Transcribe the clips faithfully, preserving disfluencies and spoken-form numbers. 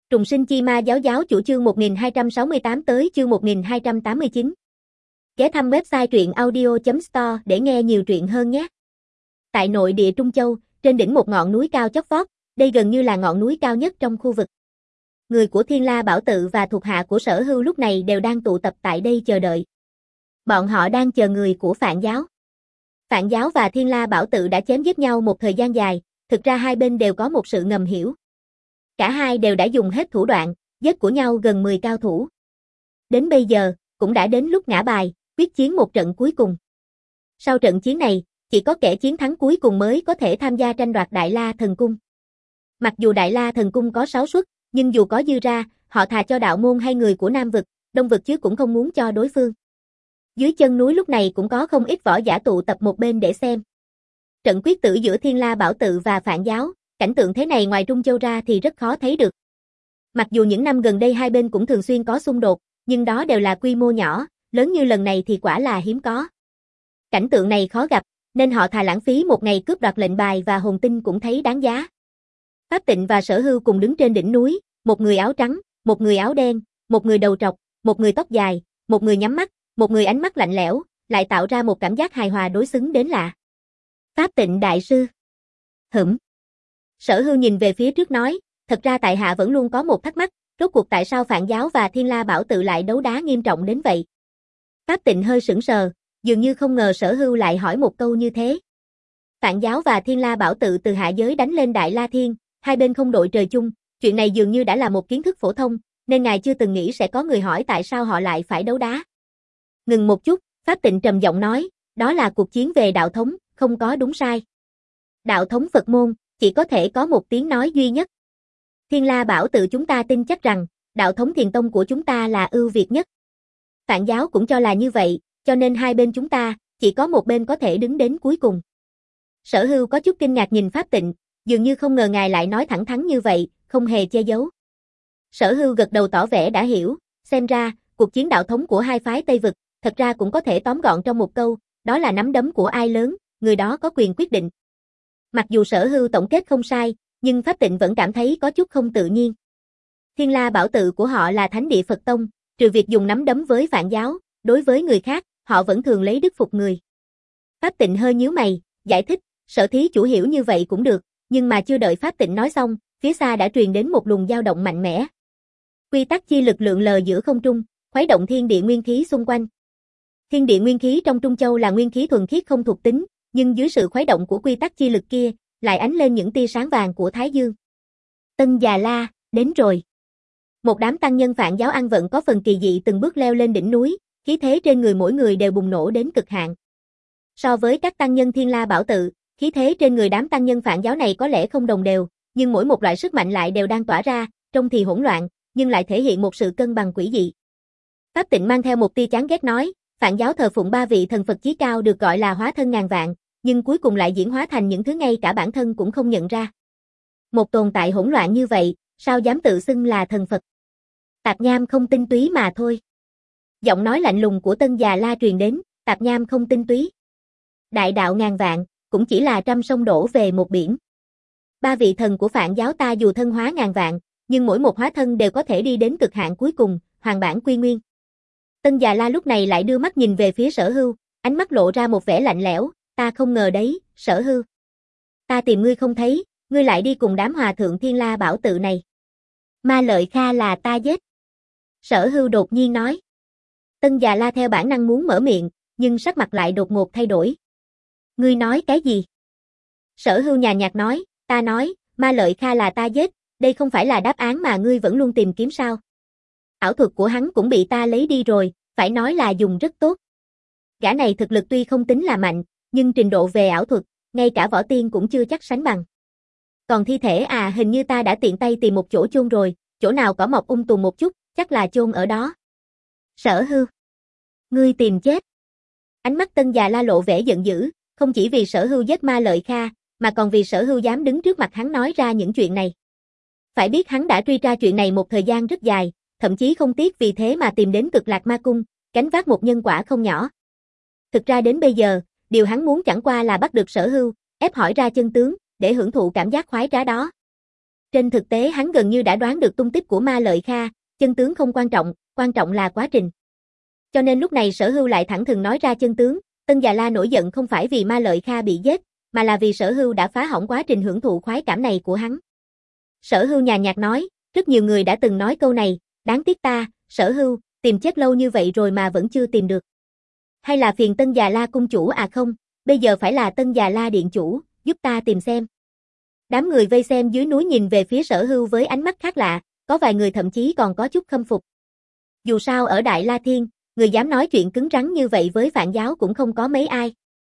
Trùng sinh chi ma giáo giáo chủ chương một nghìn hai trăm sáu mươi tám tới chương một nghìn hai trăm tám mươi chín. Ghé thăm website truyện audio chấm store để nghe nhiều truyện hơn nhé. Tại nội địa Trung Châu, trên đỉnh một ngọn núi cao chót vót, đây gần như là ngọn núi cao nhất trong khu vực. Người của Thiên La Bảo Tự và thuộc hạ của Sở Hưu lúc này đều đang tụ tập tại đây chờ đợi. Bọn họ đang chờ người của Phạn giáo. Phạn giáo và Thiên La Bảo Tự đã chém giết nhau một thời gian dài, thực ra hai bên đều có một sự ngầm hiểu. Cả hai đều đã dùng hết thủ đoạn, giết của nhau gần mười cao thủ. Đến bây giờ, cũng đã đến lúc ngã bài, quyết chiến một trận cuối cùng. Sau trận chiến này, chỉ có kẻ chiến thắng cuối cùng mới có thể tham gia tranh đoạt Đại La Thần Cung. Mặc dù Đại La Thần Cung có sáu suất, nhưng dù có dư ra, họ thà cho đạo môn hay người của Nam vực, Đông vực chứ cũng không muốn cho đối phương. Dưới chân núi lúc này cũng có không ít võ giả tụ tập một bên để xem. Trận quyết tử giữa Thiên La Bảo Tự và Phạn giáo, cảnh tượng thế này ngoài Trung Châu ra thì rất khó thấy được. Mặc dù những năm gần đây hai bên cũng thường xuyên có xung đột, nhưng đó đều là quy mô nhỏ, lớn như lần này thì quả là hiếm có. Cảnh tượng này khó gặp, nên họ thà lãng phí một ngày cướp đoạt lệnh bài và hồn tinh cũng thấy đáng giá. Pháp Tịnh và Sở Hưu cùng đứng trên đỉnh núi, một người áo trắng, một người áo đen, một người đầu trọc, một người tóc dài, một người nhắm mắt, một người ánh mắt lạnh lẽo, lại tạo ra một cảm giác hài hòa đối xứng đến lạ. Pháp Tịnh đại sư. Hửm. Sở Hưu nhìn về phía trước nói, thật ra tại hạ vẫn luôn có một thắc mắc, rốt cuộc tại sao Phạn giáo và Thiên La Bảo Tự lại đấu đá nghiêm trọng đến vậy? Pháp Tịnh hơi sững sờ, dường như không ngờ Sở Hưu lại hỏi một câu như thế. Phạn giáo và Thiên La Bảo Tự từ hạ giới đánh lên Đại La Thiên, hai bên không đội trời chung, chuyện này dường như đã là một kiến thức phổ thông, nên ngài chưa từng nghĩ sẽ có người hỏi tại sao họ lại phải đấu đá. Ngừng một chút, Pháp Tịnh trầm giọng nói, đó là cuộc chiến về đạo thống, không có đúng sai. Đạo thống Phật môn, chỉ có thể có một tiếng nói duy nhất. Thiên La Bảo Tự chúng ta tin chắc rằng, đạo thống Thiền Tông của chúng ta là ưu việt nhất. Phạn giáo cũng cho là như vậy, cho nên hai bên chúng ta, chỉ có một bên có thể đứng đến cuối cùng. Sở Hưu có chút kinh ngạc nhìn Pháp Tịnh, dường như không ngờ ngài lại nói thẳng thắn như vậy, không hề che giấu. Sở Hưu gật đầu tỏ vẻ đã hiểu, xem ra, cuộc chiến đạo thống của hai phái Tây Vực, thật ra cũng có thể tóm gọn trong một câu, đó là nắm đấm của ai lớn, người đó có quyền quyết định. Mặc dù Sở Hưu tổng kết không sai, nhưng Pháp Tịnh vẫn cảm thấy có chút không tự nhiên. Thiên La Bảo Tự của họ là thánh địa Phật Tông, trừ việc dùng nắm đấm với Phạn giáo, đối với người khác, họ vẫn thường lấy đức phục người. Pháp Tịnh hơi nhíu mày, giải thích, Sở thí chủ hiểu như vậy cũng được, nhưng mà chưa đợi Pháp Tịnh nói xong, phía xa đã truyền đến một luồng dao động mạnh mẽ. Quy tắc chi lực lượng lờ giữa không trung, khuấy động thiên địa nguyên khí xung quanh. Thiên địa nguyên khí trong Trung Châu là nguyên khí thuần khiết không thuộc tính, nhưng dưới sự khuấy động của quy tắc chi lực kia, lại ánh lên những tia sáng vàng của Thái Dương. Tân Già La, đến rồi. Một đám tăng nhân Phạn giáo ăn vận có phần kỳ dị từng bước leo lên đỉnh núi, khí thế trên người mỗi người đều bùng nổ đến cực hạn. So với các tăng nhân Thiên La Bảo Tự, khí thế trên người đám tăng nhân Phạn giáo này có lẽ không đồng đều, nhưng mỗi một loại sức mạnh lại đều đang tỏa ra, trông thì hỗn loạn, nhưng lại thể hiện một sự cân bằng quỷ dị. Pháp Tịnh mang theo một tia chán ghét nói, Phạn giáo thờ phụng ba vị thần Phật chí cao được gọi là hóa thân ngàn vạn, nhưng cuối cùng lại diễn hóa thành những thứ ngay cả bản thân cũng không nhận ra. Một tồn tại hỗn loạn như vậy, sao dám tự xưng là thần Phật? Tạp nham không tinh túy mà thôi. Giọng nói lạnh lùng của Tân Già La truyền đến, tạp nham không tinh túy. Đại đạo ngàn vạn, cũng chỉ là trăm sông đổ về một biển. Ba vị thần của Phạn giáo ta dù thân hóa ngàn vạn, nhưng mỗi một hóa thân đều có thể đi đến cực hạn cuối cùng, hoàn bản quy nguyên. Tân Già La lúc này lại đưa mắt nhìn về phía Sở Hưu, ánh mắt lộ ra một vẻ lạnh lẽo, ta không ngờ đấy, Sở Hưu. Ta tìm ngươi không thấy, ngươi lại đi cùng đám hòa thượng Thiên La Bảo Tự này. Ma Lợi Kha là ta giết. Sở Hưu đột nhiên nói. Tân Già La theo bản năng muốn mở miệng, nhưng sắc mặt lại đột ngột thay đổi. Ngươi nói cái gì? Sở Hưu nhàn nhạt nói, ta nói, Ma Lợi Kha là ta giết, đây không phải là đáp án mà ngươi vẫn luôn tìm kiếm sao? Ảo thuật của hắn cũng bị ta lấy đi rồi, phải nói là dùng rất tốt. Gã này thực lực tuy không tính là mạnh, nhưng trình độ về ảo thuật, ngay cả võ tiên cũng chưa chắc sánh bằng. Còn thi thể à hình như ta đã tiện tay tìm một chỗ chôn rồi, chỗ nào cỏ mọc um tùm một chút, chắc là chôn ở đó. Sở Hưu. Ngươi tìm chết. Ánh mắt Tân Già La lộ vẻ giận dữ, không chỉ vì Sở Hưu giết Ma Lợi Kha, mà còn vì Sở Hưu dám đứng trước mặt hắn nói ra những chuyện này. Phải biết hắn đã truy tra chuyện này một thời gian rất dài, thậm chí không tiếc vì thế mà tìm đến Cực Lạc Ma Cung, gánh vác một nhân quả không nhỏ. Thực ra đến bây giờ, điều hắn muốn chẳng qua là bắt được Sở Hưu, ép hỏi ra chân tướng, để hưởng thụ cảm giác khoái trá đó. Trên thực tế hắn gần như đã đoán được tung tích của Ma Lợi Kha, chân tướng không quan trọng, quan trọng là quá trình. Cho nên lúc này Sở Hưu lại thẳng thừng nói ra chân tướng, Tân Già La nổi giận không phải vì Ma Lợi Kha bị giết, mà là vì Sở Hưu đã phá hỏng quá trình hưởng thụ khoái cảm này của hắn. Sở Hưu nhàn nhạt nói, rất nhiều người đã từng nói câu này, đáng tiếc ta, Sở Hưu, tìm chết lâu như vậy rồi mà vẫn chưa tìm được. Hay là phiền Tân Già La cung chủ à không, bây giờ phải là Tân Già La điện chủ, giúp ta tìm xem. Đám người vây xem dưới núi nhìn về phía Sở Hưu với ánh mắt khác lạ, có vài người thậm chí còn có chút khâm phục. Dù sao ở Đại La Thiên, người dám nói chuyện cứng rắn như vậy với Phạn giáo cũng không có mấy ai.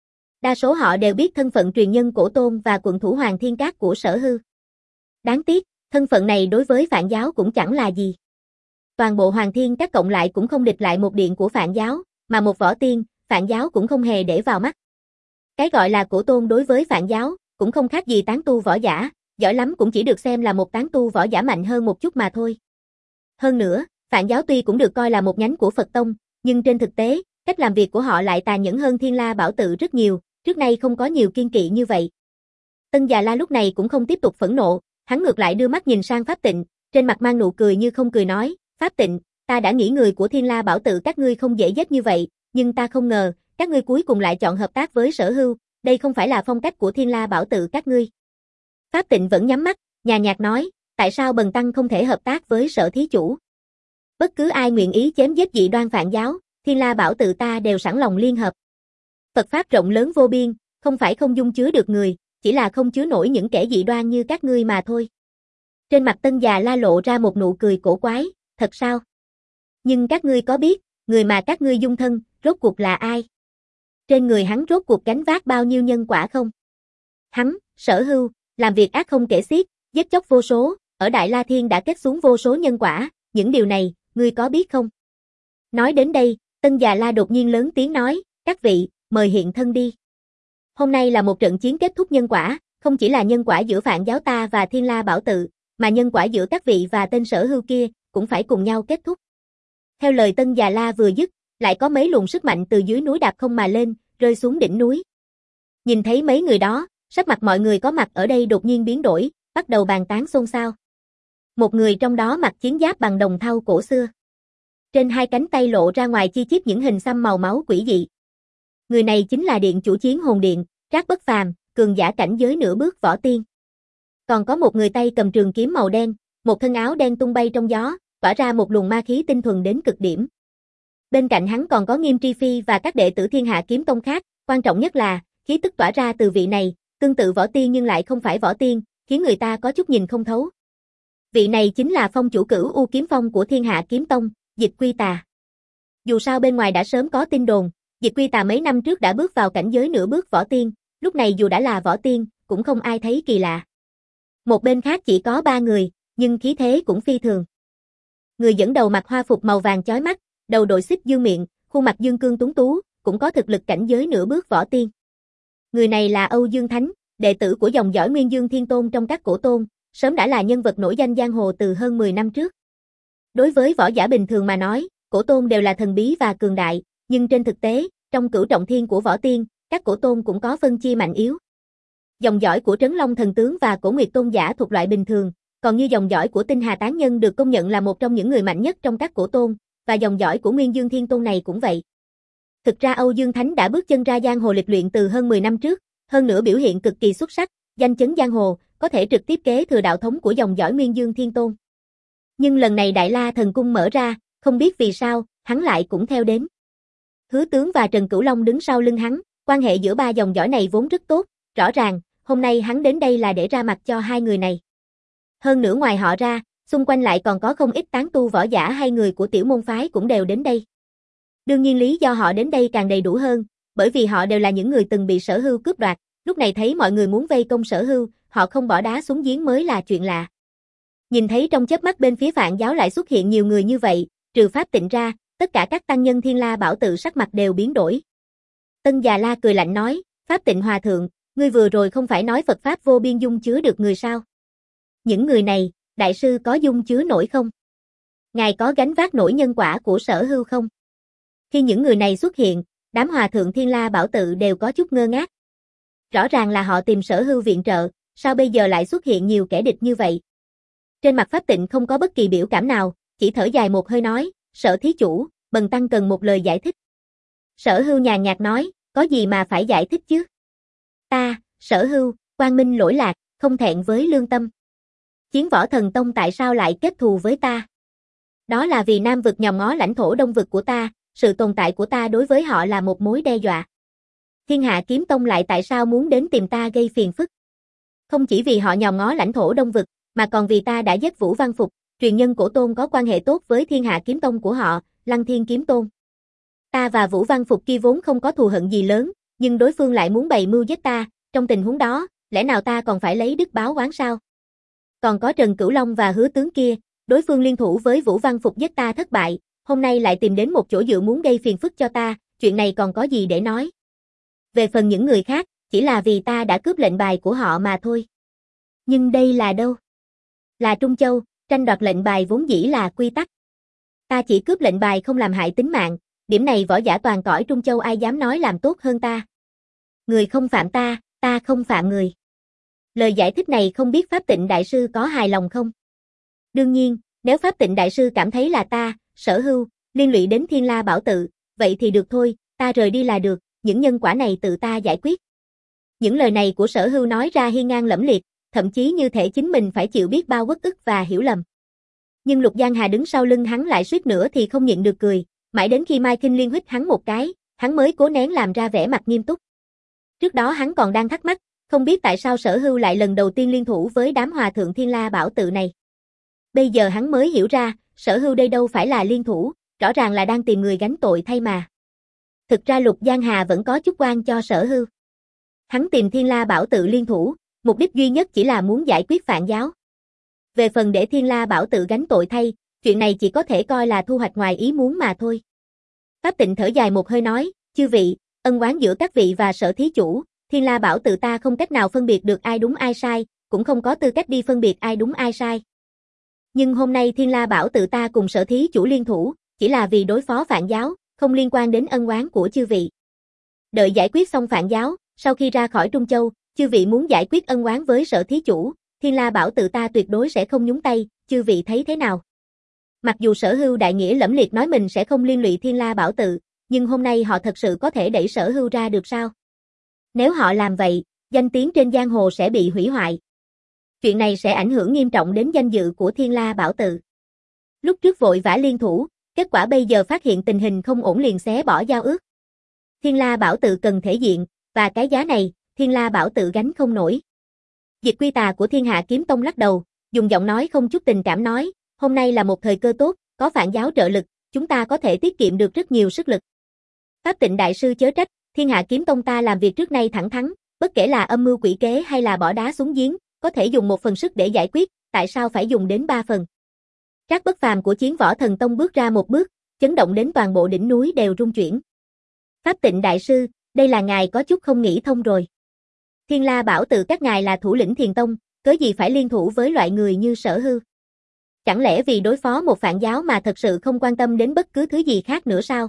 Đa số họ đều biết thân phận truyền nhân Cổ Tôn và quận thủ Hoàng Thiên Cát của Sở Hưu. Đáng tiếc, thân phận này đối với Phạn giáo cũng chẳng là gì. Toàn bộ Hoàng Thiên Cát cộng lại cũng không địch lại một điện của Phạn giáo, mà một võ tiên, Phạn giáo cũng không hề để vào mắt. Cái gọi là Cổ Tôn đối với Phạn giáo, cũng không khác gì tán tu võ giả, giỏi lắm cũng chỉ được xem là một tán tu võ giả mạnh hơn một chút mà thôi. Hơn nữa, Phạn giáo tuy cũng được coi là một nhánh của Phật Tông, nhưng trên thực tế, cách làm việc của họ lại tàn nhẫn hơn Thiên La Bảo Tự rất nhiều, trước nay không có nhiều kiên kỵ như vậy. Tân Già La lúc này cũng không tiếp tục phẫn nộ, hắn ngược lại đưa mắt nhìn sang Pháp Tịnh, trên mặt mang nụ cười như không cười nói, Pháp Tịnh, ta đã nghĩ người của Thiên La Bảo Tự các ngươi không dễ giết như vậy, nhưng ta không ngờ, các ngươi cuối cùng lại chọn hợp tác với Sở Hưu, đây không phải là phong cách của Thiên La Bảo Tự các ngươi. Pháp Tịnh vẫn nhắm mắt, nhàn nhạt nói, tại sao bần tăng không thể hợp tác với Sở thí chủ? Bất cứ ai nguyện ý chém giết dị đoan Phạn giáo, Thiên La Bảo Tự ta đều sẵn lòng liên hợp. Phật pháp rộng lớn vô biên, không phải không dung chứa được người, chỉ là không chứa nổi những kẻ dị đoan như các ngươi mà thôi. Trên mặt Tân Già La lộ ra một nụ cười cổ quái, thật sao? Nhưng các ngươi có biết, người mà các ngươi dung thân, rốt cuộc là ai? Trên người hắn rốt cuộc gánh vác bao nhiêu nhân quả không? Hắn, Sở Hưu, làm việc ác không kể xiết, giết chóc vô số, ở Đại La Thiên đã kết xuống vô số nhân quả, những điều này, ngươi có biết không? Nói đến đây, Tân Già La đột nhiên lớn tiếng nói, các vị, mời hiện thân đi. Hôm nay là một trận chiến kết thúc nhân quả, không chỉ là nhân quả giữa Phạn giáo ta và Thiên La Bảo Tự, mà nhân quả giữa các vị và tên Sở Hưu kia, cũng phải cùng nhau kết thúc. Theo lời Tân Già La vừa dứt, lại có mấy luồng sức mạnh từ dưới núi đạp không mà lên, rơi xuống đỉnh núi. Nhìn thấy mấy người đó, sắc mặt mọi người có mặt ở đây đột nhiên biến đổi, bắt đầu bàn tán xôn xao. Một người trong đó mặc chiến giáp bằng đồng thau cổ xưa. Trên hai cánh tay lộ ra ngoài chi chít những hình xăm màu máu quỷ dị. Người này chính là điện chủ Chiến Hồn Điện, Trác Bất Phàm, cường giả cảnh giới nửa bước võ tiên. Còn có một người tay cầm trường kiếm màu đen, một thân áo đen tung bay trong gió, tỏa ra một luồng ma khí tinh thuần đến cực điểm. Bên cạnh hắn còn có Nghiêm Tri Phi và các đệ tử Thiên Hạ Kiếm Tông khác, quan trọng nhất là, khí tức tỏa ra từ vị này, tương tự võ tiên nhưng lại không phải võ tiên, khiến người ta có chút nhìn không thấu. Vị này chính là phong chủ cửu U Kiếm Phong của Thiên Hạ Kiếm Tông, Dịch Quy Tà. Dù sao bên ngoài đã sớm có tin đồn, Dịch Quy Tà mấy năm trước đã bước vào cảnh giới nửa bước võ tiên, lúc này dù đã là võ tiên, cũng không ai thấy kỳ lạ. Một bên khác chỉ có ba người, nhưng khí thế cũng phi thường. Người dẫn đầu mặc hoa phục màu vàng chói mắt, đầu đội xích dương miệng, khuôn mặt dương cương tuấn tú, cũng có thực lực cảnh giới nửa bước võ tiên. Người này là Âu Dương Thánh, đệ tử của dòng dõi Nguyên Dương Thiên Tôn trong các cổ tôn, sớm đã là nhân vật nổi danh giang hồ từ hơn mười năm trước. Đối với võ giả bình thường mà nói, cổ tôn đều là thần bí và cường đại, nhưng trên thực tế, trong cửu trọng thiên của võ tiên, các cổ tôn cũng có phân chia mạnh yếu. Dòng dõi của Trấn Long Thần Tướng và Cổ Nguyệt Tôn giả thuộc loại bình thường, còn như dòng dõi của Tinh Hà Tán Nhân được công nhận là một trong những người mạnh nhất trong các cổ tôn, và dòng dõi của Nguyên Dương Thiên Tôn này cũng vậy. Thực ra Âu Dương Thánh đã bước chân ra giang hồ lịch luyện từ hơn mười năm trước, hơn nữa biểu hiện cực kỳ xuất sắc, danh chấn giang hồ, có thể trực tiếp kế thừa đạo thống của dòng dõi Nguyên Dương Thiên Tôn. Nhưng lần này Đại La Thần Cung mở ra, không biết vì sao, hắn lại cũng theo đến. Hứa Tướng và Trần Cửu Long đứng sau lưng hắn, quan hệ giữa ba dòng dõi này vốn rất tốt, rõ ràng, hôm nay hắn đến đây là để ra mặt cho hai người này. Hơn nữa ngoài họ ra, xung quanh lại còn có không ít tán tu võ giả hay người của tiểu môn phái cũng đều đến đây. Đương nhiên lý do họ đến đây càng đầy đủ hơn, bởi vì họ đều là những người từng bị Sở Hưu cướp đoạt, lúc này thấy mọi người muốn vây công Sở Hưu, họ không bỏ đá xuống giếng mới là chuyện lạ. Nhìn thấy trong chớp mắt bên phía Phạn giáo lại xuất hiện nhiều người như vậy, trừ Pháp Tịnh ra, tất cả các tăng nhân Thiên La Bảo Tự sắc mặt đều biến đổi. Tân Già La cười lạnh nói, Pháp Tịnh Hòa Thượng, ngươi vừa rồi không phải nói Phật Pháp vô biên dung chứa được người sao? Những người này, đại sư có dung chứa nổi không? Ngài có gánh vác nổi nhân quả của Sở Hưu không? Khi những người này xuất hiện, đám hòa thượng Thiên La Bảo Tự đều có chút ngơ ngác. Rõ ràng là họ tìm Sở Hưu viện trợ, sao bây giờ lại xuất hiện nhiều kẻ địch như vậy? Trên mặt Pháp Tịnh không có bất kỳ biểu cảm nào, chỉ thở dài một hơi nói, Sở thí chủ, bần tăng cần một lời giải thích. Sở Hưu nhàn nhạt nói, có gì mà phải giải thích chứ? Ta, Sở Hưu, quang minh lỗi lạc, không thẹn với lương tâm. Chiến Võ Thần Tông tại sao lại kết thù với ta? Đó là vì Nam vực nhòm ngó lãnh thổ Đông vực của ta, sự tồn tại của ta đối với họ là một mối đe dọa. Thiên Hạ Kiếm Tông lại tại sao muốn đến tìm ta gây phiền phức? Không chỉ vì họ nhòm ngó lãnh thổ Đông vực, mà còn vì ta đã giết Vũ Văn Phục, truyền nhân cổ tôn có quan hệ tốt với Thiên Hạ Kiếm Tông của họ, Lăng Thiên Kiếm Tôn. Ta và Vũ Văn Phục kia vốn không có thù hận gì lớn, nhưng đối phương lại muốn bày mưu giết ta, trong tình huống đó, lẽ nào ta còn phải lấy đức báo oán sao? Còn có Trần Cửu Long và Hứa tướng kia, đối phương liên thủ với Vũ Văn Phục giết ta thất bại, hôm nay lại tìm đến một chỗ dựa muốn gây phiền phức cho ta, chuyện này còn có gì để nói? Về phần những người khác, chỉ là vì ta đã cướp lệnh bài của họ mà thôi. Nhưng đây là đâu? Là Trung Châu, tranh đoạt lệnh bài vốn dĩ là quy tắc. Ta chỉ cướp lệnh bài không làm hại tính mạng, điểm này võ giả toàn cõi Trung Châu ai dám nói làm tốt hơn ta. Người không phạm ta, ta không phạm người. Lời giải thích này không biết Pháp Tịnh Đại Sư có hài lòng không? Đương nhiên, nếu Pháp Tịnh Đại Sư cảm thấy là ta, Sở Hưu, liên lụy đến Thiên La Bảo Tự, vậy thì được thôi, ta rời đi là được, những nhân quả này tự ta giải quyết. Những lời này của Sở Hưu nói ra hiên ngang lẫm liệt, thậm chí như thể chính mình phải chịu biết bao uất ức và hiểu lầm. Nhưng Lục Giang Hà đứng sau lưng hắn lại suýt nữa thì không nhịn được cười, mãi đến khi Mai Kinh Liên huýt hắn một cái, hắn mới cố nén làm ra vẻ mặt nghiêm túc. Trước đó hắn còn đang thắc mắc, không biết tại sao Sở Hưu lại lần đầu tiên liên thủ với đám hòa thượng Thiên La Bảo Tự này. Bây giờ hắn mới hiểu ra, Sở Hưu đây đâu phải là liên thủ, rõ ràng là đang tìm người gánh tội thay mà. Thực ra Lục Giang Hà vẫn có chút oan cho Sở Hưu. Hắn tìm Thiên La Bảo Tự liên thủ, mục đích duy nhất chỉ là muốn giải quyết Phạn giáo. Về phần để Thiên La Bảo Tự gánh tội thay, chuyện này chỉ có thể coi là thu hoạch ngoài ý muốn mà thôi. Pháp Tịnh thở dài một hơi nói, chư vị, ân oán giữa các vị và Sở thí chủ, Thiên La Bảo Tự ta không cách nào phân biệt được ai đúng ai sai, cũng không có tư cách đi phân biệt ai đúng ai sai. Nhưng hôm nay Thiên La Bảo Tự ta cùng Sở thí chủ liên thủ, chỉ là vì đối phó Phạn giáo, không liên quan đến ân oán của chư vị. Đợi giải quyết xong Phạn giáo, sau khi ra khỏi Trung Châu, chư vị muốn giải quyết ân oán với Sở thí chủ, Thiên La Bảo Tự ta tuyệt đối sẽ không nhúng tay, chư vị thấy thế nào? Mặc dù Sở Hưu đại nghĩa lẫm liệt nói mình sẽ không liên lụy Thiên La Bảo Tự, nhưng hôm nay họ thật sự có thể đẩy Sở Hưu ra được sao? Nếu họ làm vậy, danh tiếng trên giang hồ sẽ bị hủy hoại. Chuyện này sẽ ảnh hưởng nghiêm trọng đến danh dự của Thiên La Bảo Tự. Lúc trước vội vã liên thủ, kết quả bây giờ phát hiện tình hình không ổn liền xé bỏ giao ước. Thiên La Bảo Tự cần thể diện, và cái giá này, Thiên La Bảo Tự gánh không nổi. Diệt Quy Tà của Thiên Hạ Kiếm Tông lắc đầu, dùng giọng nói không chút tình cảm nói, hôm nay là một thời cơ tốt, có Phạn giáo trợ lực, chúng ta có thể tiết kiệm được rất nhiều sức lực. Pháp Tịnh Đại Sư chớ trách, Thiên Hạ Kiếm Tông ta làm việc trước nay thẳng thắn, bất kể là âm mưu quỷ kế hay là bỏ đá xuống giếng, có thể dùng một phần sức để giải quyết, tại sao phải dùng đến ba phần? Trác Bất Phàm của Chiến Võ Thần Tông bước ra một bước, chấn động đến toàn bộ đỉnh núi đều rung chuyển. Pháp Tịnh Đại Sư, đây là ngài có chút không nghĩ thông rồi. Thiên La Bảo Tự các ngài là thủ lĩnh Thiền Tông, cớ gì phải liên thủ với loại người như Sở Hưu? Chẳng lẽ vì đối phó một Phạn giáo mà thật sự không quan tâm đến bất cứ thứ gì khác nữa sao?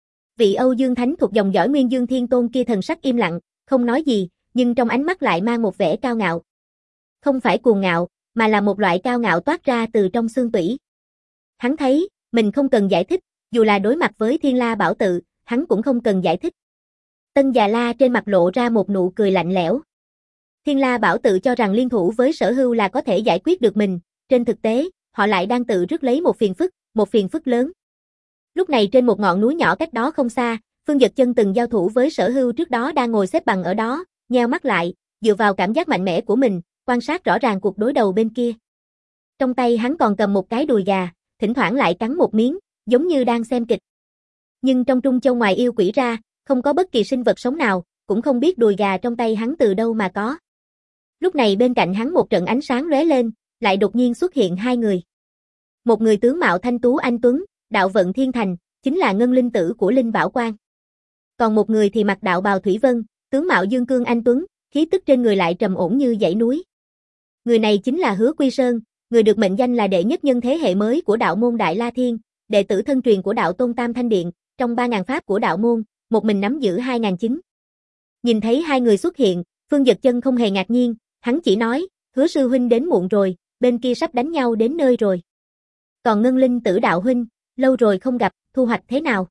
Vị Âu Dương Thánh thuộc dòng dõi Nguyên Dương Thiên Tôn kia thần sắc im lặng, không nói gì, nhưng trong ánh mắt lại mang một vẻ cao ngạo. Không phải cuồng ngạo, mà là một loại cao ngạo toát ra từ trong xương tủy. Hắn thấy, mình không cần giải thích, dù là đối mặt với Thiên La Bảo Tự, hắn cũng không cần giải thích. Tân Già La trên mặt lộ ra một nụ cười lạnh lẽo. Thiên La Bảo Tự cho rằng liên thủ với Sở Hưu là có thể giải quyết được mình, trên thực tế, họ lại đang tự rước lấy một phiền phức, một phiền phức lớn. Lúc này trên một ngọn núi nhỏ cách đó không xa, Phương Dật Chân từng giao thủ với Sở Hưu trước đó đang ngồi xếp bằng ở đó, nheo mắt lại, dựa vào cảm giác mạnh mẽ của mình, quan sát rõ ràng cuộc đối đầu bên kia. Trong tay hắn còn cầm một cái đùi gà, thỉnh thoảng lại cắn một miếng, giống như đang xem kịch. Nhưng trong Trung Châu ngoài yêu quỷ ra, không có bất kỳ sinh vật sống nào, cũng không biết đùi gà trong tay hắn từ đâu mà có. Lúc này bên cạnh hắn một trận ánh sáng lóe lên, lại đột nhiên xuất hiện hai người. Một người tướng mạo thanh tú anh tuấn, đạo vận thiên thành, chính là Ngân Linh Tử của Linh Bảo Quan. Còn một người thì mặc đạo bào thủy vân, tướng mạo dương cương anh tuấn, khí tức trên người lại trầm ổn như dãy núi. Người này chính là Hứa Quy Sơn, người được mệnh danh là đệ nhất nhân thế hệ mới của đạo môn Đại La Thiên, đệ tử thân truyền của đạo Tôn Tam Thanh Điện, trong ba ngàn pháp của đạo môn, một mình nắm giữ hai ngàn chín. Nhìn thấy hai người xuất hiện, Phương Dật Chân không hề ngạc nhiên, hắn chỉ nói, Hứa sư huynh đến muộn rồi, bên kia sắp đánh nhau đến nơi rồi. Còn Ngân Linh Tử đạo huynh, lâu rồi không gặp, thu hoạch thế nào?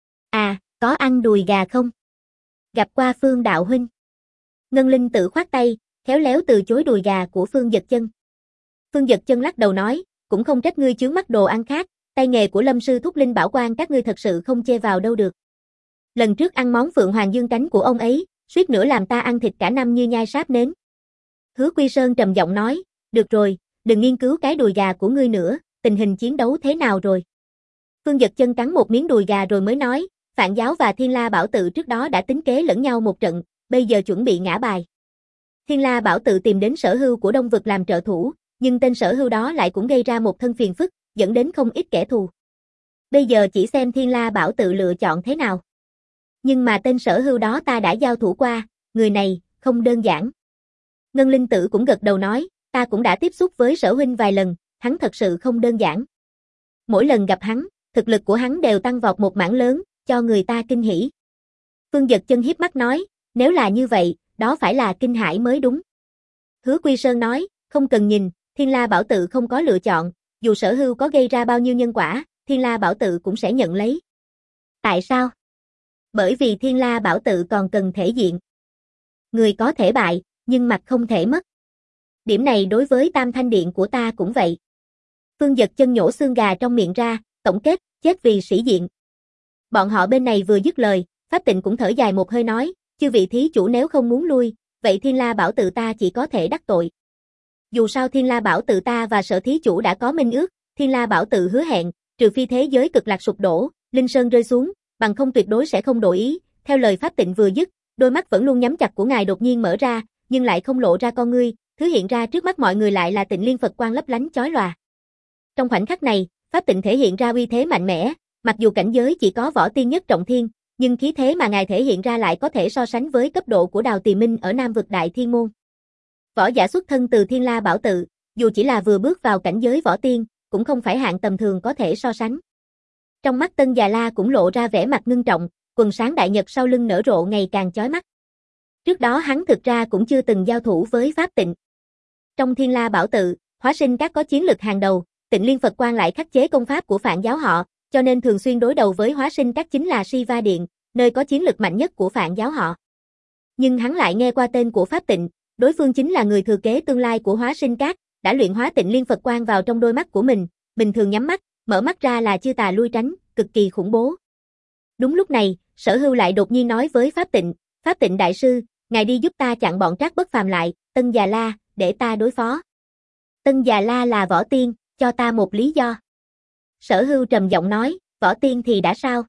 À, có ăn đùi gà không? Gặp qua Phương đạo huynh. Ngân Linh Tử khoát tay, khéo léo từ chối đùi gà của Phương Dật Chân. Phương Dật Chân lắc đầu nói, cũng không trách ngươi chướng mắt đồ ăn khác, tay nghề của Lâm sư thúc linh bảo quan các ngươi thật sự không chê vào đâu được. Lần trước ăn món Phượng Hoàng Dương cánh của ông ấy, suýt nữa làm ta ăn thịt cả năm như nhai sáp nến. Hứa Quy Sơn trầm giọng nói, được rồi, đừng nghiên cứu cái đùi gà của ngươi nữa, tình hình chiến đấu thế nào rồi? Phương Dật Chân cắn một miếng đùi gà rồi mới nói, Phạn Giáo và Thiên La Bảo Tự trước đó đã tính kế lẫn nhau một trận, bây giờ chuẩn bị ngã bài. Thiên La Bảo Tự tìm đến Sở Hưu của Đông Vực làm trợ thủ, nhưng tên Sở Hưu đó lại cũng gây ra một thân phiền phức, dẫn đến không ít kẻ thù. Bây giờ chỉ xem Thiên La Bảo Tự lựa chọn thế nào. Nhưng mà tên Sở Hưu đó ta đã giao thủ qua, người này, không đơn giản. Ngân Linh Tử cũng gật đầu nói, ta cũng đã tiếp xúc với Sở huynh vài lần, hắn thật sự không đơn giản. Mỗi lần gặp hắn, thực lực của hắn đều tăng vọt một mảng lớn, cho người ta kinh hỉ. Phương Dật Chân hiếp mắt nói, nếu là như vậy, đó phải là kinh hãi mới đúng. Hứa Quy Sơn nói, không cần nhìn, Thiên La Bảo Tự không có lựa chọn, dù Sở Hưu có gây ra bao nhiêu nhân quả, Thiên La Bảo Tự cũng sẽ nhận lấy. Tại sao? Bởi vì Thiên La Bảo Tự còn cần thể diện. Người có thể bại, nhưng mặt không thể mất. Điểm này đối với Tam Thanh Điện của ta cũng vậy. Phương Dật Chân nhổ xương gà trong miệng ra, tổng kết, chết vì sĩ diện. Bọn họ bên này vừa dứt lời, Pháp Tịnh cũng thở dài một hơi nói, chư vị thí chủ nếu không muốn lui, vậy Thiên La Bảo Tự ta chỉ có thể đắc tội. Dù sao Thiên La Bảo Tự ta và Sở thí chủ đã có minh ước, Thiên La Bảo Tự hứa hẹn, trừ phi thế giới cực lạc sụp đổ, Linh Sơn rơi xuống, bằng không tuyệt đối sẽ không đổi ý. Theo lời Pháp Tịnh vừa dứt, đôi mắt vẫn luôn nhắm chặt của ngài đột nhiên mở ra, nhưng lại không lộ ra con ngươi, thứ hiện ra trước mắt mọi người lại là Tịnh Liên Phật quang lấp lánh chói lòa. Trong khoảnh khắc này, Pháp Tịnh thể hiện ra uy thế mạnh mẽ, mặc dù cảnh giới chỉ có võ tiên nhất trọng thiên, nhưng khí thế mà ngài thể hiện ra lại có thể so sánh với cấp độ của Đào Tỳ Minh ở Nam vực Đại Thiên môn. Võ giả xuất thân từ Thiên La Bảo Tự, dù chỉ là vừa bước vào cảnh giới võ tiên, cũng không phải hạng tầm thường có thể so sánh. Trong mắt Tân Già La cũng lộ ra vẻ mặt ngưng trọng, quần sáng đại nhật sau lưng nở rộ ngày càng chói mắt. Trước đó hắn thực ra cũng chưa từng giao thủ với Pháp Tịnh. Trong Thiên La Bảo Tự, Hóa Sinh Các có chiến lực hàng đầu, Tịnh Liên Phật Quang lại khắc chế công pháp của Phạn Giáo họ, cho nên thường xuyên đối đầu với Hóa Sinh Các chính là Siva Điện, nơi có chiến lực mạnh nhất của Phạn Giáo họ. Nhưng hắn lại nghe qua tên của Pháp Tịnh, đối phương chính là người thừa kế tương lai của Hóa Sinh Các, đã luyện hóa Tịnh Liên Phật Quang vào trong đôi mắt của mình, bình thường nhắm mắt, mở mắt ra là chư tà lui tránh, cực kỳ khủng bố. Đúng lúc này, Sở Hưu lại đột nhiên nói với Pháp Tịnh, Pháp Tịnh đại sư, ngài đi giúp ta chặn bọn Trác Bất Phàm lại, Tân Già La, để ta đối phó. Tân Già La là võ tiên, cho ta một lý do. Sở Hưu trầm giọng nói, võ tiên thì đã sao?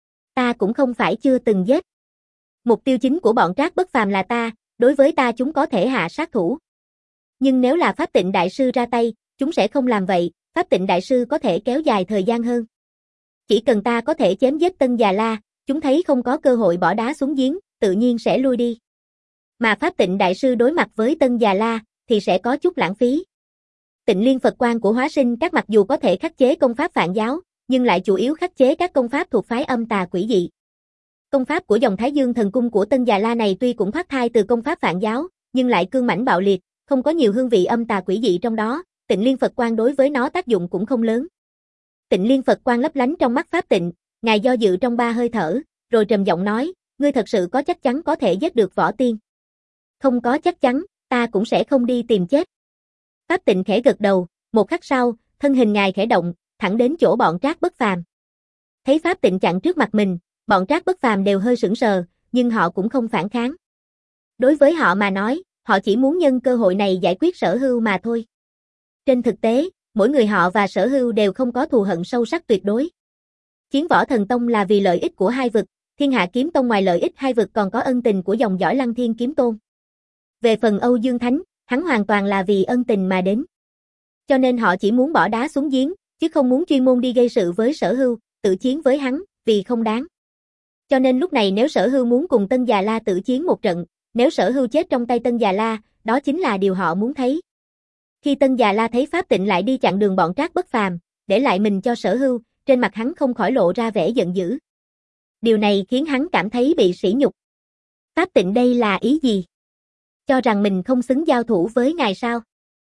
Ta cũng không phải chưa từng giết. Mục tiêu chính của bọn Trác Bất Phàm là ta, đối với ta chúng có thể hạ sát thủ. Nhưng nếu là Pháp Tịnh đại sư ra tay, chúng sẽ không làm vậy, Pháp Tịnh đại sư có thể kéo dài thời gian hơn. Chỉ cần ta có thể chém giết Tân Già La, chúng thấy không có cơ hội bỏ đá xuống giếng, tự nhiên sẽ lui đi. Mà Pháp Tịnh đại sư đối mặt với Tân Già La, thì sẽ có chút lãng phí. Tịnh Liên Phật Quang của Hóa Sinh Các mặc dù có thể khắc chế công pháp Phạn Giáo, nhưng lại chủ yếu khắc chế các công pháp thuộc phái âm tà quỷ dị. Công pháp của dòng Thái Dương Thần Cung của Tân Già La này tuy cũng thoát thai từ công pháp Phạn Giáo, nhưng lại cương mãnh bạo liệt, không có nhiều hương vị âm tà quỷ dị trong đó, Tịnh Liên Phật Quang đối với nó tác dụng cũng không lớn. Tịnh Liên Phật Quang lấp lánh trong mắt Pháp Tịnh, ngài do dự trong ba hơi thở, rồi trầm giọng nói, ngươi thật sự có chắc chắn có thể giết được võ tiên? Không có chắc chắn, ta cũng sẽ không đi tìm chết. Pháp Tịnh khẽ gật đầu, một khắc sau, thân hình ngài khẽ động, thẳng đến chỗ bọn Trác Bất Phàm. Thấy Pháp Tịnh chặn trước mặt mình, bọn Trác Bất Phàm đều hơi sững sờ, nhưng họ cũng không phản kháng. Đối với họ mà nói, họ chỉ muốn nhân cơ hội này giải quyết Sở Hưu mà thôi. Trên thực tế, mỗi người họ và Sở Hưu đều không có thù hận sâu sắc tuyệt đối. Chiến Võ Thần Tông là vì lợi ích của hai vực, Thiên Hạ Kiếm Tông ngoài lợi ích hai vực còn có ân tình của dòng dõi Lăng Thiên Kiếm Tôn. Về phần Âu Dương Thánh, hắn hoàn toàn là vì ân tình mà đến. Cho nên họ chỉ muốn bỏ đá xuống giếng, chứ không muốn chuyên môn đi gây sự với Sở Hưu, tự chiến với hắn, vì không đáng. Cho nên lúc này nếu Sở Hưu muốn cùng Tân Già La tự chiến một trận, nếu Sở Hưu chết trong tay Tân Già La, đó chính là điều họ muốn thấy. Khi Tân Già La thấy Pháp Tịnh lại đi chặn đường bọn Trác Bất Phàm, để lại mình cho Sở Hưu, trên mặt hắn không khỏi lộ ra vẻ giận dữ. Điều này khiến hắn cảm thấy bị sỉ nhục. Pháp Tịnh đây là ý gì? Cho rằng mình không xứng giao thủ với ngài sao?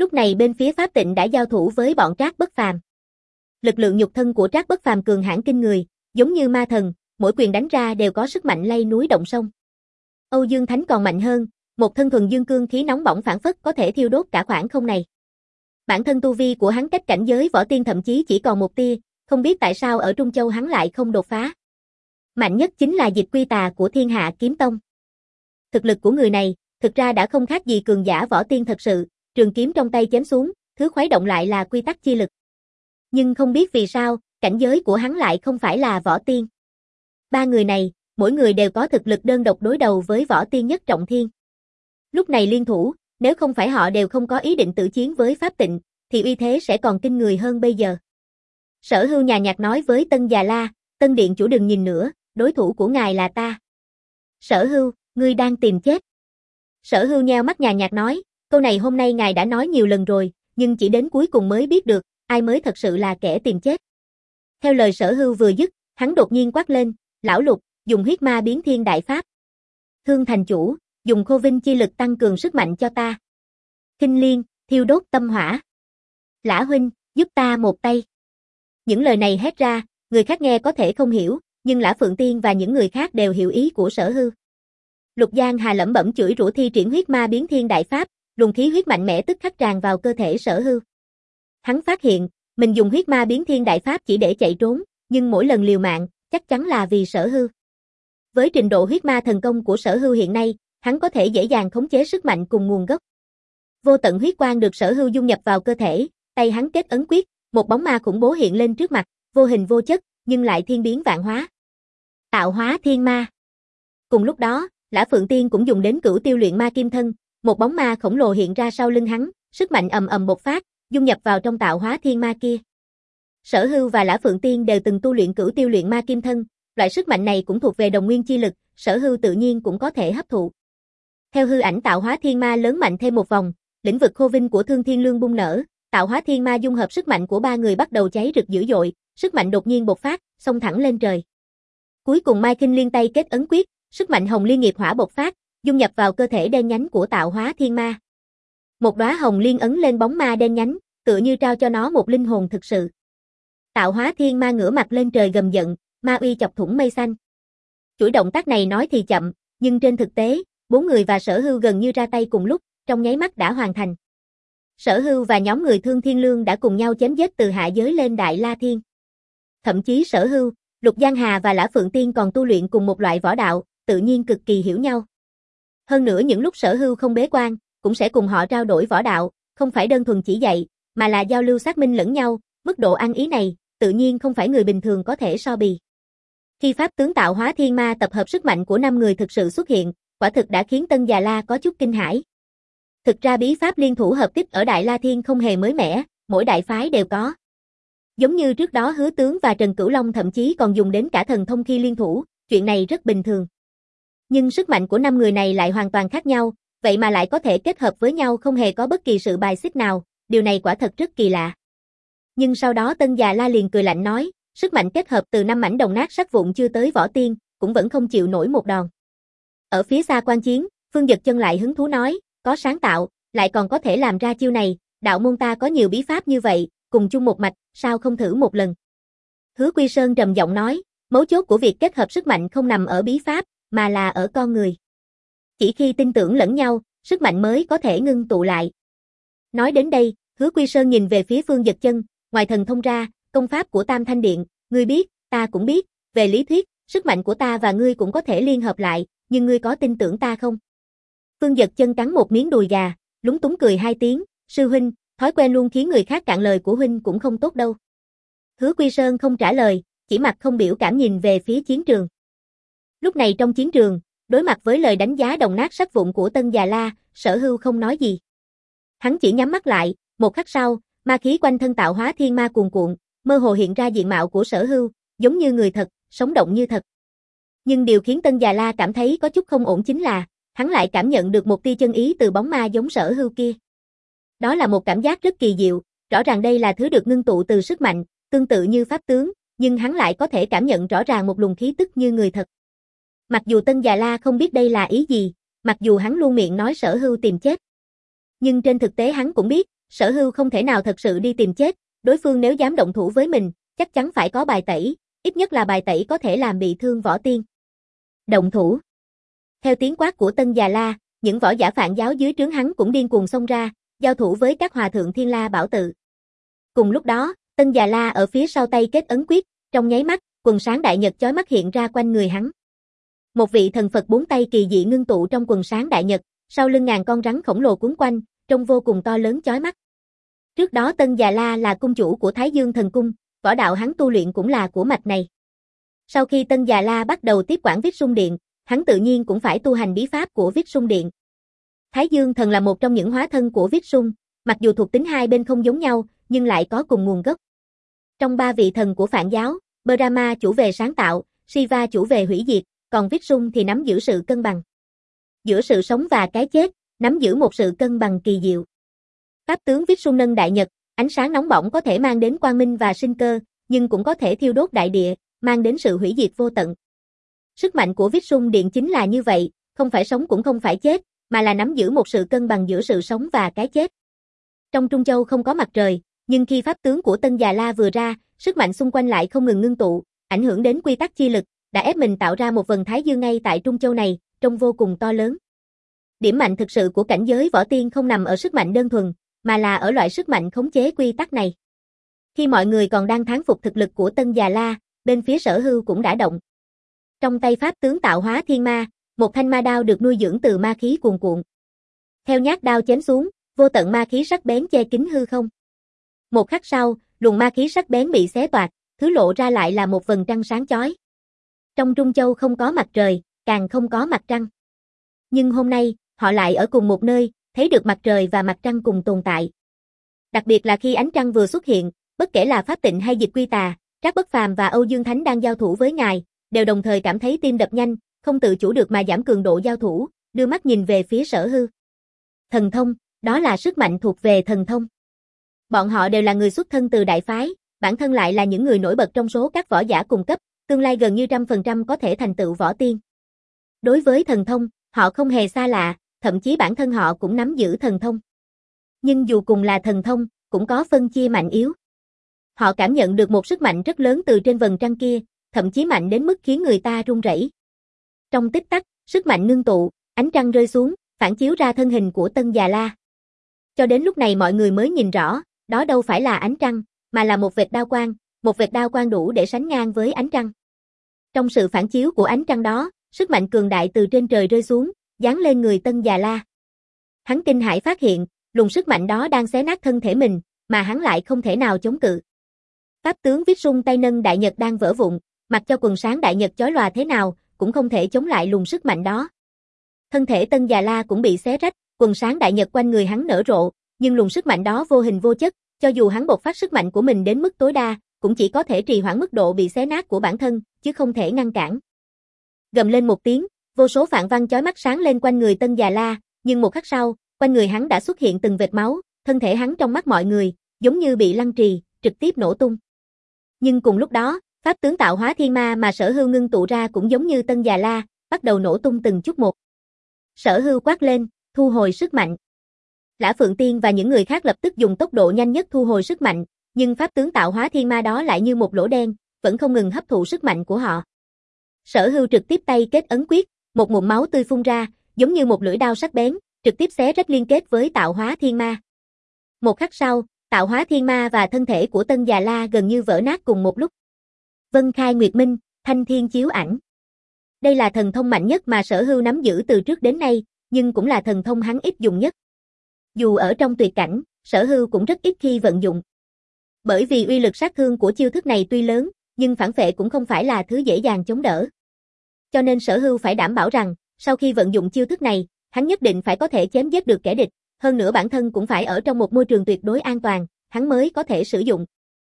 Lúc này bên phía Pháp Tịnh đã giao thủ với bọn Trác Bất Phàm. Lực lượng nhục thân của Trác Bất Phàm cường hãn kinh người, giống như ma thần, mỗi quyền đánh ra đều có sức mạnh lay núi động sông. Âu Dương Thánh còn mạnh hơn, một thân thuần dương cương khí nóng bỏng phảng phất có thể thiêu đốt cả khoảng không này. Bản thân tu vi của hắn cách cảnh giới võ tiên thậm chí chỉ còn một tia, không biết tại sao ở Trung Châu hắn lại không đột phá. Mạnh nhất chính là Dịch Quy Tà của Thiên Hạ Kiếm Tông. Thực lực của người này, thực ra đã không khác gì cường giả võ tiên thật sự, trường kiếm trong tay chém xuống, thứ khuấy động lại là quy tắc chi lực. Nhưng không biết vì sao, cảnh giới của hắn lại không phải là võ tiên. Ba người này, mỗi người đều có thực lực đơn độc đối đầu với võ tiên nhất trọng thiên. Lúc này liên thủ, nếu không phải họ đều không có ý định tự chiến với Pháp Tịnh, thì uy thế sẽ còn kinh người hơn bây giờ. Sở Hưu nhàn nhạt nói với Tân Già La, Tân Điện chủ đừng nhìn nữa, đối thủ của ngài là ta. Sở Hưu, ngươi đang tìm chết. Sở Hưu nheo mắt nhàn nhạt nói, câu này hôm nay ngài đã nói nhiều lần rồi, nhưng chỉ đến cuối cùng mới biết được, ai mới thật sự là kẻ tìm chết. Theo lời Sở Hưu vừa dứt, hắn đột nhiên quát lên, lão Lục, dùng huyết ma biến thiên đại pháp. Thương thành chủ, dùng khô vinh chi lực tăng cường sức mạnh cho ta. Kinh liên, thiêu đốt tâm hỏa. Lã huynh, giúp ta một tay. Những lời này hét ra, người khác nghe có thể không hiểu, nhưng Lã Phượng Tiên và những người khác đều hiểu ý của Sở Hưu. Lục Giang Hà lẩm bẩm chửi rủa thi triển huyết ma biến thiên đại pháp, luồng khí huyết mạnh mẽ tức khắc tràn vào cơ thể Sở Hưu. Hắn phát hiện, mình dùng huyết ma biến thiên đại pháp chỉ để chạy trốn, nhưng mỗi lần liều mạng, chắc chắn là vì Sở Hưu. Với trình độ huyết ma thần công của Sở Hưu hiện nay, hắn có thể dễ dàng khống chế sức mạnh cùng nguồn gốc. Vô tận huyết quang được Sở Hưu dung nhập vào cơ thể, tay hắn kết ấn quyết, một bóng ma khủng bố hiện lên trước mặt, vô hình vô chất, nhưng lại thiên biến vạn hóa. Tạo hóa thiên ma. Cùng lúc đó, Lã Phượng Tiên cũng dùng đến cửu tiêu luyện ma kim thân, một bóng ma khổng lồ hiện ra sau lưng hắn, sức mạnh ầm ầm bộc phát, dung nhập vào trong tạo hóa thiên ma kia. Sở Hưu và Lã Phượng Tiên đều từng tu luyện cửu tiêu luyện ma kim thân, loại sức mạnh này cũng thuộc về đồng nguyên chi lực, Sở Hưu tự nhiên cũng có thể hấp thụ. Theo hư ảnh tạo hóa thiên ma lớn mạnh thêm một vòng, lĩnh vực khô vinh của Thương Thiên Lương bung nở, tạo hóa thiên ma dung hợp sức mạnh của ba người bắt đầu cháy rực dữ dội, sức mạnh đột nhiên bộc phát, xông thẳng lên trời. Cuối cùng Mai Kinh liên tay kết ấn quyết, sức mạnh hồng liên nghiệp hỏa bộc phát, dung nhập vào cơ thể đen nhánh của tạo hóa thiên ma. Một đóa hồng liên ấn lên bóng ma đen nhánh, tựa như trao cho nó một linh hồn thực sự. Tạo hóa thiên ma ngửa mặt lên trời gầm giận, ma uy chọc thủng mây xanh. Chuỗi động tác này nói thì chậm, nhưng trên thực tế, bốn người và Sở Hưu gần như ra tay cùng lúc, trong nháy mắt đã hoàn thành. Sở Hưu và nhóm người Thương Thiên Lương đã cùng nhau chém giết từ hạ giới lên Đại La Thiên. Thậm chí Sở Hưu, Lục Giang Hà và Lã Phượng Tiên còn tu luyện cùng một loại võ đạo, tự nhiên cực kỳ hiểu nhau. Hơn nữa những lúc Sở Hưu không bế quan, cũng sẽ cùng họ trao đổi võ đạo, không phải đơn thuần chỉ dạy, mà là giao lưu xác minh lẫn nhau, mức độ ăn ý này, tự nhiên không phải người bình thường có thể so bì. Khi pháp tướng tạo hóa thiên ma tập hợp sức mạnh của năm người thực sự xuất hiện, quả thực đã khiến Tân Già La có chút kinh hãi. Thực ra bí pháp liên thủ hợp kích ở Đại La Thiên không hề mới mẻ, mỗi đại phái đều có. Giống như trước đó Hứa Tướng và Trần Cửu Long thậm chí còn dùng đến cả thần thông khi liên thủ, chuyện này rất bình thường. Nhưng sức mạnh của năm người này lại hoàn toàn khác nhau, vậy mà lại có thể kết hợp với nhau không hề có bất kỳ sự bài xích nào, điều này quả thật rất kỳ lạ. Nhưng sau đó Tân Già La liền cười lạnh nói, sức mạnh kết hợp từ năm mảnh đồng nát sắc vụn chưa tới võ tiên, cũng vẫn không chịu nổi một đòn. Ở phía xa quan chiến, Phương Dật Chân lại hứng thú nói, có sáng tạo, lại còn có thể làm ra chiêu này, đạo môn ta có nhiều bí pháp như vậy, cùng chung một mạch, sao không thử một lần. Hứa Quy Sơn trầm giọng nói, mấu chốt của việc kết hợp sức mạnh không nằm ở bí pháp, mà là ở con người. Chỉ khi tin tưởng lẫn nhau, sức mạnh mới có thể ngưng tụ lại. Nói đến đây, Hứa Quy Sơn nhìn về phía Phương Dật Chân, ngoài thần thông ra, công pháp của Tam Thanh Điện, ngươi biết, ta cũng biết, về lý thuyết, sức mạnh của ta và ngươi cũng có thể liên hợp lại, nhưng ngươi có tin tưởng ta không? Phương Dật Chân cắn một miếng đùi gà, lúng túng cười hai tiếng, sư huynh, thói quen luôn khiến người khác cạn lời của huynh cũng không tốt đâu. Hứa Quy Sơn không trả lời, chỉ mặt không biểu cảm nhìn về phía chiến trường. Lúc này trong chiến trường, đối mặt với lời đánh giá đồng nát sắc vụn của Tân Già La, Sở Hưu không nói gì. Hắn chỉ nhắm mắt lại, một khắc sau, ma khí quanh thân tạo hóa thiên ma cuồn cuộn, mơ hồ hiện ra diện mạo của Sở Hưu, giống như người thật, sống động như thật. Nhưng điều khiến Tân Già La cảm thấy có chút không ổn chính là, hắn lại cảm nhận được một tia chân ý từ bóng ma giống Sở Hưu kia. Đó là một cảm giác rất kỳ diệu, rõ ràng đây là thứ được ngưng tụ từ sức mạnh, tương tự như pháp tướng, nhưng hắn lại có thể cảm nhận rõ ràng một luồng khí tức như người thật. Mặc dù Tân Già La không biết đây là ý gì, mặc dù hắn luôn miệng nói Sở Hưu tìm chết. Nhưng trên thực tế hắn cũng biết, Sở Hưu không thể nào thật sự đi tìm chết, đối phương nếu dám động thủ với mình, chắc chắn phải có bài tẩy, ít nhất là bài tẩy có thể làm bị thương Võ Tiên. Động thủ. Theo tiếng quát của Tân Già La, những võ giả Phạn giáo dưới trướng hắn cũng điên cuồng xông ra, giao thủ với các hòa thượng Thiên La Bảo Tự. Cùng lúc đó, Tân Già La ở phía sau tay kết ấn quyết, trong nháy mắt, quần sáng đại nhật chói mắt hiện ra quanh người hắn. Một vị thần Phật bốn tay kỳ dị ngưng tụ trong quần sáng đại nhật, sau lưng ngàn con rắn khổng lồ cuốn quanh, trông vô cùng to lớn chói mắt. Trước đó Tân Già La là cung chủ của Thái Dương Thần Cung, võ đạo hắn tu luyện cũng là của mạch này. Sau khi Tân Già La bắt đầu tiếp quản Vít Sung Điện, hắn tự nhiên cũng phải tu hành bí pháp của Vít Sung Điện. Thái Dương Thần là một trong những hóa thân của Vít Sung, mặc dù thuộc tính hai bên không giống nhau, nhưng lại có cùng nguồn gốc. Trong ba vị thần của Phạn giáo, Brahma chủ về sáng tạo, Shiva chủ về hủy diệt, còn Vít Sung thì nắm giữ sự cân bằng. Giữa sự sống và cái chết, nắm giữ một sự cân bằng kỳ diệu. Pháp tướng Vít Sung nâng đại nhật, ánh sáng nóng bỏng có thể mang đến quang minh và sinh cơ, nhưng cũng có thể thiêu đốt đại địa, mang đến sự hủy diệt vô tận. Sức mạnh của Vít Sung Điện chính là như vậy, không phải sống cũng không phải chết, mà là nắm giữ một sự cân bằng giữa sự sống và cái chết. Trong Trung Châu không có mặt trời, nhưng khi pháp tướng của Tân Già La vừa ra, sức mạnh xung quanh lại không ngừng ngưng tụ, ảnh hưởng đến quy tắc chi lực, đã ép mình tạo ra một vầng thái dương ngay tại Trung Châu này, trông vô cùng to lớn. Điểm mạnh thực sự của cảnh giới võ tiên không nằm ở sức mạnh đơn thuần, mà là ở loại sức mạnh khống chế quy tắc này. Khi mọi người còn đang thán phục thực lực của Tân Già La, bên phía Sở Hưu cũng đã động. Trong tay pháp tướng tạo hóa thiên ma, một thanh ma đao được nuôi dưỡng từ ma khí cuồn cuộn. Theo nhát đao chém xuống, vô tận ma khí sắc bén che kín hư không. Một khắc sau, luồng ma khí sắc bén bị xé toạc, thứ lộ ra lại là một vầng trăng sáng chói. Trong Trung Châu không có mặt trời, càng không có mặt trăng. Nhưng hôm nay, họ lại ở cùng một nơi, thấy được mặt trời và mặt trăng cùng tồn tại. Đặc biệt là khi ánh trăng vừa xuất hiện, bất kể là Pháp Tịnh hay Dịch Quy Tà, Trác Bất Phàm và Âu Dương Thánh đang giao thủ với ngài, đều đồng thời cảm thấy tim đập nhanh, không tự chủ được mà giảm cường độ giao thủ, đưa mắt nhìn về phía Sở Hưu. Thần thông, đó là sức mạnh thuộc về thần thông. Bọn họ đều là người xuất thân từ đại phái, bản thân lại là những người nổi bật trong số các võ giả cùng cấp, tương lai gần như trăm phần trăm có thể thành tựu võ tiên. Đối với thần thông, họ không hề xa lạ, thậm chí bản thân họ cũng nắm giữ thần thông. Nhưng dù cùng là thần thông, cũng có phân chia mạnh yếu. Họ cảm nhận được một sức mạnh rất lớn từ trên vầng trăng kia, thậm chí mạnh đến mức khiến người ta run rẩy. Trong tích tắc, sức mạnh ngưng tụ, ánh trăng rơi xuống, phản chiếu ra thân hình của Tân Già La. Cho đến lúc này mọi người mới nhìn rõ, đó đâu phải là ánh trăng, mà là một vệt đao quang, một vệt đao quang đủ để sánh ngang với ánh trăng. Trong sự phản chiếu của ánh trăng đó, sức mạnh cường đại từ trên trời rơi xuống, giáng lên người Tân Già La. Hắn kinh hãi phát hiện, luồng sức mạnh đó đang xé nát thân thể mình, mà hắn lại không thể nào chống cự. Pháp tướng Vít Sung tay nâng đại nhật đang vỡ vụn, mặc cho quần sáng đại nhật chói lòa thế nào, cũng không thể chống lại luồng sức mạnh đó. Thân thể Tân Già La cũng bị xé rách, quần sáng đại nhật quanh người hắn nở rộ, nhưng luồng sức mạnh đó vô hình vô chất, cho dù hắn bộc phát sức mạnh của mình đến mức tối đa, cũng chỉ có thể trì hoãn mức độ bị xé nát của bản thân, chứ không thể ngăn cản. Gầm lên một tiếng, vô số phạn văn chói mắt sáng lên quanh người Tân Già La, nhưng một khắc sau, quanh người hắn đã xuất hiện từng vệt máu, thân thể hắn trong mắt mọi người, giống như bị lăng trì, trực tiếp nổ tung. Nhưng cùng lúc đó, pháp tướng tạo hóa thiên ma mà Sở Hưu ngưng tụ ra cũng giống như Tân Già La, bắt đầu nổ tung từng chút một. Sở Hưu quát lên, thu hồi sức mạnh. Lã Phượng Tiên và những người khác lập tức dùng tốc độ nhanh nhất thu hồi sức mạnh, nhưng pháp tướng tạo hóa thiên ma đó lại như một lỗ đen, vẫn không ngừng hấp thụ sức mạnh của họ. Sở Hưu trực tiếp tay kết ấn quyết, một ngụm máu tươi phun ra, giống như một lưỡi đao sắc bén, trực tiếp xé rách liên kết với tạo hóa thiên ma. Một khắc sau, tạo hóa thiên ma và thân thể của Tân Già La gần như vỡ nát cùng một lúc. Vân Khai Nguyệt Minh, Thanh Thiên Chiếu Ảnh. Đây là thần thông mạnh nhất mà Sở Hưu nắm giữ từ trước đến nay, nhưng cũng là thần thông hắn ít dùng nhất. Dù ở trong tuyệt cảnh, Sở Hưu cũng rất ít khi vận dụng. Bởi vì uy lực sát thương của chiêu thức này tuy lớn, nhưng phản phệ cũng không phải là thứ dễ dàng chống đỡ. Cho nên Sở Hưu phải đảm bảo rằng, sau khi vận dụng chiêu thức này, hắn nhất định phải có thể chém giết được kẻ địch, hơn nữa bản thân cũng phải ở trong một môi trường tuyệt đối an toàn, hắn mới có thể sử dụng.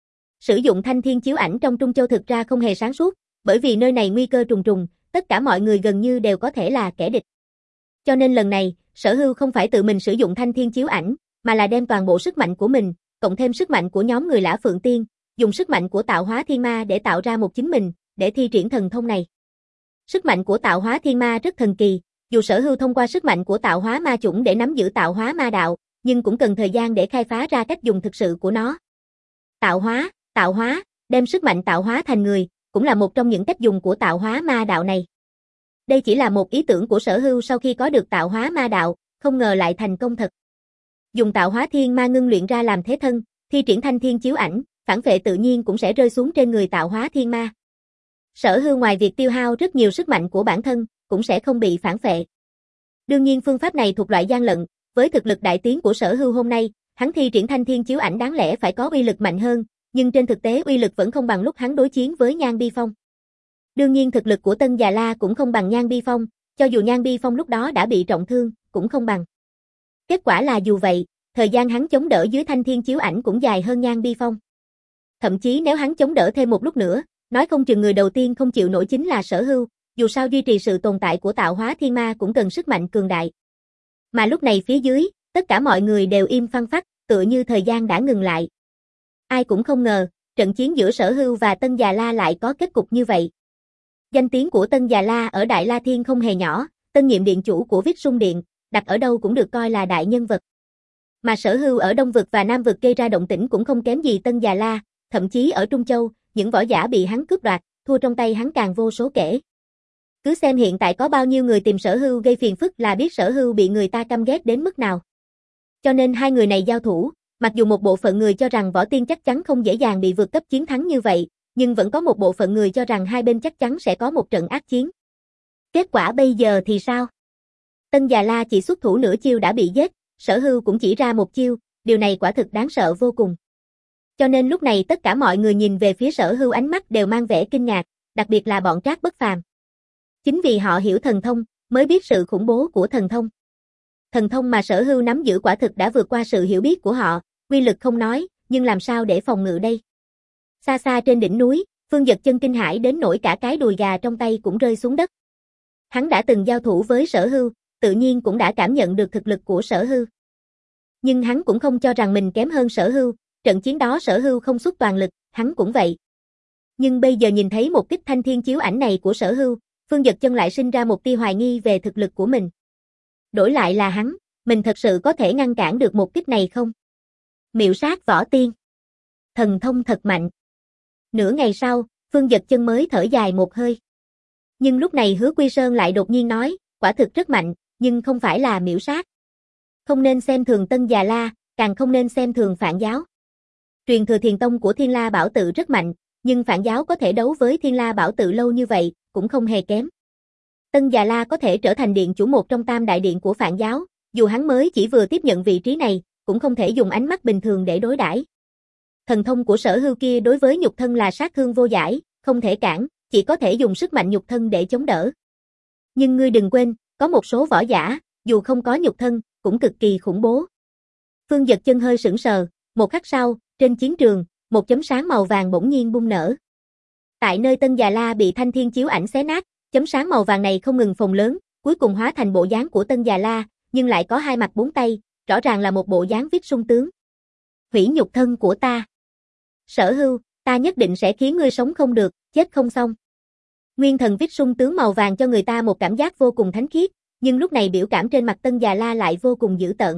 Sử dụng Thanh Thiên Chiếu Ảnh trong Trung Châu thực ra không hề sáng suốt, bởi vì nơi này nguy cơ trùng trùng, tất cả mọi người gần như đều có thể là kẻ địch. Cho nên lần này, Sở Hưu không phải tự mình sử dụng Thanh Thiên Chiếu Ảnh, mà là đem toàn bộ sức mạnh của mình, cộng thêm sức mạnh của nhóm người Lã Phượng Tiên, dùng sức mạnh của tạo hóa thiên ma để tạo ra một chính mình, để thi triển thần thông này. Sức mạnh của tạo hóa thiên ma rất thần kỳ, dù Sở Hưu thông qua sức mạnh của tạo hóa ma chủng để nắm giữ tạo hóa ma đạo, nhưng cũng cần thời gian để khai phá ra cách dùng thực sự của nó. Tạo hóa, tạo hóa, đem sức mạnh tạo hóa thành người, cũng là một trong những cách dùng của tạo hóa ma đạo này. Đây chỉ là một ý tưởng của Sở Hưu sau khi có được tạo hóa ma đạo, không ngờ lại thành công thật. Dùng tạo hóa thiên ma ngưng luyện ra làm thế thân, thi triển thanh thiên chiếu ảnh, phản phệ tự nhiên cũng sẽ rơi xuống trên người tạo hóa thiên ma. Sở Hưu ngoài việc tiêu hao rất nhiều sức mạnh của bản thân, cũng sẽ không bị phản phệ. Đương nhiên phương pháp này thuộc loại gian lận, với thực lực đại tiến của Sở Hưu hôm nay, hắn thi triển thanh thiên chiếu ảnh đáng lẽ phải có uy lực mạnh hơn, nhưng trên thực tế uy lực vẫn không bằng lúc hắn đối chiến với Nhan Bi Phong. Đương nhiên thực lực của Tân Già La cũng không bằng Nhan Bi Phong, cho dù Nhan Bi Phong lúc đó đã bị trọng thương, cũng không bằng. Kết quả là dù vậy, thời gian hắn chống đỡ dưới thanh thiên chiếu ảnh cũng dài hơn Nhan Bi Phong. Thậm chí nếu hắn chống đỡ thêm một lúc nữa, nói không chừng người đầu tiên không chịu nổi chính là Sở Hưu, dù sao duy trì sự tồn tại của tạo hóa thiên ma cũng cần sức mạnh cường đại. Mà lúc này phía dưới, tất cả mọi người đều im phăng phắc, tựa như thời gian đã ngừng lại. Ai cũng không ngờ, trận chiến giữa Sở Hưu và Tân Già La lại có kết cục như vậy. Danh tiếng của Tân Già La ở Đại La Thiên không hề nhỏ, tân nhiệm điện chủ của Vích Sung Điện, đặt ở đâu cũng được coi là đại nhân vật. Mà Sở Hưu ở Đông Vực và Nam Vực gây ra động tĩnh cũng không kém gì Tân Già La, thậm chí ở Trung Châu, những võ giả bị hắn cướp đoạt, thua trong tay hắn càng vô số kể. Cứ xem hiện tại có bao nhiêu người tìm Sở Hưu gây phiền phức là biết Sở Hưu bị người ta căm ghét đến mức nào. Cho nên hai người này giao thủ, mặc dù một bộ phận người cho rằng Võ Tiên chắc chắn không dễ dàng bị vượt cấp chiến thắng như vậy, nhưng vẫn có một bộ phận người cho rằng hai bên chắc chắn sẽ có một trận ác chiến. Kết quả bây giờ thì sao? Tân Già La chỉ xuất thủ nửa chiêu đã bị giết, Sở Hưu cũng chỉ ra một chiêu, điều này quả thực đáng sợ vô cùng. Cho nên lúc này tất cả mọi người nhìn về phía Sở Hưu ánh mắt đều mang vẻ kinh ngạc, đặc biệt là bọn Trác Bất Phàm. Chính vì họ hiểu thần thông, mới biết sự khủng bố của thần thông. Thần thông mà Sở Hưu nắm giữ quả thực đã vượt qua sự hiểu biết của họ, uy lực không nói, nhưng làm sao để phòng ngự đây? Xa xa trên đỉnh núi, Phương Dật Chân kinh hãi đến nỗi cả cái đùi gà trong tay cũng rơi xuống đất. Hắn đã từng giao thủ với Sở Hưu, tự nhiên cũng đã cảm nhận được thực lực của Sở Hưu. Nhưng hắn cũng không cho rằng mình kém hơn Sở Hưu, trận chiến đó Sở Hưu không xuất toàn lực, hắn cũng vậy. Nhưng bây giờ nhìn thấy một kích thanh thiên chiếu ảnh này của Sở Hưu, Phương Dật Chân lại sinh ra một tia hoài nghi về thực lực của mình. Đổi lại là hắn, mình thật sự có thể ngăn cản được một kích này không? Miệu sát võ tiên. Thần thông thật mạnh. Nửa ngày sau, Phương Dật Chân mới thở dài một hơi. Nhưng lúc này Hứa Quy Sơn lại đột nhiên nói, quả thực rất mạnh, nhưng không phải là miểu sát. Không nên xem thường Tân Già La, càng không nên xem thường Phạn Giáo. Truyền thừa Thiền Tông của Thiên La Bảo Tự rất mạnh, nhưng Phạn Giáo có thể đấu với Thiên La Bảo Tự lâu như vậy, cũng không hề kém. Tân Già La có thể trở thành điện chủ một trong tam đại điện của Phạn Giáo, dù hắn mới chỉ vừa tiếp nhận vị trí này, cũng không thể dùng ánh mắt bình thường để đối đãi. Thần thông của Sở Hưu kia đối với nhục thân là sát thương vô giải, không thể cản, chỉ có thể dùng sức mạnh nhục thân để chống đỡ. Nhưng ngươi đừng quên, có một số võ giả, dù không có nhục thân, cũng cực kỳ khủng bố. Phương Dật Chân hơi sững sờ, một khắc sau, trên chiến trường, một chấm sáng màu vàng bỗng nhiên bung nở. Tại nơi Tân Già La bị thanh thiên chiếu ảnh xé nát, chấm sáng màu vàng này không ngừng phồng lớn, cuối cùng hóa thành bộ dáng của Tân Già La, nhưng lại có hai mặt bốn tay, rõ ràng là một bộ dáng Vích Sung tướng. Hủy nhục thân của ta. Sở Hưu, ta nhất định sẽ khiến ngươi sống không được, chết không xong. Nguyên thần Vích Sung tướng màu vàng cho người ta một cảm giác vô cùng thánh khiết, nhưng lúc này biểu cảm trên mặt Tân Già La lại vô cùng dữ tợn.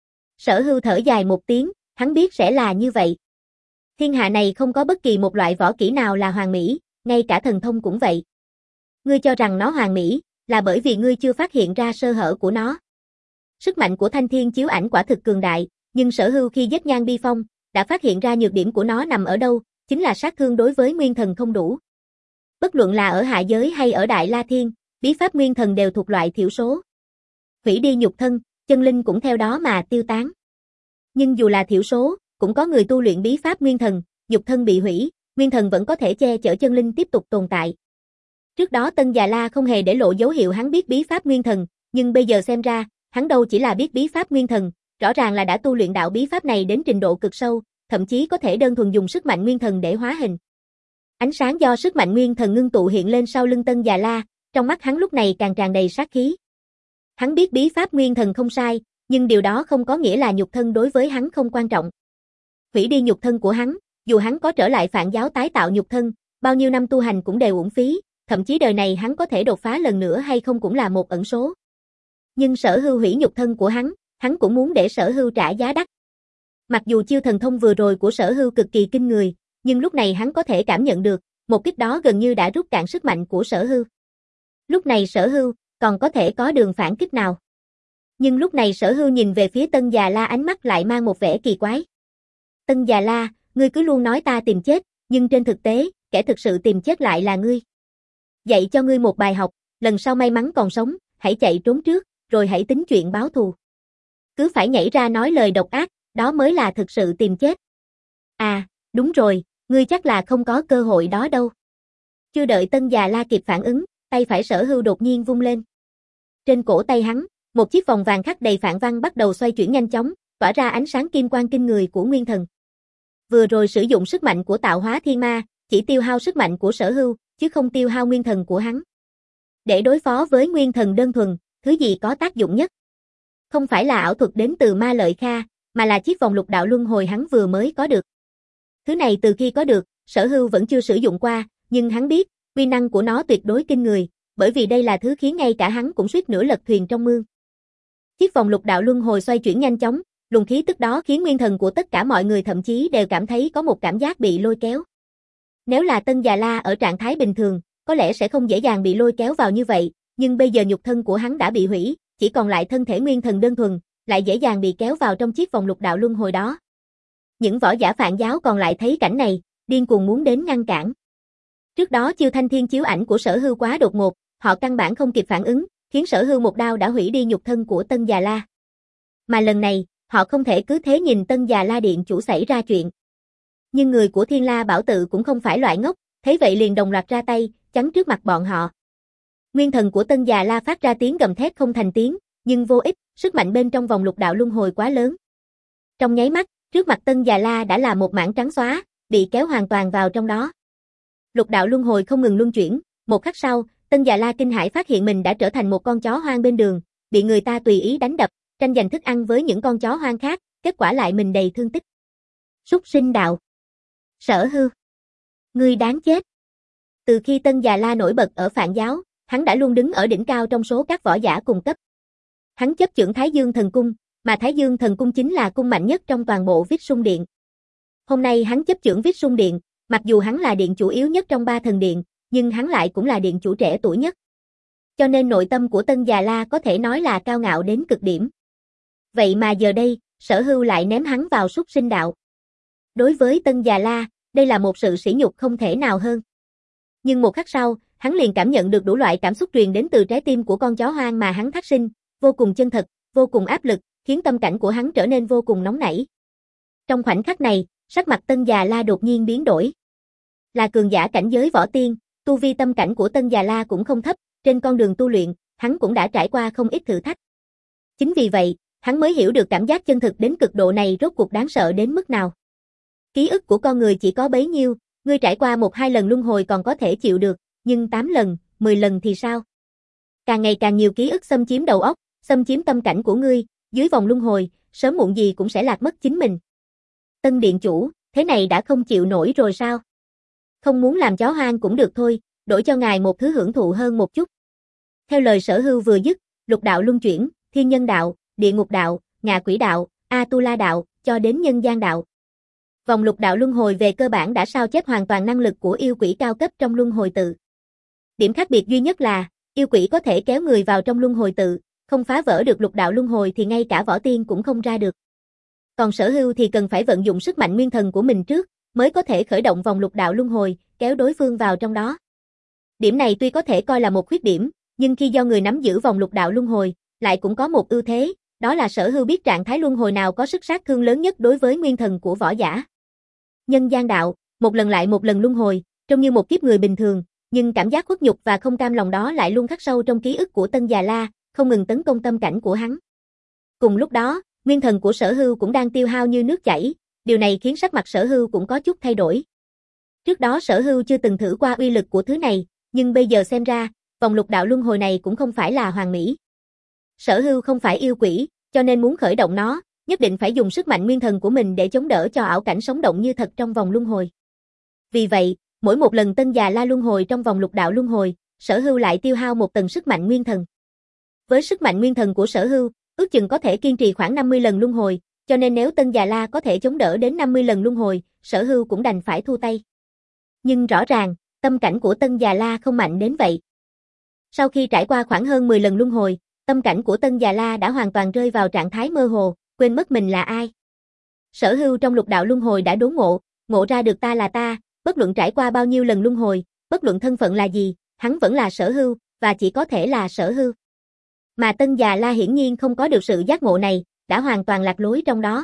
Sở Hưu thở dài một tiếng, hắn biết sẽ là như vậy. Thiên hạ này không có bất kỳ một loại võ kỹ nào là hoàn mỹ, ngay cả thần thông cũng vậy. Ngươi cho rằng nó hoàn mỹ, là bởi vì ngươi chưa phát hiện ra sơ hở của nó. Sức mạnh của thanh thiên chiếu ảnh quả thực cường đại, nhưng Sở Hưu khi giết Nhan Bi Phong, đã phát hiện ra nhược điểm của nó nằm ở đâu, chính là sát thương đối với nguyên thần không đủ. Bất luận là ở hạ giới hay ở Đại La Thiên, bí pháp nguyên thần đều thuộc loại thiểu số. Hủy đi nhục thân, chân linh cũng theo đó mà tiêu tán. Nhưng dù là thiểu số, cũng có người tu luyện bí pháp nguyên thần, nhục thân bị hủy, nguyên thần vẫn có thể che chở chân linh tiếp tục tồn tại. Trước đó Tân Già La không hề để lộ dấu hiệu hắn biết bí pháp nguyên thần, nhưng bây giờ xem ra, hắn đâu chỉ là biết bí pháp nguyên thần, rõ ràng là đã tu luyện đạo bí pháp này đến trình độ cực sâu, thậm chí có thể đơn thuần dùng sức mạnh nguyên thần để hóa hình. Ánh sáng do sức mạnh nguyên thần ngưng tụ hiện lên sau lưng Tân Già La, trong mắt hắn lúc này càng tràn đầy sát khí. Hắn biết bí pháp nguyên thần không sai, nhưng điều đó không có nghĩa là nhục thân đối với hắn không quan trọng. Hủy đi nhục thân của hắn, dù hắn có trở lại Phạn Giáo tái tạo nhục thân, bao nhiêu năm tu hành cũng đều uổng phí, thậm chí đời này hắn có thể đột phá lần nữa hay không cũng là một ẩn số. Nhưng Sở Hưu hủy nhục thân của hắn, hắn cũng muốn để Sở Hưu trả giá đắt. Mặc dù chiêu thần thông vừa rồi của Sở Hưu cực kỳ kinh người, nhưng lúc này hắn có thể cảm nhận được, một kích đó gần như đã rút cạn sức mạnh của Sở Hưu. Lúc này Sở Hưu còn có thể có đường phản kích nào? Nhưng lúc này Sở Hưu nhìn về phía Tân Già La, ánh mắt lại mang một vẻ kỳ quái. Tân Già La, ngươi cứ luôn nói ta tìm chết, nhưng trên thực tế, kẻ thực sự tìm chết lại là ngươi. Dạy cho ngươi một bài học, lần sau may mắn còn sống, hãy chạy trốn trước, rồi hãy tính chuyện báo thù. Cứ phải nhảy ra nói lời độc ác, đó mới là thực sự tìm chết. À, đúng rồi, ngươi chắc là không có cơ hội đó đâu. Chưa đợi Tân Già La kịp phản ứng, tay phải Sở Hưu đột nhiên vung lên. Trên cổ tay hắn, một chiếc vòng vàng khắc đầy phạn văn bắt đầu xoay chuyển nhanh chóng, tỏa ra ánh sáng kim quang kinh người của nguyên thần. Vừa rồi sử dụng sức mạnh của tạo hóa thiên ma, chỉ tiêu hao sức mạnh của Sở Hưu, chứ không tiêu hao nguyên thần của hắn. Để đối phó với nguyên thần đơn thuần, thứ gì có tác dụng nhất? Không phải là ảo thuật đến từ Ma Lợi Kha, mà là chiếc vòng lục đạo luân hồi hắn vừa mới có được. Thứ này từ khi có được, Sở Hưu vẫn chưa sử dụng qua, nhưng hắn biết, uy năng của nó tuyệt đối kinh người, bởi vì đây là thứ khiến ngay cả hắn cũng suýt nữa lật thuyền trong mương. Chiếc vòng lục đạo luân hồi xoay chuyển nhanh chóng, luồng khí tức đó khiến nguyên thần của tất cả mọi người thậm chí đều cảm thấy có một cảm giác bị lôi kéo. Nếu là Tân Già La ở trạng thái bình thường, có lẽ sẽ không dễ dàng bị lôi kéo vào như vậy, nhưng bây giờ nhục thân của hắn đã bị hủy, chỉ còn lại thân thể nguyên thần đơn thuần, lại dễ dàng bị kéo vào trong chiếc vòng lục đạo luân hồi đó. Những võ giả Phạn giáo còn lại thấy cảnh này, điên cuồng muốn đến ngăn cản. Trước đó chiêu thanh thiên chiếu ảnh của Sở Hưu quá đột ngột, họ căn bản không kịp phản ứng, khiến Sở Hưu một đao đã hủy đi nhục thân của Tân Già La. Mà lần này, họ không thể cứ thế nhìn Tân Già La điện chủ xảy ra chuyện. Nhưng người của Thiên La Bảo Tự cũng không phải loại ngốc, thấy vậy liền đồng loạt ra tay, chắn trước mặt bọn họ. Nguyên thần của Tân Già La phát ra tiếng gầm thét không thành tiếng, nhưng vô ích, sức mạnh bên trong vòng lục đạo luân hồi quá lớn. Trong nháy mắt, trước mặt Tân Già La đã là một mảng trắng xóa, bị kéo hoàn toàn vào trong đó. Lục đạo luân hồi không ngừng luân chuyển, một khắc sau, Tân Già La kinh hãi phát hiện mình đã trở thành một con chó hoang bên đường, bị người ta tùy ý đánh đập, tranh giành thức ăn với những con chó hoang khác, kết quả lại mình đầy thương tích. Súc sinh đạo. Sở Hưu. Ngươi đáng chết. Từ khi Tân Già La nổi bật ở Phạn giáo, hắn đã luôn đứng ở đỉnh cao trong số các võ giả cùng cấp. Hắn chấp chưởng Thái Dương Thần Cung, mà Thái Dương Thần Cung chính là cung mạnh nhất trong toàn bộ Vít Sung Điện. Hôm nay hắn chấp chưởng Vít Sung Điện, mặc dù hắn là điện chủ yếu nhất trong ba thần điện, nhưng hắn lại cũng là điện chủ trẻ tuổi nhất. Cho nên nội tâm của Tân Già La có thể nói là cao ngạo đến cực điểm. Vậy mà giờ đây, Sở Hưu lại ném hắn vào súc sinh đạo. Đối với Tân Già La, đây là một sự sỉ nhục không thể nào hơn. Nhưng một khắc sau, hắn liền cảm nhận được đủ loại cảm xúc truyền đến từ trái tim của con chó hoang mà hắn thác sinh, vô cùng chân thật, vô cùng áp lực, khiến tâm cảnh của hắn trở nên vô cùng nóng nảy. Trong khoảnh khắc này, sắc mặt Tân Già La đột nhiên biến đổi. Là cường giả cảnh giới võ tiên, tu vi tâm cảnh của Tân Già La cũng không thấp, trên con đường tu luyện, hắn cũng đã trải qua không ít thử thách. Chính vì vậy, hắn mới hiểu được cảm giác chân thực đến cực độ này rốt cuộc đáng sợ đến mức nào. Ký ức của con người chỉ có bấy nhiêu, ngươi trải qua một hai lần luân hồi còn có thể chịu được, nhưng tám lần, mười lần thì sao? Càng ngày càng nhiều ký ức xâm chiếm đầu óc, xâm chiếm tâm cảnh của ngươi, dưới vòng luân hồi, sớm muộn gì cũng sẽ lạc mất chính mình. Tân điện chủ, thế này đã không chịu nổi rồi sao? Không muốn làm chó hoang cũng được thôi, đổi cho ngài một thứ hưởng thụ hơn một chút. Theo lời Sở Hưu vừa dứt, lục đạo luân chuyển, thiên nhân đạo, địa ngục đạo, ngạ quỷ đạo, A-tu-la đạo, cho đến nhân gian đạo. Vòng lục đạo luân hồi về cơ bản đã sao chép hoàn toàn năng lực của yêu quỷ cao cấp trong luân hồi tự. Điểm khác biệt duy nhất là, yêu quỷ có thể kéo người vào trong luân hồi tự, không phá vỡ được lục đạo luân hồi thì ngay cả võ tiên cũng không ra được. Còn Sở Hưu thì cần phải vận dụng sức mạnh nguyên thần của mình trước, mới có thể khởi động vòng lục đạo luân hồi, kéo đối phương vào trong đó. Điểm này tuy có thể coi là một khuyết điểm, nhưng khi do người nắm giữ vòng lục đạo luân hồi, lại cũng có một ưu thế, đó là Sở Hưu biết trạng thái luân hồi nào có sức sát thương lớn nhất đối với nguyên thần của võ giả. Nhân gian đạo, một lần lại một lần luân hồi, trông như một kiếp người bình thường, nhưng cảm giác khuất nhục và không cam lòng đó lại luôn khắc sâu trong ký ức của Tân Già La, không ngừng tấn công tâm cảnh của hắn. Cùng lúc đó, nguyên thần của Sở Hưu cũng đang tiêu hao như nước chảy, điều này khiến sắc mặt Sở Hưu cũng có chút thay đổi. Trước đó Sở Hưu chưa từng thử qua uy lực của thứ này, nhưng bây giờ xem ra, vòng lục đạo luân hồi này cũng không phải là hoàn mỹ. Sở Hưu không phải yêu quỷ, cho nên muốn khởi động nó, nhất định phải dùng sức mạnh nguyên thần của mình để chống đỡ cho ảo cảnh sống động như thật trong vòng luân hồi. Vì vậy, mỗi một lần Tân Già La luân hồi trong vòng lục đạo luân hồi, Sở Hưu lại tiêu hao một tầng sức mạnh nguyên thần. Với sức mạnh nguyên thần của Sở Hưu, ước chừng có thể kiên trì khoảng năm mươi lần luân hồi, cho nên nếu Tân Già La có thể chống đỡ đến năm mươi lần luân hồi, Sở Hưu cũng đành phải thu tay. Nhưng rõ ràng, tâm cảnh của Tân Già La không mạnh đến vậy. Sau khi trải qua khoảng hơn mười lần luân hồi, tâm cảnh của Tân Già La đã hoàn toàn rơi vào trạng thái mơ hồ, quên mất mình là ai. Sở Hưu trong lục đạo luân hồi đã đốn ngộ, ngộ ra được ta là ta, bất luận trải qua bao nhiêu lần luân hồi, bất luận thân phận là gì, hắn vẫn là Sở Hưu, và chỉ có thể là Sở Hưu. Mà Tân Già La hiển nhiên không có được sự giác ngộ này, đã hoàn toàn lạc lối trong đó.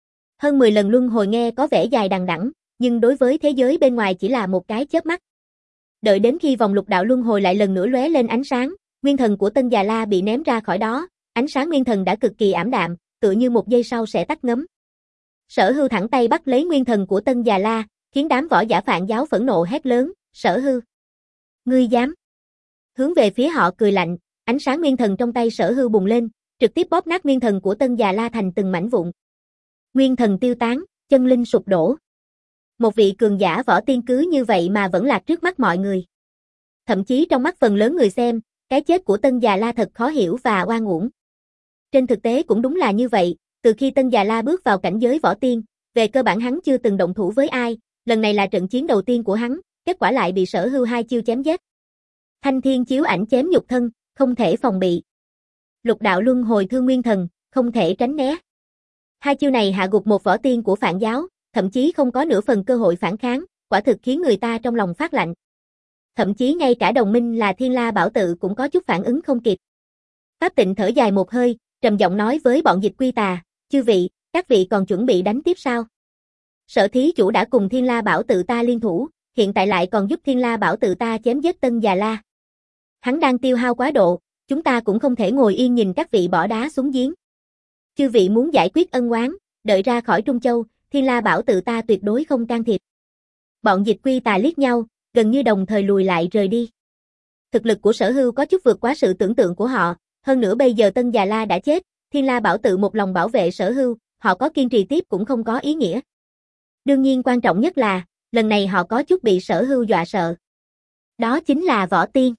Hơn mười lần luân hồi nghe có vẻ dài đằng đẵng, nhưng đối với thế giới bên ngoài chỉ là một cái chớp mắt. Đợi đến khi vòng lục đạo luân hồi lại lần nữa lóe lên ánh sáng, nguyên thần của Tân Già La bị ném ra khỏi đó, ánh sáng nguyên thần đã cực kỳ ảm đạm, tựa như một giây sau sẽ tắt ngấm. Sở Hưu thẳng tay bắt lấy nguyên thần của Tân Già La, khiến đám võ giả Phạn giáo phẫn nộ hét lớn, Sở Hưu, ngươi dám? Hướng về phía họ cười lạnh, ánh sáng nguyên thần trong tay Sở Hưu bùng lên, trực tiếp bóp nát nguyên thần của Tân Già La thành từng mảnh vụn. Nguyên thần tiêu tán, chân linh sụp đổ. Một vị cường giả võ tiên cứ như vậy mà vẫn lạc trước mắt mọi người. Thậm chí trong mắt phần lớn người xem, cái chết của Tân Già La thật khó hiểu và oan uổng. Trên thực tế cũng đúng là như vậy, từ khi Tân Già La bước vào cảnh giới võ tiên, về cơ bản hắn chưa từng động thủ với ai, lần này là trận chiến đầu tiên của hắn, kết quả lại bị Sở Hưu hai chiêu chém giết. Thanh thiên chiếu ảnh chém nhục thân, không thể phòng bị. Lục đạo luân hồi thương nguyên thần, không thể tránh né. Hai chiêu này hạ gục một võ tiên của Phạn giáo, thậm chí không có nửa phần cơ hội phản kháng, quả thực khiến người ta trong lòng phát lạnh. Thậm chí ngay cả đồng minh là Thiên La Bảo Tự cũng có chút phản ứng không kịp. Pháp Tịnh thở dài một hơi, trầm giọng nói với bọn Dịch Quy Tà, chư vị, các vị còn chuẩn bị đánh tiếp sao? Sở thí chủ đã cùng Thiên La Bảo Tự ta liên thủ, hiện tại lại còn giúp Thiên La Bảo Tự ta chém giết Tân Già La. Hắn đang tiêu hao quá độ, chúng ta cũng không thể ngồi yên nhìn các vị bỏ đá xuống giếng. Chư vị muốn giải quyết ân oán, đợi ra khỏi Trung Châu, Thiên La Bảo Tự ta tuyệt đối không can thiệp. Bọn Dịch Quy Tà liếc nhau, gần như đồng thời lùi lại rời đi. Thực lực của Sở Hưu có chút vượt quá sự tưởng tượng của họ, hơn nữa bây giờ Tân Già La đã chết, Thiên La Bảo Tự một lòng bảo vệ Sở Hưu, họ có kiên trì tiếp cũng không có ý nghĩa. Đương nhiên quan trọng nhất là, lần này họ có chút bị Sở Hưu dọa sợ. Đó chính là võ tiên.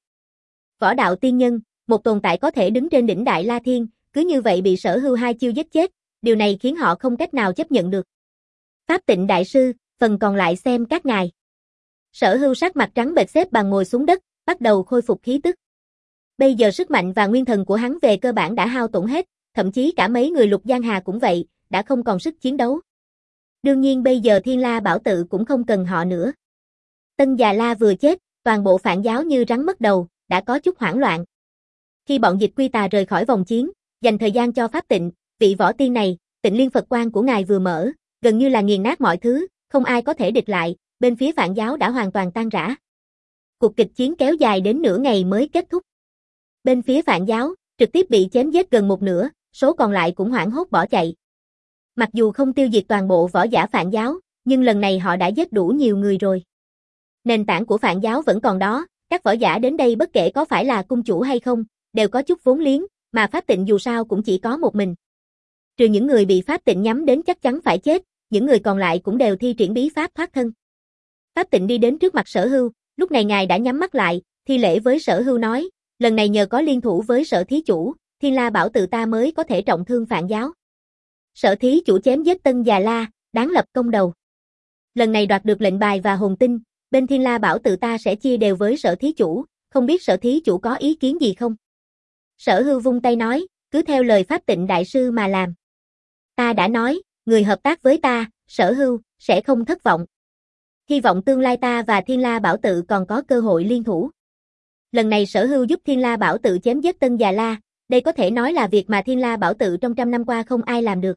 Võ đạo tiên nhân, một tồn tại có thể đứng trên đỉnh Đại La Thiên, cứ như vậy bị Sở Hưu hai chiêu giết chết, điều này khiến họ không cách nào chấp nhận được. Pháp Tịnh đại sư, phần còn lại xem các ngài. Sở Hưu sắc mặt trắng bệch xếp bằng ngồi xuống đất, bắt đầu khôi phục khí tức. Bây giờ sức mạnh và nguyên thần của hắn về cơ bản đã hao tổn hết, thậm chí cả mấy người Lục Giang Hà cũng vậy, đã không còn sức chiến đấu. Đương nhiên bây giờ Thiên La Bảo Tự cũng không cần họ nữa. Tân Già La vừa chết, toàn bộ Phạn giáo như rắn mất đầu, đã có chút hoảng loạn. Khi bọn Dịch Quy Tà rời khỏi vòng chiến, dành thời gian cho Pháp Tịnh, vị võ tiên này, Tịnh Liên Phật Quan của ngài vừa mở, gần như là nghiền nát mọi thứ, không ai có thể địch lại, bên phía Phạn giáo đã hoàn toàn tan rã. Cuộc kịch chiến kéo dài đến nửa ngày mới kết thúc. Bên phía Phạn giáo, trực tiếp bị chém giết gần một nửa, số còn lại cũng hoảng hốt bỏ chạy. Mặc dù không tiêu diệt toàn bộ võ giả Phạn giáo, nhưng lần này họ đã giết đủ nhiều người rồi. Nền tảng của Phạn giáo vẫn còn đó, các võ giả đến đây bất kể có phải là cung chủ hay không, đều có chút vốn liếng, mà Pháp Tịnh dù sao cũng chỉ có một mình. Trừ những người bị Pháp Tịnh nhắm đến chắc chắn phải chết, những người còn lại cũng đều thi triển bí pháp thoát thân. Pháp Tịnh đi đến trước mặt Sở Hưu, lúc này ngài đã nhắm mắt lại, thi lễ với Sở Hưu nói, lần này nhờ có liên thủ với Sở thí chủ, Thiên La Bảo Tự ta mới có thể trọng thương Phạn giáo. Sở thí chủ chém giết Tân Già La, đáng lập công đầu. Lần này đoạt được lệnh bài và hồn tinh, bên Thiên La Bảo Tự ta sẽ chia đều với Sở thí chủ, không biết Sở thí chủ có ý kiến gì không? Sở Hưu vung tay nói, cứ theo lời Pháp Tịnh đại sư mà làm. Ta đã nói, người hợp tác với ta, Sở Hưu, sẽ không thất vọng. Hy vọng tương lai ta và Thiên La Bảo Tự còn có cơ hội liên thủ. Lần này Sở Hưu giúp Thiên La Bảo Tự chém giết Tân Già La, đây có thể nói là việc mà Thiên La Bảo Tự trong trăm năm qua không ai làm được.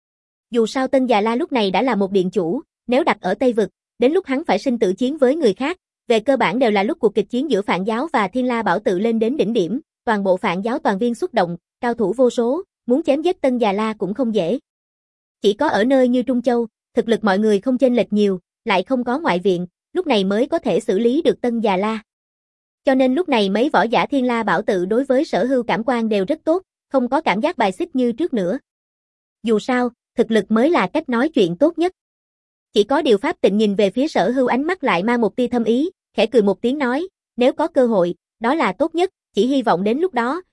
Dù sao Tân Già La lúc này đã là một điện chủ, nếu đặt ở Tây Vực, đến lúc hắn phải sinh tử chiến với người khác, về cơ bản đều là lúc cuộc kịch chiến giữa Phạn giáo và Thiên La Bảo Tự lên đến đỉnh điểm, toàn bộ Phạn giáo toàn viên xuất động, cao thủ vô số, muốn chém giết Tân Già La cũng không dễ. Chỉ có ở nơi như Trung Châu, thực lực mọi người không chênh lệch nhiều, lại không có ngoại viện, lúc này mới có thể xử lý được Tân Già La. Cho nên lúc này mấy võ giả Thiên La Bảo Tự đối với Sở Hưu cảm quan đều rất tốt, không có cảm giác bài xích như trước nữa. Dù sao, thực lực mới là cách nói chuyện tốt nhất. Chỉ có điều Pháp Tịnh nhìn về phía Sở Hưu ánh mắt lại mang một tia thâm ý, khẽ cười một tiếng nói, nếu có cơ hội, đó là tốt nhất, chỉ hy vọng đến lúc đó,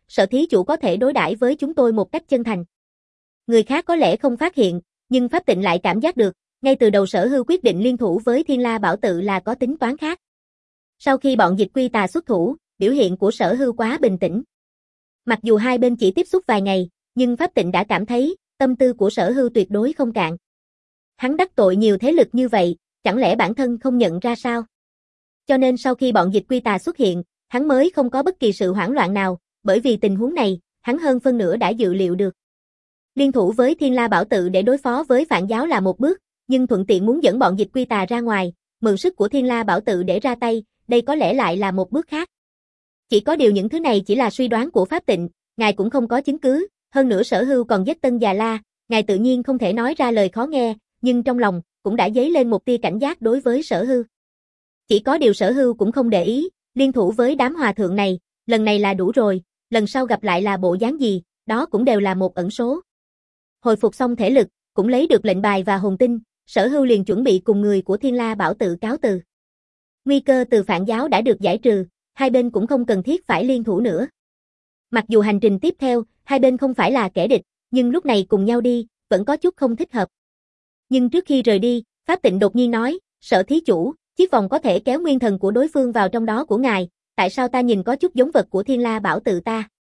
Sở thí chủ có thể đối đãi với chúng tôi một cách chân thành. Người khác có lẽ không phát hiện, nhưng Pháp Tịnh lại cảm giác được, ngay từ đầu Sở Hưu quyết định liên thủ với Thiên La Bảo Tự là có tính toán khác. Sau khi bọn Dịch Quy Tà xuất thủ, biểu hiện của Sở Hưu quá bình tĩnh. Mặc dù hai bên chỉ tiếp xúc vài ngày, nhưng Pháp Tịnh đã cảm thấy, tâm tư của Sở Hưu tuyệt đối không cạn. Hắn đắc tội nhiều thế lực như vậy, chẳng lẽ bản thân không nhận ra sao? Cho nên sau khi bọn Dịch Quy Tà xuất hiện, hắn mới không có bất kỳ sự hoảng loạn nào, bởi vì tình huống này, hắn hơn phân nửa đã dự liệu được. Liên thủ với Thiên La Bảo Tự để đối phó với Phản Giáo là một bước, nhưng thuận tiện muốn dẫn bọn Dịch Quy Tà ra ngoài, mượn sức của Thiên La Bảo Tự để ra tay, đây có lẽ lại là một bước khác. Chỉ có điều những thứ này chỉ là suy đoán của Pháp Tịnh, ngài cũng không có chứng cứ, hơn nữa Sở Hưu còn giết Tân Già La, ngài tự nhiên không thể nói ra lời khó nghe, nhưng trong lòng cũng đã dấy lên một tia cảnh giác đối với Sở Hưu. Chỉ có điều Sở Hưu cũng không để ý, liên thủ với đám hòa thượng này, lần này là đủ rồi, lần sau gặp lại là bộ dáng gì, đó cũng đều là một ẩn số. Hồi phục xong thể lực, cũng lấy được lệnh bài và hồn tinh, Sở Hưu liền chuẩn bị cùng người của Thiên La Bảo Tự cáo từ. Nguy cơ từ Phản Giáo đã được giải trừ, hai bên cũng không cần thiết phải liên thủ nữa. Mặc dù hành trình tiếp theo, hai bên không phải là kẻ địch, nhưng lúc này cùng nhau đi, vẫn có chút không thích hợp. Nhưng trước khi rời đi, Pháp Tịnh đột nhiên nói, Sở thí chủ, chiếc vòng có thể kéo nguyên thần của đối phương vào trong đó của ngài, tại sao ta nhìn có chút giống vật của Thiên La Bảo Tự ta?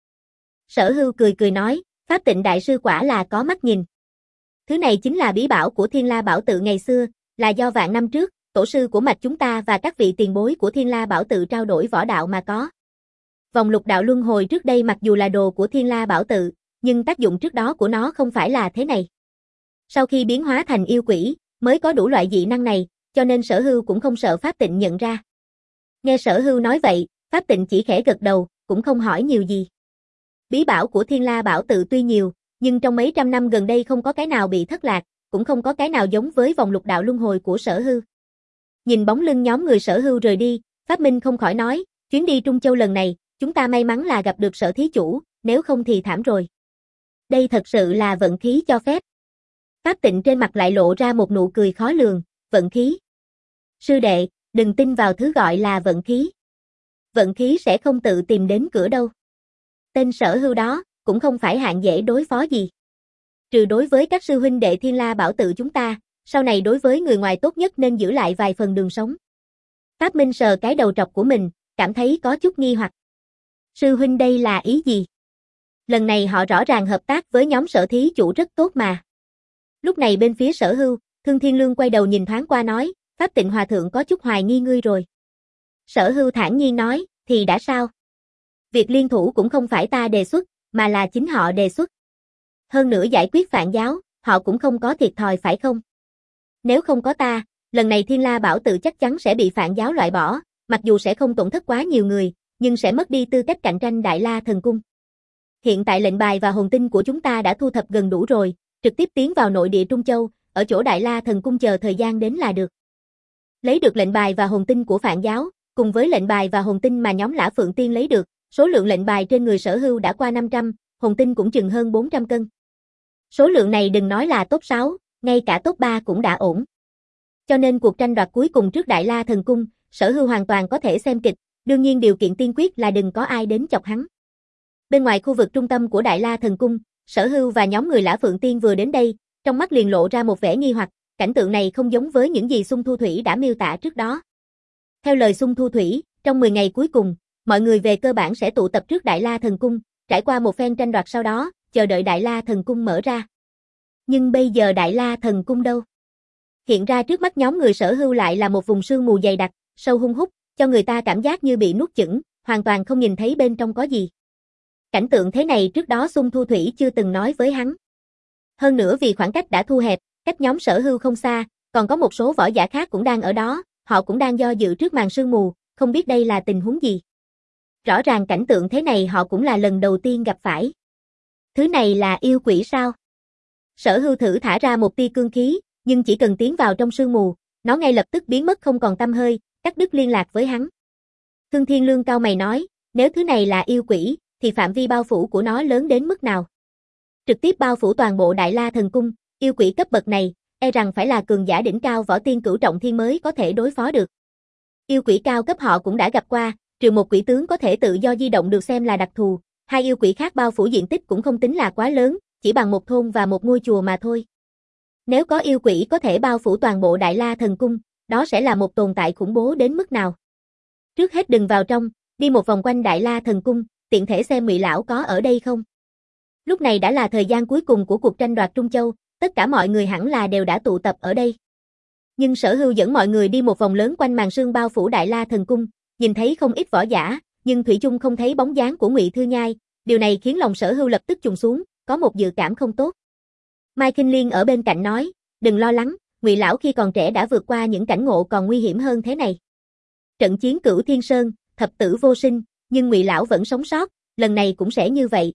Sở Hưu cười cười nói, Pháp Tịnh đại sư quả là có mắt nhìn. Thứ này chính là bí bảo của Thiên La Bảo Tự ngày xưa, là do vạn năm trước, tổ sư của mạch chúng ta và các vị tiền bối của Thiên La Bảo Tự trao đổi võ đạo mà có. Vòng lục đạo luân hồi trước đây mặc dù là đồ của Thiên La Bảo Tự, nhưng tác dụng trước đó của nó không phải là thế này. Sau khi biến hóa thành yêu quỷ, mới có đủ loại dị năng này, cho nên Sở Hưu cũng không sợ Pháp Tịnh nhận ra. Nghe Sở Hưu nói vậy, Pháp Tịnh chỉ khẽ gật đầu, cũng không hỏi nhiều gì. Bí bảo của Thiên La Bảo Tự tuy nhiều, nhưng trong mấy trăm năm gần đây không có cái nào bị thất lạc, cũng không có cái nào giống với vòng lục đạo luân hồi của Sở Hưu. Nhìn bóng lưng nhóm người Sở Hưu rời đi, Pháp Minh không khỏi nói, chuyến đi Trung Châu lần này, chúng ta may mắn là gặp được Sở thí chủ, nếu không thì thảm rồi. Đây thật sự là vận khí cho phép. Pháp Tịnh trên mặt lại lộ ra một nụ cười khó lường, vận khí. Sư đệ, đừng tin vào thứ gọi là vận khí. Vận khí sẽ không tự tìm đến cửa đâu. Tên Sở Hưu đó, cũng không phải hạng dễ đối phó gì. Trừ đối với các sư huynh đệ Thiên La Bảo Tự chúng ta, sau này đối với người ngoài tốt nhất nên giữ lại vài phần đường sống. Pháp Minh sờ cái đầu trọc của mình, cảm thấy có chút nghi hoặc. Sư huynh đây là ý gì? Lần này họ rõ ràng hợp tác với nhóm Sở thí chủ rất tốt mà. Lúc này bên phía Sở Hưu, Thương Thiên Lương quay đầu nhìn thoáng qua nói, Pháp Tịnh Hòa Thượng có chút hoài nghi ngươi rồi. Sở Hưu thản nhiên nói, thì đã sao? Việc liên thủ cũng không phải ta đề xuất, mà là chính họ đề xuất. Hơn nữa giải quyết Phản Giáo, họ cũng không có thiệt thòi phải không? Nếu không có ta, lần này Thiên La Bảo Tự chắc chắn sẽ bị Phản Giáo loại bỏ, mặc dù sẽ không tổn thất quá nhiều người, nhưng sẽ mất đi tư cách cạnh tranh Đại La Thần Cung. Hiện tại lệnh bài và hồn tinh của chúng ta đã thu thập gần đủ rồi, trực tiếp tiến vào nội địa Trung Châu, ở chỗ Đại La Thần Cung chờ thời gian đến là được. Lấy được lệnh bài và hồn tinh của Phản Giáo, cùng với lệnh bài và hồn tinh mà nhóm Lã Phượng Tiên lấy được, số lượng lệnh bài trên người Sở Hưu đã qua năm trăm, hồn tinh cũng chừng hơn bốn trăm cân. Số lượng này đừng nói là top sáu, ngay cả top ba cũng đã ổn. Cho nên cuộc tranh đoạt cuối cùng trước Đại La Thần Cung, Sở Hưu hoàn toàn có thể xem kịch, đương nhiên điều kiện tiên quyết là đừng có ai đến chọc hắn. Bên ngoài khu vực trung tâm của Đại La Thần Cung, Sở Hưu và nhóm người Lã Phượng Tiên vừa đến đây, trong mắt liền lộ ra một vẻ nghi hoặc, cảnh tượng này không giống với những gì Xung Thu Thủy đã miêu tả trước đó. Theo lời Xung Thu Thủy, trong mười ngày cuối cùng, mọi người về cơ bản sẽ tụ tập trước Đại La Thần Cung, trải qua một phen tranh đoạt sau đó, chờ đợi Đại La Thần Cung mở ra. Nhưng bây giờ Đại La Thần Cung đâu? Hiện ra trước mắt nhóm người Sở Hưu lại là một vùng sương mù dày đặc, sâu hun hút, cho người ta cảm giác như bị nuốt chửng, hoàn toàn không nhìn thấy bên trong có gì. Cảnh tượng thế này trước đó Xung Thu Thủy chưa từng nói với hắn. Hơn nữa vì khoảng cách đã thu hẹp, cách nhóm Sở Hưu không xa, còn có một số võ giả khác cũng đang ở đó, họ cũng đang do dự trước màn sương mù, không biết đây là tình huống gì. Rõ ràng cảnh tượng thế này họ cũng là lần đầu tiên gặp phải. Thứ này là yêu quỷ sao? Sở Hưu thử thả ra một tia cương khí, nhưng chỉ cần tiến vào trong sương mù, nó ngay lập tức biến mất không còn tăm hơi, cắt đứt liên lạc với hắn. Thương Thiên Lương cao mày nói, nếu thứ này là yêu quỷ, thì phạm vi bao phủ của nó lớn đến mức nào? Trực tiếp bao phủ toàn bộ Đại La Thần Cung, yêu quỷ cấp bậc này, e rằng phải là cường giả đỉnh cao võ tiên cửu trọng thiên mới có thể đối phó được. Yêu quỷ cao cấp họ cũng đã gặp qua, trừ một quỷ tướng có thể tự do di động được xem là đặc thù, Hai yêu quỷ khác bao phủ diện tích cũng không tính là quá lớn, chỉ bằng một thôn và một ngôi chùa mà thôi. Nếu có yêu quỷ có thể bao phủ toàn bộ Đại La Thần Cung, đó sẽ là một tồn tại khủng bố đến mức nào. Trước hết đừng vào trong, đi một vòng quanh Đại La Thần Cung, tiện thể xem Ngụy lão có ở đây không. Lúc này đã là thời gian cuối cùng của cuộc tranh đoạt Trung Châu, tất cả mọi người hẳn là đều đã tụ tập ở đây. Nhưng Sở Hưu dẫn mọi người đi một vòng lớn quanh màn sương bao phủ Đại La Thần Cung, nhìn thấy không ít võ giả, nhưng thủy chung không thấy bóng dáng của Ngụy Thư Nhai, điều này khiến lòng Sở Hưu lập tức trùng xuống, có một dự cảm không tốt. Mai Kinh Liên ở bên cạnh nói, đừng lo lắng, Ngụy lão khi còn trẻ đã vượt qua những cảnh ngộ còn nguy hiểm hơn thế này. Trận chiến Cửu Thiên Sơn, thập tử vô sinh, nhưng Ngụy lão vẫn sống sót, lần này cũng sẽ như vậy.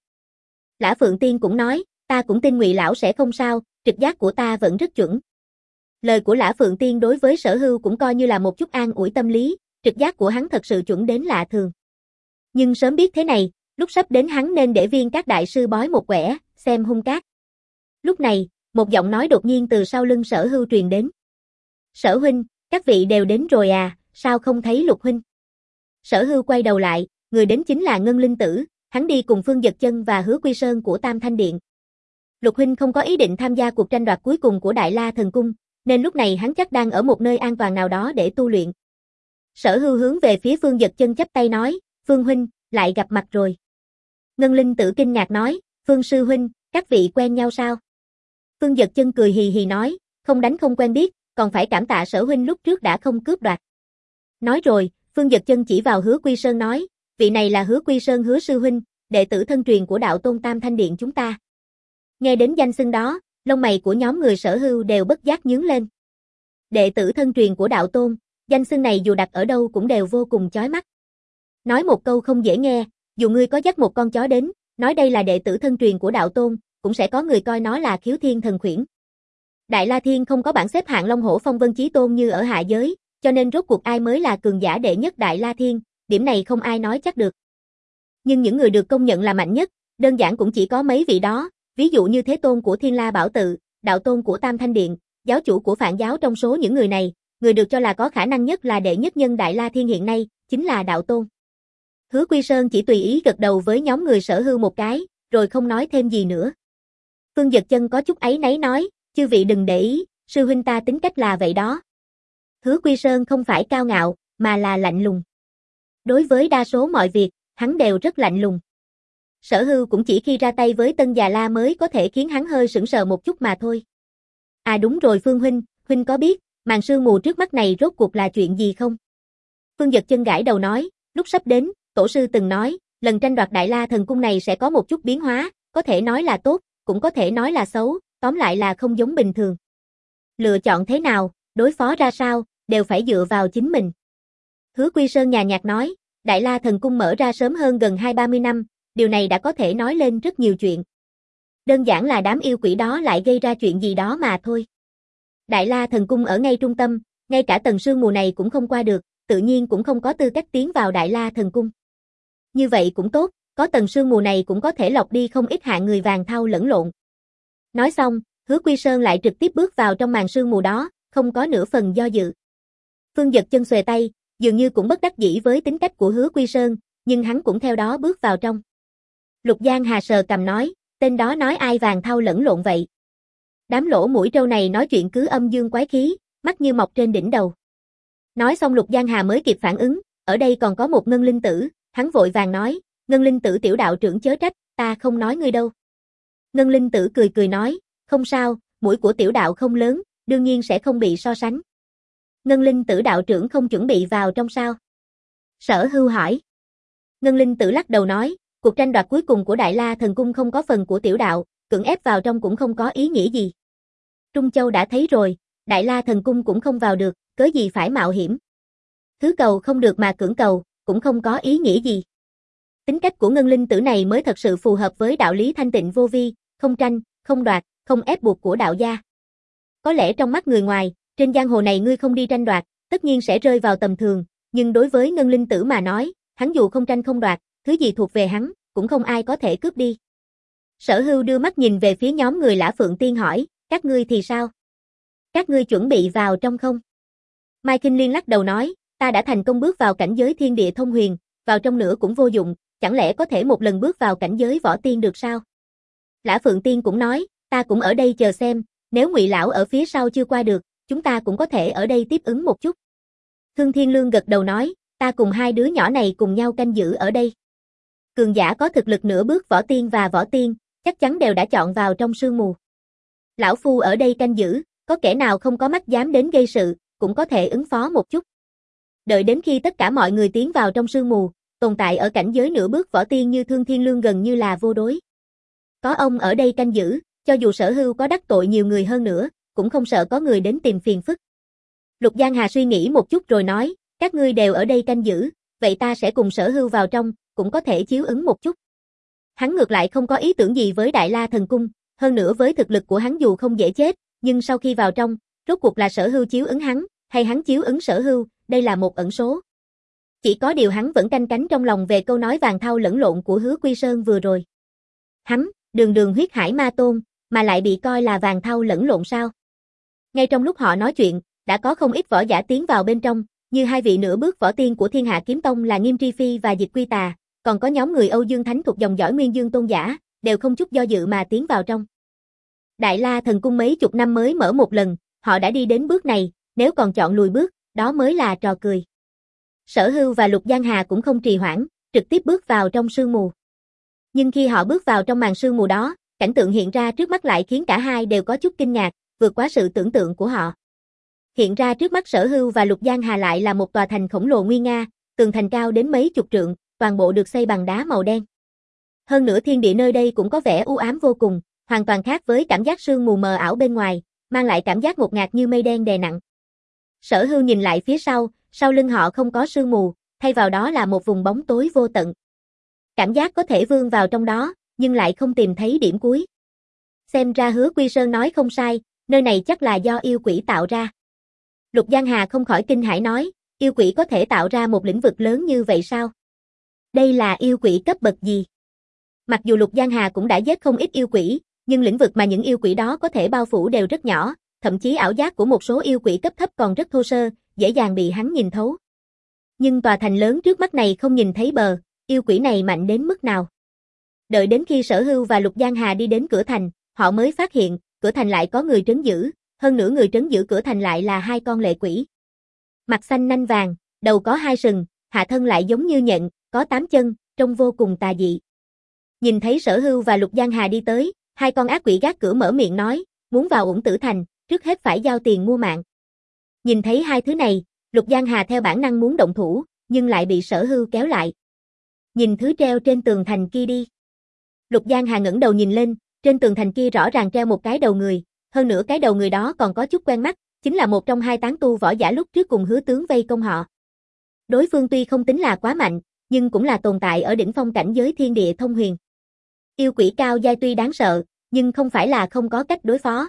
Lã Phượng Tiên cũng nói, ta cũng tin Ngụy lão sẽ không sao, trực giác của ta vẫn rất chuẩn. Lời của Lã Phượng Tiên đối với Sở Hưu cũng coi như là một chút an ủi tâm lý, trực giác của hắn thật sự chuẩn đến lạ thường. Nhưng sớm biết thế này, lúc sắp đến hắn nên để Viên Các đại sư bói một quẻ, xem hung cát. Lúc này, một giọng nói đột nhiên từ sau lưng Sở Hưu truyền đến. Sở huynh, các vị đều đến rồi à, sao không thấy Lục huynh? Sở Hưu quay đầu lại, người đến chính là Ngân Linh Tử, hắn đi cùng Phương Dật Chân và Hứa Quy Sơn của Tam Thanh Điện. Lục huynh không có ý định tham gia cuộc tranh đoạt cuối cùng của Đại La Thần Cung, nên lúc này hắn chắc đang ở một nơi an toàn nào đó để tu luyện. Sở Hưu hướng về phía Phương Dật Chân chắp tay nói, Phương huynh, lại gặp mặt rồi. Ngân Linh Tử kinh ngạc nói, Phương sư huynh, các vị quen nhau sao? Phương Dật Chân cười hì hì nói, không đánh không quen biết, còn phải cảm tạ Sở huynh lúc trước đã không cướp đoạt. Nói rồi, Phương Dật Chân chỉ vào Hứa Quy Sơn nói, vị này là Hứa Quy Sơn Hứa sư huynh, đệ tử thân truyền của đạo tôn Tam Thanh Điện chúng ta. Nghe đến danh xưng đó, lông mày của nhóm người Sở Hưu đều bất giác nhướng lên. Đệ tử thân truyền của đạo tôn, danh xưng này dù đặt ở đâu cũng đều vô cùng chói mắt. Nói một câu không dễ nghe, dù ngươi có dắt một con chó đến, nói đây là đệ tử thân truyền của đạo tôn, cũng sẽ có người coi nó là khiếu thiên thần khuyển. Đại La Thiên không có bảng xếp hạng Long Hổ Phong Vân Chí Tôn như ở hạ giới, cho nên rốt cuộc ai mới là cường giả đệ nhất Đại La Thiên, điểm này không ai nói chắc được. Nhưng những người được công nhận là mạnh nhất, đơn giản cũng chỉ có mấy vị đó, ví dụ như Thế Tôn của Thiên La Bảo Tự, đạo tôn của Tam Thanh Điện, giáo chủ của Phạn giáo. Trong số những người này, người được cho là có khả năng nhất là đệ nhất nhân Đại La Thiên hiện nay, chính là đạo tôn. Hứa Quy Sơn chỉ tùy ý gật đầu với nhóm người Sở Hưu một cái, rồi không nói thêm gì nữa. Phương Dật Chân có chút áy náy nói, chư vị đừng để ý, sư huynh ta tính cách là vậy đó. Hứa Quy Sơn không phải cao ngạo, mà là lạnh lùng. Đối với đa số mọi việc, hắn đều rất lạnh lùng. Sở Hưu cũng chỉ khi ra tay với Tân Già La mới có thể khiến hắn hơi sững sờ một chút mà thôi. À đúng rồi Phương huynh, huynh có biết, màn sương mù trước mắt này rốt cuộc là chuyện gì không? Phương Dật Chân gãi đầu nói, lúc sắp đến, tổ sư từng nói, lần tranh đoạt Đại La Thần Cung này sẽ có một chút biến hóa, có thể nói là tốt, cũng có thể nói là xấu, tóm lại là không giống bình thường. Lựa chọn thế nào, đối phó ra sao, đều phải dựa vào chính mình. Hứa Quy Sơn nhàn nhạt nói, Đại La Thần Cung mở ra sớm hơn gần hai ba mươi năm, điều này đã có thể nói lên rất nhiều chuyện. Đơn giản là đám yêu quỷ đó lại gây ra chuyện gì đó mà thôi. Đại La Thần Cung ở ngay trung tâm, ngay cả tầng sương mù này cũng không qua được, tự nhiên cũng không có tư cách tiến vào Đại La Thần Cung. Như vậy cũng tốt, có tầng sương mù này cũng có thể lọc đi không ít hạng người vàng thau lẫn lộn. Nói xong, Hứa Quy Sơn lại trực tiếp bước vào trong màn sương mù đó, không có nửa phần do dự. Phương Dật Chân xuề tay, dường như cũng bất đắc dĩ với tính cách của Hứa Quy Sơn, nhưng hắn cũng theo đó bước vào trong. Lục Giang Hà sờ cằm nói, tên đó nói ai vàng thau lẫn lộn vậy? Đám lỗ mũi trâu này nói chuyện cứ âm dương quái khí, mắt như mọc trên đỉnh đầu. Nói xong Lục Giang Hà mới kịp phản ứng, ở đây còn có một Ngân Linh Tử, hắn vội vàng nói, Ngân Linh Tử tiểu đạo trưởng chớ trách, ta không nói ngươi đâu. Ngân Linh Tử cười cười nói, không sao, mũi của tiểu đạo không lớn, đương nhiên sẽ không bị so sánh. Ngân Linh Tử đạo trưởng không chuẩn bị vào trong sao? Sở Hưu hỏi. Ngân Linh Tử lắc đầu nói, cuộc tranh đoạt cuối cùng của Đại La Thần Cung không có phần của tiểu đạo, cưỡng ép vào trong cũng không có ý nghĩa gì. Trung Châu đã thấy rồi, Đại La Thần Cung cũng không vào được, cớ gì phải mạo hiểm. Thứ cầu không được mà cưỡng cầu, cũng không có ý nghĩa gì. Tính cách của Ngân Linh Tử này mới thật sự phù hợp với đạo lý thanh tịnh vô vi, không tranh, không đoạt, không ép buộc của đạo gia. Có lẽ trong mắt người ngoài, trên giang hồ này ngươi không đi tranh đoạt, tất nhiên sẽ rơi vào tầm thường, nhưng đối với Ngân Linh Tử mà nói, hắn dù không tranh không đoạt, thứ gì thuộc về hắn, cũng không ai có thể cướp đi. Sở Hưu đưa mắt nhìn về phía nhóm người Lã Phượng Tiên hỏi, các ngươi thì sao? Các ngươi chuẩn bị vào trong không? Mai Kinh Liên lắc đầu nói, ta đã thành công bước vào cảnh giới thiên địa thông huyền, vào trong nữa cũng vô dụng, chẳng lẽ có thể một lần bước vào cảnh giới võ tiên được sao? Lã Phượng Tiên cũng nói, ta cũng ở đây chờ xem, nếu Ngụy lão ở phía sau chưa qua được, chúng ta cũng có thể ở đây tiếp ứng một chút. Thương Thiên Lương gật đầu nói, ta cùng hai đứa nhỏ này cùng nhau canh giữ ở đây. Cường giả có thực lực nửa bước võ tiên và võ tiên, chắc chắn đều đã chọn vào trong sương mù. Lão phu ở đây canh giữ, có kẻ nào không có mắt dám đến gây sự, cũng có thể ứng phó một chút. Đợi đến khi tất cả mọi người tiến vào trong sương mù, tồn tại ở cảnh giới nửa bước võ tiên như Thương Thiên Lương gần như là vô đối. Có ông ở đây canh giữ, cho dù Sở Hưu có đắc tội nhiều người hơn nữa, cũng không sợ có người đến tìm phiền phức. Lục Giang Hà suy nghĩ một chút rồi nói, các ngươi đều ở đây canh giữ, vậy ta sẽ cùng Sở Hưu vào trong, cũng có thể chiếu ứng một chút. Hắn ngược lại không có ý tưởng gì với Đại La Thần Cung, hơn nữa với thực lực của hắn dù không dễ chết, nhưng sau khi vào trong, rốt cuộc là Sở Hưu chiếu ứng hắn, hay hắn chiếu ứng Sở Hưu, đây là một ẩn số. Chỉ có điều hắn vẫn canh cánh trong lòng về câu nói vàng thau lẫn lộn của Hứa Quy Sơn vừa rồi. Hắn, đường đường huyết hải ma tôn, mà lại bị coi là vàng thau lẫn lộn sao? Ngay trong lúc họ nói chuyện, đã có không ít võ giả tiến vào bên trong, như hai vị nửa bước võ tiên của Thiên Hạ Kiếm Tông là Nghiêm Tri Phi và Dịch Quy Tà, còn có nhóm người Âu Dương Thánh thuộc dòng dõi Nguyên Dương Tôn giả, đều không chút do dự mà tiến vào trong. Đại La Thần Cung mấy chục năm mới mở một lần, họ đã đi đến bước này, nếu còn chọn lùi bước, đó mới là trò cười. Sở Hưu và Lục Giang Hà cũng không trì hoãn, trực tiếp bước vào trong sương mù. Nhưng khi họ bước vào trong màn sương mù đó, cảnh tượng hiện ra trước mắt lại khiến cả hai đều có chút kinh ngạc, vượt quá sự tưởng tượng của họ. Hiện ra trước mắt Sở Hưu và Lục Giang Hà lại là một tòa thành khổng lồ nguy nga, tường thành cao đến mấy chục trượng, toàn bộ được xây bằng đá màu đen. Hơn nữa thiên địa nơi đây cũng có vẻ u ám vô cùng, hoàn toàn khác với cảm giác sương mù mờ ảo bên ngoài, mang lại cảm giác ngột ngạt như mây đen đè nặng. Sở Hưu nhìn lại phía sau, sau lưng họ không có sương mù, thay vào đó là một vùng bóng tối vô tận. Cảm giác có thể vươn vào trong đó, nhưng lại không tìm thấy điểm cuối. Xem ra Hứa Quy Sơn nói không sai, nơi này chắc là do yêu quỷ tạo ra. Lục Giang Hà không khỏi kinh hãi nói, yêu quỷ có thể tạo ra một lĩnh vực lớn như vậy sao? Đây là yêu quỷ cấp bậc gì? Mặc dù Lục Giang Hà cũng đã giết không ít yêu quỷ, nhưng lĩnh vực mà những yêu quỷ đó có thể bao phủ đều rất nhỏ, thậm chí ảo giác của một số yêu quỷ cấp thấp còn rất thô sơ, dễ dàng bị hắn nhìn thấu. Nhưng tòa thành lớn trước mắt này không nhìn thấy bờ, yêu quỷ này mạnh đến mức nào? Đợi đến khi Sở Hưu và Lục Giang Hà đi đến cửa thành, họ mới phát hiện, cửa thành lại có người trấn giữ, hơn nữa người trấn giữ cửa thành lại là hai con lệ quỷ. Mặt xanh nanh vàng, đầu có hai sừng, hạ thân lại giống như nhện, có tám chân, trông vô cùng tà dị. Nhìn thấy Sở Hưu và Lục Giang Hà đi tới, hai con ác quỷ gác cửa mở miệng nói, muốn vào Uổng Tử Thành, trước hết phải giao tiền mua mạng. Nhìn thấy hai thứ này, Lục Giang Hà theo bản năng muốn động thủ, nhưng lại bị Sở Hưu kéo lại. Nhìn thứ treo trên tường thành kia đi. Lục Giang Hà ngẩng đầu nhìn lên, trên tường thành kia rõ ràng treo một cái đầu người, hơn nữa cái đầu người đó còn có chút quen mắt, chính là một trong hai tán tu võ giả lúc trước cùng Hứa tướng vây công họ. Đối phương tuy không tính là quá mạnh, nhưng cũng là tồn tại ở đỉnh phong cảnh giới thiên địa thông huyền. Yêu quỷ cao giai tuy đáng sợ, nhưng không phải là không có cách đối phó.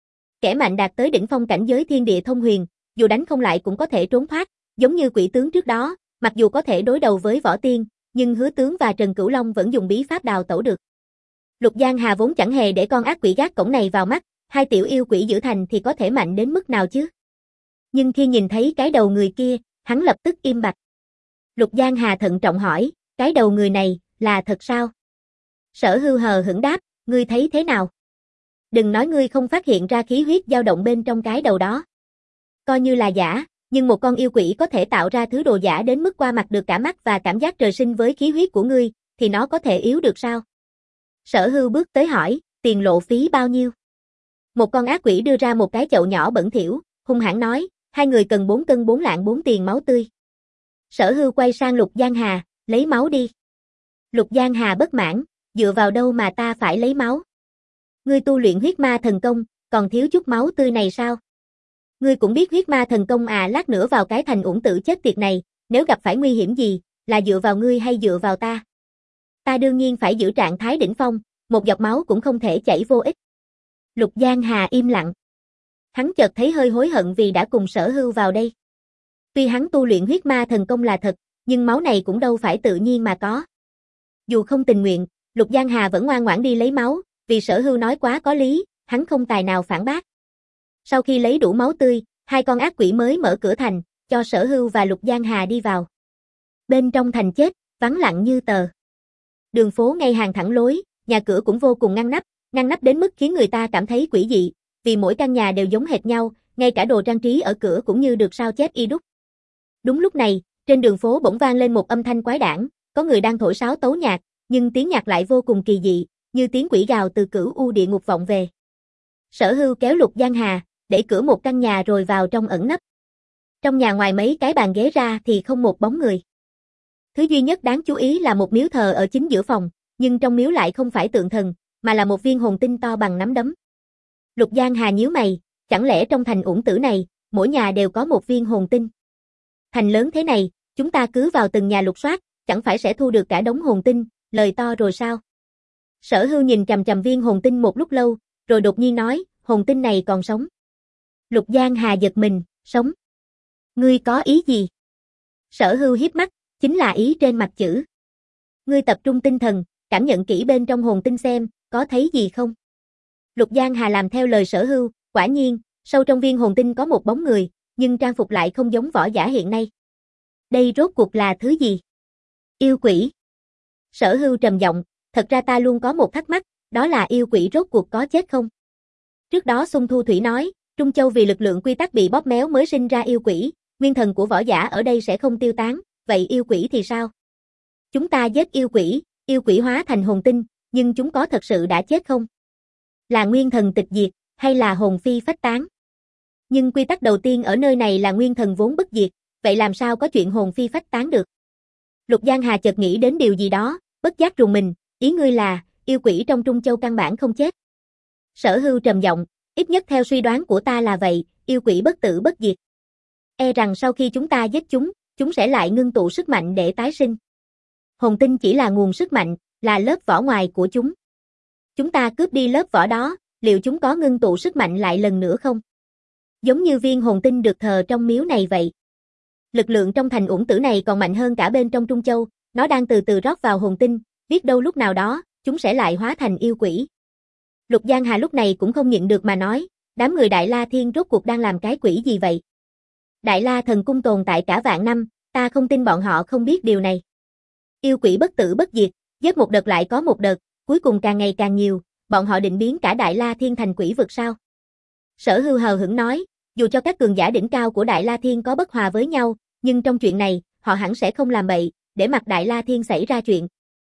Kẻ mạnh đạt tới đỉnh phong cảnh giới thiên địa thông huyền, dù đánh không lại cũng có thể trốn thoát, giống như quỷ tướng trước đó, mặc dù có thể đối đầu với võ tiên, nhưng Hứa tướng và Trần Cửu Long vẫn dùng bí pháp đào tẩu được. Lục Giang Hà vốn chẳng hề để con ác quỷ gác cổng này vào mắt, hai tiểu yêu quỷ giữ thành thì có thể mạnh đến mức nào chứ? Nhưng khi nhìn thấy cái đầu người kia, hắn lập tức im bặt. Lục Giang Hà thận trọng hỏi, cái đầu người này, là thật sao? Sở Hưu hờ hững đáp, ngươi thấy thế nào? Đừng nói ngươi không phát hiện ra khí huyết dao động bên trong cái đầu đó. Coi như là giả, nhưng một con yêu quỷ có thể tạo ra thứ đồ giả đến mức qua mặt được cả mắt và cảm giác trời sinh với khí huyết của ngươi, thì nó có thể yếu được sao? Sở Hưu bước tới hỏi, tiền lộ phí bao nhiêu? Một con ác quỷ đưa ra một cái chậu nhỏ bẩn thỉu, hung hãn nói, hai người cần bốn cân bốn lạng bốn tiền máu tươi. Sở Hưu quay sang Lục Giang Hà, lấy máu đi. Lục Giang Hà bất mãn, dựa vào đâu mà ta phải lấy máu? Ngươi tu luyện huyết ma thần công, còn thiếu chút máu tươi này sao? Ngươi cũng biết huyết ma thần công à, lát nữa vào cái thành Uổng Tử chết tiệt này, nếu gặp phải nguy hiểm gì, là dựa vào ngươi hay dựa vào ta? Ta đương nhiên phải giữ trạng thái đỉnh phong, một giọt máu cũng không thể chảy vô ích. Lục Giang Hà im lặng. Hắn chợt thấy hơi hối hận vì đã cùng Sở Hưu vào đây. Tuy hắn tu luyện huyết ma thần công là thật, nhưng máu này cũng đâu phải tự nhiên mà có. Dù không tình nguyện, Lục Giang Hà vẫn ngoan ngoãn đi lấy máu, vì Sở Hưu nói quá có lý, hắn không tài nào phản bác. Sau khi lấy đủ máu tươi, hai con ác quỷ mới mở cửa thành, cho Sở Hưu và Lục Giang Hà đi vào. Bên trong thành chết, vắng lặng như tờ. Đường phố ngay hàng thẳng lối, nhà cửa cũng vô cùng ngăn nắp, ngăn nắp đến mức khiến người ta cảm thấy quỷ dị, vì mỗi căn nhà đều giống hệt nhau, ngay cả đồ trang trí ở cửa cũng như được sao chép y đúc. Đúng lúc này, trên đường phố bỗng vang lên một âm thanh quái đản, có người đang thổi sáo tấu nhạc, nhưng tiếng nhạc lại vô cùng kỳ dị, như tiếng quỷ gào từ cửu u địa ngục vọng về. Sở Hưu kéo Lục Giang Hà, đẩy cửa một căn nhà rồi vào trong ẩn nấp. Trong nhà ngoài mấy cái bàn ghế ra thì không một bóng người. Thứ duy nhất đáng chú ý là một miếu thờ ở chính giữa phòng, nhưng trong miếu lại không phải tượng thần, mà là một viên hồn tinh to bằng nắm đấm. Lục Giang Hà nhíu mày, chẳng lẽ trong thành Uổng Tử này, mỗi nhà đều có một viên hồn tinh? Thành lớn thế này, chúng ta cứ vào từng nhà lục soát, chẳng phải sẽ thu được cả đống hồn tinh, lời to rồi sao? Sở Hưu nhìn chằm chằm viên hồn tinh một lúc lâu, rồi đột nhiên nói, hồn tinh này còn sống. Lục Giang Hà giật mình, sống. Ngươi có ý gì? Sở Hưu hiếp mắt, chính là ý trên mặt chữ. Ngươi tập trung tinh thần, cảm nhận kỹ bên trong hồn tinh xem, có thấy gì không? Lục Giang Hà làm theo lời Sở Hưu, quả nhiên, sâu trong viên hồn tinh có một bóng người, nhưng trang phục lại không giống võ giả hiện nay. Đây rốt cuộc là thứ gì? Yêu quỷ. Sở Hưu trầm giọng, thật ra ta luôn có một thắc mắc, đó là yêu quỷ rốt cuộc có chết không? Trước đó Xung Thu Thủy nói, Trung Châu vì lực lượng quy tắc bị bóp méo mới sinh ra yêu quỷ, nguyên thần của võ giả ở đây sẽ không tiêu tán, vậy yêu quỷ thì sao? Chúng ta giết yêu quỷ, yêu quỷ hóa thành hồn tinh, nhưng chúng có thật sự đã chết không? Là nguyên thần tịch diệt, hay là hồn phi phách tán? Nhưng quy tắc đầu tiên ở nơi này là nguyên thần vốn bất diệt, vậy làm sao có chuyện hồn phi phách tán được? Lục Giang Hà chợt nghĩ đến điều gì đó, bất giác rùng mình, ý ngươi là, yêu quỷ trong Trung Châu căn bản không chết. Sở Hưu trầm giọng, ít nhất theo suy đoán của ta là vậy, yêu quỷ bất tử bất diệt. E rằng sau khi chúng ta giết chúng, chúng sẽ lại ngưng tụ sức mạnh để tái sinh. Hồn tinh chỉ là nguồn sức mạnh, là lớp vỏ ngoài của chúng. Chúng ta cướp đi lớp vỏ đó, liệu chúng có ngưng tụ sức mạnh lại lần nữa không? Giống như viên hồn tinh được thờ trong miếu này vậy. Lực lượng trong thành Uổng Tử này còn mạnh hơn cả bên trong Trung Châu, nó đang từ từ rót vào hồn tinh, biết đâu lúc nào đó, chúng sẽ lại hóa thành yêu quỷ. Lục Giang Hà lúc này cũng không nhịn được mà nói, đám người Đại La Thiên rốt cuộc đang làm cái quỷ gì vậy? Đại La Thần Cung tồn tại cả vạn năm, ta không tin bọn họ không biết điều này. Yêu quỷ bất tử bất diệt, giết một đợt lại có một đợt, cuối cùng càng ngày càng nhiều, bọn họ định biến cả Đại La Thiên thành quỷ vực sao? Sở Hưu hờ hững nói, dù cho các cường giả đỉnh cao của Đại La Thiên có bất hòa với nhau, nhưng trong chuyện này, họ hẳn sẽ không làm bậy, để mặc Đại La Thiên xảy ra chuyện.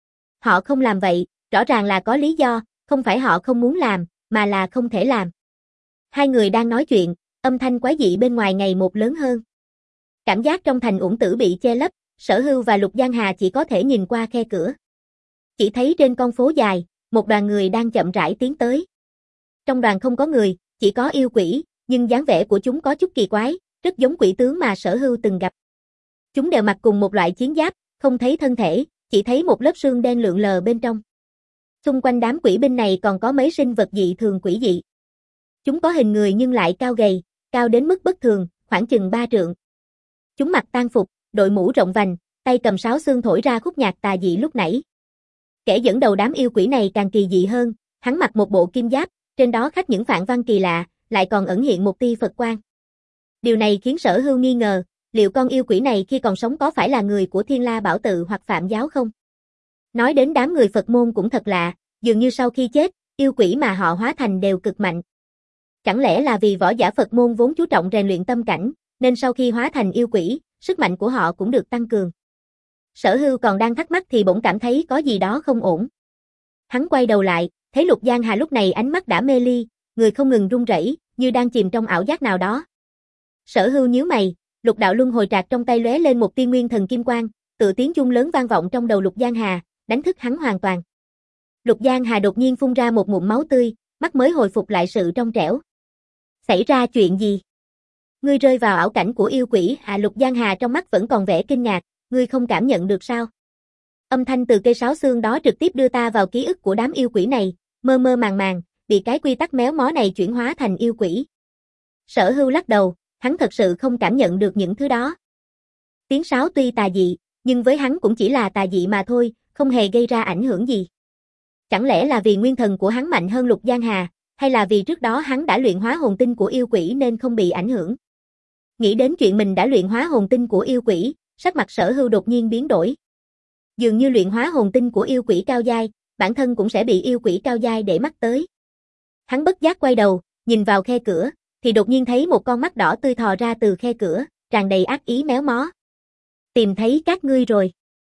Họ không làm vậy, rõ ràng là có lý do, không phải họ không muốn làm, mà là không thể làm. Hai người đang nói chuyện, âm thanh quái dị bên ngoài ngày một lớn hơn. Cảm giác trong thành Uổng Tử bị che lấp, Sở Hưu và Lục Giang Hà chỉ có thể nhìn qua khe cửa. Chỉ thấy trên con phố dài, một đoàn người đang chậm rãi tiến tới. Trong đoàn không có người, chỉ có yêu quỷ, nhưng dáng vẻ của chúng có chút kỳ quái, rất giống quỷ tướng mà Sở Hưu từng gặp. Chúng đều mặc cùng một loại chiến giáp, không thấy thân thể, chỉ thấy một lớp xương đen lượn lờ bên trong. Xung quanh đám quỷ binh này còn có mấy sinh vật dị thường quỷ dị. Chúng có hình người nhưng lại cao gầy, cao đến mức bất thường, khoảng chừng ba trượng. Chúng mặc tang phục, đội mũ rộng vành, tay cầm sáo xương thổi ra khúc nhạc tà dị lúc nãy. Kẻ dẫn đầu đám yêu quỷ này càng kỳ dị hơn, hắn mặc một bộ kim giáp, trên đó khắc những phạn văn kỳ lạ, lại còn ẩn hiện một tia Phật quang. Điều này khiến Sở Hưu nghi ngờ, liệu con yêu quỷ này khi còn sống có phải là người của Thiên La Bảo Tự hoặc Phạm giáo không? Nói đến đám người Phật môn cũng thật lạ, dường như sau khi chết, yêu quỷ mà họ hóa thành đều cực mạnh. Chẳng lẽ là vì võ giả Phật môn vốn chú trọng rèn luyện tâm cảnh, nên sau khi hóa thành yêu quỷ, sức mạnh của họ cũng được tăng cường. Sở Hưu còn đang thắc mắc thì bỗng cảm thấy có gì đó không ổn. Hắn quay đầu lại, thấy Lục Giang Hà lúc này ánh mắt đã mê ly, người không ngừng run rẩy, như đang chìm trong ảo giác nào đó. Sở Hưu nhíu mày, Lục đạo luân hồi trạc trong tay lóe lên một tia nguyên thần kim quang, tự tiếng chung lớn vang vọng trong đầu Lục Giang Hà, đánh thức hắn hoàn toàn. Lục Giang Hà đột nhiên phun ra một ngụm máu tươi, mắt mới hồi phục lại sự trong trẻo. Xảy ra chuyện gì? Ngươi rơi vào ảo cảnh của yêu quỷ à? Lục Giang Hà trong mắt vẫn còn vẻ kinh ngạc, ngươi không cảm nhận được sao? Âm thanh từ cây sáo xương đó trực tiếp đưa ta vào ký ức của đám yêu quỷ này, mơ mơ màng màng, bị cái quy tắc méo mó này chuyển hóa thành yêu quỷ. Sở Hưu lắc đầu, hắn thật sự không cảm nhận được những thứ đó. Tiếng sáo tuy tà dị, nhưng với hắn cũng chỉ là tà dị mà thôi, không hề gây ra ảnh hưởng gì. Chẳng lẽ là vì nguyên thần của hắn mạnh hơn Lục Giang Hà, hay là vì trước đó hắn đã luyện hóa hồn tinh của yêu quỷ nên không bị ảnh hưởng? Nghĩ đến chuyện mình đã luyện hóa hồn tinh của yêu quỷ, sắc mặt Sở Hưu đột nhiên biến đổi. Dường như luyện hóa hồn tinh của yêu quỷ cao giai, bản thân cũng sẽ bị yêu quỷ cao giai để mắt tới. Hắn bất giác quay đầu, nhìn vào khe cửa, thì đột nhiên thấy một con mắt đỏ tươi thò ra từ khe cửa, tràn đầy ác ý méo mó. Tìm thấy các ngươi rồi.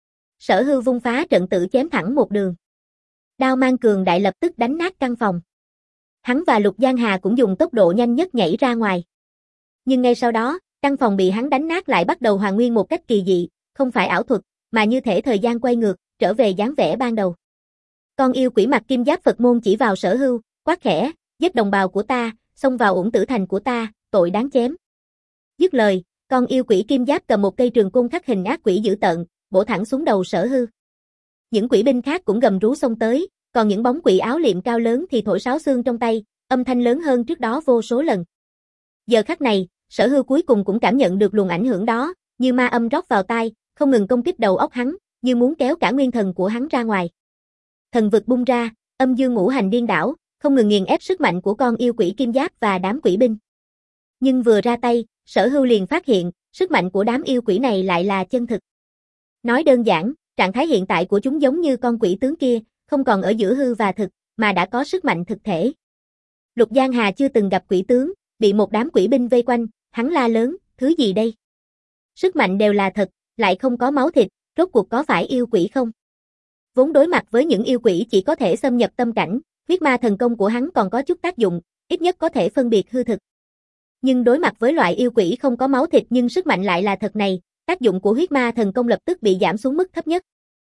Sở Hưu vung phá trận tử chém thẳng một đường. Đao mang cường đại lập tức đánh nát căn phòng. Hắn và Lục Giang Hà cũng dùng tốc độ nhanh nhất nhảy ra ngoài. Nhưng ngay sau đó, căn phòng bị hắn đánh nát lại bắt đầu hoàn nguyên một cách kỳ dị, không phải ảo thuật, mà như thể thời gian quay ngược, trở về dáng vẻ ban đầu. Con yêu quỷ mặc kim giáp Phật môn chỉ vào Sở Hưu, quát khẽ, giết đồng bào của ta, xông vào Uổng Tử Thành của ta, tội đáng chém. Dứt lời, con yêu quỷ kim giáp cầm một cây trường côn khắc hình ác quỷ dữ tợn, bổ thẳng xuống đầu Sở Hưu. Những quỷ binh khác cũng gầm rú xông tới, còn những bóng quỷ áo liệm cao lớn thì thổi sáo xương trong tay, âm thanh lớn hơn trước đó vô số lần. Giờ khắc này, Sở Hưu cuối cùng cũng cảm nhận được luồng ảnh hưởng đó, như ma âm rót vào tai, không ngừng công kích đầu óc hắn, như muốn kéo cả nguyên thần của hắn ra ngoài. Thần vực bung ra, âm dương ngũ hành điên đảo, không ngừng nghiền ép sức mạnh của con yêu quỷ kim giáp và đám quỷ binh. Nhưng vừa ra tay, Sở Hưu liền phát hiện, sức mạnh của đám yêu quỷ này lại là chân thực. Nói đơn giản, trạng thái hiện tại của chúng giống như con quỷ tướng kia, không còn ở giữa hư và thực, mà đã có sức mạnh thực thể. Lục Giang Hà chưa từng gặp quỷ tướng, bị một đám quỷ binh vây quanh, hắn la lớn, thứ gì đây? Sức mạnh đều là thật, lại không có máu thịt, rốt cuộc có phải yêu quỷ không? Vốn đối mặt với những yêu quỷ chỉ có thể xâm nhập tâm cảnh, huyết ma thần công của hắn còn có chút tác dụng, ít nhất có thể phân biệt hư thực. Nhưng đối mặt với loại yêu quỷ không có máu thịt nhưng sức mạnh lại là thật này, tác dụng của huyết ma thần công lập tức bị giảm xuống mức thấp nhất.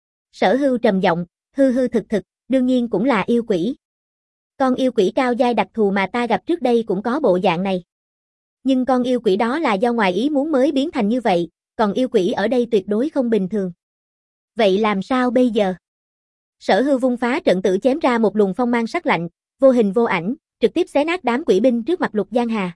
Sở Hưu trầm giọng, hư hư thực thực, đương nhiên cũng là yêu quỷ. Con yêu quỷ cao giai đặc thù mà ta gặp trước đây cũng có bộ dạng này. Nhưng con yêu quỷ đó là do ngoài ý muốn mới biến thành như vậy, còn yêu quỷ ở đây tuyệt đối không bình thường. Vậy làm sao bây giờ? Sở Hưu vung phá trận tử chém ra một luồng phong mang sắc lạnh, vô hình vô ảnh, trực tiếp xé nát đám quỷ binh trước mặt Lục Giang Hà.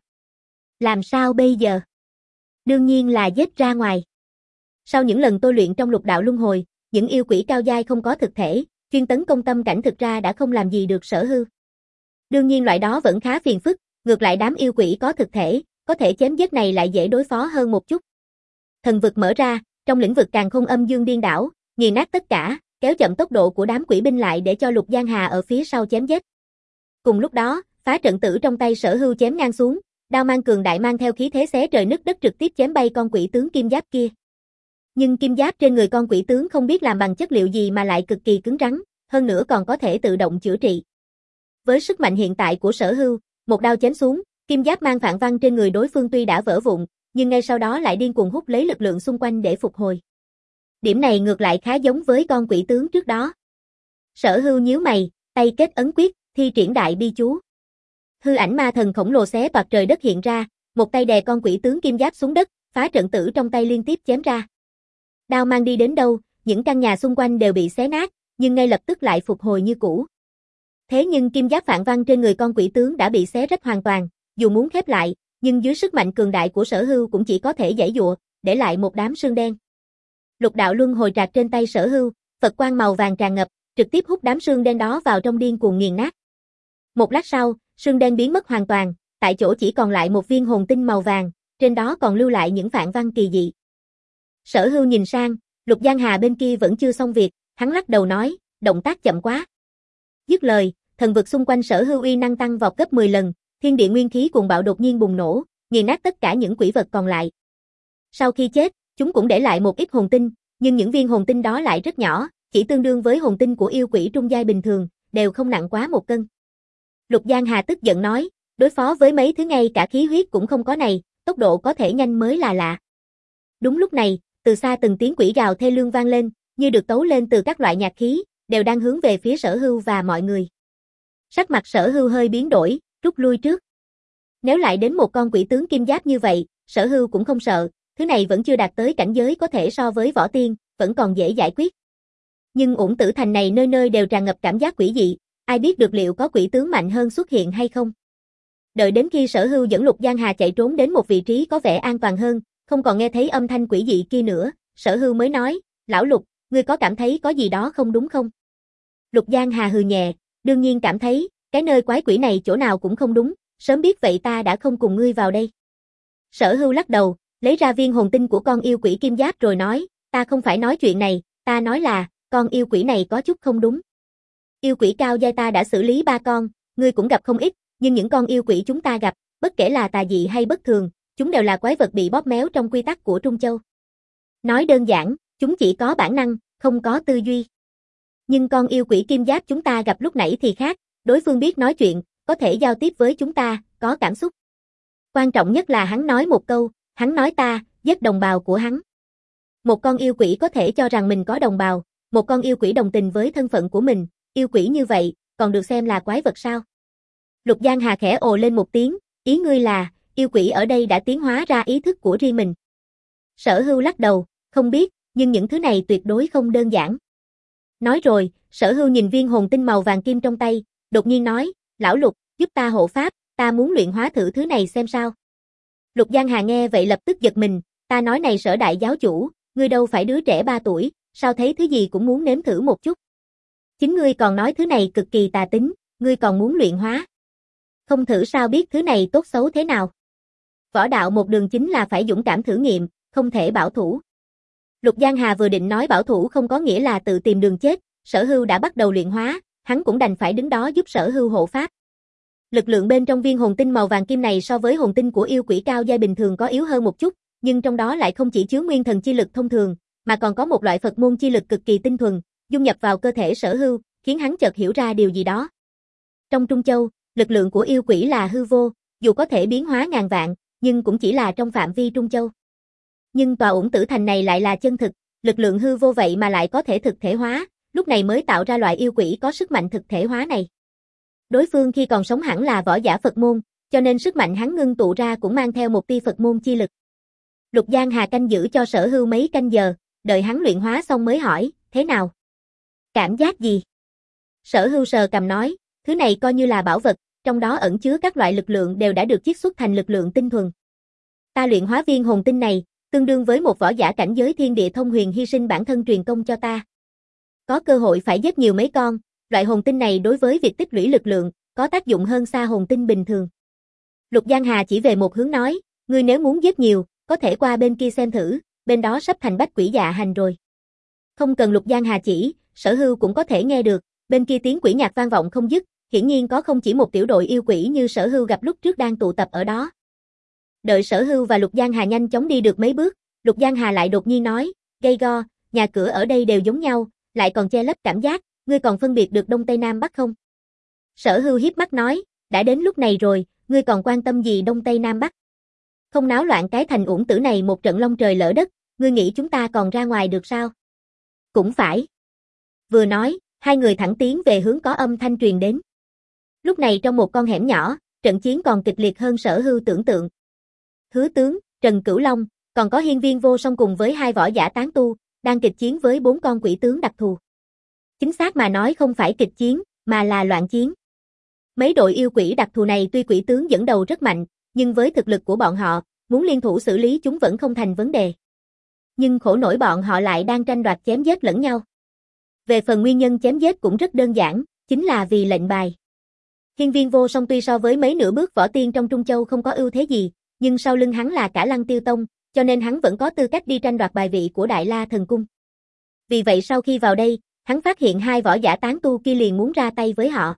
Làm sao bây giờ? Đương nhiên là giết ra ngoài. Sau những lần tôi luyện trong lục đạo luân hồi, những yêu quỷ cao giai không có thực thể, chuyên tấn công tâm cảnh thực ra đã không làm gì được Sở Hưu. Đương nhiên loại đó vẫn khá phiền phức, ngược lại đám yêu quỷ có thực thể, có thể chém giết này lại dễ đối phó hơn một chút. Thần vực mở ra, trong lĩnh vực càn khôn âm dương điên đảo, nghiền nát tất cả, kéo chậm tốc độ của đám quỷ binh lại để cho Lục Giang Hà ở phía sau chém giết. Cùng lúc đó, phá trận tử trong tay Sở Hưu chém ngang xuống, đao mang cường đại mang theo khí thế xé trời nứt đất trực tiếp chém bay con quỷ tướng kim giáp kia. Nhưng kim giáp trên người con quỷ tướng không biết làm bằng chất liệu gì mà lại cực kỳ cứng rắn, hơn nữa còn có thể tự động chữa trị. Với sức mạnh hiện tại của Sở Hưu, một đao chém xuống, kim giáp mang phản văn trên người đối phương tuy đã vỡ vụn, nhưng ngay sau đó lại điên cuồng hút lấy lực lượng xung quanh để phục hồi. Điểm này ngược lại khá giống với con quỷ tướng trước đó. Sở Hưu nhíu mày, tay kết ấn quyết, thi triển đại bi chú. Hư ảnh ma thần khổng lồ xé toạc trời đất hiện ra, một tay đè con quỷ tướng kim giáp xuống đất, phá trận tử trong tay liên tiếp chém ra. Đao mang đi đến đâu, những căn nhà xung quanh đều bị xé nát, nhưng ngay lập tức lại phục hồi như cũ. Thế nhưng kim giáp phản văn trên người con quỷ tướng đã bị xé rách hoàn toàn, dù muốn khép lại, nhưng dưới sức mạnh cường đại của Sở Hưu cũng chỉ có thể giãy giụa, để lại một đám xương đen. Lục đạo luân hồi trạc trên tay Sở Hưu, Phật quang màu vàng tràn ngập, trực tiếp hút đám xương đen đó vào trong điên cuồng nghiền nát. Một lát sau, xương đen biến mất hoàn toàn, tại chỗ chỉ còn lại một viên hồn tinh màu vàng, trên đó còn lưu lại những phản văn kỳ dị. Sở Hưu nhìn sang, Lục Giang Hà bên kia vẫn chưa xong việc, hắn lắc đầu nói, động tác chậm quá. Dứt lời, thần vực xung quanh Sở Hưu uy năng tăng vọt gấp mười lần, thiên địa nguyên khí cuồng bạo đột nhiên bùng nổ, nghiền nát tất cả những quỷ vật còn lại. Sau khi chết, chúng cũng để lại một ít hồn tinh, nhưng những viên hồn tinh đó lại rất nhỏ, chỉ tương đương với hồn tinh của yêu quỷ trung giai bình thường, đều không nặng quá một cân. Lục Giang Hà tức giận nói, đối phó với mấy thứ ngay cả khí huyết cũng không có này, tốc độ có thể nhanh mới là lạ. Đúng lúc này, từ xa từng tiếng quỷ gào thê lương vang lên, như được tấu lên từ các loại nhạc khí, đều đang hướng về phía Sở Hưu và mọi người. Sắc mặt Sở Hưu hơi biến đổi, rút lui trước. Nếu lại đến một con quỷ tướng kim giáp như vậy, Sở Hưu cũng không sợ, thứ này vẫn chưa đạt tới cảnh giới có thể so với võ tiên, vẫn còn dễ giải quyết. Nhưng Uổng Tử Thành này nơi nơi đều tràn ngập cảm giác quỷ dị, ai biết được liệu có quỷ tướng mạnh hơn xuất hiện hay không. Đợi đến khi Sở Hưu dẫn Lục Giang Hà chạy trốn đến một vị trí có vẻ an toàn hơn, không còn nghe thấy âm thanh quỷ dị kia nữa, Sở Hưu mới nói, lão Lục, ngươi có cảm thấy có gì đó không đúng không? Lục Giang Hà hừ nhẹ, đương nhiên cảm thấy, cái nơi quái quỷ này chỗ nào cũng không đúng, sớm biết vậy ta đã không cùng ngươi vào đây. Sở Hưu lắc đầu, lấy ra viên hồn tinh của con yêu quỷ kim giáp rồi nói, ta không phải nói chuyện này, Ta nói là, con yêu quỷ này có chút không đúng. Yêu quỷ cao giai ta đã xử lý ba con, ngươi cũng gặp không ít, nhưng những con yêu quỷ chúng ta gặp, bất kể là tà dị hay bất thường, chúng đều là quái vật bị bóp méo trong quy tắc của Trung Châu. Nói đơn giản, chúng chỉ có bản năng, không có tư duy. Nhưng con yêu quỷ kim giáp chúng ta gặp lúc nãy thì khác, đối phương biết nói chuyện, có thể giao tiếp với chúng ta, có cảm xúc. Quan trọng nhất là hắn nói một câu, hắn nói ta, giết đồng bào của hắn. Một con yêu quỷ có thể cho rằng mình có đồng bào, một con yêu quỷ đồng tình với thân phận của mình, yêu quỷ như vậy, còn được xem là quái vật sao? Lục Giang Hà khẽ ồ lên một tiếng, ý ngươi là, yêu quỷ ở đây đã tiến hóa ra ý thức của riêng mình. Sở Hưu lắc đầu, không biết, nhưng những thứ này tuyệt đối không đơn giản. Nói rồi, Sở Hưu nhìn viên hồn tinh màu vàng kim trong tay, đột nhiên nói, lão Lục, giúp ta hộ pháp, ta muốn luyện hóa thử thứ này xem sao. Lục Giang Hà nghe vậy lập tức giật mình, ta nói này Sở đại giáo chủ, ngươi đâu phải đứa trẻ ba tuổi, sao thấy thứ gì cũng muốn nếm thử một chút. Chính ngươi còn nói thứ này cực kỳ tà tính, ngươi còn muốn luyện hóa. Không thử sao biết thứ này tốt xấu thế nào. Võ đạo một đường chính là phải dũng cảm thử nghiệm, không thể bảo thủ. Lục Giang Hà vừa định nói bảo thủ không có nghĩa là tự tìm đường chết, Sở Hưu đã bắt đầu luyện hóa, hắn cũng đành phải đứng đó giúp Sở Hưu hộ pháp. Lực lượng bên trong viên hồn tinh màu vàng kim này so với hồn tinh của yêu quỷ cao giai bình thường có yếu hơn một chút, nhưng trong đó lại không chỉ chứa nguyên thần chi lực thông thường, mà còn có một loại Phật môn chi lực cực kỳ tinh thuần, dung nhập vào cơ thể Sở Hưu, khiến hắn chợt hiểu ra điều gì đó. Trong Trung Châu, lực lượng của yêu quỷ là hư vô, dù có thể biến hóa ngàn vạn, nhưng cũng chỉ là trong phạm vi Trung Châu. Nhưng tòa Uổng Tử Thành này lại là chân thực, lực lượng hư vô vậy mà lại có thể thực thể hóa, lúc này mới tạo ra loại yêu quỷ có sức mạnh thực thể hóa này. Đối phương khi còn sống hẳn là võ giả Phật môn, cho nên sức mạnh hắn ngưng tụ ra cũng mang theo một tia Phật môn chi lực. Lục Giang Hà canh giữ cho Sở Hưu mấy canh giờ, đợi hắn luyện hóa xong mới hỏi, thế nào? Cảm giác gì? Sở Hưu sờ cằm nói, thứ này coi như là bảo vật, trong đó ẩn chứa các loại lực lượng đều đã được chiết xuất thành lực lượng tinh thuần. Ta luyện hóa viên hồn tinh này, tương đương với một võ giả cảnh giới thiên địa thông huyền hy sinh bản thân truyền công cho ta. Có cơ hội phải giết nhiều mấy con, loại hồn tinh này đối với việc tích lũy lực lượng, có tác dụng hơn xa hồn tinh bình thường. Lục Giang Hà chỉ về một hướng nói, ngươi nếu muốn giết nhiều, có thể qua bên kia xem thử, bên đó sắp thành bách quỷ dạ hành rồi. Không cần Lục Giang Hà chỉ, Sở Hưu cũng có thể nghe được, bên kia tiếng quỷ nhạc vang vọng không dứt, hiển nhiên có không chỉ một tiểu đội yêu quỷ như Sở Hưu gặp lúc trước đang tụ tập ở đó. Đợi Sở Hưu và Lục Giang Hà nhanh chóng đi được mấy bước, Lục Giang Hà lại đột nhiên nói, gay go, nhà cửa ở đây đều giống nhau, lại còn che lấp cảm giác, ngươi còn phân biệt được Đông Tây Nam Bắc không? Sở Hưu hiếp mắt nói, đã đến lúc này rồi, ngươi còn quan tâm gì Đông Tây Nam Bắc? Không náo loạn cái thành Uổng Tử này một trận long trời lỡ đất, ngươi nghĩ chúng ta còn ra ngoài được sao? Cũng phải. Vừa nói, hai người thẳng tiến về hướng có âm thanh truyền đến. Lúc này trong một con hẻm nhỏ, trận chiến còn kịch liệt hơn Sở Hưu tưởng tượng. Hứa tướng, Trần Cửu Long, còn có Hiên Viên Vô Song cùng với hai võ giả tán tu, đang kịch chiến với bốn con quỷ tướng đặc thù. Chính xác mà nói không phải kịch chiến, mà là loạn chiến. Mấy đội yêu quỷ đặc thù này tuy quỷ tướng dẫn đầu rất mạnh, nhưng với thực lực của bọn họ, muốn liên thủ xử lý chúng vẫn không thành vấn đề. Nhưng khổ nổi bọn họ lại đang tranh đoạt chém giết lẫn nhau. Về phần nguyên nhân chém giết cũng rất đơn giản, chính là vì lệnh bài. Hiên Viên Vô Song tuy so với mấy nửa bước võ tiên trong Trung Châu không có ưu thế gì, nhưng sau lưng hắn là cả Lăng Tiêu Tông, cho nên hắn vẫn có tư cách đi tranh đoạt bài vị của Đại La Thần Cung. Vì vậy sau khi vào đây, hắn phát hiện hai võ giả tán tu kia liền muốn ra tay với họ.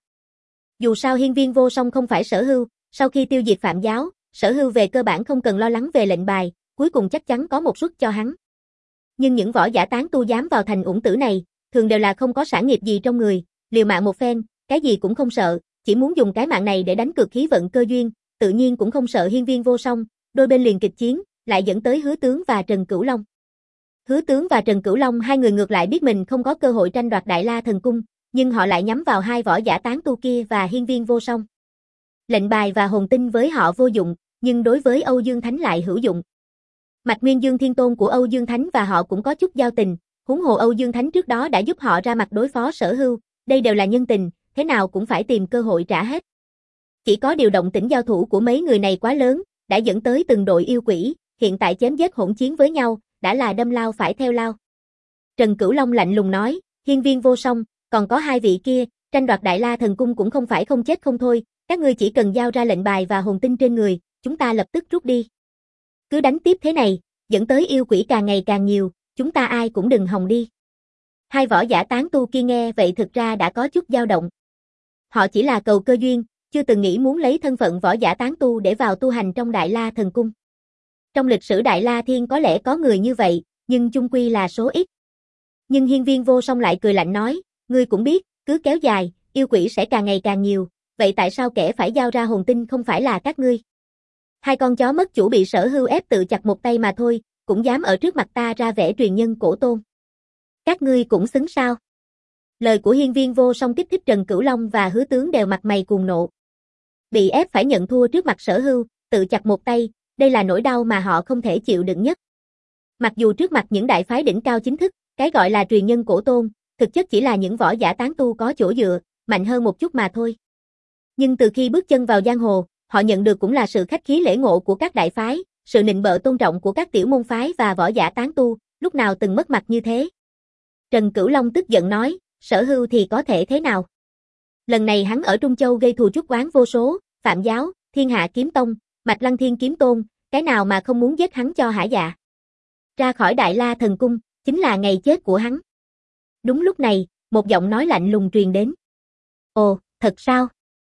Dù sao Hiên Viên Vô Song không phải Sở Hưu, sau khi tiêu diệt Phạm Giáo, Sở Hưu về cơ bản không cần lo lắng về lệnh bài, cuối cùng chắc chắn có một suất cho hắn. Nhưng những võ giả tán tu dám vào thành Uổng Tử này, thường đều là không có sản nghiệp gì trong người, liều mạng một phen, cái gì cũng không sợ, chỉ muốn dùng cái mạng này để đánh cược khí vận cơ duyên, tự nhiên cũng không sợ Hiên Viên Vô Song, đôi bên liền kịch chiến, lại dẫn tới Hứa tướng và Trần Cửu Long. Hứa tướng và Trần Cửu Long hai người ngược lại biết mình không có cơ hội tranh đoạt Đại La Thần Cung, nhưng họ lại nhắm vào hai võ giả tán tu kia và Hiên Viên Vô Song. Lệnh bài và hồn tinh với họ vô dụng, nhưng đối với Âu Dương Thánh lại hữu dụng. Mạch Nguyên Dương Thiên Tôn của Âu Dương Thánh và họ cũng có chút giao tình, huống hồ Âu Dương Thánh trước đó đã giúp họ ra mặt đối phó Sở Hưu, đây đều là nhân tình, thế nào cũng phải tìm cơ hội trả hết. Chỉ có điều động tĩnh giao thủ của mấy người này quá lớn, đã dẫn tới từng đội yêu quỷ, hiện tại chém giết hỗn chiến với nhau, đã là đâm lao phải theo lao. Trần Cửu Long lạnh lùng nói, Hiên Viên Vô Song, còn có hai vị kia, tranh đoạt Đại La Thần Cung cũng không phải không chết không thôi, các ngươi chỉ cần giao ra lệnh bài và hồn tinh trên người, chúng ta lập tức rút đi. Cứ đánh tiếp thế này, dẫn tới yêu quỷ càng ngày càng nhiều, chúng ta ai cũng đừng hòng đi. Hai võ giả tán tu kia nghe vậy thực ra đã có chút dao động. Họ chỉ là cầu cơ duyên, chưa từng nghĩ muốn lấy thân phận võ giả tán tu để vào tu hành trong Đại La Thần Cung. Trong lịch sử Đại La Thiên có lẽ có người như vậy, nhưng chung quy là số ít. Nhưng Hiên Viên Vô Song lại cười lạnh nói, ngươi cũng biết, cứ kéo dài, yêu quỷ sẽ càng ngày càng nhiều, vậy tại sao kẻ phải giao ra hồn tinh không phải là các ngươi? Hai con chó mất chủ bị Sở Hưu ép tự chặt một tay mà thôi, cũng dám ở trước mặt ta ra vẻ truyền nhân cổ tôn. Các ngươi cũng xứng sao? Lời của Hiên Viên Vô Song kích thích Trần Cửu Long và Hứa Tướng đều mặt mày cuồng nộ. Bị ép phải nhận thua trước mặt Sở Hưu, tự chặt một tay, đây là nỗi đau mà họ không thể chịu đựng nhất. Mặc dù trước mặt những đại phái đỉnh cao chính thức, cái gọi là truyền nhân cổ tôn, thực chất chỉ là những võ giả tán tu có chỗ dựa, mạnh hơn một chút mà thôi. Nhưng từ khi bước chân vào giang hồ, họ nhận được cũng là sự khách khí lễ ngộ của các đại phái, sự nịnh bợ tôn trọng của các tiểu môn phái và võ giả tán tu, lúc nào từng mất mặt như thế. Trần Cửu Long tức giận nói, Sở Hưu thì có thể thế nào? Lần này hắn ở Trung Châu gây thù chuốc oán vô số, Phạm Giáo, Thiên Hạ Kiếm Tông, Mạch Lăng Thiên Kiếm Tôn, cái nào mà không muốn giết hắn cho hả dạ. Ra khỏi Đại La Thần Cung, chính là ngày chết của hắn. Đúng lúc này, một giọng nói lạnh lùng truyền đến. Ồ, thật sao?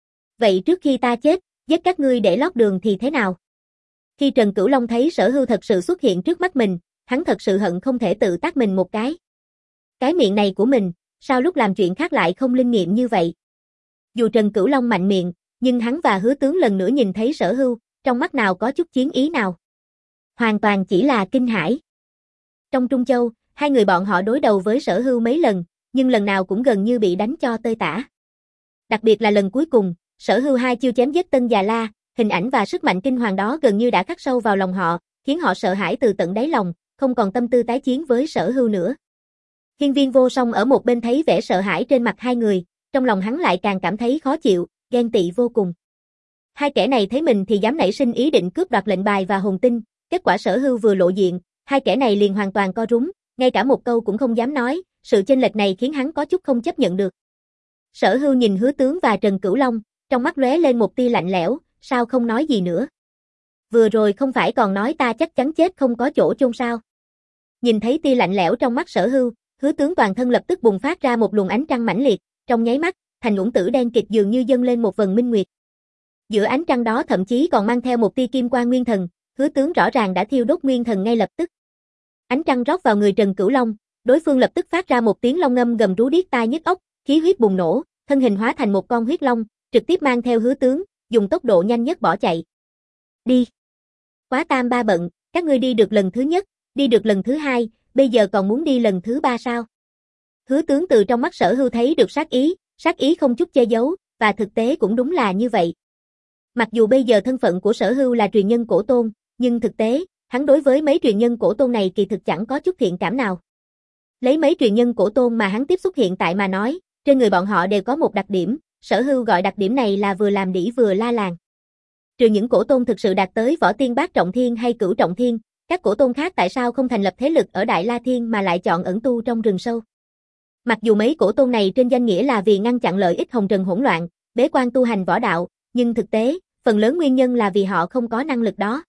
Vậy trước khi ta chết, giết các ngươi để lót đường thì thế nào? Khi Trần Cửu Long thấy Sở Hưu thật sự xuất hiện trước mắt mình, hắn thật sự hận không thể tự tát mình một cái. Cái miệng này của mình, sao lúc làm chuyện khác lại không linh nghiệm như vậy? Dù Trần Cửu Long mạnh miệng, nhưng hắn và Hứa Tướng lần nữa nhìn thấy Sở Hưu, trong mắt nào có chút chiến ý nào. Hoàn toàn chỉ là kinh hãi. Trong Trung Châu, hai người bọn họ đối đầu với Sở Hưu mấy lần, nhưng lần nào cũng gần như bị đánh cho tơi tả. Đặc biệt là lần cuối cùng, Sở Hưu hai chiêu chém giết Tân Già La, hình ảnh và sức mạnh kinh hoàng đó gần như đã khắc sâu vào lòng họ, khiến họ sợ hãi từ tận đáy lòng, không còn tâm tư tái chiến với Sở Hưu nữa. Hiên Viên Vô Song ở một bên thấy vẻ sợ hãi trên mặt hai người, trong lòng hắn lại càng cảm thấy khó chịu, ghen tị vô cùng. Hai kẻ này thấy mình thì dám nảy sinh ý định cướp đoạt lệnh bài và hồn tinh, kết quả Sở Hưu vừa lộ diện, hai kẻ này liền hoàn toàn co rúm, ngay cả một câu cũng không dám nói, sự chênh lệch này khiến hắn có chút không chấp nhận được. Sở Hưu nhìn Hứa Tướng và Trần Cửu Long, trong mắt lóe lên một tia lạnh lẽo, sao không nói gì nữa? Vừa rồi không phải còn nói ta chắc chắn chết không có chỗ chôn sao? Nhìn thấy tia lạnh lẽo trong mắt Sở Hưu, Hứa Tướng toàn thân lập tức bùng phát ra một luồng ánh trăng mãnh liệt, trong nháy mắt, thành uổng tử đen kịt dường như dâng lên một vầng minh nguyệt. Giữa ánh trăng đó thậm chí còn mang theo một tia kim quang nguyên thần, Hứa Tướng rõ ràng đã thiêu đốt nguyên thần ngay lập tức. Ánh trăng rót vào người Trần Cửu Long, đối phương lập tức phát ra một tiếng long ngâm gầm rú điếc tai nhức óc, khí huyết bùng nổ, thân hình hóa thành một con huyết long, trực tiếp mang theo Hứa Tướng, dùng tốc độ nhanh nhất bỏ chạy. Đi. Quá tam ba bận, các ngươi đi được lần thứ nhất, đi được lần thứ hai, bây giờ còn muốn đi lần thứ ba sao? Hứa Tướng từ trong mắt Sở Hưu thấy được sát ý, sát ý không chút che giấu, và thực tế cũng đúng là như vậy. Mặc dù bây giờ thân phận của Sở Hưu là truyền nhân cổ tôn, nhưng thực tế, hắn đối với mấy truyền nhân cổ tôn này kỳ thực chẳng có chút thiện cảm nào. Lấy mấy truyền nhân cổ tôn mà hắn tiếp xúc hiện tại mà nói, trên người bọn họ đều có một đặc điểm, Sở Hưu gọi đặc điểm này là vừa làm đĩ vừa la làng. Trừ những cổ tôn thực sự đạt tới võ tiên bát trọng thiên hay cửu trọng thiên, các cổ tôn khác tại sao không thành lập thế lực ở Đại La Thiên mà lại chọn ẩn tu trong rừng sâu? Mặc dù mấy cổ tôn này trên danh nghĩa là vì ngăn chặn lợi ích hồng trần hỗn loạn, bế quan tu hành võ đạo, nhưng thực tế, phần lớn nguyên nhân là vì họ không có năng lực đó.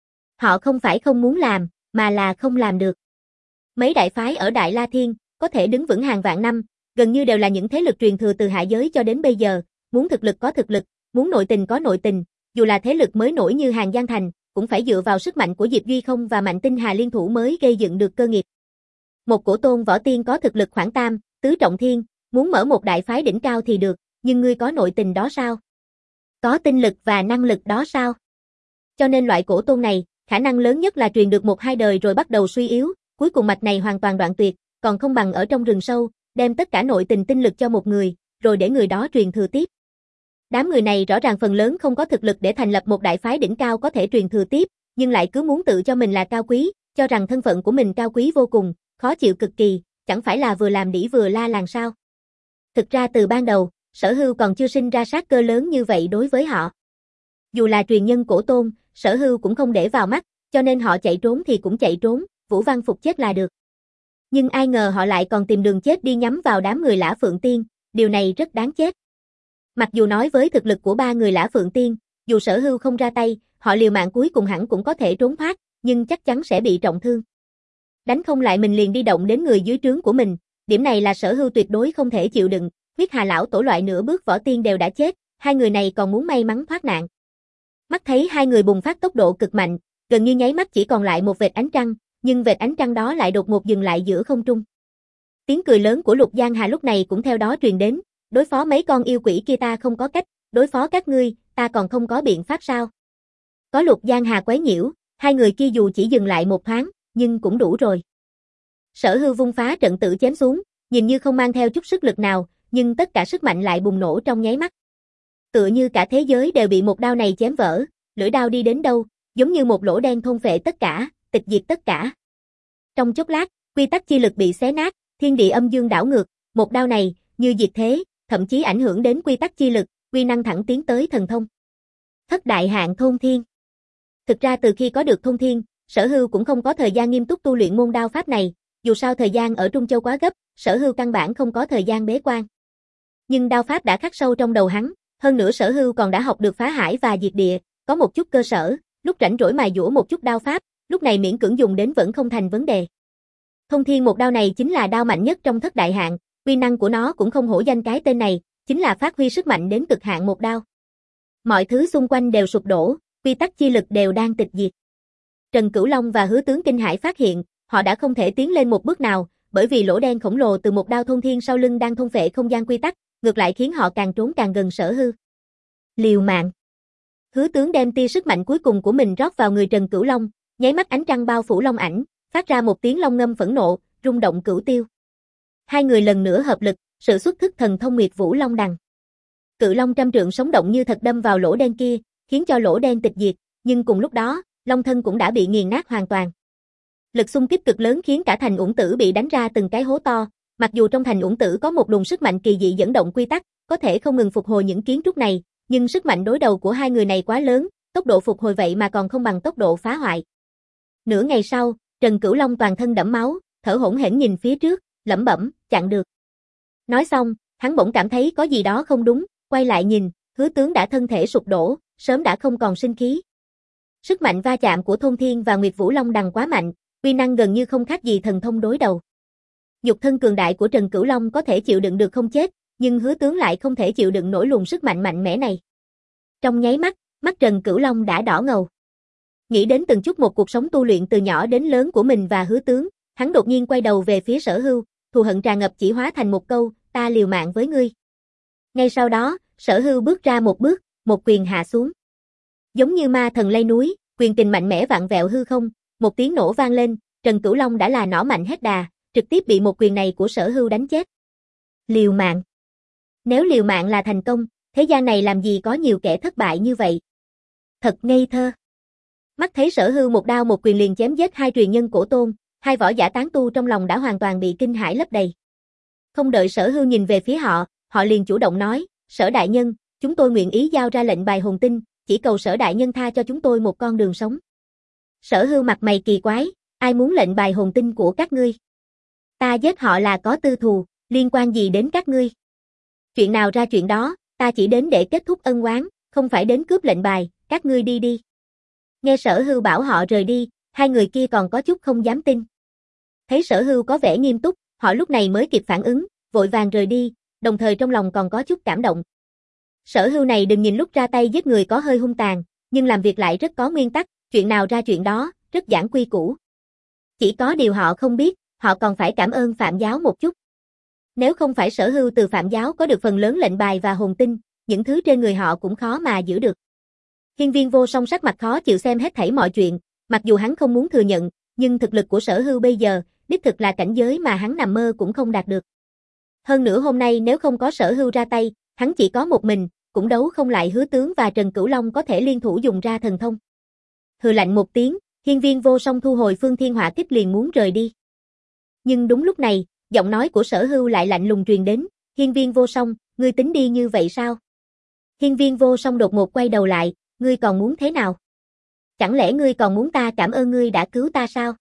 Họ không phải không muốn làm, mà là không làm được. Mấy đại phái ở Đại La Thiên, có thể đứng vững hàng vạn năm, gần như đều là những thế lực truyền thừa từ hạ giới cho đến bây giờ, muốn thực lực có thực lực, muốn nội tình có nội tình, dù là thế lực mới nổi như Hàng Giang Thành, cũng phải dựa vào sức mạnh của Diệp Duy Không và Mạnh Tinh Hà liên thủ mới gây dựng được cơ nghiệp. Một cổ tôn võ tiên có thực lực khoảng tam, tứ trọng thiên, muốn mở một đại phái đỉnh cao thì được, nhưng ngươi có nội tình đó sao? Có tinh lực và năng lực đó sao? Cho nên loại cổ tôn này, khả năng lớn nhất là truyền được một hai đời rồi bắt đầu suy yếu, cuối cùng mạch này hoàn toàn đoạn tuyệt, còn không bằng ở trong rừng sâu, đem tất cả nội tình tinh lực cho một người, rồi để người đó truyền thừa tiếp. Đám người này rõ ràng phần lớn không có thực lực để thành lập một đại phái đỉnh cao có thể truyền thừa tiếp, nhưng lại cứ muốn tự cho mình là cao quý, cho rằng thân phận của mình cao quý vô cùng, khó chịu cực kỳ, chẳng phải là vừa làm đĩ vừa la làng sao? Thực ra từ ban đầu, Sở Hưu còn chưa sinh ra sát cơ lớn như vậy đối với họ. Dù là truyền nhân cổ tôn, Sở Hưu cũng không để vào mắt, cho nên họ chạy trốn thì cũng chạy trốn, Vũ Văn Phục chết là được. Nhưng ai ngờ họ lại còn tìm đường chết đi nhắm vào đám người Lã Phượng Tiên, điều này rất đáng chết. Mặc dù nói với thực lực của ba người Lã Phượng Tiên, dù Sở Hưu không ra tay, họ liều mạng cuối cùng hẳn cũng có thể trốn thoát, nhưng chắc chắn sẽ bị trọng thương. Đánh không lại mình liền đi động đến người dưới trướng của mình, điểm này là Sở Hưu tuyệt đối không thể chịu đựng, huyết hà lão tổ loại nửa bước võ tiên đều đã chết, hai người này còn muốn may mắn thoát nạn. Mắt thấy hai người bùng phát tốc độ cực mạnh, gần như nháy mắt chỉ còn lại một vệt ánh trăng, nhưng vệt ánh trăng đó lại đột ngột dừng lại giữa không trung. Tiếng cười lớn của Lục Giang Hà lúc này cũng theo đó truyền đến, đối phó mấy con yêu quỷ kia ta không có cách, đối phó các ngươi, ta còn không có biện pháp sao? Có Lục Giang Hà quấy nhiễu, hai người kia dù chỉ dừng lại một thoáng, nhưng cũng đủ rồi. Sở Hưu vung phá trận tự chém xuống, nhìn như không mang theo chút sức lực nào, nhưng tất cả sức mạnh lại bùng nổ trong nháy mắt. Tựa như cả thế giới đều bị một đao này chém vỡ, lưỡi đao đi đến đâu, giống như một lỗ đen thôn phệ tất cả, tịch diệt tất cả. Trong chốc lát, quy tắc chi lực bị xé nát, thiên địa âm dương đảo ngược, một đao này, như diệt thế, thậm chí ảnh hưởng đến quy tắc chi lực, uy năng thẳng tiến tới thần thông. Thất đại hạn thôn thiên. Thực ra từ khi có được thôn thiên, Sở Hưu cũng không có thời gian nghiêm túc tu luyện môn đao pháp này, dù sao thời gian ở Trung Châu quá gấp, Sở Hưu căn bản không có thời gian bế quan. Nhưng đao pháp đã khắc sâu trong đầu hắn, hơn nữa Sở Hưu còn đã học được phá hải và diệt địa, có một chút cơ sở, lúc rảnh rỗi mài dũa một chút đao pháp, lúc này miễn cưỡng dùng đến vẫn không thành vấn đề. Thông thiên một đao này chính là đao mạnh nhất trong thất đại hạn, uy năng của nó cũng không hổ danh cái tên này, chính là phát huy sức mạnh đến cực hạn một đao. Mọi thứ xung quanh đều sụp đổ, quy tắc chi lực đều đang tịch diệt. Trần Cửu Long và Hứa Tướng kinh hãi phát hiện, họ đã không thể tiến lên một bước nào, bởi vì lỗ đen khổng lồ từ một đao thông thiên sau lưng đang thôn phệ không gian quy tắc, ngược lại khiến họ càng trốn càng gần Sở Hưu. Liều mạng. Hứa Tướng đem tia sức mạnh cuối cùng của mình rót vào người Trần Cửu Long, nháy mắt ánh trăng bao phủ long ảnh, phát ra một tiếng long ngâm phẫn nộ, rung động cửu tiêu. Hai người lần nữa hợp lực, sự xuất thức thần thông Nguyệt Vũ Long Đằng. Cự long trăm trượng sống động như thật đâm vào lỗ đen kia, khiến cho lỗ đen tịch diệt, nhưng cùng lúc đó, long thân cũng đã bị nghiền nát hoàn toàn. Lực xung kích cực lớn khiến cả thành Uổng Tử bị đánh ra từng cái hố to, mặc dù trong thành Uổng Tử có một luồng sức mạnh kỳ dị dẫn động quy tắc, có thể không ngừng phục hồi những kiến trúc này, nhưng sức mạnh đối đầu của hai người này quá lớn, tốc độ phục hồi vậy mà còn không bằng tốc độ phá hoại. Nửa ngày sau, Trần Cửu Long toàn thân đẫm máu, thở hổn hển nhìn phía trước, lẩm bẩm, chặn được. Nói xong, hắn bỗng cảm thấy có gì đó không đúng, quay lại nhìn, Hứa Tướng đã thân thể sụp đổ, sớm đã không còn sinh khí. Sức mạnh va chạm của Thôn Thiên và Nguyệt Vũ Long Đằng quá mạnh, uy năng gần như không khác gì thần thông đối đầu. Nhục thân cường đại của Trần Cửu Long có thể chịu đựng được không chết, nhưng Hứa Tướng lại không thể chịu đựng nổi luồng sức mạnh mạnh mẽ này. Trong nháy mắt, mắt Trần Cửu Long đã đỏ ngầu. Nghĩ đến từng chút một cuộc sống tu luyện từ nhỏ đến lớn của mình và Hứa Tướng, hắn đột nhiên quay đầu về phía Sở Hưu, thù hận tràn ngập chỉ hóa thành một câu, ta liều mạng với ngươi. Ngay sau đó, Sở Hưu bước ra một bước, một quyền hạ xuống. Giống như ma thần lay núi, quyền kình mạnh mẽ vặn vẹo hư không, một tiếng nổ vang lên, Trần Cửu Long đã là nỏ mạnh hết đà, trực tiếp bị một quyền này của Sở Hưu đánh chết. Liều mạng. Nếu liều mạng là thành công, thế gian này làm gì có nhiều kẻ thất bại như vậy. Thật ngây thơ. Mắt thấy Sở Hưu một đao một quyền liền chém giết hai truyền nhân cổ tôn, hai võ giả tán tu trong lòng đã hoàn toàn bị kinh hãi lấp đầy. Không đợi Sở Hưu nhìn về phía họ, họ liền chủ động nói, Sở đại nhân, chúng tôi nguyện ý giao ra lệnh bài hồn tinh, chỉ cầu Sở đại nhân tha cho chúng tôi một con đường sống. Sở Hưu mặt mày kỳ quái, ai muốn lệnh bài hồn tinh của các ngươi? Ta giết họ là có tư thù, liên quan gì đến các ngươi? Chuyện nào ra chuyện đó, ta chỉ đến để kết thúc ân oán, không phải đến cướp lệnh bài, các ngươi đi đi. Nghe Sở Hưu bảo họ rời đi, hai người kia còn có chút không dám tin. Thấy Sở Hưu có vẻ nghiêm túc, họ lúc này mới kịp phản ứng, vội vàng rời đi, đồng thời trong lòng còn có chút cảm động. Sở Hưu này đừng nhìn lúc ra tay giết người có hơi hung tàn, nhưng làm việc lại rất có nguyên tắc, chuyện nào ra chuyện đó, rất giảng quy củ. Chỉ có điều họ không biết, họ còn phải cảm ơn Phạm Giáo một chút. Nếu không phải Sở Hưu từ Phạm Giáo có được phần lớn lệnh bài và hồn tinh, những thứ trên người họ cũng khó mà giữ được. Hiên Viên Vô Song sắc mặt khó chịu xem hết thảy mọi chuyện, mặc dù hắn không muốn thừa nhận, nhưng thực lực của Sở Hưu bây giờ, đích thực là cảnh giới mà hắn nằm mơ cũng không đạt được. Hơn nữa hôm nay nếu không có Sở Hưu ra tay, hắn chỉ có một mình, cũng đấu không lại Hứa Tướng và Trần Cửu Long có thể liên thủ dùng ra thần thông. Hừ lạnh một tiếng, Hiên Viên Vô Song thu hồi Phương Thiên Hỏa Kích liền muốn rời đi. Nhưng đúng lúc này, giọng nói của Sở Hưu lại lạnh lùng truyền đến, Hiên Viên Vô Song, ngươi tính đi như vậy sao? Hiên Viên Vô Song đột ngột quay đầu lại, ngươi còn muốn thế nào? Chẳng lẽ ngươi còn muốn ta cảm ơn ngươi đã cứu ta sao?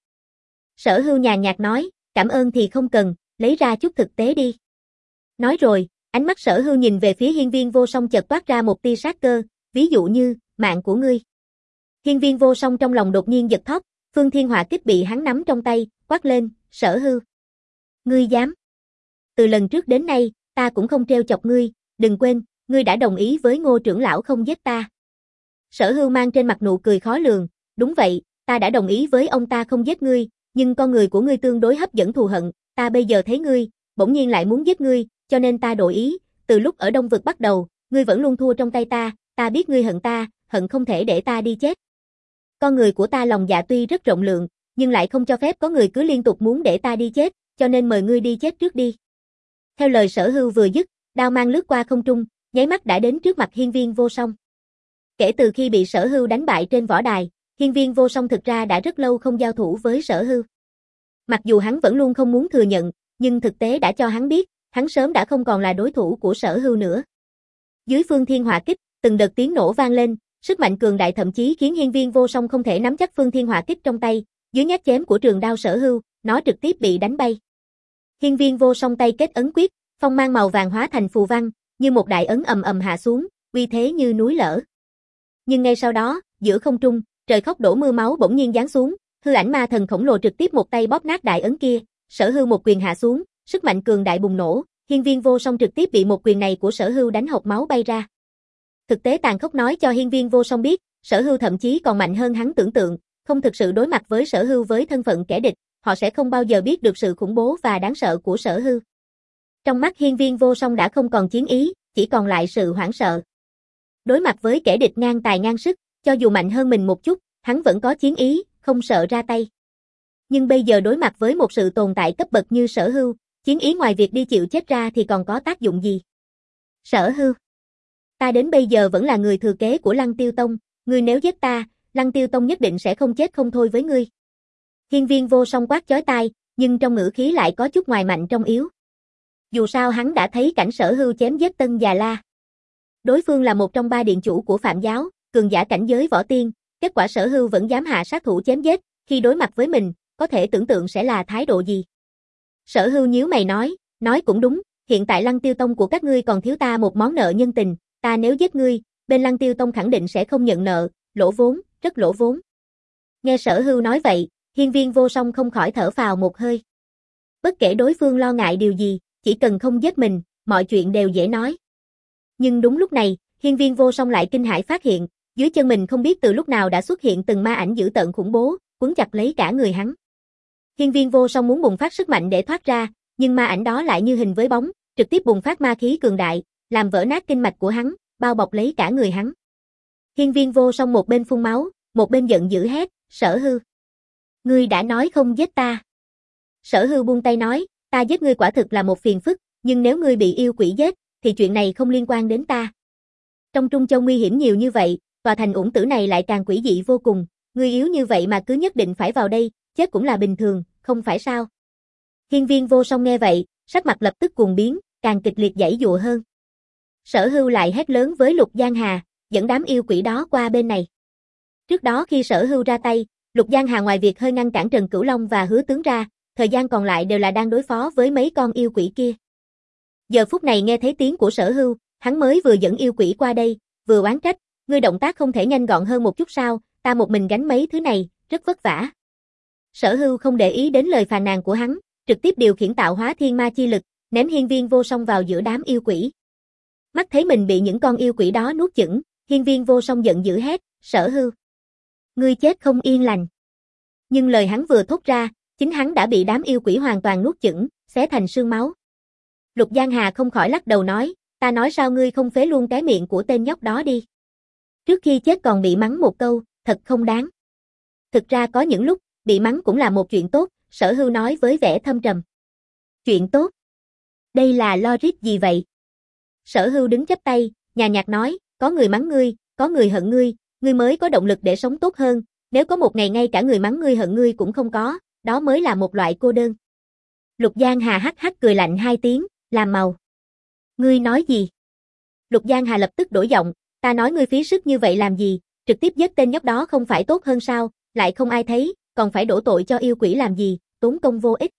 Sở Hưu nhàn nhạt nói, cảm ơn thì không cần, lấy ra chút thực tế đi. Nói rồi, ánh mắt Sở Hưu nhìn về phía Hiên Viên Vô Song chợt toát ra một tia sát cơ, ví dụ như, mạng của ngươi. Hiên Viên Vô Song trong lòng đột nhiên giật thót, Phương Thiên Hỏa Kích bị hắn nắm trong tay, quát lên, Sở Hưu. Ngươi dám? từ lần trước đến nay, ta cũng không trêu chọc ngươi, đừng quên, ngươi đã đồng ý với Ngô trưởng lão không giết ta. Sở Hưu mang trên mặt nụ cười khó lường, đúng vậy, ta đã đồng ý với ông ta không giết ngươi, nhưng con người của ngươi tương đối hấp dẫn thù hận, ta bây giờ thấy ngươi, bỗng nhiên lại muốn giết ngươi, cho nên ta đổi ý, từ lúc ở Đông Vực bắt đầu, ngươi vẫn luôn thua trong tay ta, ta biết ngươi hận ta, hận không thể để ta đi chết. Con người của ta lòng dạ tuy rất rộng lượng, nhưng lại không cho phép có người cứ liên tục muốn để ta đi chết, cho nên mời ngươi đi chết trước đi. Theo lời Sở Hưu vừa dứt, đao mang lướt qua không trung, nháy mắt đã đến trước mặt Hiên Viên Vô Song. Kể từ khi bị Sở Hưu đánh bại trên võ đài, Hiên Viên Vô Song thực ra đã rất lâu không giao thủ với Sở Hưu. Mặc dù hắn vẫn luôn không muốn thừa nhận, nhưng thực tế đã cho hắn biết, hắn sớm đã không còn là đối thủ của Sở Hưu nữa. Dưới Phương Thiên Hỏa Kích, từng đợt tiếng nổ vang lên, sức mạnh cường đại thậm chí khiến Hiên Viên Vô Song không thể nắm chắc Phương Thiên Hỏa Kích trong tay, dưới nhát chém của trường đao Sở Hưu, nó trực tiếp bị đánh bay. Hiên Viên Vô Song tay kết ấn quyết, phong mang màu vàng hóa thành phù văn, như một đại ấn ầm ầm hạ xuống, uy thế như núi lở. Nhưng ngay sau đó, giữa không trung, trời khóc đổ mưa máu bỗng nhiên giáng xuống, hư ảnh ma thần khổng lồ trực tiếp một tay bóp nát đại ấn kia, Sở Hưu một quyền hạ xuống, sức mạnh cường đại bùng nổ, Hiên Viên Vô Song trực tiếp bị một quyền này của Sở Hưu đánh hộc máu bay ra. Thực tế tàn khốc nói cho Hiên Viên Vô Song biết, Sở Hưu thậm chí còn mạnh hơn hắn tưởng tượng, không thực sự đối mặt với Sở Hưu với thân phận kẻ địch, họ sẽ không bao giờ biết được sự khủng bố và đáng sợ của Sở Hưu. Trong mắt Hiên Viên Vô Song đã không còn chiến ý, chỉ còn lại sự hoảng sợ. Đối mặt với kẻ địch ngang tài ngang sức, cho dù mạnh hơn mình một chút, hắn vẫn có chiến ý, không sợ ra tay. Nhưng bây giờ đối mặt với một sự tồn tại cấp bậc như Sở Hưu, chiến ý ngoài việc đi chịu chết ra thì còn có tác dụng gì? Sở Hưu, ta đến bây giờ vẫn là người thừa kế của Lăng Tiêu Tông, ngươi nếu giết ta, Lăng Tiêu Tông nhất định sẽ không chết không thôi với ngươi. Hiên Viên Vô Song quát chói tai, nhưng trong ngữ khí lại có chút ngoài mạnh trong yếu. Dù sao hắn đã thấy cảnh Sở Hưu chém giết Tân Già La. Đối phương là một trong ba điện chủ của Phạm giáo, cường giả cảnh giới võ tiên, kết quả Sở Hưu vẫn dám hạ sát thủ chém giết, khi đối mặt với mình, có thể tưởng tượng sẽ là thái độ gì. Sở Hưu nhíu mày nói, nói cũng đúng, hiện tại Lăng Tiêu Tông của các ngươi còn thiếu ta một món nợ nhân tình, ta nếu giết ngươi, bên Lăng Tiêu Tông khẳng định sẽ không nhận nợ, lỗ vốn, rất lỗ vốn. Nghe Sở Hưu nói vậy, Hiên Viên Vô Song không khỏi thở phào một hơi. Bất kể đối phương lo ngại điều gì, chỉ cần không giết mình, mọi chuyện đều dễ nói. Nhưng đúng lúc này, Hiên Viên Vô Song lại kinh hãi phát hiện, dưới chân mình không biết từ lúc nào đã xuất hiện từng ma ảnh dữ tợn khủng bố, quấn chặt lấy cả người hắn. Hiên Viên Vô Song muốn bùng phát sức mạnh để thoát ra, nhưng ma ảnh đó lại như hình với bóng, trực tiếp bùng phát ma khí cường đại, làm vỡ nát kinh mạch của hắn, bao bọc lấy cả người hắn. Hiên Viên Vô Song một bên phun máu, một bên giận dữ hét, Sở Hưu, ngươi đã nói không giết ta. Sở Hưu buông tay nói, ta giết ngươi quả thực là một phiền phức, nhưng nếu ngươi bị yêu quỷ giết, thì chuyện này không liên quan đến ta. Trong Trung Châu nguy hiểm nhiều như vậy, tòa thành Uổng Tử này lại càng quỷ dị vô cùng, ngươi yếu như vậy mà cứ nhất định phải vào đây, chết cũng là bình thường, không phải sao? Hiên Viên Vô Song nghe vậy, sắc mặt lập tức cuồng biến, càng kịch liệt giãy giụa hơn. Sở Hưu lại hét lớn với Lục Giang Hà, dẫn đám yêu quỷ đó qua bên này. Trước đó khi Sở Hưu ra tay, Lục Giang Hà ngoài việc hơi ngăn cản Trần Cửu Long và Hứa Tướng ra, thời gian còn lại đều là đang đối phó với mấy con yêu quỷ kia. Giờ phút này nghe thấy tiếng của Sở Hưu, hắn mới vừa dẫn yêu quỷ qua đây, vừa oán trách, ngươi động tác không thể nhanh gọn hơn một chút sao, ta một mình gánh mấy thứ này, rất vất vả. Sở Hưu không để ý đến lời phàn nàn của hắn, trực tiếp điều khiển tạo hóa thiên ma chi lực, ném Hiên Viên Vô Song vào giữa đám yêu quỷ. Mắt thấy mình bị những con yêu quỷ đó nuốt chửng, Hiên Viên Vô Song giận dữ hét, Sở Hưu, ngươi chết không yên lành. Nhưng lời hắn vừa thốt ra, chính hắn đã bị đám yêu quỷ hoàn toàn nuốt chửng, xé thành xương máu. Lục Giang Hà không khỏi lắc đầu nói, ta nói sao ngươi không phế luôn cái miệng của tên nhóc đó đi. Trước khi chết còn bị mắng một câu, thật không đáng. Thực ra có những lúc, bị mắng cũng là một chuyện tốt, Sở Hưu nói với vẻ thâm trầm. Chuyện tốt? Đây là logic gì vậy? Sở Hưu đứng chắp tay, nhàn nhạt nói, có người mắng ngươi, có người hận ngươi, ngươi mới có động lực để sống tốt hơn, nếu có một ngày ngay cả người mắng ngươi hận ngươi cũng không có, đó mới là một loại cô đơn. Lục Giang Hà hắc hắc cười lạnh hai tiếng, làm màu. Ngươi nói gì? Lục Giang Hà lập tức đổi giọng, ta nói ngươi phí sức như vậy làm gì, trực tiếp giết tên nhóc đó không phải tốt hơn sao, lại không ai thấy, còn phải đổ tội cho yêu quỷ làm gì, tốn công vô ích.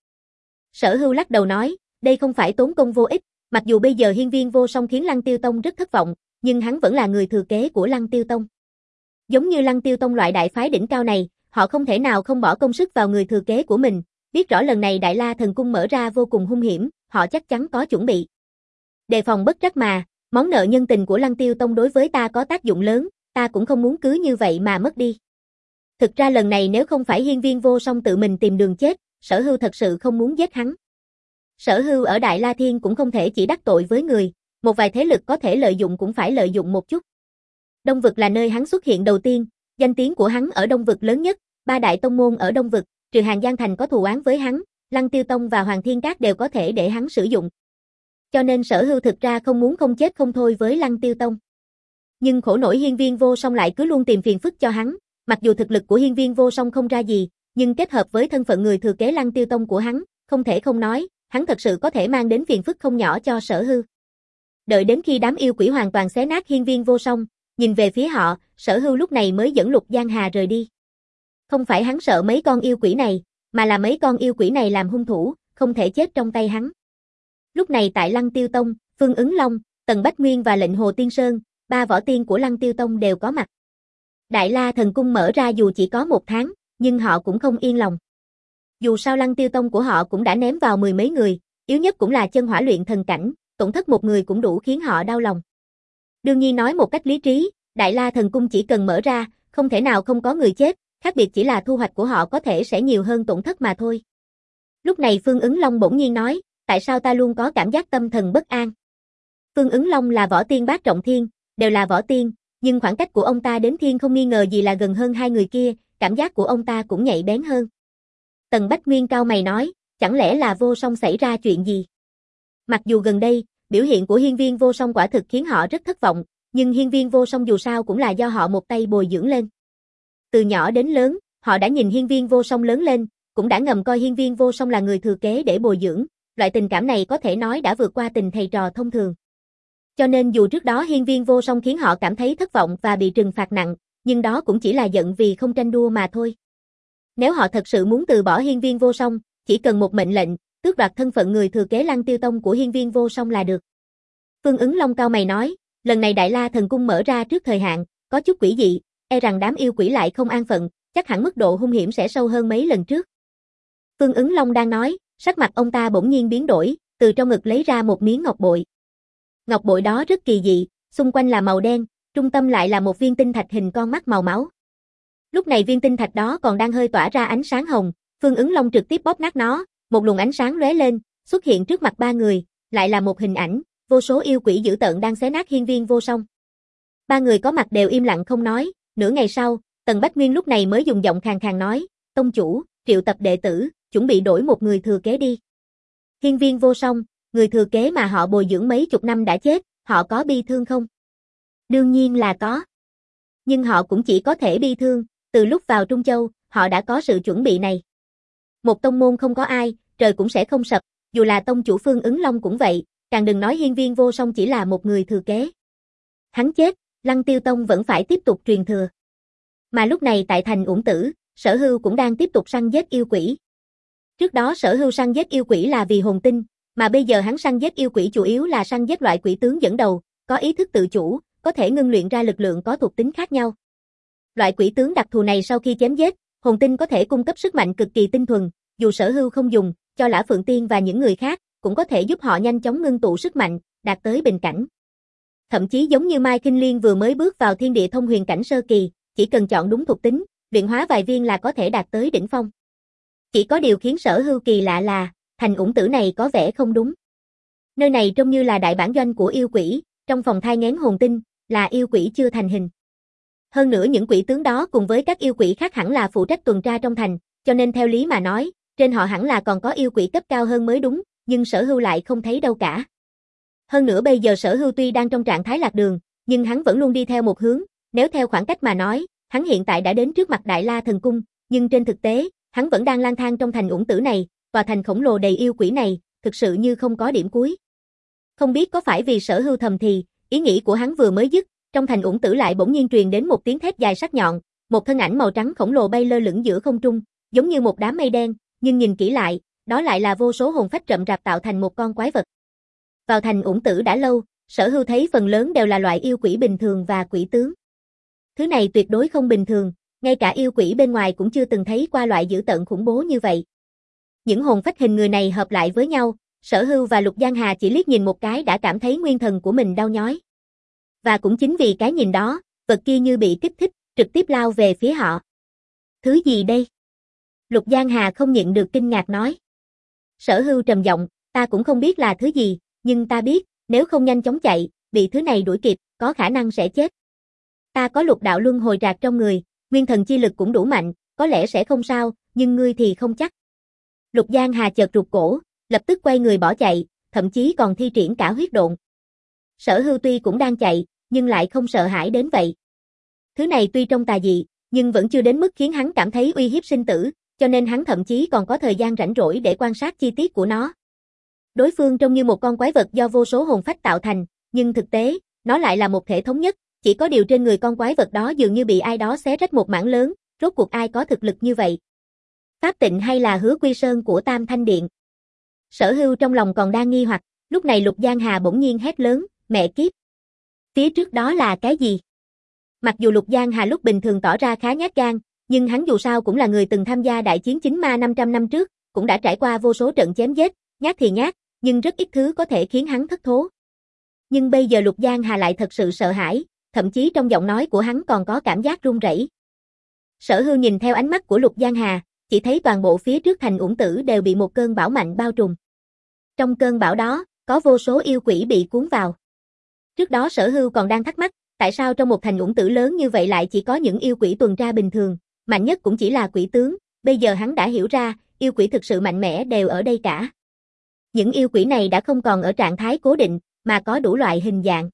Sở Hưu lắc đầu nói, đây không phải tốn công vô ích, mặc dù bây giờ Hiên Viên Vô Song khiến Lăng Tiêu Tông rất thất vọng, nhưng hắn vẫn là người thừa kế của Lăng Tiêu Tông. Giống như Lăng Tiêu Tông loại đại phái đỉnh cao này, họ không thể nào không bỏ công sức vào người thừa kế của mình, biết rõ lần này Đại La Thần Cung mở ra vô cùng hung hiểm, họ chắc chắn có chuẩn bị. Đề phòng bất trắc mà, món nợ nhân tình của Lăng Tiêu Tông đối với ta có tác dụng lớn, ta cũng không muốn cứ như vậy mà mất đi. Thực ra lần này nếu không phải Hiên Viên Vô Song tự mình tìm đường chết, Sở Hưu thật sự không muốn giết hắn. Sở Hưu ở Đại La Thiên cũng không thể chỉ đắc tội với người, một vài thế lực có thể lợi dụng cũng phải lợi dụng một chút. Đông Vực là nơi hắn xuất hiện đầu tiên, danh tiếng của hắn ở Đông Vực lớn nhất, ba đại tông môn ở Đông Vực, trừ Hàng Giang Thành có thù oán với hắn, Lăng Tiêu Tông và Hoàng Thiên Các đều có thể để hắn sử dụng. Cho nên Sở Hưu thực ra không muốn không chết không thôi với Lăng Tiêu Tông. Nhưng khổ nổi Hiên Viên Vô Song lại cứ luôn tìm phiền phức cho hắn, mặc dù thực lực của Hiên Viên Vô Song không ra gì, nhưng kết hợp với thân phận người thừa kế Lăng Tiêu Tông của hắn, không thể không nói, hắn thật sự có thể mang đến phiền phức không nhỏ cho Sở Hưu. Đợi đến khi đám yêu quỷ hoàn toàn xé nát Hiên Viên Vô Song, nhìn về phía họ, Sở Hưu lúc này mới dẫn Lục Giang Hà rời đi. Không phải hắn sợ mấy con yêu quỷ này, mà là mấy con yêu quỷ này làm hung thủ, không thể chết trong tay hắn. Lúc này tại Lăng Tiêu Tông, Phương Ứng Long, Tần Bách Nguyên và Lệnh Hồ Tiên Sơn, ba võ tiên của Lăng Tiêu Tông đều có mặt. Đại La Thần Cung mở ra dù chỉ có một tháng, nhưng họ cũng không yên lòng. Dù sao Lăng Tiêu Tông của họ cũng đã ném vào mười mấy người, yếu nhất cũng là chân hỏa luyện thần cảnh, tổn thất một người cũng đủ khiến họ đau lòng. Đương nhiên nói một cách lý trí, Đại La Thần Cung chỉ cần mở ra, không thể nào không có người chết, khác biệt chỉ là thu hoạch của họ có thể sẽ nhiều hơn tổn thất mà thôi. Lúc này Phương Ứng Long bỗng nhiên nói, tại sao ta luôn có cảm giác tâm thần bất an? Phương Ứng Long là võ tiên bát trọng thiên, đều là võ tiên, nhưng khoảng cách của ông ta đến thiên không nghi ngờ gì là gần hơn hai người kia, cảm giác của ông ta cũng nhạy bén hơn. Tần Bách Nguyên cau mày nói, chẳng lẽ là Vô Song xảy ra chuyện gì? Mặc dù gần đây, biểu hiện của Hiên Viên Vô Song quả thực khiến họ rất thất vọng, nhưng Hiên Viên Vô Song dù sao cũng là do họ một tay bồi dưỡng lên. Từ nhỏ đến lớn, họ đã nhìn Hiên Viên Vô Song lớn lên, cũng đã ngầm coi Hiên Viên Vô Song là người thừa kế để bồi dưỡng, loại tình cảm này có thể nói đã vượt qua tình thầy trò thông thường. Cho nên dù trước đó Hiên Viên Vô Song khiến họ cảm thấy thất vọng và bị trừng phạt nặng, nhưng đó cũng chỉ là giận vì không tranh đua mà thôi. Nếu họ thật sự muốn từ bỏ Hiên Viên Vô Song, chỉ cần một mệnh lệnh, tước đoạt thân phận người thừa kế Lăng Tiêu Tông của Hiên Viên Vô Song là được. Phương Ứng Long cau mày nói, lần này Đại La Thần Cung mở ra trước thời hạn, có chút quỷ dị, e rằng đám yêu quỷ lại không an phận, chắc hẳn mức độ hung hiểm sẽ sâu hơn mấy lần trước. Phương Ứng Long đang nói, sắc mặt ông ta bỗng nhiên biến đổi, từ trong ngực lấy ra một miếng ngọc bội. Ngọc bội đó rất kỳ dị, xung quanh là màu đen, trung tâm lại là một viên tinh thạch hình con mắt màu máu. Lúc này viên tinh thạch đó còn đang hơi tỏa ra ánh sáng hồng, Phương Ứng Long trực tiếp bóp nát nó, một luồng ánh sáng lóe lên, xuất hiện trước mặt ba người, lại là một hình ảnh, vô số yêu quỷ dữ tợn đang xé nát Hiên Viên Vô Song. Ba người có mặt đều im lặng không nói, nửa ngày sau, Tần Bách Nguyên lúc này mới dùng giọng khàn khàn nói, tông chủ, triệu tập đệ tử, chuẩn bị đổi một người thừa kế đi. Hiên Viên Vô Song, người thừa kế mà họ bồi dưỡng mấy chục năm đã chết, họ có bi thương không? Đương nhiên là có. Nhưng họ cũng chỉ có thể bi thương, từ lúc vào Trung Châu, họ đã có sự chuẩn bị này. Một tông môn không có ai, trời cũng sẽ không sập, dù là tông chủ Phương Ứng Long cũng vậy, càng đừng nói Hiên Viên Vô Song chỉ là một người thừa kế. Hắn chết, Lăng Tiêu Tông vẫn phải tiếp tục truyền thừa. Mà lúc này tại thành Uổng Tử, Sở Hưu cũng đang tiếp tục săn giết yêu quỷ. Trước đó Sở Hưu săn giết yêu quỷ là vì hồn tinh, mà bây giờ hắn săn giết yêu quỷ chủ yếu là săn giết loại quỷ tướng dẫn đầu, có ý thức tự chủ, có thể ngưng luyện ra lực lượng có thuộc tính khác nhau. Loại quỷ tướng đặc thù này sau khi chém giết, hồn tinh có thể cung cấp sức mạnh cực kỳ tinh thuần, dù Sở Hưu không dùng, cho Lã Phượng Tiên và những người khác, cũng có thể giúp họ nhanh chóng ngưng tụ sức mạnh, đạt tới bình cảnh. Thậm chí giống như Mai Kinh Liên vừa mới bước vào thiên địa thông huyền cảnh sơ kỳ, chỉ cần chọn đúng thuộc tính, luyện hóa vài viên là có thể đạt tới đỉnh phong. Chỉ có điều khiến Sở Hưu kỳ lạ là, thành Uổng Tử này có vẻ không đúng. Nơi này trông như là đại bản doanh của yêu quỷ, trong phòng thai nghén hồn tinh, là yêu quỷ chưa thành hình. Hơn nữa những quỷ tướng đó cùng với các yêu quỷ khác hẳn là phụ trách tuần tra trong thành, cho nên theo lý mà nói, trên họ hẳn là còn có yêu quỷ cấp cao hơn mới đúng, nhưng Sở Hưu lại không thấy đâu cả. Hơn nữa bây giờ Sở Hưu tuy đang trong trạng thái lạc đường, nhưng hắn vẫn luôn đi theo một hướng, nếu theo khoảng cách mà nói, hắn hiện tại đã đến trước mặt Đại La Thần Cung, nhưng trên thực tế, hắn vẫn đang lang thang trong thành Uổng Tử này, tòa thành khổng lồ đầy yêu quỷ này, thực sự như không có điểm cuối. Không biết có phải vì Sở Hưu thầm thì, ý nghĩ của hắn vừa mới dứt, trong thành Uổng Tử lại bỗng nhiên truyền đến một tiếng thét dài sắc nhọn, một thân ảnh màu trắng khổng lồ bay lơ lửng giữa không trung, giống như một đám mây đen, nhưng nhìn kỹ lại, đó lại là vô số hồn phách rậm rạp tạo thành một con quái vật. Vào thành Uổng Tử đã lâu, Sở Hưu thấy phần lớn đều là loại yêu quỷ bình thường và quỷ tướng. Thứ này tuyệt đối không bình thường, ngay cả yêu quỷ bên ngoài cũng chưa từng thấy qua loại dữ tợn khủng bố như vậy. Những hồn phách hình người này hợp lại với nhau, Sở Hưu và Lục Giang Hà chỉ liếc nhìn một cái đã cảm thấy nguyên thần của mình đau nhói. Và cũng chính vì cái nhìn đó, vật kia như bị kích thích, trực tiếp lao về phía họ. Thứ gì đây? Lục Giang Hà không nhịn được kinh ngạc nói. Sở Hưu trầm giọng, ta cũng không biết là thứ gì, nhưng ta biết, nếu không nhanh chóng chạy, bị thứ này đuổi kịp, có khả năng sẽ chết. Ta có lục đạo luân hồi rạc trong người, nguyên thần chi lực cũng đủ mạnh, có lẽ sẽ không sao, nhưng ngươi thì không chắc. Lục Giang Hà chợt rụt cổ, lập tức quay người bỏ chạy, thậm chí còn thi triển cả huyết độn. Sở Hưu tuy cũng đang chạy, nhưng lại không sợ hãi đến vậy. Thứ này tuy trông tà dị, nhưng vẫn chưa đến mức khiến hắn cảm thấy uy hiếp sinh tử, cho nên hắn thậm chí còn có thời gian rảnh rỗi để quan sát chi tiết của nó. Đối phương trông như một con quái vật do vô số hồn phách tạo thành, nhưng thực tế, nó lại là một thể thống nhất, chỉ có điều trên người con quái vật đó dường như bị ai đó xé rách một mảng lớn, rốt cuộc ai có thực lực như vậy? Pháp Tịnh hay là Hứa Quy Sơn của Tam Thanh Điện? Sở Hưu trong lòng còn đang nghi hoặc, lúc này Lục Giang Hà bỗng nhiên hét lớn, mẹ kiếp! Phía trước đó là cái gì? Mặc dù Lục Giang Hà lúc bình thường tỏ ra khá nhát gan, nhưng hắn dù sao cũng là người từng tham gia đại chiến chính ma năm trăm năm trước, cũng đã trải qua vô số trận chém giết, nhát thì nhát, nhưng rất ít thứ có thể khiến hắn thất thố. Nhưng bây giờ Lục Giang Hà lại thật sự sợ hãi, thậm chí trong giọng nói của hắn còn có cảm giác run rẩy. Sở Hưu nhìn theo ánh mắt của Lục Giang Hà, chỉ thấy toàn bộ phía trước thành Uổng Tử đều bị một cơn bão mạnh bao trùm. Trong cơn bão đó, có vô số yêu quỷ bị cuốn vào. Trước đó Sở Hưu còn đang thắc mắc, tại sao trong một thành Uổng Tử lớn như vậy lại chỉ có những yêu quỷ tuần tra bình thường, mạnh nhất cũng chỉ là quỷ tướng, bây giờ hắn đã hiểu ra, yêu quỷ thực sự mạnh mẽ đều ở đây cả. Những yêu quỷ này đã không còn ở trạng thái cố định, mà có đủ loại hình dạng.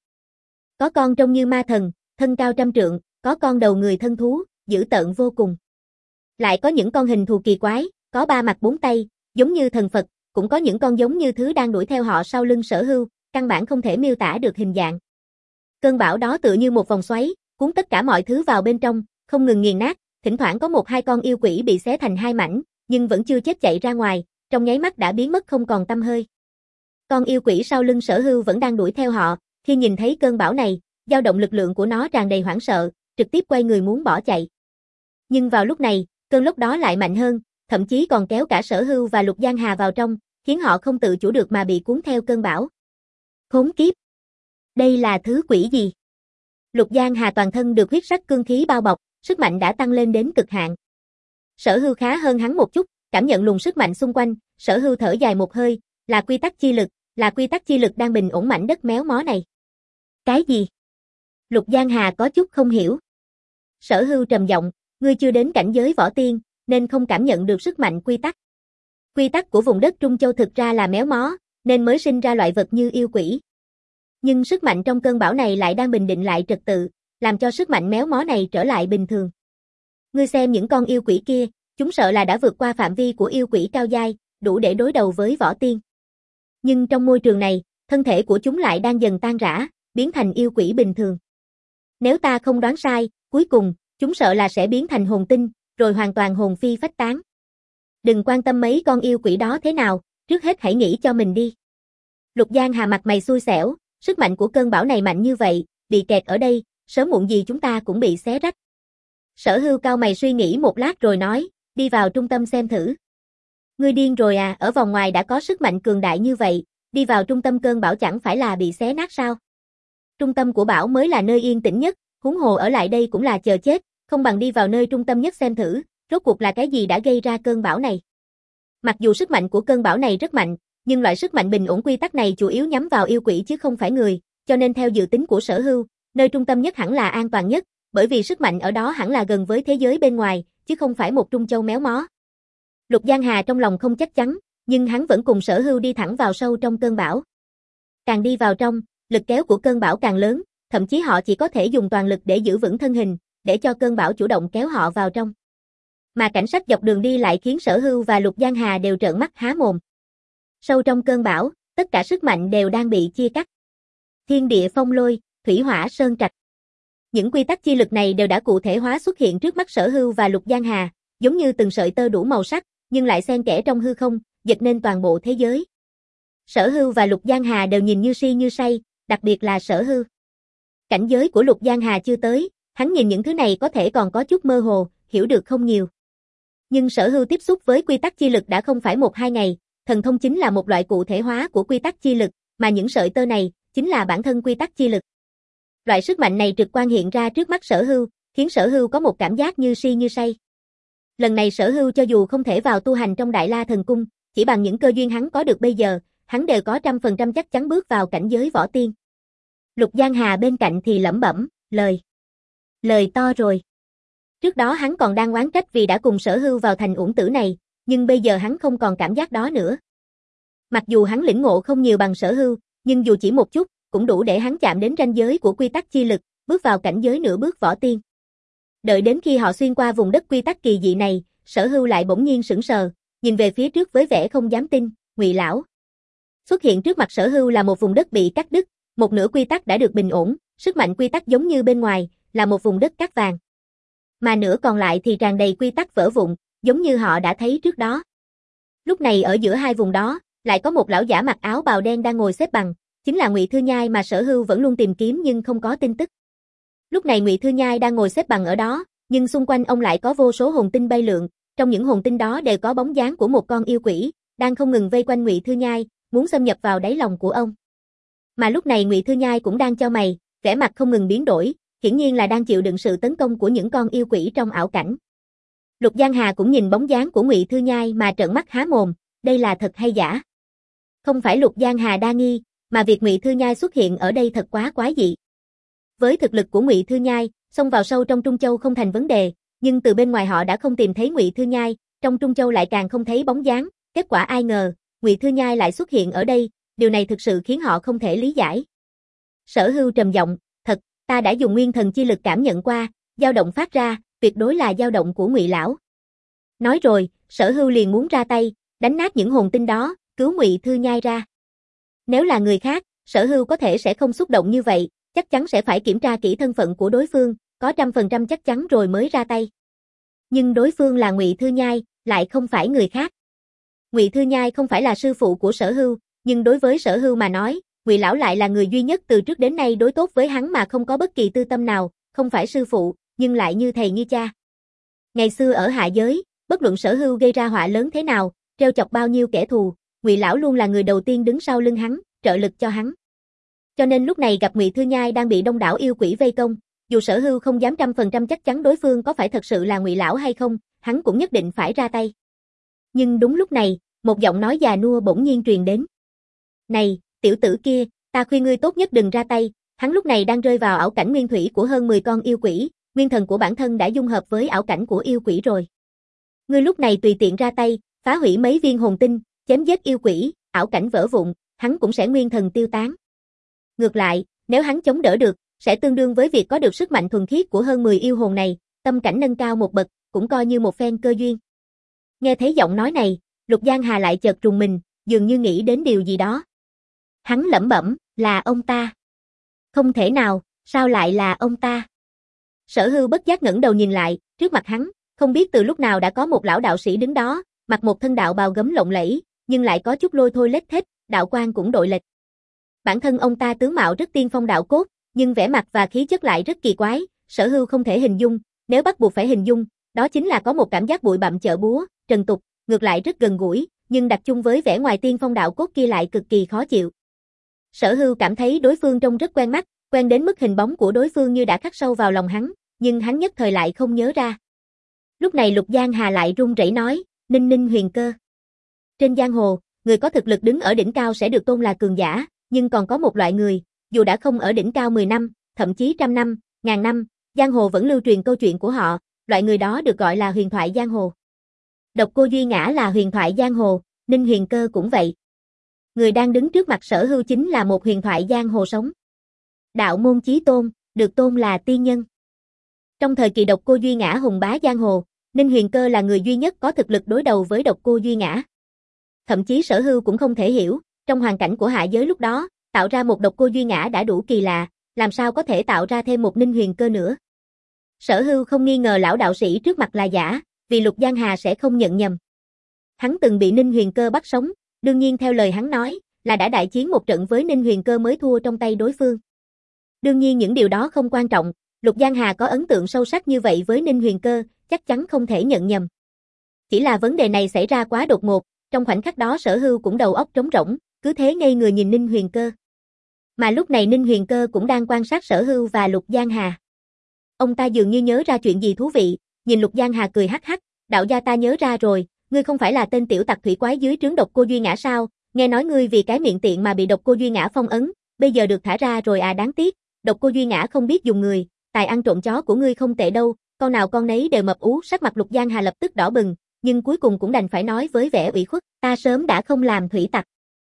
Có con trông như ma thần, thân cao trăm trượng, có con đầu người thân thú, dữ tợn vô cùng. Lại có những con hình thù kỳ quái, có ba mặt bốn tay, giống như thần Phật, cũng có những con giống như thứ đang đuổi theo họ sau lưng Sở Hưu, căn bản không thể miêu tả được hình dạng. Cơn bão đó tựa như một vòng xoáy, cuốn tất cả mọi thứ vào bên trong, không ngừng nghiền nát, thỉnh thoảng có một hai con yêu quỷ bị xé thành hai mảnh, nhưng vẫn chưa chết chạy ra ngoài, trong nháy mắt đã biến mất không còn tăm hơi. Con yêu quỷ sau lưng Sở Hưu vẫn đang đuổi theo họ, khi nhìn thấy cơn bão này, dao động lực lượng của nó tràn đầy hoảng sợ, trực tiếp quay người muốn bỏ chạy. Nhưng vào lúc này, cơn lốc đó lại mạnh hơn, thậm chí còn kéo cả Sở Hưu và Lục Giang Hà vào trong, khiến họ không tự chủ được mà bị cuốn theo cơn bão. Khốn kiếp! Đây là thứ quỷ gì? Lục Giang Hà toàn thân được huyết sắc cương khí bao bọc, sức mạnh đã tăng lên đến cực hạn. Sở Hưu khá hơn hắn một chút, cảm nhận luồng sức mạnh xung quanh, Sở Hưu thở dài một hơi, là quy tắc chi lực, là quy tắc chi lực đang bình ổn mảnh đất méo mó này. Cái gì? Lục Giang Hà có chút không hiểu. Sở Hưu trầm giọng, ngươi chưa đến cảnh giới võ tiên, nên không cảm nhận được sức mạnh quy tắc. Quy tắc của vùng đất Trung Châu thực ra là méo mó, nên mới sinh ra loại vật như yêu quỷ. Nhưng sức mạnh trong cơn bão này lại đang bình định lại trật tự, làm cho sức mạnh méo mó này trở lại bình thường. Ngươi xem những con yêu quỷ kia, chúng sợ là đã vượt qua phạm vi của yêu quỷ cao giai, đủ để đối đầu với võ tiên. Nhưng trong môi trường này, thân thể của chúng lại đang dần tan rã, biến thành yêu quỷ bình thường. Nếu ta không đoán sai, cuối cùng, chúng sợ là sẽ biến thành hồn tinh, rồi hoàn toàn hồn phi phách tán. Đừng quan tâm mấy con yêu quỷ đó thế nào, trước hết hãy nghĩ cho mình đi. Lục Giang Hà mặt mày xui xẻo, sức mạnh của cơn bão này mạnh như vậy, bị kẹt ở đây, sớm muộn gì chúng ta cũng bị xé rách. Sở Hưu cao mày suy nghĩ một lát rồi nói, đi vào trung tâm xem thử. Ngươi điên rồi à, ở vòng ngoài đã có sức mạnh cường đại như vậy, đi vào trung tâm cơn bão chẳng phải là bị xé nát sao? Trung tâm của bão mới là nơi yên tĩnh nhất, huống hồ ở lại đây cũng là chờ chết, không bằng đi vào nơi trung tâm nhất xem thử, rốt cuộc là cái gì đã gây ra cơn bão này. Mặc dù sức mạnh của cơn bão này rất mạnh, nhưng loại sức mạnh bình ổn quy tắc này chủ yếu nhắm vào yêu quỷ chứ không phải người, cho nên theo dự tính của Sở Hưu, nơi trung tâm nhất hẳn là an toàn nhất, bởi vì sức mạnh ở đó hẳn là gần với thế giới bên ngoài, chứ không phải một Trung Châu méo mó. Lục Giang Hà trong lòng không chắc chắn, nhưng hắn vẫn cùng Sở Hưu đi thẳng vào sâu trong cơn bão. Càng đi vào trong, lực kéo của cơn bão càng lớn, thậm chí họ chỉ có thể dùng toàn lực để giữ vững thân hình, để cho cơn bão chủ động kéo họ vào trong. Mà cảnh sắc dọc đường đi lại khiến Sở Hưu và Lục Giang Hà đều trợn mắt há mồm. Sâu trong cơn bão, tất cả sức mạnh đều đang bị chia cắt. Thiên địa phong lôi, thủy hỏa sơn trạch. Những quy tắc chi lực này đều đã cụ thể hóa xuất hiện trước mắt Sở Hưu và Lục Giang Hà, giống như từng sợi tơ đủ màu sắc, nhưng lại xen kẽ trong hư không, giật nên toàn bộ thế giới. Sở Hưu và Lục Giang Hà đều nhìn như si như say, đặc biệt là Sở Hưu. Cảnh giới của Lục Giang Hà chưa tới, hắn nhìn những thứ này có thể còn có chút mơ hồ, hiểu được không nhiều. Nhưng Sở Hưu tiếp xúc với quy tắc chi lực đã không phải một hai ngày, thần thông chính là một loại cụ thể hóa của quy tắc chi lực, mà những sợi tơ này chính là bản thân quy tắc chi lực. Loại sức mạnh này trực quan hiện ra trước mắt Sở Hưu, khiến Sở Hưu có một cảm giác như si như say. Lần này Sở Hưu cho dù không thể vào tu hành trong Đại La Thần Cung, chỉ bằng những cơ duyên hắn có được bây giờ, hắn đều có trăm phần trăm chắc chắn bước vào cảnh giới võ tiên. Lục Giang Hà bên cạnh thì lẩm bẩm, lời. Lời to rồi. Trước đó hắn còn đang oán trách vì đã cùng Sở Hưu vào thành uổng tử này, nhưng bây giờ hắn không còn cảm giác đó nữa. Mặc dù hắn lĩnh ngộ không nhiều bằng Sở Hưu, nhưng dù chỉ một chút, cũng đủ để hắn chạm đến ranh giới của quy tắc chi lực, bước vào cảnh giới nửa bước võ tiên. Đợi đến khi họ xuyên qua vùng đất quy tắc kỳ dị này, Sở Hưu lại bỗng nhiên sững sờ, nhìn về phía trước với vẻ không dám tin, Ngụy lão. Xuất hiện trước mặt Sở Hưu là một vùng đất bị cắt đứt, một nửa quy tắc đã được bình ổn, sức mạnh quy tắc giống như bên ngoài, là một vùng đất cát vàng. Mà nửa còn lại thì tràn đầy quy tắc vỡ vụn, giống như họ đã thấy trước đó. Lúc này ở giữa hai vùng đó, lại có một lão giả mặc áo bào đen đang ngồi xếp bằng, chính là Ngụy Thư Nhai mà Sở Hưu vẫn luôn tìm kiếm nhưng không có tin tức. Lúc này Ngụy Thư Nhai đang ngồi xếp bằng ở đó, nhưng xung quanh ông lại có vô số hồn tinh bay lượn, trong những hồn tinh đó đều có bóng dáng của một con yêu quỷ, đang không ngừng vây quanh Ngụy Thư Nhai, muốn xâm nhập vào đáy lòng của ông. Mà lúc này Ngụy Thư Nhai cũng đang chau mày, vẻ mặt không ngừng biến đổi, hiển nhiên là đang chịu đựng sự tấn công của những con yêu quỷ trong ảo cảnh. Lục Giang Hà cũng nhìn bóng dáng của Ngụy Thư Nhai mà trợn mắt há mồm, đây là thật hay giả? Không phải Lục Giang Hà đa nghi, mà việc Ngụy Thư Nhai xuất hiện ở đây thật quá quái dị. Với thực lực của Ngụy Thư Nhai, xông vào sâu trong Trung Châu không thành vấn đề, nhưng từ bên ngoài họ đã không tìm thấy Ngụy Thư Nhai, trong Trung Châu lại càng không thấy bóng dáng, kết quả ai ngờ, Ngụy Thư Nhai lại xuất hiện ở đây, điều này thực sự khiến họ không thể lý giải. Sở Hưu trầm giọng, thật, ta đã dùng nguyên thần chi lực cảm nhận qua, dao động phát ra, tuyệt đối là dao động của Ngụy lão. Nói rồi, Sở Hưu liền muốn ra tay, đánh nát những hồn tinh đó, cứu Ngụy Thư Nhai ra. Nếu là người khác, Sở Hưu có thể sẽ không xúc động như vậy, chắc chắn sẽ phải kiểm tra kỹ thân phận của đối phương, có trăm phần trăm chắc chắn rồi mới ra tay. Nhưng đối phương là Ngụy Thư Nhai, lại không phải người khác. Ngụy Thư Nhai không phải là sư phụ của Sở Hưu, nhưng đối với Sở Hưu mà nói, Ngụy lão lại là người duy nhất từ trước đến nay đối tốt với hắn mà không có bất kỳ tư tâm nào, không phải sư phụ, nhưng lại như thầy như cha. Ngày xưa ở hạ giới, bất luận Sở Hưu gây ra họa lớn thế nào, trêu chọc bao nhiêu kẻ thù, Ngụy lão luôn là người đầu tiên đứng sau lưng hắn, trợ lực cho hắn. Cho nên lúc này gặp Ngụy Thư Nhai đang bị đông đảo yêu quỷ vây công, dù Sở Hưu không dám trăm phần trăm chắc chắn đối phương có phải thật sự là Ngụy lão hay không, hắn cũng nhất định phải ra tay. Nhưng đúng lúc này, một giọng nói già nua bỗng nhiên truyền đến. Này, tiểu tử kia, ta khuyên ngươi tốt nhất đừng ra tay, hắn lúc này đang rơi vào ảo cảnh nguyên thủy của hơn mười con yêu quỷ, nguyên thần của bản thân đã dung hợp với ảo cảnh của yêu quỷ rồi. Ngươi lúc này tùy tiện ra tay, phá hủy mấy viên hồn tinh, chém giết yêu quỷ, ảo cảnh vỡ vụn, hắn cũng sẽ nguyên thần tiêu tán. Ngược lại, nếu hắn chống đỡ được, sẽ tương đương với việc có được sức mạnh thuần khiết của hơn mười yêu hồn này, tâm cảnh nâng cao một bậc, cũng coi như một phen cơ duyên. Nghe thấy giọng nói này, Lục Giang Hà lại chợt rùng mình, dường như nghĩ đến điều gì đó. Hắn lẩm bẩm, là ông ta. Không thể nào, sao lại là ông ta? Sở Hưu bất giác ngẩng đầu nhìn lại, trước mặt hắn, không biết từ lúc nào đã có một lão đạo sĩ đứng đó, mặc một thân đạo bào gấm lộng lẫy, nhưng lại có chút lôi thôi lết thết, đạo quan cũng đội lệch. Bản thân ông ta tướng mạo rất tiên phong đạo cốt, nhưng vẻ mặt và khí chất lại rất kỳ quái, Sở Hưu không thể hình dung, nếu bắt buộc phải hình dung, đó chính là có một cảm giác bụi bặm chợ búa, trần tục, ngược lại rất gần gũi, nhưng đặt chung với vẻ ngoài tiên phong đạo cốt kia lại cực kỳ khó chịu. Sở Hưu cảm thấy đối phương trông rất quen mắt, quen đến mức hình bóng của đối phương như đã khắc sâu vào lòng hắn, nhưng hắn nhất thời lại không nhớ ra. Lúc này Lục Giang Hà lại run rẩy nói, Ninh Ninh Huyền Cơ. Trên giang hồ, người có thực lực đứng ở đỉnh cao sẽ được tôn là cường giả, nhưng còn có một loại người, dù đã không ở đỉnh cao mười năm, thậm chí trăm năm, ngàn năm, giang hồ vẫn lưu truyền câu chuyện của họ, loại người đó được gọi là huyền thoại giang hồ. Độc Cô Duy Ngã là huyền thoại giang hồ, Ninh Huyền Cơ cũng vậy. Người đang đứng trước mặt Sở Hưu chính là một huyền thoại giang hồ sống. Đạo môn chí tôn, được tôn là tiên nhân. Trong thời kỳ Độc Cô Duy Ngã hùng bá giang hồ, Ninh Huyền Cơ là người duy nhất có thực lực đối đầu với Độc Cô Duy Ngã. Thậm chí Sở Hưu cũng không thể hiểu, trong hoàn cảnh của hạ giới lúc đó, tạo ra một Độc Cô Duy Ngã đã đủ kỳ lạ, làm sao có thể tạo ra thêm một Ninh Huyền Cơ nữa. Sở Hưu không nghi ngờ lão đạo sĩ trước mặt là giả, vì Lục Giang Hà sẽ không nhận nhầm. Hắn từng bị Ninh Huyền Cơ bắt sống, đương nhiên theo lời hắn nói, là đã đại chiến một trận với Ninh Huyền Cơ mới thua trong tay đối phương. Đương nhiên những điều đó không quan trọng, Lục Giang Hà có ấn tượng sâu sắc như vậy với Ninh Huyền Cơ, chắc chắn không thể nhận nhầm. Chỉ là vấn đề này xảy ra quá đột ngột, trong khoảnh khắc đó Sở Hưu cũng đầu óc trống rỗng, cứ thế ngây người nhìn Ninh Huyền Cơ. Mà lúc này Ninh Huyền Cơ cũng đang quan sát Sở Hưu và Lục Giang Hà. Ông ta dường như nhớ ra chuyện gì thú vị, nhìn Lục Giang Hà cười hắc hắc, đạo gia ta nhớ ra rồi, ngươi không phải là tên tiểu tặc thủy quái dưới trướng Độc Cô Duy Ngã sao, nghe nói ngươi vì cái miệng tiện mà bị Độc Cô Duy Ngã phong ấn, bây giờ được thả ra rồi à, đáng tiếc, Độc Cô Duy Ngã không biết dùng người, tài ăn trộm chó của ngươi không tệ đâu, con nào con nấy đều mập ú. Sắc mặt Lục Giang Hà lập tức đỏ bừng, nhưng cuối cùng cũng đành phải nói với vẻ ủy khuất, ta sớm đã không làm thủy tặc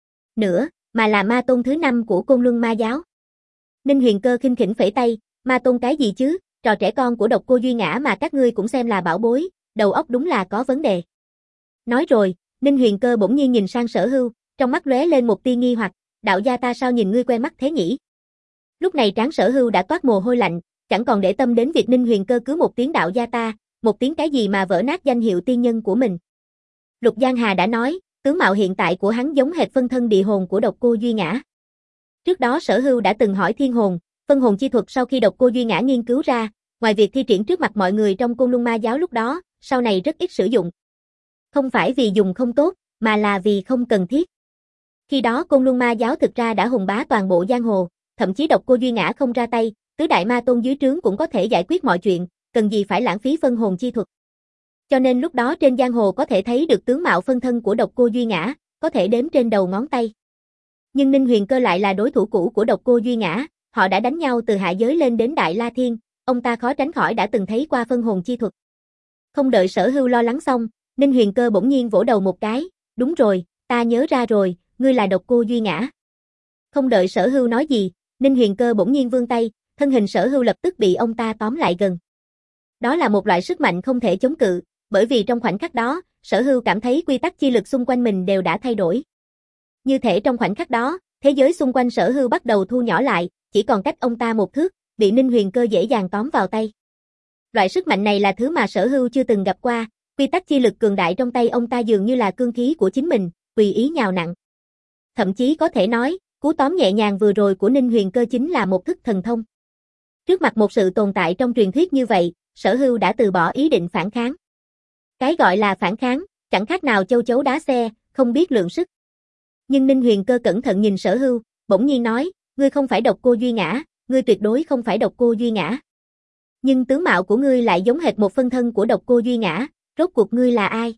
nữa, mà là ma tôn thứ năm của Côn Luân Ma giáo. Ninh Huyền Cơ khinh khỉnh phẩy tay, ma tôn cái gì chứ, trò trẻ con của Độc Cô Duy Ngã mà các ngươi cũng xem là bảo bối, đầu óc đúng là có vấn đề. Nói rồi, Ninh Huyền Cơ bỗng nhiên nhìn sang Sở Hưu, trong mắt lóe lên một tia nghi hoặc, đạo gia ta sao nhìn ngươi quen mắt thế nhỉ? Lúc này trán Sở Hưu đã toát mồ hôi lạnh, chẳng còn để tâm đến việc Ninh Huyền Cơ cứ một tiếng đạo gia ta, một tiếng cái gì mà vỡ nát danh hiệu tiên nhân của mình. Lục Giang Hà đã nói, tướng mạo hiện tại của hắn giống hệt phân thân địa hồn của Độc Cô Duy Ngã. Trước đó Sở Hưu đã từng hỏi thiên hồn, phân hồn chi thuật sau khi Độc Cô Duy Ngã nghiên cứu ra, ngoài việc thi triển trước mặt mọi người trong Côn Luân Ma giáo lúc đó, sau này rất ít sử dụng. Không phải vì dùng không tốt, mà là vì không cần thiết. Khi đó Côn Luân Ma giáo thực ra đã hùng bá toàn bộ giang hồ, thậm chí Độc Cô Duy Ngã không ra tay, tứ đại ma tôn dưới trướng cũng có thể giải quyết mọi chuyện, cần gì phải lãng phí phân hồn chi thuật. Cho nên lúc đó trên giang hồ có thể thấy được tướng mạo phân thân của Độc Cô Duy Ngã, có thể đếm trên đầu ngón tay. Nhưng Ninh Huyền Cơ lại là đối thủ cũ của Độc Cô Duy Ngã, họ đã đánh nhau từ hạ giới lên đến Đại La Thiên, ông ta khó tránh khỏi đã từng thấy qua phân hồn chi thuật. Không đợi Sở Hưu lo lắng xong, Ninh Huyền Cơ bỗng nhiên vỗ đầu một cái, đúng rồi, ta nhớ ra rồi, ngươi là Độc Cô Duy Ngã. Không đợi Sở Hưu nói gì, Ninh Huyền Cơ bỗng nhiên vươn tay, thân hình Sở Hưu lập tức bị ông ta tóm lại gần. Đó là một loại sức mạnh không thể chống cự, bởi vì trong khoảnh khắc đó, Sở Hưu cảm thấy quy tắc chi lực xung quanh mình đều đã thay đổi. Như thể trong khoảnh khắc đó, thế giới xung quanh Sở Hưu bắt đầu thu nhỏ lại, chỉ còn cách ông ta một thước, bị Ninh Huyền Cơ dễ dàng tóm vào tay. Loại sức mạnh này là thứ mà Sở Hưu chưa từng gặp qua, quy tắc chi lực cường đại trong tay ông ta dường như là cương khí của chính mình, tùy ý nhào nặn. Thậm chí có thể nói, cú tóm nhẹ nhàng vừa rồi của Ninh Huyền Cơ chính là một thức thần thông. Trước mặt một sự tồn tại trong truyền thuyết như vậy, Sở Hưu đã từ bỏ ý định phản kháng. Cái gọi là phản kháng, chẳng khác nào châu chấu đá xe, không biết lượng sức. Nhưng Ninh Huyền Cơ cẩn thận nhìn Sở Hưu, bỗng nhiên nói, ngươi không phải Độc Cô Duy Ngã, ngươi tuyệt đối không phải Độc Cô Duy Ngã. Nhưng tướng mạo của ngươi lại giống hệt một phân thân của Độc Cô Duy Ngã, rốt cuộc ngươi là ai?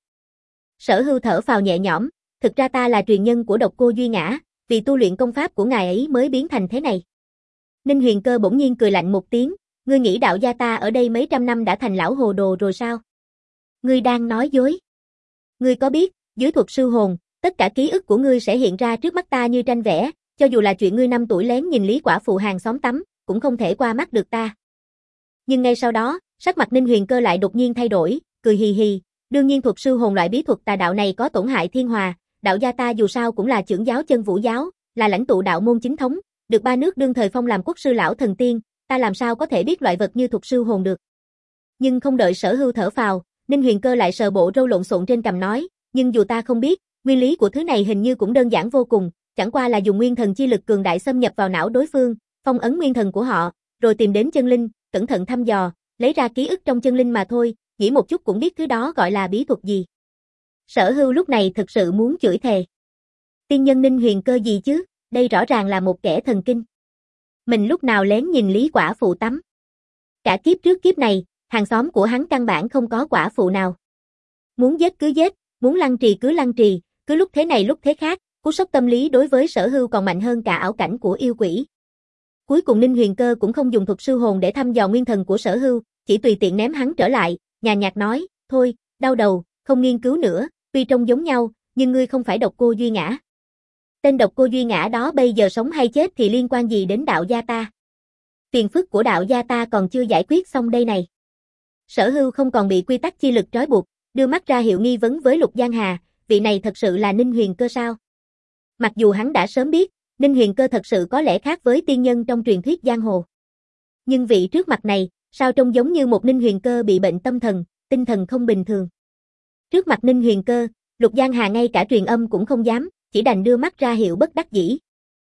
Sở Hưu thở phào nhẹ nhõm, thực ra ta là truyền nhân của Độc Cô Duy Ngã, vì tu luyện công pháp của ngài ấy mới biến thành thế này. Ninh Huyền Cơ bỗng nhiên cười lạnh một tiếng, ngươi nghĩ đạo gia ta ở đây mấy trăm năm đã thành lão hồ đồ rồi sao? Ngươi đang nói dối. Ngươi có biết, dưới thuật sư hồn, tất cả ký ức của ngươi sẽ hiện ra trước mắt ta như tranh vẽ, cho dù là chuyện ngươi năm tuổi lén nhìn Lý quả phụ hàng xóm tắm, cũng không thể qua mắt được ta. Nhưng ngay sau đó, sắc mặt Ninh Huyền Cơ lại đột nhiên thay đổi, cười hì hì, đương nhiên thuật sư hồn loại bí thuật tà đạo này có tổn hại thiên hòa, đạo gia ta dù sao cũng là chưởng giáo chân vũ giáo, là lãnh tụ đạo môn chính thống, được ba nước đương thời phong làm quốc sư lão thần tiên, ta làm sao có thể biết loại vật như thuật sư hồn được. Nhưng không đợi Sở Hưu thở phào, Ninh Huyền Cơ lại sờ bộ râu lộn xộn trên cằm nói, nhưng dù ta không biết, nguyên lý của thứ này hình như cũng đơn giản vô cùng, chẳng qua là dùng nguyên thần chi lực cường đại xâm nhập vào não đối phương, phong ấn nguyên thần của họ, rồi tìm đến chân linh, cẩn thận thăm dò, lấy ra ký ức trong chân linh mà thôi, nghĩ một chút cũng biết thứ đó gọi là bí thuật gì. Sở Hưu lúc này thực sự muốn chửi thề. Tiên nhân Ninh Huyền Cơ gì chứ, đây rõ ràng là một kẻ thần kinh. Mình lúc nào lén nhìn Lý quả phụ tắm. Cả kiếp trước kiếp này, hàng xóm của hắn căn bản không có quả phụ nào. Muốn giết cứ giết, muốn lăng trì cứ lăng trì, cứ lúc thế này lúc thế khác, cú sốc tâm lý đối với Sở Hưu còn mạnh hơn cả ảo cảnh của yêu quỷ. Cuối cùng Ninh Huyền Cơ cũng không dùng thuật sư hồn để thăm dò nguyên thần của Sở Hưu, chỉ tùy tiện ném hắn trở lại, nhàn nhạt nói, thôi, đau đầu, không nghiên cứu nữa, tuy trông giống nhau, nhưng ngươi không phải Độc Cô Duy Ngã. Tên Độc Cô Duy Ngã đó bây giờ sống hay chết thì liên quan gì đến đạo gia ta? Phiền phức của đạo gia ta còn chưa giải quyết xong đây này. Sở Hưu không còn bị quy tắc chi lực trói buộc, đưa mắt ra hiệu nghi vấn với Lục Giang Hà, vị này thật sự là Ninh Huyền Cơ sao? Mặc dù hắn đã sớm biết, Ninh Huyền Cơ thật sự có lẽ khác với tiên nhân trong truyền thuyết giang hồ. Nhưng vị trước mặt này, sao trông giống như một Ninh Huyền Cơ bị bệnh tâm thần, tinh thần không bình thường. Trước mặt Ninh Huyền Cơ, Lục Giang Hà ngay cả truyền âm cũng không dám, chỉ đành đưa mắt ra hiệu bất đắc dĩ.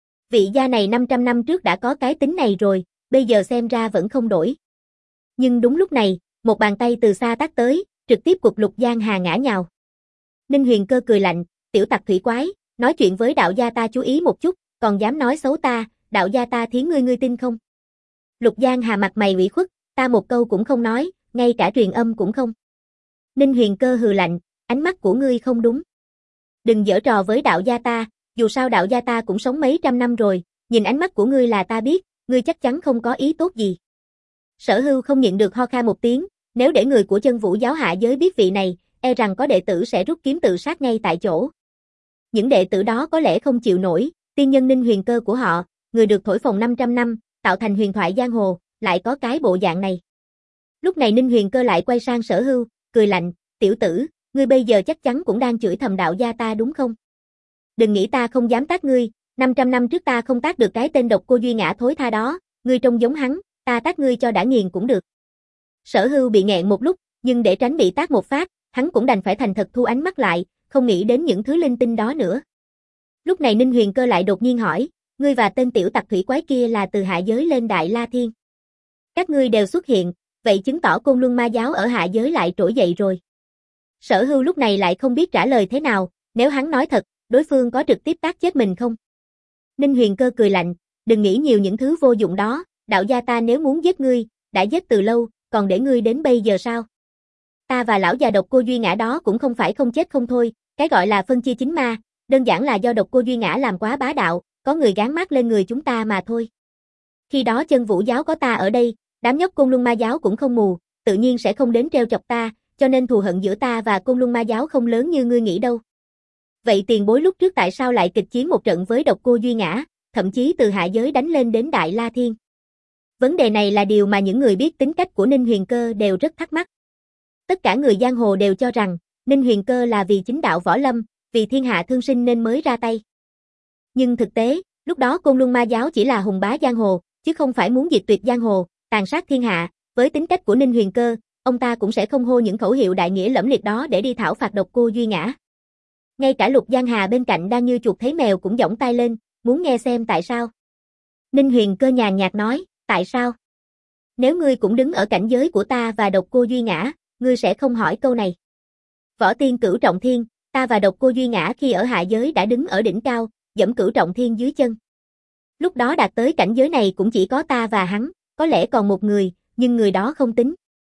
Vị gia này năm trăm năm trước đã có cái tính này rồi, bây giờ xem ra vẫn không đổi. Nhưng đúng lúc này, một bàn tay từ xa tác tới, trực tiếp quật Lục Giang Hà ngã nhào. Ninh Huyền Cơ cười lạnh, tiểu tặc thủy quái, nói chuyện với đạo gia ta chú ý một chút, còn dám nói xấu ta, đạo gia ta thiến ngươi ngươi tin không? Lục Giang Hà mặt mày ủy khuất, ta một câu cũng không nói, ngay cả truyền âm cũng không. Ninh Huyền Cơ hừ lạnh, ánh mắt của ngươi không đúng. Đừng giở trò với đạo gia ta, dù sao đạo gia ta cũng sống mấy trăm năm rồi, nhìn ánh mắt của ngươi là ta biết, ngươi chắc chắn không có ý tốt gì. Sở Hưu không nhịn được ho khan một tiếng, nếu để người của Chân Vũ giáo hạ giới biết vị này, e rằng có đệ tử sẽ rút kiếm tự sát ngay tại chỗ. Những đệ tử đó có lẽ không chịu nổi, tiên nhân Ninh Huyền Cơ của họ, người được thổi phồng năm trăm năm, tạo thành huyền thoại giang hồ, lại có cái bộ dạng này. Lúc này Ninh Huyền Cơ lại quay sang Sở Hưu, cười lạnh, tiểu tử, ngươi bây giờ chắc chắn cũng đang chửi thầm đạo gia ta đúng không? Đừng nghĩ ta không dám tát ngươi, năm trăm năm trước ta không tát được cái tên độc cô Duy Ngã thối tha đó, ngươi trông giống hắn, ta tát ngươi cho đã nghiền cũng được. Sở Hưu bị nghẹn một lúc, nhưng để tránh bị tát một phát, hắn cũng đành phải thành thật thu ánh mắt lại, không nghĩ đến những thứ linh tinh đó nữa. Lúc này Ninh Huyền Cơ lại đột nhiên hỏi, ngươi và tên tiểu tặc thủy quái kia là từ hạ giới lên Đại La Thiên. Các ngươi đều xuất hiện, vậy chứng tỏ Côn Luân Ma giáo ở hạ giới lại trỗi dậy rồi. Sở Hưu lúc này lại không biết trả lời thế nào, nếu hắn nói thật, đối phương có trực tiếp tác chết mình không? Ninh Huyền Cơ cười lạnh, đừng nghĩ nhiều những thứ vô dụng đó, đạo gia ta nếu muốn giết ngươi, đã giết từ lâu, còn để ngươi đến bây giờ sao? Ta và lão già độc cô Duy Ngã đó cũng không phải không chết không thôi, cái gọi là phân chia chính ma, đơn giản là do độc cô Duy Ngã làm quá bá đạo, có người gán mác lên người chúng ta mà thôi. Khi đó Chân Vũ giáo có ta ở đây, đám nhóc Côn Luân Ma giáo cũng không mù, tự nhiên sẽ không đến trêu chọc ta, cho nên thù hận giữa ta và Côn Luân Ma giáo không lớn như ngươi nghĩ đâu. Vậy tiền bối lúc trước tại sao lại kịch chiến một trận với độc cô Duy Ngã, thậm chí từ hạ giới đánh lên đến Đại La Thiên? Vấn đề này là điều mà những người biết tính cách của Ninh Huyền Cơ đều rất thắc mắc. Tất cả người giang hồ đều cho rằng, Ninh Huyền Cơ là vì chính đạo võ lâm, vì thiên hạ thương sinh nên mới ra tay. Nhưng thực tế, lúc đó Côn Luân Ma giáo chỉ là hùng bá giang hồ, chứ không phải muốn diệt tuyệt giang hồ, tàn sát thiên hạ. Với tính cách của Ninh Huyền Cơ, ông ta cũng sẽ không hô những khẩu hiệu đại nghĩa lẫm liệt đó để đi thảo phạt độc cô Duy Ngã. Ngay cả Lục Giang Hà bên cạnh đang như chuột thấy mèo cũng giỏng tai lên, muốn nghe xem tại sao. Ninh Huyền Cơ nhàn nhạt nói, tại sao? Nếu ngươi cũng đứng ở cảnh giới của ta và độc cô Duy Ngã, ngươi sẽ không hỏi câu này. Võ tiên cửu trọng thiên, ta và độc cô Duy Ngã khi ở hạ giới đã đứng ở đỉnh cao, dẫm cửu trọng thiên dưới chân. Lúc đó đạt tới cảnh giới này cũng chỉ có ta và hắn, có lẽ còn một người, nhưng người đó không tính.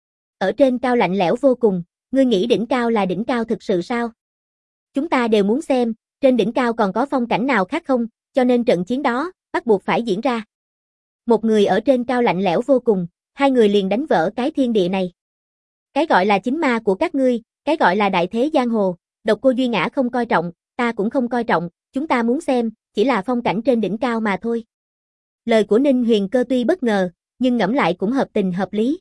Ở trên cao lạnh lẽo vô cùng, ngươi nghĩ đỉnh cao là đỉnh cao thực sự sao? Chúng ta đều muốn xem, trên đỉnh cao còn có phong cảnh nào khác không, cho nên trận chiến đó, bắt buộc phải diễn ra. Một người ở trên cao lạnh lẽo vô cùng, hai người liền đánh vỡ cái thiên địa này. Cái gọi là chính ma của các ngươi, cái gọi là đại thế giang hồ, độc cô Duy Ngã không coi trọng, ta cũng không coi trọng, chúng ta muốn xem, chỉ là phong cảnh trên đỉnh cao mà thôi. Lời của Ninh Huyền Cơ tuy bất ngờ, nhưng ngẫm lại cũng hợp tình hợp lý.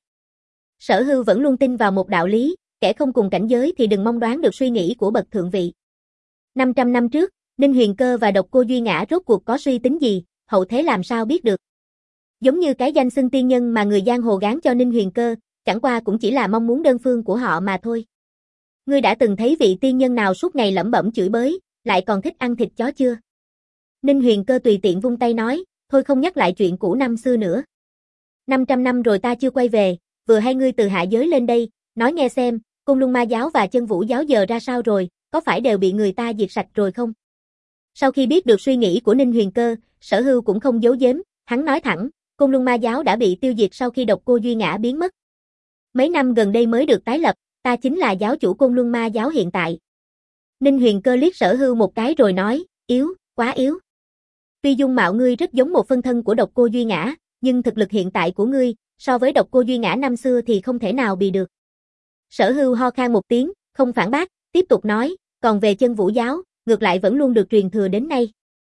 Sở Hưu vẫn luôn tin vào một đạo lý, kẻ không cùng cảnh giới thì đừng mong đoán được suy nghĩ của bậc thượng vị. năm trăm năm trước, Ninh Huyền Cơ và độc cô Duy Ngã rốt cuộc có suy tính gì, hậu thế làm sao biết được. Giống như cái danh xưng tiên nhân mà người giang hồ gán cho Ninh Huyền Cơ, chẳng qua cũng chỉ là mong muốn đơn phương của họ mà thôi. Ngươi đã từng thấy vị tiên nhân nào suốt ngày lẩm bẩm chửi bới, lại còn thích ăn thịt chó chưa? Ninh Huyền Cơ tùy tiện vung tay nói, thôi không nhắc lại chuyện cũ năm xưa nữa. năm trăm năm rồi ta chưa quay về, vừa hay ngươi từ hạ giới lên đây, nói nghe xem, Côn Luân Ma giáo và Chân Vũ giáo giờ ra sao rồi, có phải đều bị người ta diệt sạch rồi không? Sau khi biết được suy nghĩ của Ninh Huyền Cơ, Sở Hưu cũng không giấu giếm, hắn nói thẳng, Côn Luân Ma giáo đã bị tiêu diệt sau khi độc cô Duy Ngã biến mất. Mấy năm gần đây mới được tái lập, ta chính là giáo chủ Côn Luân Ma giáo hiện tại. Ninh Huyền Cơ liếc Sở Hưu một cái rồi nói, yếu, quá yếu. Tuy dung mạo ngươi rất giống một phân thân của độc cô Duy Ngã, nhưng thực lực hiện tại của ngươi, so với độc cô Duy Ngã năm xưa thì không thể nào bì được. Sở Hưu ho khan một tiếng, không phản bác, tiếp tục nói, còn về Chân Vũ giáo, ngược lại vẫn luôn được truyền thừa đến nay.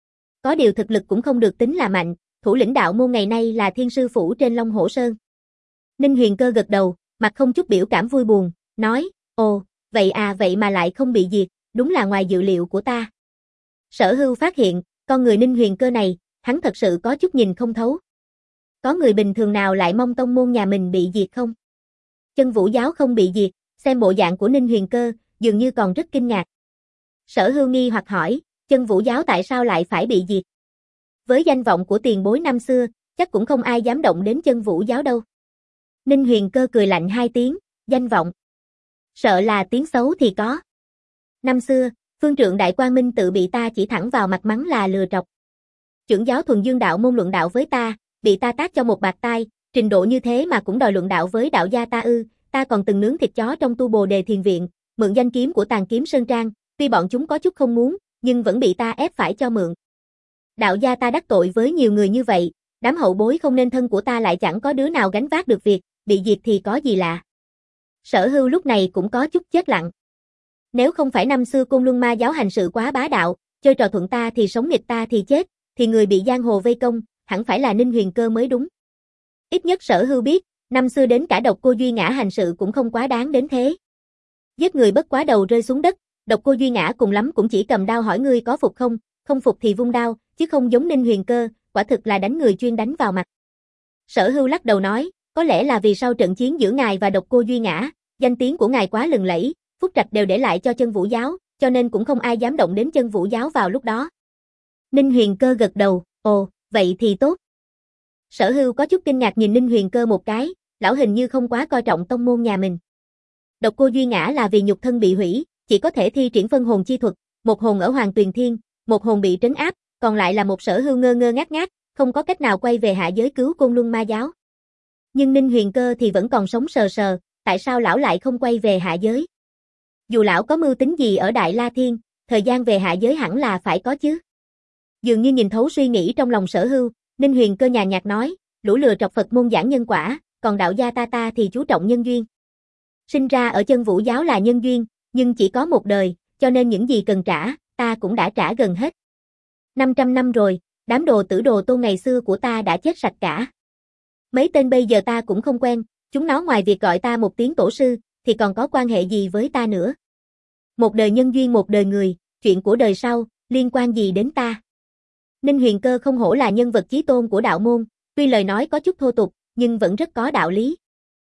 Có điều thực lực cũng không được tính là mạnh, thủ lĩnh đạo môn ngày nay là Thiên Sư Phủ trên Long Hổ Sơn. Ninh Huyền Cơ gật đầu, mặt không chút biểu cảm vui buồn, nói, ồ, vậy à vậy mà lại không bị diệt, đúng là ngoài dự liệu của ta. Sở Hưu phát hiện, con người Ninh Huyền Cơ này, hắn thật sự có chút nhìn không thấu. Có người bình thường nào lại mong tông môn nhà mình bị diệt không? Chân Vũ giáo không bị diệt, xem bộ dạng của Ninh Huyền Cơ, dường như còn rất kinh ngạc. Sở Hưu nghi hoặc hỏi, Chân Vũ giáo tại sao lại phải bị diệt? Với danh vọng của tiền bối năm xưa, chắc cũng không ai dám động đến Chân Vũ giáo đâu. Ninh Huyền Cơ cười lạnh hai tiếng, danh vọng. Sợ là tiếng xấu thì có. Năm xưa, Phương trượng đại quang minh tự bị ta chỉ thẳng vào mặt mắng là lừa trọc. Chưởng giáo thuần dương đạo môn luận đạo với ta, bị ta tát cho một bạt tai, trình độ như thế mà cũng đòi luận đạo với đạo gia ta ư, ta còn từng nướng thịt chó trong tu Bồ Đề Thiền Viện, mượn danh kiếm của Tàn Kiếm Sơn Trang, tuy bọn chúng có chút không muốn, nhưng vẫn bị ta ép phải cho mượn. Đạo gia ta đắc tội với nhiều người như vậy, đám hậu bối không nên thân của ta lại chẳng có đứa nào gánh vác được việc, bị diệt thì có gì lạ. Sở Hưu lúc này cũng có chút chết lặng. Nếu không phải năm xưa Côn Luân Ma giáo hành sự quá bá đạo, chơi trò thuận ta thì sống nghịch ta thì chết, thì người bị giang hồ vây công, hẳn phải là Ninh Huyền Cơ mới đúng. Ít nhất Sở Hưu biết, năm xưa đến cả Độc Cô Duy Ngã hành sự cũng không quá đáng đến thế. Giết người bất quá đầu rơi xuống đất, Độc Cô Duy Ngã cùng lắm cũng chỉ cầm đao hỏi ngươi có phục không, không phục thì vung đao, chứ không giống Ninh Huyền Cơ, quả thực là đánh người chuyên đánh vào mặt. Sở Hưu lắc đầu nói, có lẽ là vì sau trận chiến giữa ngài và Độc Cô Duy Ngã, danh tiếng của ngài quá lừng lẫy, phúc trạch đều để lại cho Chân Vũ giáo, cho nên cũng không ai dám động đến Chân Vũ giáo vào lúc đó. Ninh Huyền Cơ gật đầu, ồ, vậy thì tốt. Sở Hưu có chút kinh ngạc nhìn Ninh Huyền Cơ một cái, lão hình như không quá coi trọng tông môn nhà mình. Độc Cô Duy Ngã là vì nhục thân bị hủy, chỉ có thể thi triển phân hồn chi thuật, một hồn ở Hoàng Tuyền Thiên, một hồn bị trấn áp, còn lại là một Sở Hưu ngơ ngơ ngác ngác, không có cách nào quay về hạ giới cứu Côn Luân Ma giáo. Nhưng Ninh Huyền Cơ thì vẫn còn sống sờ sờ, tại sao lão lại không quay về hạ giới? Dù lão có mưu tính gì ở Đại La Thiên, thời gian về hạ giới hẳn là phải có chứ. Dường như nhìn thấu suy nghĩ trong lòng Sở Hưu, Ninh Huyền Cơ nhàn nhạt nói, lũ lừa trọc Phật môn giảng nhân quả, còn đạo gia ta ta thì chú trọng nhân duyên. Sinh ra ở Chân Vũ giáo là nhân duyên, nhưng chỉ có một đời, cho nên những gì cần trả, ta cũng đã trả gần hết. năm trăm năm rồi, đám đồ tử đồ tôn ngày xưa của ta đã chết sạch cả. Mấy tên bây giờ ta cũng không quen, chúng nó ngoài việc gọi ta một tiếng tổ sư, thì còn có quan hệ gì với ta nữa. Một đời nhân duyên một đời người, chuyện của đời sau, liên quan gì đến ta. Ninh Huyền Cơ không hổ là nhân vật chí tôn của đạo môn, tuy lời nói có chút thô tục, nhưng vẫn rất có đạo lý.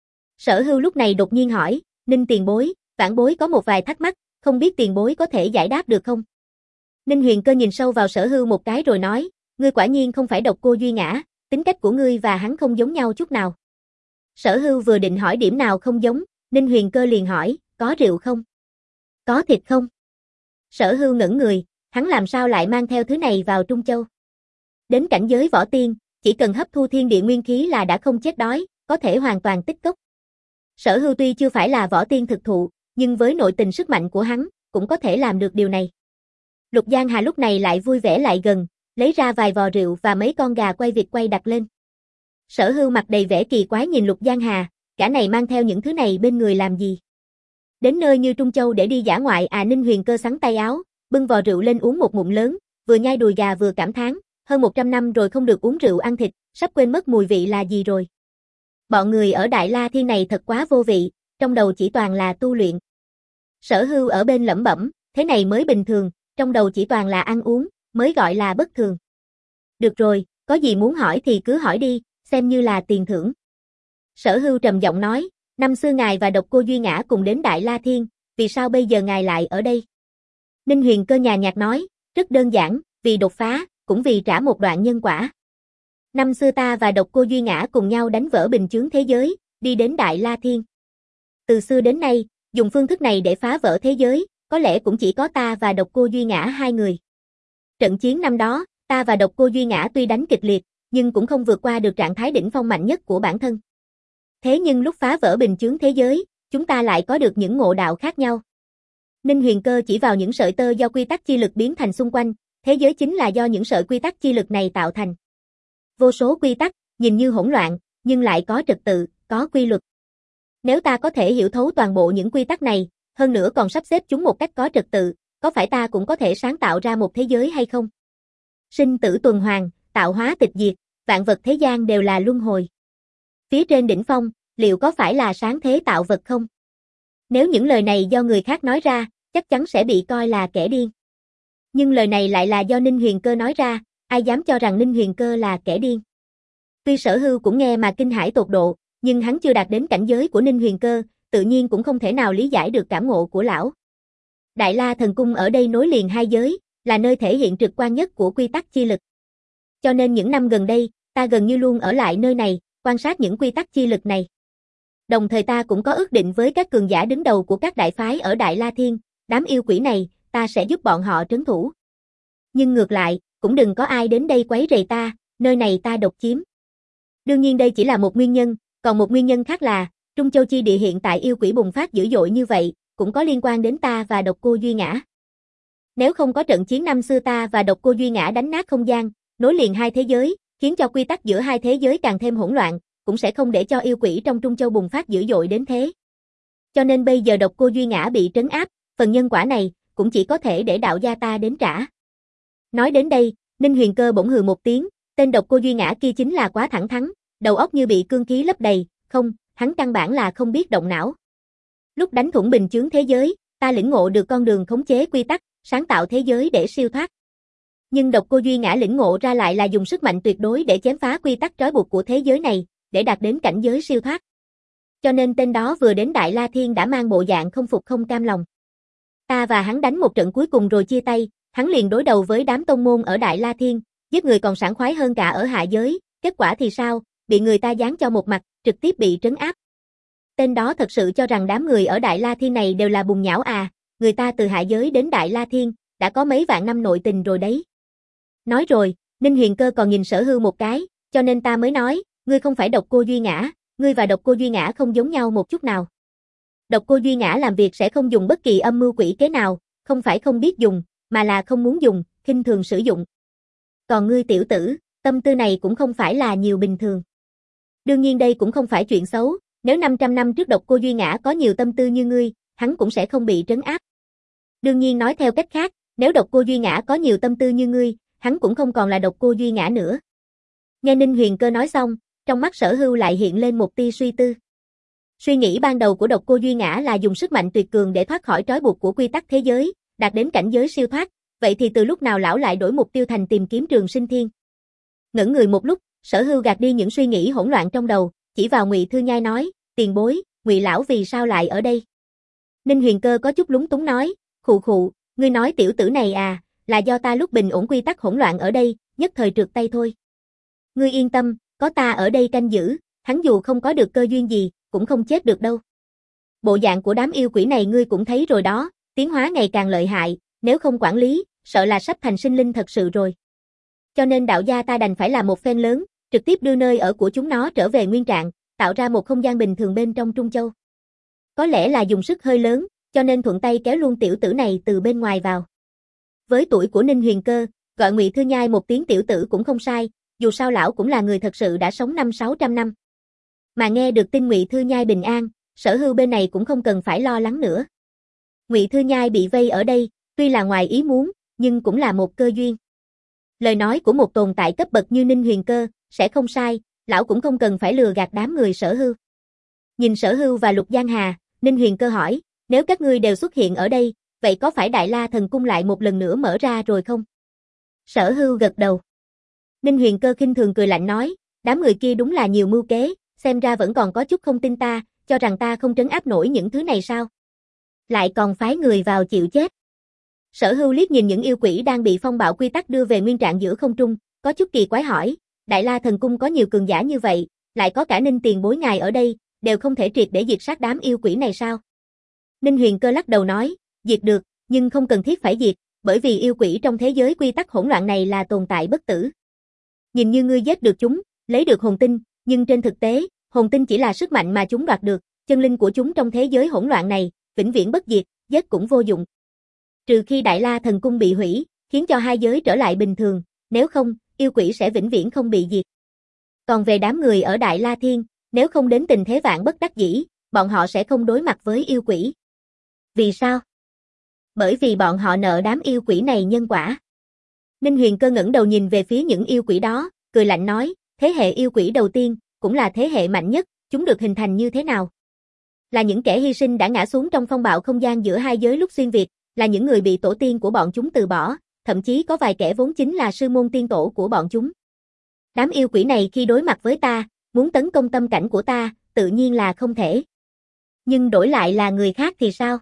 Sở Hưu lúc này đột nhiên hỏi, Ninh tiền bối, vãn bối có một vài thắc mắc, không biết tiền bối có thể giải đáp được không? Ninh Huyền Cơ nhìn sâu vào Sở Hưu một cái rồi nói, ngươi quả nhiên không phải Độc Cô Duy Ngã, tính cách của ngươi và hắn không giống nhau chút nào. Sở Hưu vừa định hỏi điểm nào không giống, Ninh Huyền Cơ liền hỏi, có rượu không? Có thịt không? Sở Hưu ngẩn người, hắn làm sao lại mang theo thứ này vào Trung Châu? Đến cảnh giới võ tiên, chỉ cần hấp thu thiên địa nguyên khí là đã không chết đói, có thể hoàn toàn tích cốc. Sở Hưu tuy chưa phải là võ tiên thực thụ, nhưng với nội tình sức mạnh của hắn, cũng có thể làm được điều này. Lục Giang Hà lúc này lại vui vẻ lại gần, lấy ra vài vò rượu và mấy con gà quay vịt quay đặt lên. Sở Hưu mặt đầy vẻ kỳ quái nhìn Lục Giang Hà, gã này mang theo những thứ này bên người làm gì? Đến nơi như Trung Châu để đi dã ngoại à? Ninh Huyền Cơ xắn tay áo, bưng vò rượu lên uống một ngụm lớn, vừa nhai đùi gà vừa cảm thán, hơn một trăm năm rồi không được uống rượu ăn thịt, sắp quên mất mùi vị là gì rồi. Bọn người ở Đại La Thiên này thật quá vô vị, trong đầu chỉ toàn là tu luyện. Sở Hưu ở bên lẩm bẩm, thế này mới bình thường, trong đầu chỉ toàn là ăn uống, mới gọi là bất thường. Được rồi, có gì muốn hỏi thì cứ hỏi đi, xem như là tiền thưởng. Sở Hưu trầm giọng nói, năm xưa ngài và Độc Cô Duy Ngã cùng đến Đại La Thiên, vì sao bây giờ ngài lại ở đây? Ninh Huyền Cơ nhàn nhạt nói, rất đơn giản, vì đột phá, cũng vì trả một đoạn nhân quả. Năm xưa ta và Độc Cô Duy Ngã cùng nhau đánh vỡ bình chướng thế giới, đi đến Đại La Thiên. Từ xưa đến nay, dùng phương thức này để phá vỡ thế giới, có lẽ cũng chỉ có ta và Độc Cô Duy Ngã hai người. Trận chiến năm đó, ta và Độc Cô Duy Ngã tuy đánh kịch liệt, nhưng cũng không vượt qua được trạng thái đỉnh phong mạnh nhất của bản thân. Thế nhưng lúc phá vỡ bình chướng thế giới, chúng ta lại có được những ngộ đạo khác nhau. Ninh Huyền Cơ chỉ vào những sợi tơ do quy tắc chi lực biến thành xung quanh, thế giới chính là do những sợi quy tắc chi lực này tạo thành. Vô số quy tắc, nhìn như hỗn loạn, nhưng lại có trật tự, có quy luật. Nếu ta có thể hiểu thấu toàn bộ những quy tắc này, hơn nữa còn sắp xếp chúng một cách có trật tự, có phải ta cũng có thể sáng tạo ra một thế giới hay không? Sinh tử tuần hoàn, tạo hóa tịch diệt, vạn vật thế gian đều là luân hồi. Phía trên đỉnh phong, liệu có phải là sáng thế tạo vật không? Nếu những lời này do người khác nói ra, chắc chắn sẽ bị coi là kẻ điên. Nhưng lời này lại là do Ninh Huyền Cơ nói ra, ai dám cho rằng Ninh Huyền Cơ là kẻ điên. Tuy Sở Hưu cũng nghe mà kinh hãi tột độ, nhưng hắn chưa đạt đến cảnh giới của Ninh Huyền Cơ, tự nhiên cũng không thể nào lý giải được cảm ngộ của lão. Đại La Thần Cung ở đây nối liền hai giới, là nơi thể hiện trực quan nhất của quy tắc chi lực. Cho nên những năm gần đây, ta gần như luôn ở lại nơi này, quan sát những quy tắc chi lực này. Đồng thời ta cũng có ước định với các cường giả đứng đầu của các đại phái ở Đại La Thiên, đám yêu quỷ này, ta sẽ giúp bọn họ trấn thủ. Nhưng ngược lại, cũng đừng có ai đến đây quấy rầy ta, nơi này ta độc chiếm. Đương nhiên đây chỉ là một nguyên nhân, còn một nguyên nhân khác là, Trung Châu chi địa hiện tại yêu quỷ bùng phát dữ dội như vậy, cũng có liên quan đến ta và Độc Cô Duy Ngã. Nếu không có trận chiến năm xưa ta và Độc Cô Duy Ngã đánh nát không gian, nối liền hai thế giới, khiến cho quy tắc giữa hai thế giới càng thêm hỗn loạn, cũng sẽ không để cho yêu quỷ trong Trung Châu bùng phát dữ dội đến thế. Cho nên bây giờ Độc Cô Duy Ngã bị trấn áp, phần nhân quả này, cũng chỉ có thể để đạo gia ta đến trả. Nói đến đây, Ninh Huyền Cơ bỗng hừ một tiếng, tên Độc Cô Duy Ngã kia chính là quá thẳng thắn, đầu óc như bị cương khí lấp đầy, không, hắn căn bản là không biết động não. Lúc đánh thủng bình chướng thế giới, ta lĩnh ngộ được con đường khống chế quy tắc, sáng tạo thế giới để siêu thoát. Nhưng Độc Cô Duy Ngã lĩnh ngộ ra lại là dùng sức mạnh tuyệt đối để chém phá quy tắc trói buộc của thế giới này, để đạt đến cảnh giới siêu thoát. Cho nên tên đó vừa đến Đại La Thiên đã mang bộ dạng không phục không cam lòng. Ta và hắn đánh một trận cuối cùng rồi chia tay, hắn liền đối đầu với đám tông môn ở Đại La Thiên, giết người còn sảng khoái hơn cả ở hạ giới, kết quả thì sao, bị người ta giáng cho một mặt, trực tiếp bị trấn áp. Tên đó thật sự cho rằng đám người ở Đại La Thiên này đều là bùn nhão à, người ta từ hạ giới đến Đại La Thiên, đã có mấy vạn năm nội tình rồi đấy. Nói rồi, Ninh Huyền Cơ còn nhìn Sở Hưu một cái, cho nên ta mới nói, ngươi không phải Độc Cô Duy Ngã, ngươi và Độc Cô Duy Ngã không giống nhau một chút nào. Độc Cô Duy Ngã làm việc sẽ không dùng bất kỳ âm mưu quỷ kế nào, không phải không biết dùng, mà là không muốn dùng, khinh thường sử dụng. Còn ngươi tiểu tử, tâm tư này cũng không phải là nhiều bình thường. Đương nhiên đây cũng không phải chuyện xấu, nếu năm trăm năm trước Độc Cô Duy Ngã có nhiều tâm tư như ngươi, hắn cũng sẽ không bị trấn áp. Đương nhiên nói theo cách khác, nếu Độc Cô Duy Ngã có nhiều tâm tư như ngươi, hắn cũng không còn là Độc Cô Duy Ngã nữa. Nghe Ninh Huyền Cơ nói xong, trong mắt Sở Hưu lại hiện lên một tia suy tư. Suy nghĩ ban đầu của Độc Cô Duy Ngã là dùng sức mạnh tuyệt cường để thoát khỏi trói buộc của quy tắc thế giới, đạt đến cảnh giới siêu thoát, vậy thì từ lúc nào lão lại đổi mục tiêu thành tìm kiếm Trường Sinh Thiên? Ngẩn người một lúc, Sở Hưu gạt đi những suy nghĩ hỗn loạn trong đầu, chỉ vào Ngụy Thư Nhai nói, tiền bối, Ngụy lão vì sao lại ở đây? Ninh Huyền Cơ có chút lúng túng nói, khụ khụ, ngươi nói tiểu tử này à, là do ta lúc bình ổn quy tắc hỗn loạn ở đây, nhất thời trượt tay thôi. Ngươi yên tâm, có ta ở đây canh giữ, hắn dù không có được cơ duyên gì, cũng không chết được đâu. Bộ dạng của đám yêu quỷ này ngươi cũng thấy rồi đó, tiến hóa ngày càng lợi hại, nếu không quản lý, sợ là sắp thành sinh linh thật sự rồi. Cho nên đạo gia ta đành phải làm một phen lớn, trực tiếp đưa nơi ở của chúng nó trở về nguyên trạng, tạo ra một không gian bình thường bên trong Trung Châu. Có lẽ là dùng sức hơi lớn, cho nên thuận tay kéo luôn tiểu tử này từ bên ngoài vào. Với tuổi của Ninh Huyền Cơ, gọi Ngụy Thư Nhai một tiếng tiểu tử cũng không sai, dù sao lão cũng là người thật sự đã sống năm sáu trăm năm. Mà nghe được tin Ngụy Thư Nhai bình an, Sở Hưu bên này cũng không cần phải lo lắng nữa. Ngụy Thư Nhai bị vây ở đây, tuy là ngoài ý muốn, nhưng cũng là một cơ duyên. Lời nói của một tồn tại cấp bậc như Ninh Huyền Cơ, sẽ không sai, lão cũng không cần phải lừa gạt đám người Sở Hưu. Nhìn Sở Hưu và Lục Giang Hà, Ninh Huyền Cơ hỏi, nếu các ngươi đều xuất hiện ở đây, vậy có phải Đại La Thần Cung lại một lần nữa mở ra rồi không? Sở Hưu gật đầu. Ninh Huyền Cơ khinh thường cười lạnh nói, đám người kia đúng là nhiều mưu kế, xem ra vẫn còn có chút không tin ta, cho rằng ta không trấn áp nổi những thứ này sao? Lại còn phái người vào chịu chết. Sở Hưu liếc nhìn những yêu quỷ đang bị phong bạo quy tắc đưa về nguyên trạng giữa không trung, có chút kỳ quái hỏi, Đại La Thần Cung có nhiều cường giả như vậy, lại có cả Ninh tiền bối ngài ở đây, đều không thể triệt để diệt sát đám yêu quỷ này sao? Ninh Huyền Cơ lắc đầu nói, diệt được, nhưng không cần thiết phải diệt, bởi vì yêu quỷ trong thế giới quy tắc hỗn loạn này là tồn tại bất tử. Nhìn như ngươi giết được chúng, lấy được hồn tinh, nhưng trên thực tế, hồn tinh chỉ là sức mạnh mà chúng đoạt được, chân linh của chúng trong thế giới hỗn loạn này, vĩnh viễn bất diệt, giết cũng vô dụng. Trừ khi Đại La Thần Cung bị hủy, khiến cho hai giới trở lại bình thường, nếu không, yêu quỷ sẽ vĩnh viễn không bị diệt. Còn về đám người ở Đại La Thiên, nếu không đến tình thế vạn bất đắc dĩ, bọn họ sẽ không đối mặt với yêu quỷ. Vì sao? Bởi vì bọn họ nợ đám yêu quỷ này nhân quả. Ninh Huyền Cơ ngẩng đầu nhìn về phía những yêu quỷ đó, cười lạnh nói, thế hệ yêu quỷ đầu tiên, cũng là thế hệ mạnh nhất, chúng được hình thành như thế nào? Là những kẻ hy sinh đã ngã xuống trong phong bạo không gian giữa hai giới lúc xuyên việt, là những người bị tổ tiên của bọn chúng từ bỏ, thậm chí có vài kẻ vốn chính là sư môn tiên tổ của bọn chúng. Đám yêu quỷ này khi đối mặt với ta, muốn tấn công tâm cảnh của ta, tự nhiên là không thể. Nhưng đổi lại là người khác thì sao?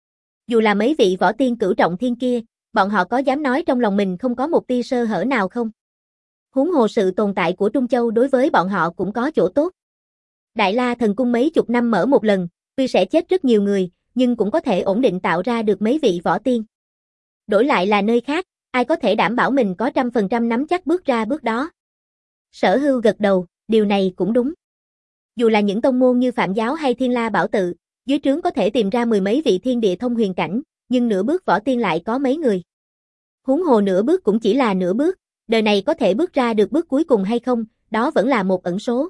Dù là mấy vị võ tiên cửu trọng thiên kia, bọn họ có dám nói trong lòng mình không có một tia sơ hở nào không? Huống hồ sự tồn tại của Trung Châu đối với bọn họ cũng có chỗ tốt. Đại La Thần Cung mấy chục năm mở một lần, tuy sẽ chết rất nhiều người, nhưng cũng có thể ổn định tạo ra được mấy vị võ tiên. Đổi lại là nơi khác, ai có thể đảm bảo mình có trăm phần trăm nắm chắc bước ra bước đó. Sở Hưu gật đầu, điều này cũng đúng. Dù là những tông môn như Phạm giáo hay Thiên La Bảo Tự, dưới trướng có thể tìm ra mười mấy vị thiên địa thông huyền cảnh, nhưng nửa bước võ tiên lại có mấy người. Huống hồ nửa bước cũng chỉ là nửa bước, đời này có thể bước ra được bước cuối cùng hay không, đó vẫn là một ẩn số.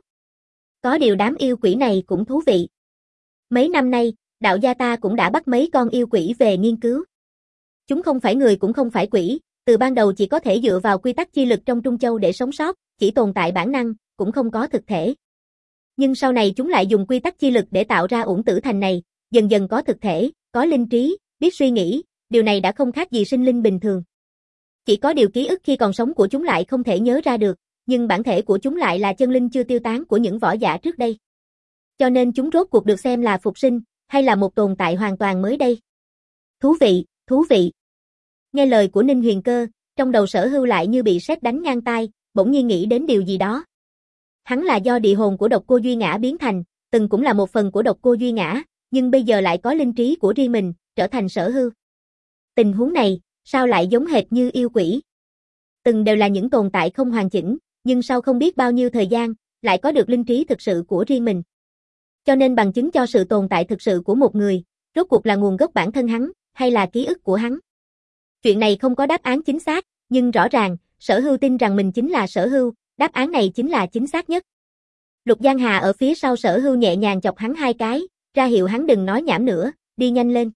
Có điều đám yêu quỷ này cũng thú vị. Mấy năm nay, đạo gia ta cũng đã bắt mấy con yêu quỷ về nghiên cứu. Chúng không phải người cũng không phải quỷ, từ ban đầu chỉ có thể dựa vào quy tắc chi lực trong Trung Châu để sống sót, chỉ tồn tại bản năng, cũng không có thực thể. Nhưng sau này chúng lại dùng quy tắc chi lực để tạo ra Uổng Tử Thành này, dần dần có thực thể, có linh trí, biết suy nghĩ, điều này đã không khác gì sinh linh bình thường. Chỉ có điều ký ức khi còn sống của chúng lại không thể nhớ ra được, nhưng bản thể của chúng lại là chân linh chưa tiêu tán của những võ giả trước đây. Cho nên chúng rốt cuộc được xem là phục sinh, hay là một tồn tại hoàn toàn mới đây? Thú vị, thú vị. Nghe lời của Ninh Huyền Cơ, trong đầu Sở Hưu lại như bị sét đánh ngang tai, bỗng nhiên nghĩ đến điều gì đó. Hắn là do địa hồn của Độc Cô Duy Ngã biến thành, từng cũng là một phần của Độc Cô Duy Ngã, nhưng bây giờ lại có linh trí của riêng mình, trở thành Sở Hưu. Tình huống này, sao lại giống hệt như yêu quỷ? Từng đều là những tồn tại không hoàn chỉnh, nhưng sau không biết bao nhiêu thời gian, lại có được linh trí thực sự của riêng mình. Cho nên bằng chứng cho sự tồn tại thực sự của một người, rốt cuộc là nguồn gốc bản thân hắn, hay là ký ức của hắn. Chuyện này không có đáp án chính xác, nhưng rõ ràng, Sở Hưu tin rằng mình chính là Sở Hưu, đáp án này chính là chính xác nhất. Lục Giang Hà ở phía sau Sở Hưu nhẹ nhàng chọc hắn hai cái, ra hiệu hắn đừng nói nhảm nữa, đi nhanh lên.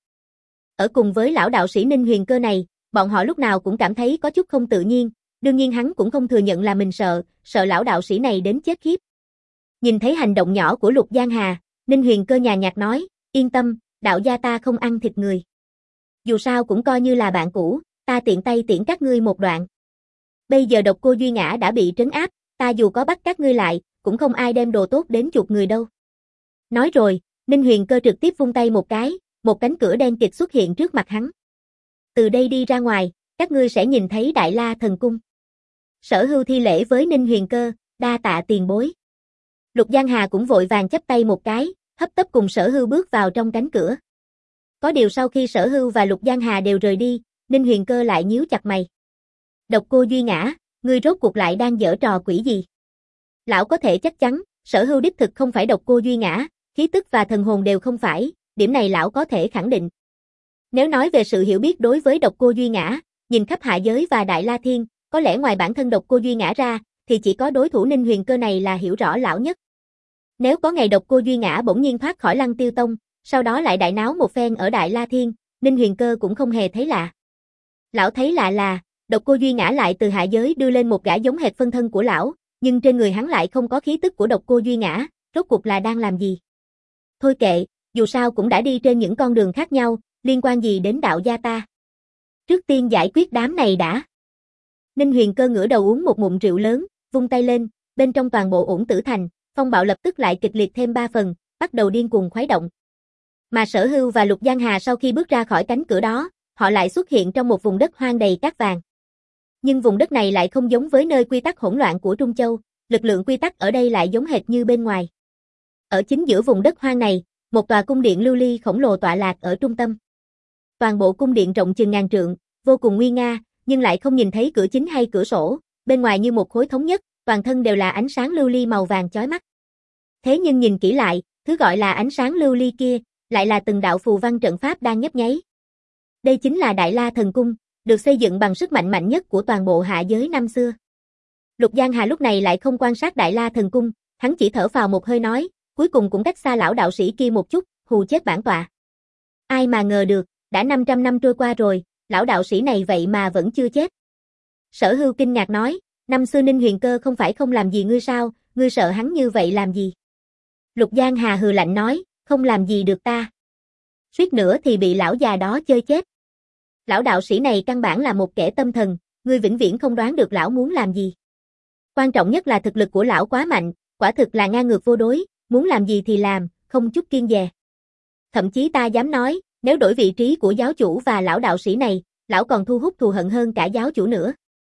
Ở cùng với lão đạo sĩ Ninh Huyền Cơ này, bọn họ lúc nào cũng cảm thấy có chút không tự nhiên, đương nhiên hắn cũng không thừa nhận là mình sợ, sợ lão đạo sĩ này đến chết khiếp. Nhìn thấy hành động nhỏ của Lục Giang Hà, Ninh Huyền Cơ nhàn nhạt nói, yên tâm, đạo gia ta không ăn thịt người. Dù sao cũng coi như là bạn cũ, ta tiện tay tiễn các ngươi một đoạn. Bây giờ Độc Cô Duy Ngã đã bị trấn áp, ta dù có bắt các ngươi lại, cũng không ai đem đồ tốt đến chuộc người đâu. Nói rồi, Ninh Huyền Cơ trực tiếp vung tay một cái, một cánh cửa đen kịt xuất hiện trước mặt hắn. Từ đây đi ra ngoài, các ngươi sẽ nhìn thấy Đại La Thần Cung. Sở Hưu thi lễ với Ninh Huyền Cơ, đa tạ tiền bối. Lục Giang Hà cũng vội vàng chắp tay một cái, hấp tấp cùng Sở Hưu bước vào trong cánh cửa. Có điều sau khi Sở Hưu và Lục Giang Hà đều rời đi, Ninh Huyền Cơ lại nhíu chặt mày. Độc Cô Duy Ngã, ngươi rốt cuộc lại đang giở trò quỷ gì? Lão có thể chắc chắn, Sở Hưu đích thực không phải Độc Cô Duy Ngã, khí tức và thần hồn đều không phải, điểm này lão có thể khẳng định. Nếu nói về sự hiểu biết đối với Độc Cô Duy Ngã, nhìn khắp hạ giới và Đại La Thiên, có lẽ ngoài bản thân Độc Cô Duy Ngã ra, thì chỉ có đối thủ Ninh Huyền Cơ này là hiểu rõ lão nhất. Nếu có ngày Độc Cô Duy Ngã bỗng nhiên thoát khỏi Lăng Tiêu Tông, sau đó lại đại náo một phen ở Đại La Thiên, Ninh Huyền Cơ cũng không hề thấy lạ. Lão thấy lạ là, Độc Cô Duy Ngã lại từ hạ giới đưa lên một gã giống hệt phân thân của lão, nhưng trên người hắn lại không có khí tức của Độc Cô Duy Ngã, rốt cuộc là đang làm gì? Thôi kệ, dù sao cũng đã đi trên những con đường khác nhau, liên quan gì đến đạo gia ta? Trước tiên giải quyết đám này đã. Ninh Huyền Cơ ngửa đầu uống một ngụm rượu lớn, vung tay lên, bên trong toàn bộ Uổng Tử Thành, phong bạo lập tức lại kịch liệt thêm ba phần, bắt đầu điên cuồng khuấy động. Mà Sở Hưu và Lục Giang Hà sau khi bước ra khỏi cánh cửa đó, họ lại xuất hiện trong một vùng đất hoang đầy cát vàng. Nhưng vùng đất này lại không giống với nơi quy tắc hỗn loạn của Trung Châu, lực lượng quy tắc ở đây lại giống hệt như bên ngoài. Ở chính giữa vùng đất hoang này, một tòa cung điện lưu ly khổng lồ tọa lạc ở trung tâm. Toàn bộ cung điện rộng chừng ngàn trượng, vô cùng nguy nga, nhưng lại không nhìn thấy cửa chính hay cửa sổ, bên ngoài như một khối thống nhất, toàn thân đều là ánh sáng lưu ly màu vàng chói mắt. Thế nhưng nhìn kỹ lại, thứ gọi là ánh sáng lưu ly kia, lại là từng đạo phù văn trận pháp đang nhấp nháy. Đây chính là Đại La Thần Cung, được xây dựng bằng sức mạnh mạnh nhất của toàn bộ hạ giới năm xưa. Lục Giang Hà lúc này lại không quan sát Đại La Thần Cung, hắn chỉ thở phào một hơi nói, cuối cùng cũng cách xa lão đạo sĩ kia một chút, hù chết bản tọa. Ai mà ngờ được, đã năm trăm năm trôi qua rồi, lão đạo sĩ này vậy mà vẫn chưa chết. Sở Hưu kinh ngạc nói, năm xưa Ninh Huyền Cơ không phải không làm gì ngươi sao, ngươi sợ hắn như vậy làm gì? Lục Giang Hà hừ lạnh nói, không làm gì được ta. Suýt nữa thì bị lão già đó chơi chết. Lão đạo sĩ này căn bản là một kẻ tâm thần, ngươi vĩnh viễn không đoán được lão muốn làm gì. Quan trọng nhất là thực lực của lão quá mạnh, quả thực là ngang ngược vô đối, muốn làm gì thì làm, không chút kiêng dè. Thậm chí ta dám nói, nếu đổi vị trí của giáo chủ và lão đạo sĩ này, lão còn thu hút thù hận hơn cả giáo chủ nữa.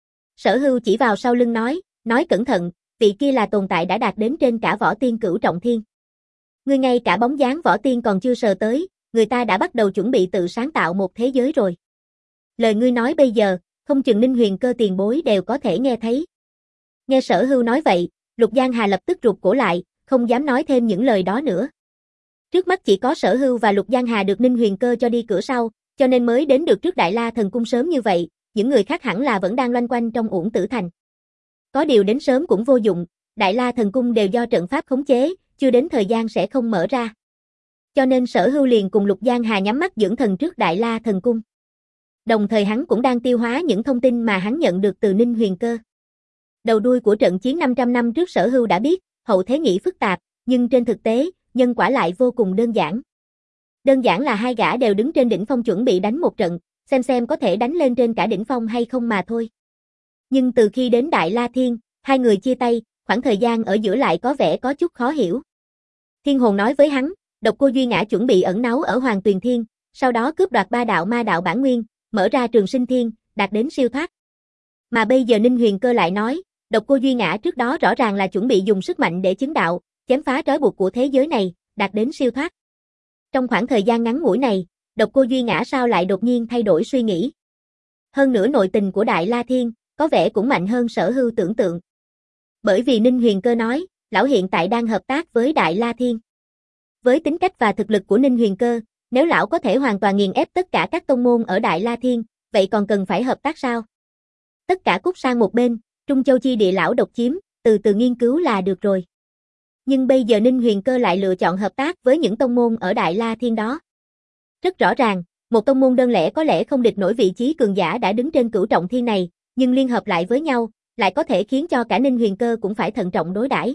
Sở Hưu chỉ vào sau lưng nói, nói cẩn thận, vị kia là tồn tại đã đạt đến trên cả võ tiên cửu trọng thiên. Ngươi ngay cả bóng dáng võ tiên còn chưa sờ tới, người ta đã bắt đầu chuẩn bị tự sáng tạo một thế giới rồi. lời ngươi nói bây giờ, không chừng Ninh Huyền Cơ tiền bối đều có thể nghe thấy. Nghe Sở Hưu nói vậy, Lục Giang Hà lập tức rụt cổ lại, không dám nói thêm những lời đó nữa. Trước mắt chỉ có Sở Hưu và Lục Giang Hà được Ninh Huyền Cơ cho đi cửa sau, cho nên mới đến được trước Đại La Thần Cung sớm như vậy, những người khác hẳn là vẫn đang loanh quanh trong Uổng Tử Thành. Có điều đến sớm cũng vô dụng, Đại La Thần Cung đều do trận pháp khống chế, chưa đến thời gian sẽ không mở ra. Cho nên Sở Hưu liền cùng Lục Giang Hà nhắm mắt dưỡng thần trước Đại La Thần Cung. Đồng thời hắn cũng đang tiêu hóa những thông tin mà hắn nhận được từ Ninh Huyền Cơ. Đầu đuôi của trận chiến năm trăm năm trước Sở Hưu đã biết, hậu thế nghĩ phức tạp, nhưng trên thực tế, nhân quả lại vô cùng đơn giản. Đơn giản là hai gã đều đứng trên đỉnh phong chuẩn bị đánh một trận, xem xem có thể đánh lên trên cả đỉnh phong hay không mà thôi. Nhưng từ khi đến Đại La Thiên, hai người chia tay, khoảng thời gian ở giữa lại có vẻ có chút khó hiểu. Thiên hồn nói với hắn, Độc Cô Duy Ngã chuẩn bị ẩn náu ở Hoàng Tuyền Thiên, sau đó cướp đoạt ba đạo ma đạo bản nguyên, mở ra Trường Sinh Thiên, đạt đến siêu thoát. Mà bây giờ Ninh Huyền Cơ lại nói, Độc Cô Duy Ngã trước đó rõ ràng là chuẩn bị dùng sức mạnh để chứng đạo, chém phá trói buộc của thế giới này, đạt đến siêu thoát. Trong khoảng thời gian ngắn ngủi này, Độc Cô Duy Ngã sao lại đột nhiên thay đổi suy nghĩ? Hơn nữa nội tình của Đại La Thiên, có vẻ cũng mạnh hơn Sở Hưu tưởng tượng. Bởi vì Ninh Huyền Cơ nói, lão hiện tại đang hợp tác với Đại La Thiên. Với tính cách và thực lực của Ninh Huyền Cơ, nếu lão có thể hoàn toàn nghiền ép tất cả các tông môn ở Đại La Thiên, vậy còn cần phải hợp tác sao? Tất cả cút sang một bên, Trung Châu chi địa lão độc chiếm, từ từ nghiên cứu là được rồi. Nhưng bây giờ Ninh Huyền Cơ lại lựa chọn hợp tác với những tông môn ở Đại La Thiên đó. Rất rõ ràng, một tông môn đơn lẻ có lẽ không địch nổi vị trí cường giả đã đứng trên cửu trọng thiên này, nhưng liên hợp lại với nhau, lại có thể khiến cho cả Ninh Huyền Cơ cũng phải thận trọng đối đãi.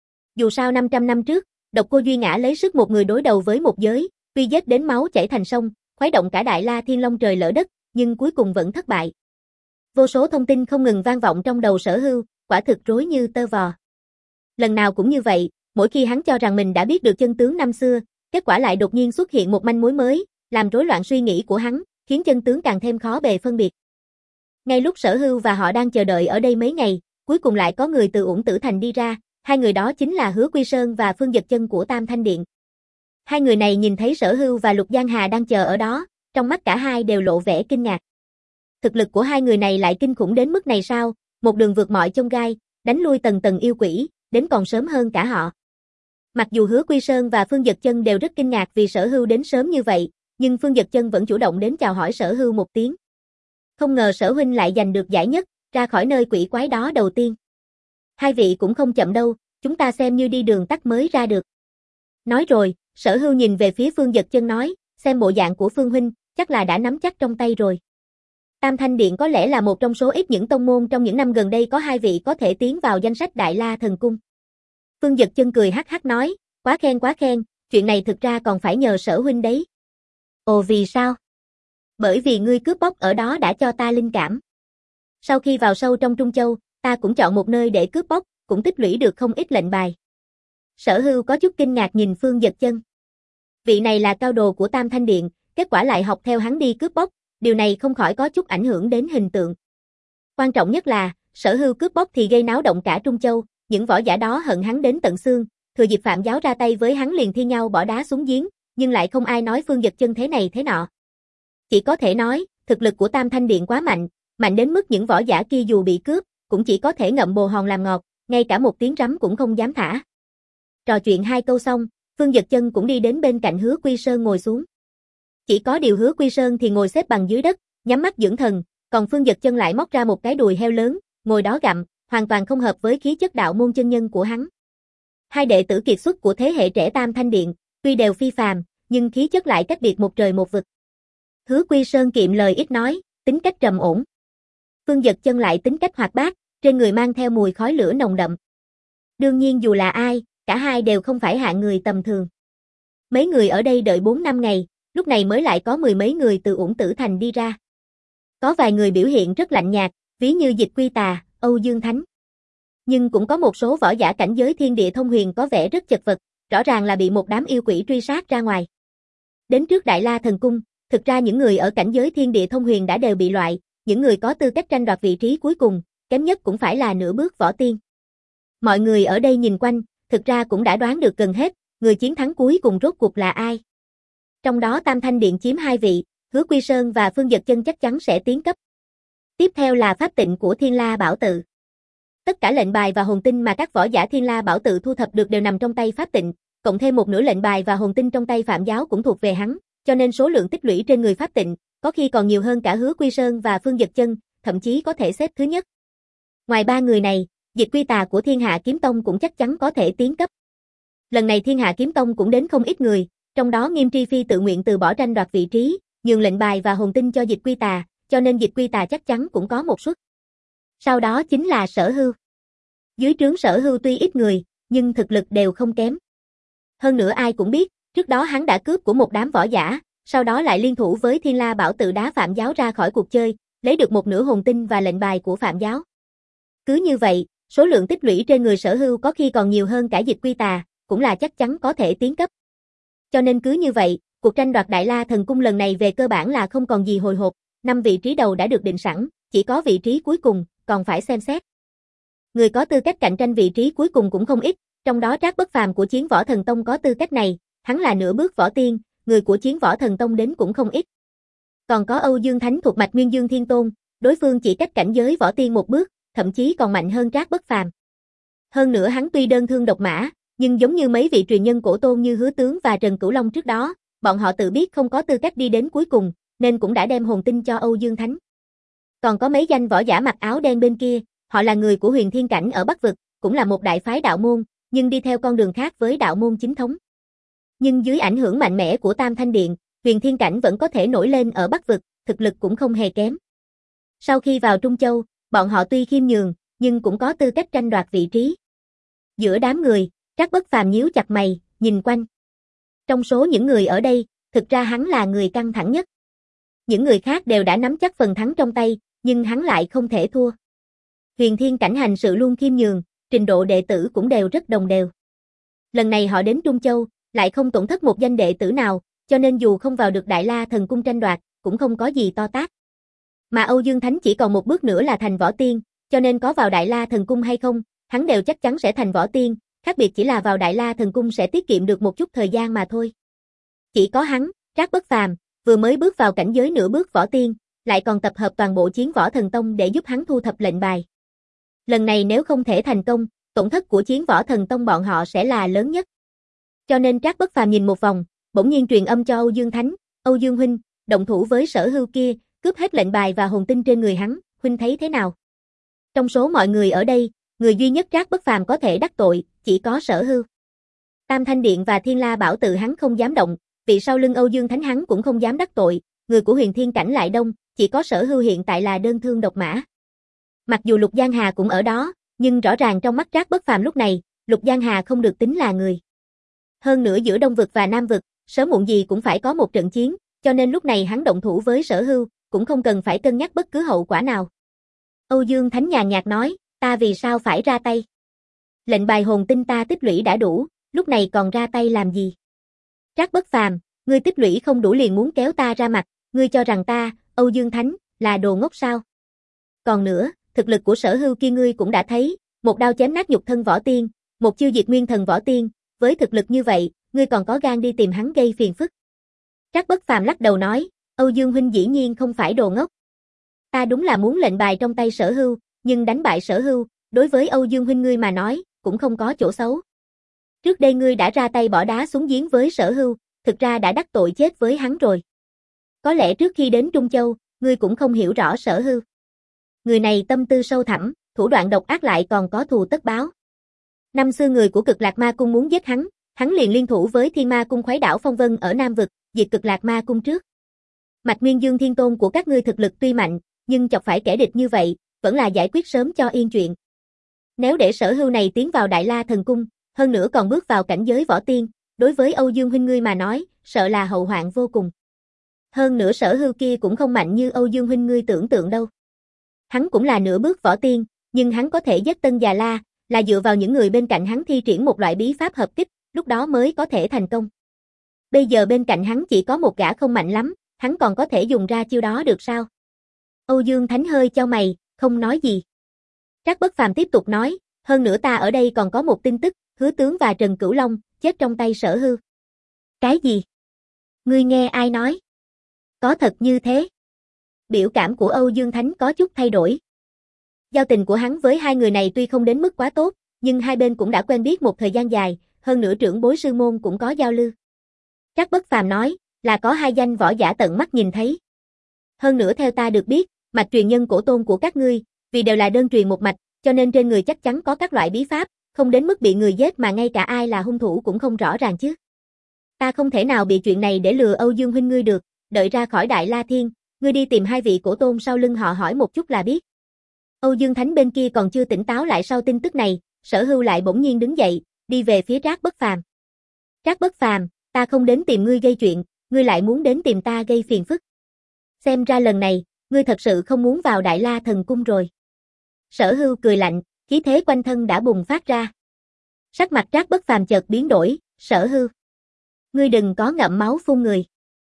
Dù sao năm trăm năm trước, Độc Cô Duy Ngã lấy sức một người đối đầu với một giới, tuy giết đến máu chảy thành sông, khuấy động cả Đại La Thiên long trời lỡ đất, nhưng cuối cùng vẫn thất bại. Vô số thông tin không ngừng vang vọng trong đầu Sở Hưu, quả thực rối như tơ vò. Lần nào cũng như vậy, mỗi khi hắn cho rằng mình đã biết được chân tướng năm xưa, kết quả lại đột nhiên xuất hiện một manh mối mới, làm rối loạn suy nghĩ của hắn, khiến chân tướng càng thêm khó bề phân biệt. Ngay lúc Sở Hưu và họ đang chờ đợi ở đây mấy ngày, cuối cùng lại có người từ Uổng Tử Thành đi ra, hai người đó chính là Hứa Quy Sơn và Phương Dật Chân của Tam Thanh Điện. Hai người này nhìn thấy Sở Hưu và Lục Giang Hà đang chờ ở đó, trong mắt cả hai đều lộ vẻ kinh ngạc. Thực lực của hai người này lại kinh khủng đến mức này sao, một đường vượt mọi chông gai, đánh lui tầng tầng yêu quỷ, đến còn sớm hơn cả họ. Mặc dù Hứa Quy Sơn và Phương Dật Chân đều rất kinh ngạc vì Sở Hưu đến sớm như vậy, nhưng Phương Dật Chân vẫn chủ động đến chào hỏi Sở Hưu một tiếng. Không ngờ Sở huynh lại giành được giải nhất, ra khỏi nơi quỷ quái đó đầu tiên. Hai vị cũng không chậm đâu, chúng ta xem như đi đường tắt mới ra được. Nói rồi, Sở Hưu nhìn về phía Phương Dật Chân nói, xem bộ dạng của Phương huynh, chắc là đã nắm chắc trong tay rồi. Tam Thanh Điện có lẽ là một trong số ít những tông môn trong những năm gần đây có hai vị có thể tiến vào danh sách Đại La Thần Cung. Phương Dật Chân cười hắc hắc nói, quá khen quá khen, chuyện này thực ra còn phải nhờ Sở huynh đấy. Ồ vì sao? Bởi vì ngươi cướp bóc ở đó đã cho ta linh cảm. Sau khi vào sâu trong Trung Châu, ta cũng chọn một nơi để cướp bóc, cũng tích lũy được không ít lệnh bài. Sở Hưu có chút kinh ngạc nhìn Phương Dật Chân. Vị này là cao đồ của Tam Thanh Điện, kết quả lại học theo hắn đi cướp bóc, điều này không khỏi có chút ảnh hưởng đến hình tượng. Quan trọng nhất là, Sở Hưu cướp bóc thì gây náo động cả Trung Châu, những võ giả đó hận hắn đến tận xương, thừa dịp Phạm Giáo ra tay với hắn liền thi nhau bỏ đá xuống giếng, nhưng lại không ai nói Phương Dật Chân thế này thế nọ. Chỉ có thể nói, thực lực của Tam Thanh Điện quá mạnh, mạnh đến mức những võ giả kia dù bị cướp, cũng chỉ có thể ngậm bồ hòn làm ngọt, ngay cả một tiếng rắm cũng không dám thả. Trò chuyện hai câu xong, Phương Dật Chân cũng đi đến bên cạnh Hứa Quy Sơn ngồi xuống. Chỉ có điều Hứa Quy Sơn thì ngồi xếp bằng dưới đất, nhắm mắt dưỡng thần, còn Phương Dật Chân lại móc ra một cái đùi heo lớn, ngồi đó gặm, hoàn toàn không hợp với khí chất đạo môn chân nhân của hắn. Hai đệ tử kiệt xuất của thế hệ trẻ Tam Thanh Điện, tuy đều phi phàm, nhưng khí chất lại cách biệt một trời một vực. Hứa Quy Sơn kiệm lời ít nói, tính cách trầm ổn. Phương Dật Chân lại tính cách hoạt bát, trên người mang theo mùi khói lửa nồng đậm. Đương nhiên dù là ai, cả hai đều không phải hạng người tầm thường. Mấy người ở đây đợi bốn năm ngày, lúc này mới lại có mười mấy người từ Uổng Tử Thành đi ra. Có vài người biểu hiện rất lạnh nhạt, ví như Dịch Quy Tà, Âu Dương Thánh. Nhưng cũng có một số võ giả cảnh giới thiên địa thông huyền có vẻ rất chật vật, rõ ràng là bị một đám yêu quỷ truy sát ra ngoài. Đến trước Đại La Thần Cung, thực ra những người ở cảnh giới thiên địa thông huyền đã đều bị loại, những người có tư cách tranh đoạt vị trí cuối cùng, kém nhất cũng phải là nửa bước võ tiên. Mọi người ở đây nhìn quanh, thực ra cũng đã đoán được gần hết, người chiến thắng cuối cùng rốt cuộc là ai. Trong đó Tam Thanh Điện chiếm hai vị, Hứa Quy Sơn và Phương Dật Chân chắc chắn sẽ tiến cấp. Tiếp theo là pháp tịnh của Thiên La Bảo Tự. Tất cả lệnh bài và hồn tinh mà các võ giả Thiên La Bảo Tự thu thập được đều nằm trong tay pháp tịnh, cộng thêm một nửa lệnh bài và hồn tinh trong tay Phạm Giáo cũng thuộc về hắn, cho nên số lượng tích lũy trên người pháp tịnh có khi còn nhiều hơn cả Hứa Quy Sơn và Phương Dật Chân, thậm chí có thể xếp thứ nhất. Ngoài ba người này, Dịch Quy Tà của Thiên Hạ Kiếm Tông cũng chắc chắn có thể tiến cấp. Lần này Thiên Hạ Kiếm Tông cũng đến không ít người, trong đó Nghiêm Tri Phi tự nguyện từ bỏ tranh đoạt vị trí, nhường lệnh bài và hồn tinh cho Dịch Quy Tà, cho nên Dịch Quy Tà chắc chắn cũng có một suất. Sau đó chính là Sở Hưu. Dưới trướng Sở Hưu tuy ít người, nhưng thực lực đều không kém. Hơn nữa ai cũng biết, trước đó hắn đã cướp của một đám võ giả, sau đó lại liên thủ với Thiên La Bảo Tự đá Phạm Giáo ra khỏi cuộc chơi, lấy được một nửa hồn tinh và lệnh bài của Phạm Giáo. Cứ như vậy, số lượng tích lũy trên người Sở Hưu có khi còn nhiều hơn cả Dịch Quy Tà, cũng là chắc chắn có thể tiến cấp. Cho nên cứ như vậy, cuộc tranh đoạt Đại La Thần Cung lần này về cơ bản là không còn gì hồi hộp, năm vị trí đầu đã được định sẵn, chỉ có vị trí cuối cùng, còn phải xem xét. Người có tư cách cạnh tranh vị trí cuối cùng cũng không ít, trong đó Trác Bất Phàm của Chiến Võ Thần Tông có tư cách này, hắn là nửa bước võ tiên, người của Chiến Võ Thần Tông đến cũng không ít. Còn có Âu Dương Thánh thuộc mạch Nguyên Dương Thiên Tôn, đối phương chỉ cách cảnh giới võ tiên một bước, thậm chí còn mạnh hơn Trác Bất Phàm. Hơn nữa hắn tuy đơn thương độc mã, nhưng giống như mấy vị truyền nhân cổ tôn như Hứa Tướng và Trần Cửu Long trước đó, bọn họ tự biết không có tư cách đi đến cuối cùng, nên cũng đã đem hồn tinh cho Âu Dương Thánh. Còn có mấy danh võ giả mặc áo đen bên kia, họ là người của Huyền Thiên Cảnh ở Bắc Vực, cũng là một đại phái đạo môn, nhưng đi theo con đường khác với đạo môn chính thống. Nhưng dưới ảnh hưởng mạnh mẽ của Tam Thanh Điện, Huyền Thiên Cảnh vẫn có thể nổi lên ở Bắc Vực, thực lực cũng không hề kém. Sau khi vào Trung Châu, bọn họ tuy khiêm nhường, nhưng cũng có tư cách tranh đoạt vị trí. Giữa đám người, Trác Bất Phàm nhíu chặt mày, nhìn quanh. Trong số những người ở đây, thực ra hắn là người căng thẳng nhất. Những người khác đều đã nắm chắc phần thắng trong tay, nhưng hắn lại không thể thua. Huyền Thiên Cảnh hành sự luôn khiêm nhường, trình độ đệ tử cũng đều rất đồng đều. Lần này họ đến Trung Châu, lại không tổn thất một danh đệ tử nào, cho nên dù không vào được Đại La Thần Cung tranh đoạt, cũng không có gì to tát. Mà Âu Dương Thánh chỉ còn một bước nữa là thành võ tiên, cho nên có vào Đại La Thần Cung hay không, hắn đều chắc chắn sẽ thành võ tiên, khác biệt chỉ là vào Đại La Thần Cung sẽ tiết kiệm được một chút thời gian mà thôi. Chỉ có hắn, Trác Bất Phàm, vừa mới bước vào cảnh giới nửa bước võ tiên, lại còn tập hợp toàn bộ Chiến Võ Thần Tông để giúp hắn thu thập lệnh bài. Lần này nếu không thể thành công, tổn thất của Chiến Võ Thần Tông bọn họ sẽ là lớn nhất. Cho nên Trác Bất Phàm nhìn một vòng, bỗng nhiên truyền âm cho Âu Dương Thánh, Âu Dương huynh, động thủ với Sở Hưu kia, cướp hết lệnh bài và hồn tinh trên người hắn, huynh thấy thế nào? Trong số mọi người ở đây, người duy nhất Trác Bất Phàm có thể đắc tội, chỉ có Sở Hưu. Tam Thanh Điện và Thiên La Bảo Tự hắn không dám động, vì sau lưng Âu Dương Thánh hắn cũng không dám đắc tội, người của Huyền Thiên Cảnh lại đông, chỉ có Sở Hưu hiện tại là đơn thương độc mã. Mặc dù Lục Giang Hà cũng ở đó, nhưng rõ ràng trong mắt Trác Bất Phàm lúc này, Lục Giang Hà không được tính là người. Hơn nữa giữa Đông Vực và Nam Vực, sớm muộn gì cũng phải có một trận chiến, cho nên lúc này hắn động thủ với Sở Hưu, cũng không cần phải cân nhắc bất cứ hậu quả nào. Âu Dương Thánh nhàn nhạt nói, ta vì sao phải ra tay? Lệnh bài hồn tinh ta tích lũy đã đủ, lúc này còn ra tay làm gì? Trác Bất Phàm, ngươi tích lũy không đủ liền muốn kéo ta ra mặt, ngươi cho rằng ta, Âu Dương Thánh, là đồ ngốc sao? Còn nữa, thực lực của Sở Hưu kia ngươi cũng đã thấy, một đao chém nát nhục thân võ tiên, một chiêu diệt nguyên thần võ tiên, với thực lực như vậy, ngươi còn có gan đi tìm hắn gây phiền phức. Trác Bất Phàm lắc đầu nói, Âu Dương huynh dĩ nhiên không phải đồ ngốc. Ta đúng là muốn lệnh bài trong tay Sở Hưu, nhưng đánh bại Sở Hưu, đối với Âu Dương huynh ngươi mà nói, cũng không có chỗ xấu. Trước đây ngươi đã ra tay bỏ đá xuống giếng với Sở Hưu, thực ra đã đắc tội chết với hắn rồi. Có lẽ trước khi đến Trung Châu, ngươi cũng không hiểu rõ Sở Hưu. Người này tâm tư sâu thẳm, thủ đoạn độc ác lại còn có thù tất báo. Năm xưa người của Cực Lạc Ma Cung muốn giết hắn, hắn liền liên thủ với Thiên Ma Cung Khuấy Đảo Phong Vân ở Nam Vực, diệt Cực Lạc Ma Cung trước. Mạch Nguyên Dương Thiên Tôn của các ngươi thực lực tuy mạnh, nhưng chọc phải kẻ địch như vậy, vẫn là giải quyết sớm cho yên chuyện. Nếu để Sở Hưu này tiến vào Đại La Thần Cung, hơn nữa còn bước vào cảnh giới võ tiên, đối với Âu Dương huynh ngươi mà nói, sợ là hậu hoạn vô cùng. Hơn nữa Sở Hưu kia cũng không mạnh như Âu Dương huynh ngươi tưởng tượng đâu. Hắn cũng là nửa bước võ tiên, nhưng hắn có thể giết Tân Già La, là dựa vào những người bên cạnh hắn thi triển một loại bí pháp hợp kích, lúc đó mới có thể thành công. Bây giờ bên cạnh hắn chỉ có một gã không mạnh lắm, hắn còn có thể dùng ra chiêu đó được sao? Âu Dương Thánh hơi chau mày, không nói gì. Trác Bất Phàm tiếp tục nói, hơn nữa ta ở đây còn có một tin tức, Hứa Tướng và Trần Cửu Long chết trong tay Sở Hưu. Cái gì? Ngươi nghe ai nói? Có thật như thế. Biểu cảm của Âu Dương Thánh có chút thay đổi. Giao tình của hắn với hai người này tuy không đến mức quá tốt, nhưng hai bên cũng đã quen biết một thời gian dài, hơn nữa trưởng bối sư môn cũng có giao lưu. Trác Bất Phàm nói, là có hai danh võ giả tận mắt nhìn thấy. Hơn nữa theo ta được biết, mạch truyền nhân cổ tôn của các ngươi, vì đều là đơn truyền một mạch, cho nên trên người chắc chắn có các loại bí pháp, không đến mức bị người giết mà ngay cả ai là hung thủ cũng không rõ ràng chứ. Ta không thể nào bị chuyện này để lừa Âu Dương huynh ngươi được, đợi ra khỏi Đại La Thiên, ngươi đi tìm hai vị cổ tôn sau lưng họ hỏi một chút là biết. Âu Dương Thánh bên kia còn chưa tỉnh táo lại sau tin tức này, Sở Hưu lại bỗng nhiên đứng dậy, đi về phía Trác Bất Phàm. Trác Bất Phàm, ta không đến tìm ngươi gây chuyện, ngươi lại muốn đến tìm ta gây phiền phức. Xem ra lần này, ngươi thật sự không muốn vào Đại La Thần Cung rồi. Sở Hưu cười lạnh, khí thế quanh thân đã bùng phát ra. Sắc mặt Trác Bất Phàm chợt biến đổi, Sở Hưu. Ngươi đừng có ngậm máu phun người.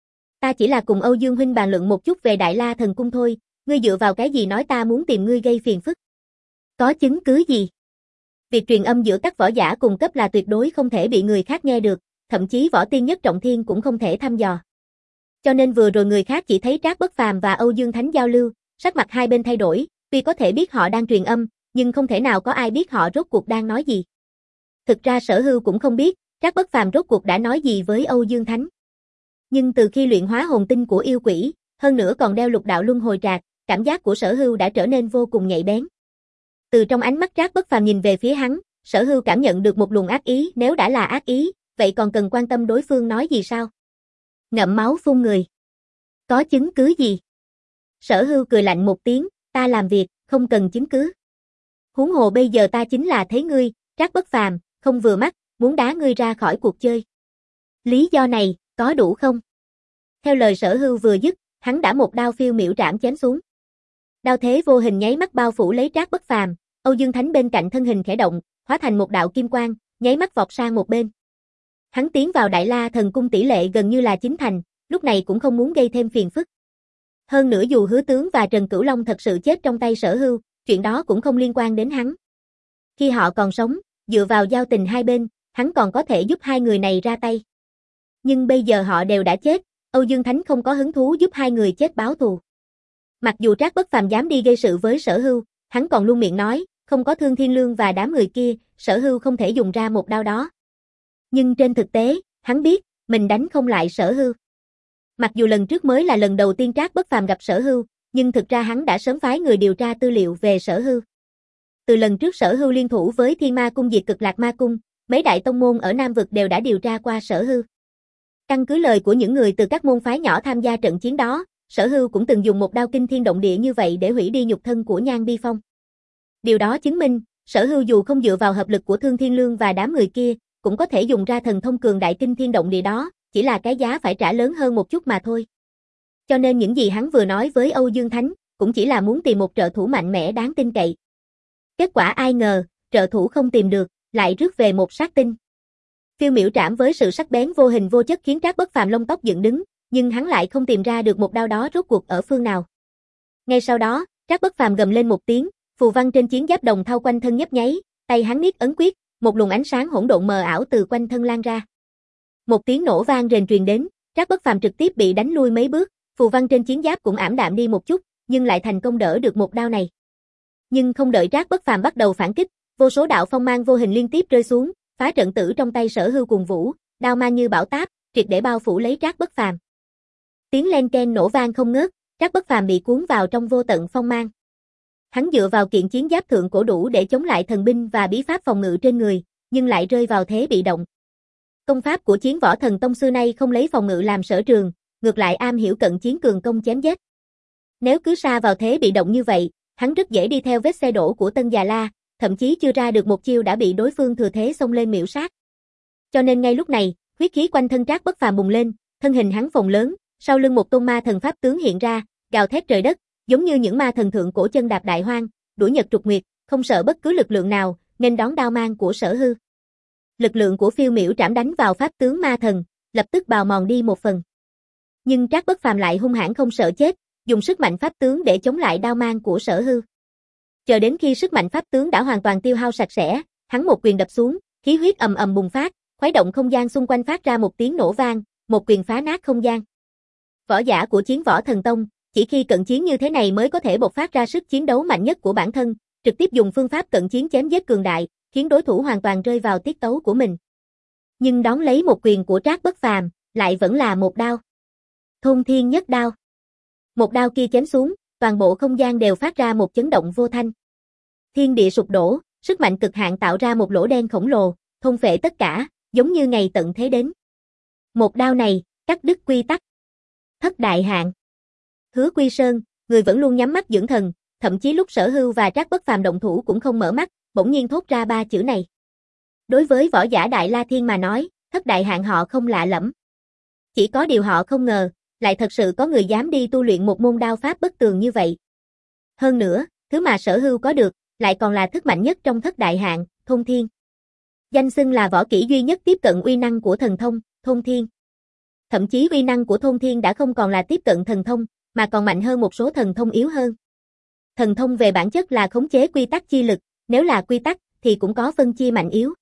Ta chỉ là cùng Âu Dương huynh bàn luận một chút về Đại La Thần Cung thôi, ngươi dựa vào cái gì nói ta muốn tìm ngươi gây phiền phức? Có chứng cứ gì? Việc truyền âm giữa các võ giả cùng cấp là tuyệt đối không thể bị người khác nghe được, thậm chí võ tiên nhất trọng thiên cũng không thể thăm dò. Cho nên vừa rồi người khác chỉ thấy Trác Bất Phàm và Âu Dương Thánh giao lưu, sắc mặt hai bên thay đổi, tuy có thể biết họ đang truyền âm, nhưng không thể nào có ai biết họ rốt cuộc đang nói gì. Thực ra Sở Hưu cũng không biết, Trác Bất Phàm rốt cuộc đã nói gì với Âu Dương Thánh. Nhưng từ khi luyện hóa hồn tinh của yêu quỷ, hơn nữa còn đeo lục đạo luân hồi trạc, cảm giác của Sở Hưu đã trở nên vô cùng nhạy bén. Từ trong ánh mắt Trác Bất Phàm nhìn về phía hắn, Sở Hưu cảm nhận được một luồng ác ý, nếu đã là ác ý, vậy còn cần quan tâm đối phương nói gì sao? Ngậm máu phun người. Có chứng cứ gì? Sở Hưu cười lạnh một tiếng, ta làm việc, không cần chứng cứ. Huống hồ bây giờ ta chính là thấy ngươi, Trác Bất Phàm, không vừa mắt, muốn đá ngươi ra khỏi cuộc chơi. Lý do này, có đủ không? Theo lời Sở Hưu vừa dứt, hắn đã một đao phiêu miểu trảm chém xuống. Đao thế vô hình nháy mắt bao phủ lấy Trác Bất Phàm, Âu Dương Thánh bên cạnh thân hình khẽ động, hóa thành một đạo kim quang, nháy mắt vọt sang một bên. Hắn tiến vào Đại La Thần Cung tỷ lệ gần như là chín thành, lúc này cũng không muốn gây thêm phiền phức. Hơn nữa dù Hứa Tướng và Trần Cửu Long thật sự chết trong tay Sở Hưu, chuyện đó cũng không liên quan đến hắn. Khi họ còn sống, dựa vào giao tình hai bên, hắn còn có thể giúp hai người này ra tay. Nhưng bây giờ họ đều đã chết, Âu Dương Thánh không có hứng thú giúp hai người chết báo thù. Mặc dù Trác Bất Phàm dám đi gây sự với Sở Hưu, hắn còn luôn miệng nói, không có Thương Thiên Lương và đám người kia, Sở Hưu không thể dùng ra một đao đó. Nhưng trên thực tế, hắn biết, mình đánh không lại Sở Hưu. Mặc dù lần trước mới là lần đầu tiên Trác Bất Phàm gặp Sở Hưu, nhưng thực ra hắn đã sớm phái người điều tra tư liệu về Sở Hưu. Từ lần trước Sở Hưu liên thủ với Thiên Ma Cung diệt Cực Lạc Ma Cung, mấy đại tông môn ở Nam vực đều đã điều tra qua Sở Hưu. Căn cứ lời của những người từ các môn phái nhỏ tham gia trận chiến đó, Sở Hưu cũng từng dùng một đao kinh thiên động địa như vậy để hủy đi nhục thân của Nhan Bi Phong. Điều đó chứng minh, Sở Hưu dù không dựa vào hợp lực của Thương Thiên Lương và đám người kia, cũng có thể dùng ra thần thông cường đại kinh thiên động địa đó, chỉ là cái giá phải trả lớn hơn một chút mà thôi. Cho nên những gì hắn vừa nói với Âu Dương Thánh, cũng chỉ là muốn tìm một trợ thủ mạnh mẽ đáng tin cậy. Kết quả ai ngờ, trợ thủ không tìm được, lại rước về một sát tinh. Phiêu miểu trảm với sự sắc bén vô hình vô chất khiến Trác Bất Phàm lông tóc dựng đứng, nhưng hắn lại không tìm ra được một đao đó rốt cuộc ở phương nào. Ngay sau đó, Trác Bất Phàm gầm lên một tiếng, phù văn trên chiến giáp đồng thau quanh thân nhấp nháy, tay hắn niết ấn quyết, một luồng ánh sáng hỗn độn mờ ảo từ quanh thân lan ra. Một tiếng nổ vang rền truyền đến, Trác Bất Phàm trực tiếp bị đánh lui mấy bước, phù văn trên chiến giáp cũng ảm đạm đi một chút, nhưng lại thành công đỡ được một đao này. Nhưng không đợi Trác Bất Phàm bắt đầu phản kích, vô số đạo phong mang vô hình liên tiếp rơi xuống, phá trận tử trong tay Sở Hưu cùng vũ, đao mang như bão táp, triệt để bao phủ lấy Trác Bất Phàm. Tiếng len ken nổ vang không ngớt, Trác Bất Phàm bị cuốn vào trong vô tận phong mang. Hắn dựa vào kiện chiến giáp thượng cổ đủ để chống lại thần binh và bí pháp phòng ngự trên người, nhưng lại rơi vào thế bị động. Công pháp của Chiến Võ Thần Tông xưa nay không lấy phòng ngự làm sở trường, ngược lại am hiểu cận chiến cường công chém giết. Nếu cứ sa vào thế bị động như vậy, hắn rất dễ đi theo vết xe đổ của Tân Già La, thậm chí chưa ra được một chiêu đã bị đối phương thừa thế xông lên miểu sát. Cho nên ngay lúc này, huyết khí quanh thân Trác Bất Phàm bùng lên, thân hình hắn phồng lớn, sau lưng một tôn ma thần pháp tướng hiện ra, gào thét trời đất, giống như những ma thần thượng cổ chân đạp đại hoang, đuổi nhật trục nguyệt, không sợ bất cứ lực lượng nào, nên đón đao mang của Sở Hưu. Lực lượng của phiêu miểu trảm đánh vào pháp tướng ma thần, lập tức bào mòn đi một phần. Nhưng Trác Bất Phàm lại hung hãn không sợ chết, dùng sức mạnh pháp tướng để chống lại đao mang của Sở Hưu. Chờ đến khi sức mạnh pháp tướng đã hoàn toàn tiêu hao sạch sẽ, hắn một quyền đập xuống, khí huyết ầm ầm bùng phát, khuấy động không gian xung quanh phát ra một tiếng nổ vang, một quyền phá nát không gian. Võ giả của Chiến Võ Thần Tông, chỉ khi cận chiến như thế này mới có thể bộc phát ra sức chiến đấu mạnh nhất của bản thân, trực tiếp dùng phương pháp cận chiến chém giết cường đại, khiến đối thủ hoàn toàn rơi vào tiết tấu của mình. Nhưng đón lấy một quyền của Trác Bất Phàm, lại vẫn là một đao. Thôn Thiên Nhất Đao. Một đao kia chém xuống, toàn bộ không gian đều phát ra một chấn động vô thanh. Thiên địa sụp đổ, sức mạnh cực hạn tạo ra một lỗ đen khổng lồ, thôn phệ tất cả, giống như ngày tận thế đến. Một đao này, cắt đứt quy tắc. Thất đại hạn. Hứa Quy Sơn, người vẫn luôn nhắm mắt dưỡng thần, thậm chí lúc Sở Hưu và Trác Bất Phàm động thủ cũng không mở mắt, bỗng nhiên thốt ra ba chữ này. Đối với võ giả Đại La Thiên mà nói, thất đại hạn họ không lạ lẫm. Chỉ có điều họ không ngờ, lại thật sự có người dám đi tu luyện một môn đao pháp bất tường như vậy. Hơn nữa, thứ mà Sở Hưu có được, lại còn là thức mạnh nhất trong thất đại hạn, Thôn Thiên. Danh xưng là võ kỹ duy nhất tiếp cận uy năng của thần thông, Thôn Thiên. Thậm chí uy năng của Thôn Thiên đã không còn là tiếp cận thần thông, mà còn mạnh hơn một số thần thông yếu hơn. Thần thông về bản chất là khống chế quy tắc chi lực, nếu là quy tắc, thì cũng có phân chia mạnh yếu.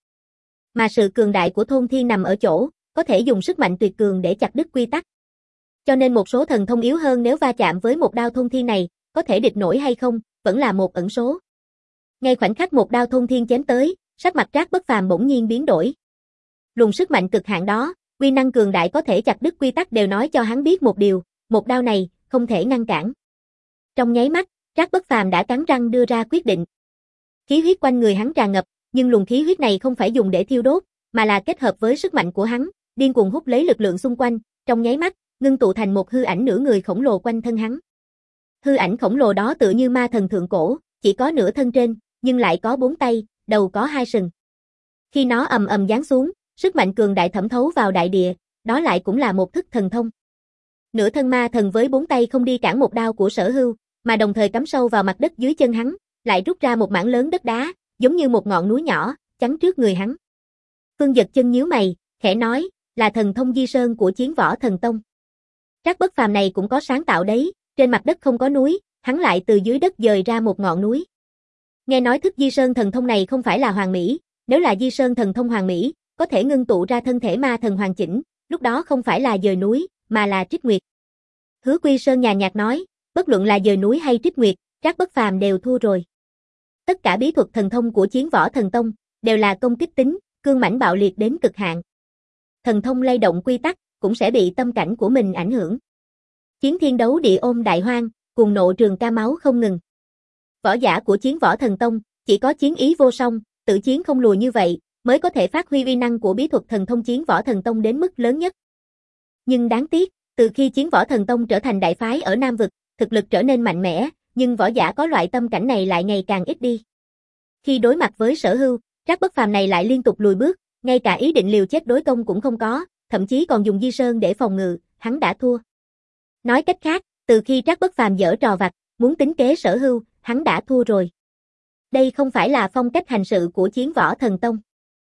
Mà sự cường đại của Thôn Thiên nằm ở chỗ, có thể dùng sức mạnh tuyệt cường để chặt đứt quy tắc. Cho nên một số thần thông yếu hơn nếu va chạm với một đao Thôn Thiên này, có thể địch nổi hay không, vẫn là một ẩn số. Ngay khoảnh khắc một đao Thôn Thiên chém tới, sắc mặt Trác Bất Phàm bỗng nhiên biến đổi. Luồng sức mạnh cực hạn đó, uy năng cường đại có thể chặt đứt quy tắc đều nói cho hắn biết một điều, một đao này, không thể ngăn cản. Trong nháy mắt, Trác Bất Phàm đã cắn răng đưa ra quyết định. Khí huyết quanh người hắn tràn ngập, nhưng luồng khí huyết này không phải dùng để thiêu đốt, mà là kết hợp với sức mạnh của hắn, điên cuồng hút lấy lực lượng xung quanh, trong nháy mắt, ngưng tụ thành một hư ảnh nửa người khổng lồ quanh thân hắn. Hư ảnh khổng lồ đó tựa như ma thần thượng cổ, chỉ có nửa thân trên, nhưng lại có bốn tay, đầu có hai sừng. Khi nó ầm ầm giáng xuống, sức mạnh cường đại thẩm thấu vào đại địa, đó lại cũng là một thức thần thông. Nửa thân ma thần với bốn tay không đi cản một đao của Sở Hưu, mà đồng thời cắm sâu vào mặt đất dưới chân hắn, lại rút ra một mảng lớn đất đá, giống như một ngọn núi nhỏ, chắn trước người hắn. Phương Dật Chân nhíu mày, khẽ nói, là thần thông Di Sơn của Chiến Võ Thần Tông. Trác Bất Phàm này cũng có sáng tạo đấy, trên mặt đất không có núi, hắn lại từ dưới đất dời ra một ngọn núi. Nghe nói thức Di Sơn thần thông này không phải là hoàn mỹ, nếu là Di Sơn thần thông hoàn mỹ, có thể ngưng tụ ra thân thể ma thần hoàn chỉnh, lúc đó không phải là dời núi, mà là trích nguyệt. Hứa Quy Sơn nhàn nhạt nói, bất luận là dời núi hay trích nguyệt, Trác Bất Phàm đều thua rồi. Tất cả bí thuật thần thông của Chiến Võ Thần Tông đều là công kích tính, cương mãnh bạo liệt đến cực hạn. Thần thông lay động quy tắc, cũng sẽ bị tâm cảnh của mình ảnh hưởng. Chiến thiên đấu địa ôm đại hoang, cuồng nộ trường ca máu không ngừng. Võ giả của Chiến Võ Thần Tông chỉ có chiến ý vô song, tự chiến không lùi như vậy, mới có thể phát huy uy năng của bí thuật thần thông Chiến Võ Thần Tông đến mức lớn nhất. Nhưng đáng tiếc, từ khi Chiến Võ Thần Tông trở thành đại phái ở Nam vực, thực lực trở nên mạnh mẽ, nhưng võ giả có loại tâm cảnh này lại ngày càng ít đi. Khi đối mặt với Sở Hưu, Trác Bất Phàm này lại liên tục lùi bước, ngay cả ý định liều chết đối công cũng không có, thậm chí còn dùng Di Sơn để phòng ngự, hắn đã thua. Nói cách khác, từ khi Trác Bất Phàm giở trò vặt, muốn tính kế Sở Hưu, hắn đã thua rồi. Đây không phải là phong cách hành sự của Chiến Võ Thần Tông.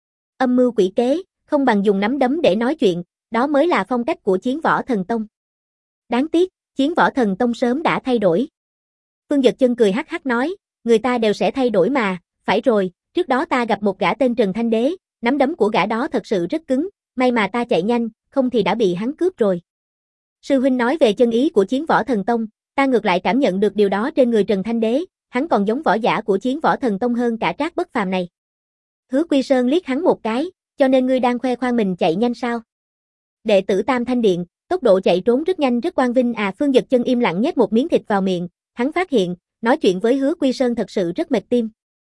Âm mưu quỷ kế, không bằng dùng nắm đấm để nói chuyện, đó mới là phong cách của Chiến Võ Thần Tông. Đáng tiếc, Chiến Võ Thần Tông sớm đã thay đổi. Phương Dật Chân cười hắc hắc nói, người ta đều sẽ thay đổi mà, phải rồi, trước đó ta gặp một gã tên Trần Thanh Đế, nắm đấm của gã đó thật sự rất cứng, may mà ta chạy nhanh, không thì đã bị hắn cướp rồi. Sư huynh nói về chân ý của Chiến Võ Thần Tông, ta ngược lại cảm nhận được điều đó trên người Trần Thanh Đế, hắn còn giống võ giả của Chiến Võ Thần Tông hơn cả Trác Bất Phàm này. Hứa Quy Sơn liếc hắn một cái, cho nên ngươi đang khoe khoang mình chạy nhanh sao? Đệ tử Tam Thanh Điện, tốc độ chạy trốn rất nhanh rất quang vinh à. Phương Dật Chân im lặng nhét một miếng thịt vào miệng, hắn phát hiện, nói chuyện với Hứa Quy Sơn thật sự rất mệt tim.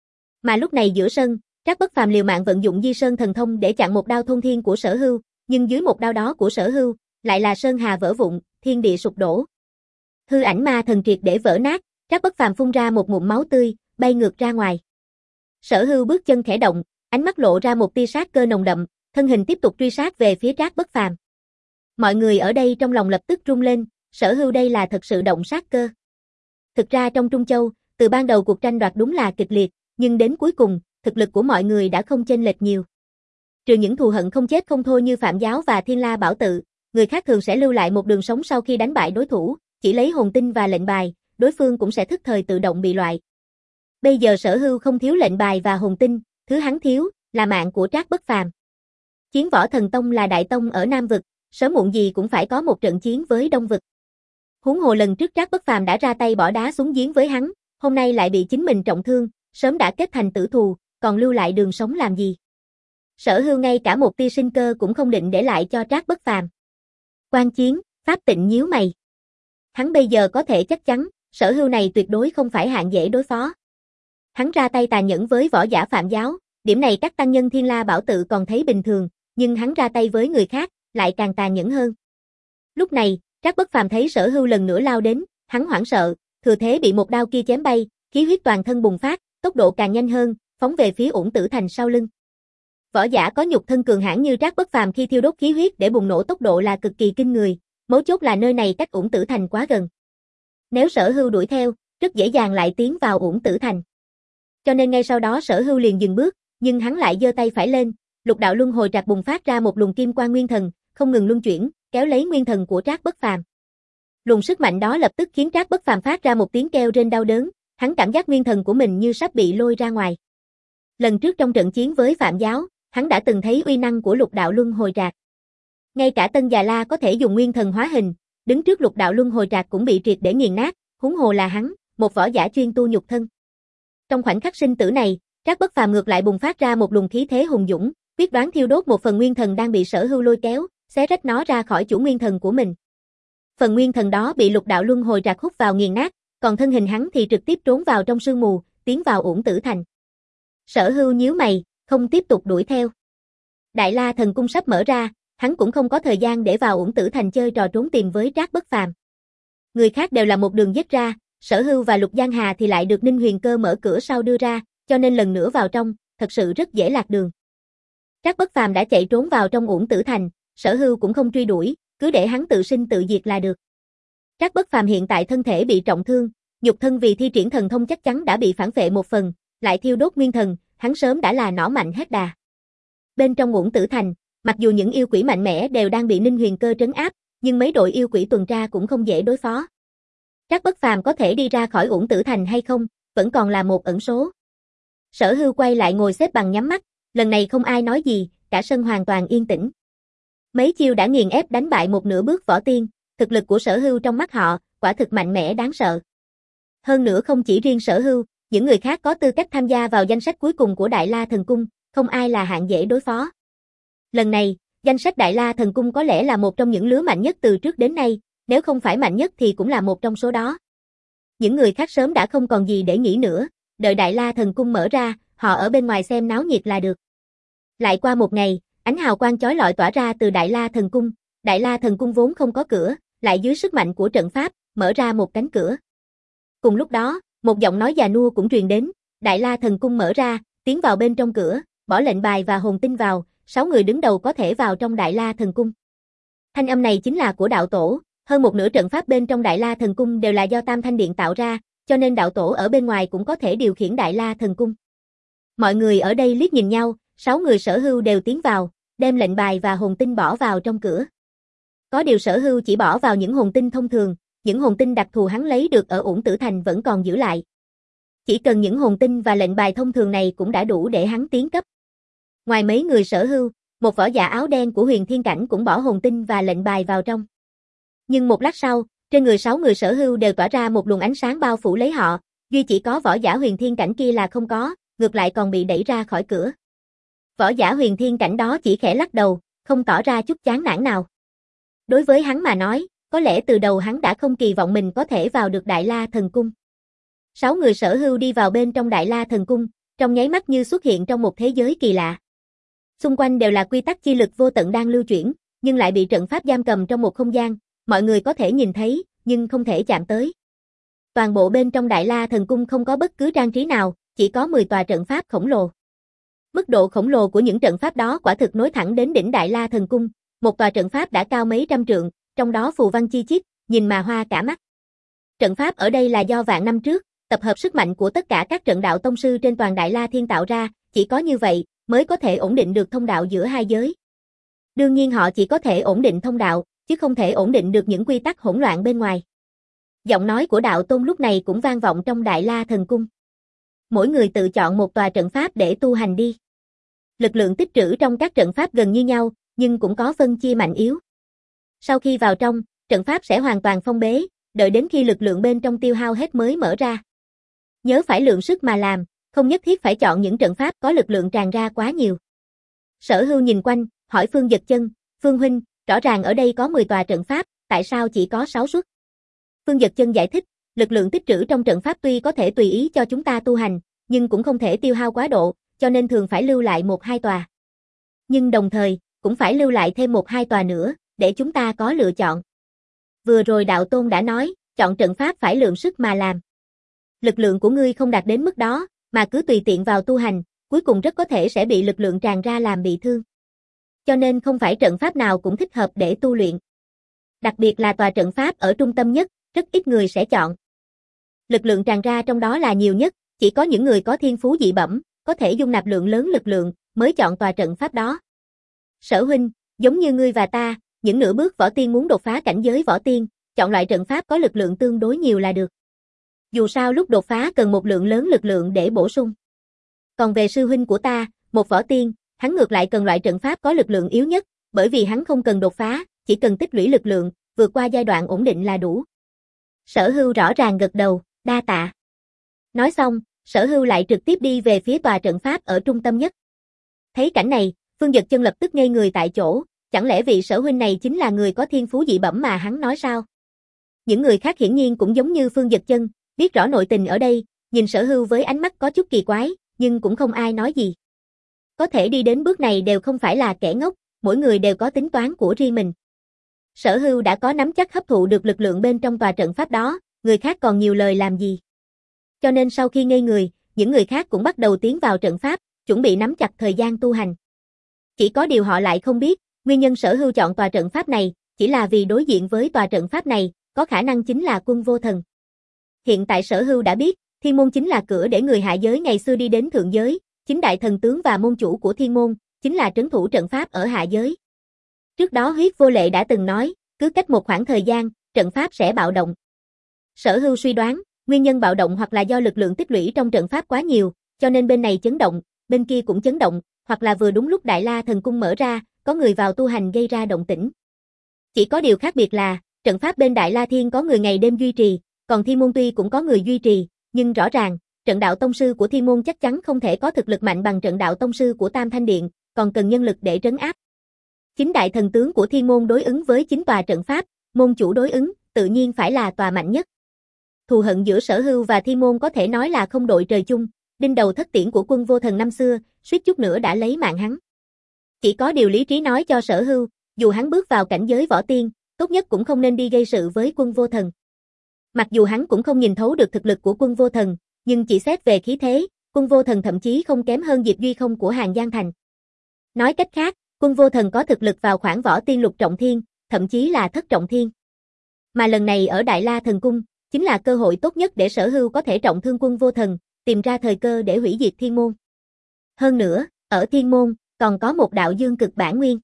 Mà lúc này giữa sân, Trác Bất Phàm liều mạng vận dụng Di Sơn thần thông để chặn một đao Thôn Thiên của Sở Hưu, nhưng dưới một đao đó của Sở Hưu, lại là sơn hà vỡ vụn, thiên địa sụp đổ. Hư ảnh ma thần triệt để vỡ nát, Trác Bất Phàm phun ra một ngụm máu tươi, bay ngược ra ngoài. Sở Hưu bước chân khẽ động, ánh mắt lộ ra một tia sát cơ nồng đậm, thân hình tiếp tục truy sát về phía Trác Bất Phàm. Mọi người ở đây trong lòng lập tức rung lên, Sở Hưu đây là thật sự động sát cơ. Thực ra trong Trung Châu, từ ban đầu cuộc tranh đoạt đúng là kịch liệt, nhưng đến cuối cùng, thực lực của mọi người đã không chênh lệch nhiều. Trừ những thù hận không chết không thôi như Phạm Giáo và Thiên La Bảo Tự, người khác thường sẽ lưu lại một đường sống sau khi đánh bại đối thủ, chỉ lấy hồn tinh và lệnh bài, đối phương cũng sẽ thức thời tự động bị loại. Bây giờ Sở Hưu không thiếu lệnh bài và hồn tinh, thứ hắn thiếu là mạng của Trác Bất Phàm. Chiến Võ Thần Tông là đại tông ở Nam vực, sớm muộn gì cũng phải có một trận chiến với Đông vực. Huống hồ lần trước Trác Bất Phàm đã ra tay bỏ đá xuống giếng với hắn, hôm nay lại bị chính mình trọng thương, sớm đã kết thành tử thù, còn lưu lại đường sống làm gì? Sở Hưu ngay cả một tia sinh cơ cũng không định để lại cho Trác Bất Phàm. Quan Chiến, Pháp Tịnh nhíu mày. Hắn bây giờ có thể chắc chắn, Sở Hưu này tuyệt đối không phải hạng dễ đối phó. Hắn ra tay tàn nhẫn với võ giả Phạm giáo, điểm này các tăng nhân Thiên La Bảo Tự còn thấy bình thường, nhưng hắn ra tay với người khác, lại càng tàn nhẫn hơn. Lúc này, Trác Bất Phàm thấy Sở Hưu lần nữa lao đến, hắn hoảng sợ, thừa thế bị một đao kia chém bay, khí huyết toàn thân bùng phát, tốc độ càng nhanh hơn, phóng về phía Uổng Tử Thành sau lưng. Võ giả có nhục thân cường hãn như Trác Bất Phàm khi thiêu đốt khí huyết để bùng nổ tốc độ là cực kỳ kinh người, mấu chốt là nơi này cách Uổng Tử Thành quá gần. Nếu Sở Hưu đuổi theo, rất dễ dàng lại tiến vào Uổng Tử Thành. Cho nên ngay sau đó Sở Hưu liền dừng bước, nhưng hắn lại giơ tay phải lên, lục đạo luân hồi trạc bùng phát ra một luồng kim quang nguyên thần, không ngừng luân chuyển, kéo lấy nguyên thần của Trác Bất Phàm. Luồng sức mạnh đó lập tức khiến Trác Bất Phàm phát ra một tiếng kêu rên đau đớn, hắn cảm giác nguyên thần của mình như sắp bị lôi ra ngoài. Lần trước trong trận chiến với Phạm giáo, hắn đã từng thấy uy năng của lục đạo luân hồi trạc. Ngay cả Tân Già La có thể dùng nguyên thần hóa hình, đứng trước lục đạo luân hồi trạc cũng bị triệt để nghiền nát, huống hồ là hắn, một võ giả chuyên tu nhục thân. Trong khoảnh khắc sinh tử này, Trác Bất Phàm ngược lại bùng phát ra một luồng khí thế hùng dũng, quyết đoán thiêu đốt một phần nguyên thần đang bị Sở Hưu lôi kéo, xé rách nó ra khỏi chủ nguyên thần của mình. Phần nguyên thần đó bị lục đạo luân hồi trạc hút vào nghiền nát, còn thân hình hắn thì trực tiếp trốn vào trong sương mù, tiến vào Uổng Tử Thành. Sở Hưu nhíu mày, không tiếp tục đuổi theo. Đại La Thần Cung sắp mở ra, hắn cũng không có thời gian để vào Uổng Tử Thành chơi trò trốn tìm với Trác Bất Phàm. Người khác đều là một đường giết ra, Sở Hưu và Lục Giang Hà thì lại được Ninh Huyền Cơ mở cửa sau đưa ra, cho nên lần nữa vào trong, thật sự rất dễ lạc đường. Trác Bất Phàm đã chạy trốn vào trong Uổng Tử Thành, Sở Hưu cũng không truy đuổi, cứ để hắn tự sinh tự diệt là được. Trác Bất Phàm hiện tại thân thể bị trọng thương, nhục thân vì thi triển thần thông chắc chắn đã bị phản phệ một phần, lại thiêu đốt nguyên thần, hắn sớm đã là nỏ mạnh hết đà. Bên trong Uổng Tử Thành, mặc dù những yêu quỷ mạnh mẽ đều đang bị Ninh Huyền Cơ trấn áp, nhưng mấy đội yêu quỷ tuần tra cũng không dễ đối phó. Trác Bất Phàm có thể đi ra khỏi Uổng Tử Thành hay không, vẫn còn là một ẩn số. Sở Hưu quay lại ngồi xếp bằng nhắm mắt, lần này không ai nói gì, cả sân hoàn toàn yên tĩnh. Mấy chiêu đã nghiền ép đánh bại một nửa bước võ tiên, thực lực của Sở Hưu trong mắt họ, quả thực mạnh mẽ đáng sợ. Hơn nữa không chỉ riêng Sở Hưu, những người khác có tư cách tham gia vào danh sách cuối cùng của Đại La Thần Cung, không ai là hạng dễ đối phó. Lần này, danh sách Đại La Thần Cung có lẽ là một trong những lứa mạnh nhất từ trước đến nay, nếu không phải mạnh nhất thì cũng là một trong số đó. Những người khác sớm đã không còn gì để nghĩ nữa, đợi Đại La Thần Cung mở ra, họ ở bên ngoài xem náo nhiệt là được. Lại qua một ngày, ánh hào quang chói lọi tỏa ra từ Đại La Thần Cung, Đại La Thần Cung vốn không có cửa, lại dưới sức mạnh của trận pháp, mở ra một cánh cửa. Cùng lúc đó, một giọng nói già nua cũng truyền đến, Đại La Thần Cung mở ra, tiến vào bên trong cửa, bỏ lệnh bài và hồn tinh vào, sáu người đứng đầu có thể vào trong Đại La Thần Cung. Thanh âm này chính là của đạo tổ, hơn một nửa trận pháp bên trong Đại La Thần Cung đều là do Tam Thanh Điện tạo ra, cho nên đạo tổ ở bên ngoài cũng có thể điều khiển Đại La Thần Cung. Mọi người ở đây liếc nhìn nhau, sáu người Sở Hưu đều tiến vào, đem lệnh bài và hồn tinh bỏ vào trong cửa. Có điều Sở Hưu chỉ bỏ vào những hồn tinh thông thường, những hồn tinh đặc thù hắn lấy được ở Uổng Tử Thành vẫn còn giữ lại. Chỉ cần những hồn tinh và lệnh bài thông thường này cũng đã đủ để hắn tiến cấp. Ngoài mấy người Sở Hưu, một võ giả áo đen của Huyền Thiên Cảnh cũng bỏ hồn tinh và lệnh bài vào trong. Nhưng một lát sau, trên người sáu người Sở Hưu đều tỏa ra một luồng ánh sáng bao phủ lấy họ, duy chỉ có võ giả Huyền Thiên Cảnh kia là không có, ngược lại còn bị đẩy ra khỏi cửa. Võ giả Huyền Thiên Cảnh đó chỉ khẽ lắc đầu, không tỏ ra chút chán nản nào. Đối với hắn mà nói, có lẽ từ đầu hắn đã không kỳ vọng mình có thể vào được Đại La Thần Cung. Sáu người Sở Hưu đi vào bên trong Đại La Thần Cung, trong nháy mắt như xuất hiện trong một thế giới kỳ lạ. Xung quanh đều là quy tắc chi lực vô tận đang lưu chuyển, nhưng lại bị trận pháp giam cầm trong một không gian, mọi người có thể nhìn thấy, nhưng không thể chạm tới. Toàn bộ bên trong Đại La Thần Cung không có bất cứ trang trí nào, chỉ có mười tòa trận pháp khổng lồ. Mức độ khổng lồ của những trận pháp đó quả thực nối thẳng đến đỉnh Đại La Thần Cung, một tòa trận pháp đã cao mấy trăm trượng, trong đó phù văn chi chít, nhìn mà hoa cả mắt. Trận pháp ở đây là do vạn năm trước, tập hợp sức mạnh của tất cả các trận đạo tông sư trên toàn Đại La Thiên tạo ra, chỉ có như vậy mới có thể ổn định được thông đạo giữa hai giới. Đương nhiên họ chỉ có thể ổn định thông đạo, chứ không thể ổn định được những quy tắc hỗn loạn bên ngoài. Giọng nói của đạo tôn lúc này cũng vang vọng trong Đại La Thần Cung. Mỗi người tự chọn một tòa trận pháp để tu hành đi. Lực lượng tích trữ trong các trận pháp gần như nhau, nhưng cũng có phân chia mạnh yếu. Sau khi vào trong, trận pháp sẽ hoàn toàn phong bế, đợi đến khi lực lượng bên trong tiêu hao hết mới mở ra. Nhớ phải lượng sức mà làm, không nhất thiết phải chọn những trận pháp có lực lượng tràn ra quá nhiều. Sở Hưu nhìn quanh, hỏi Phương Dật Chân, Phương huynh, rõ ràng ở đây có mười tòa trận pháp, tại sao chỉ có sáu suất? Phương Dật Chân giải thích, lực lượng tích trữ trong trận pháp tuy có thể tùy ý cho chúng ta tu hành, nhưng cũng không thể tiêu hao quá độ, cho nên thường phải lưu lại một hai tòa. Nhưng đồng thời, cũng phải lưu lại thêm một hai tòa nữa, để chúng ta có lựa chọn. Vừa rồi đạo tôn đã nói, chọn trận pháp phải lượng sức mà làm. Lực lượng của ngươi không đạt đến mức đó, mà cứ tùy tiện vào tu hành, cuối cùng rất có thể sẽ bị lực lượng tràn ra làm bị thương. Cho nên không phải trận pháp nào cũng thích hợp để tu luyện. Đặc biệt là tòa trận pháp ở trung tâm nhất, rất ít người sẽ chọn. Lực lượng tràn ra trong đó là nhiều nhất, chỉ có những người có thiên phú dị bẩm, có thể dung nạp lượng lớn lực lượng, mới chọn tòa trận pháp đó. Sở huynh, giống như ngươi và ta, những nửa bước võ tiên muốn đột phá cảnh giới võ tiên, chọn loại trận pháp có lực lượng tương đối nhiều là được. Dù sao lúc đột phá cần một lượng lớn lực lượng để bổ sung. Còn về sư huynh của ta, một võ tiên, hắn ngược lại cần loại trận pháp có lực lượng yếu nhất, bởi vì hắn không cần đột phá, chỉ cần tích lũy lực lượng, vượt qua giai đoạn ổn định là đủ. Sở Hưu rõ ràng gật đầu, đa tạ. Nói xong, Sở Hưu lại trực tiếp đi về phía tòa trận pháp ở trung tâm nhất. Thấy cảnh này, Phương Dật Chân lập tức ngây người tại chỗ, chẳng lẽ vị Sở huynh này chính là người có thiên phú dị bẩm mà hắn nói sao? Những người khác hiển nhiên cũng giống như Phương Dật Chân, biết rõ nội tình ở đây, nhìn Sở Hưu với ánh mắt có chút kỳ quái, nhưng cũng không ai nói gì. Có thể đi đến bước này đều không phải là kẻ ngốc, mỗi người đều có tính toán của riêng mình. Sở Hưu đã có nắm chắc hấp thụ được lực lượng bên trong tòa trận pháp đó, người khác còn nhiều lời làm gì. Cho nên sau khi ngây người, những người khác cũng bắt đầu tiến vào trận pháp, chuẩn bị nắm chặt thời gian tu hành. Chỉ có điều họ lại không biết, nguyên nhân Sở Hưu chọn tòa trận pháp này, chỉ là vì đối diện với tòa trận pháp này, có khả năng chính là Quân Vô Thần. Hiện tại Sở Hưu đã biết, Thiên Môn chính là cửa để người hạ giới ngày xưa đi đến thượng giới, chính đại thần tướng và môn chủ của Thiên Môn, chính là trấn thủ trận pháp ở hạ giới. Trước đó Huyết Vô Lệ đã từng nói, cứ cách một khoảng thời gian, trận pháp sẽ bạo động. Sở Hưu suy đoán, nguyên nhân bạo động hoặc là do lực lượng tích lũy trong trận pháp quá nhiều, cho nên bên này chấn động, bên kia cũng chấn động, hoặc là vừa đúng lúc Đại La Thần Cung mở ra, có người vào tu hành gây ra động tĩnh. Chỉ có điều khác biệt là, trận pháp bên Đại La Thiên có người ngày đêm duy trì, còn Thiên Môn tuy cũng có người duy trì, nhưng rõ ràng, trận đạo tông sư của Thiên Môn chắc chắn không thể có thực lực mạnh bằng trận đạo tông sư của Tam Thanh Điện, còn cần nhân lực để trấn áp. Chính đại thần tướng của Thiên Môn đối ứng với chính tòa trận pháp, môn chủ đối ứng, tự nhiên phải là tòa mạnh nhất. Thù hận giữa Sở Hưu và Thiên Môn có thể nói là không đội trời chung, đinh đầu thất tiễn của Quân Vô Thần năm xưa, suýt chút nữa đã lấy mạng hắn. Chỉ có điều lý trí nói cho Sở Hưu, dù hắn bước vào cảnh giới võ tiên, tốt nhất cũng không nên đi gây sự với Quân Vô Thần. Mặc dù hắn cũng không nhìn thấu được thực lực của Quân Vô Thần, nhưng chỉ xét về khí thế, Quân Vô Thần thậm chí không kém hơn Diệp Duy Không của Hàng Giang Thành. Nói cách khác, Quân Vô Thần có thực lực vào khoảng võ tiên lục trọng thiên, thậm chí là thất trọng thiên. Mà lần này ở Đại La Thần Cung, chính là cơ hội tốt nhất để Sở Hưu có thể trọng thương Quân Vô Thần, tìm ra thời cơ để hủy diệt Thiên Môn. Hơn nữa, ở Thiên Môn, còn có một đạo dương cực bản nguyên.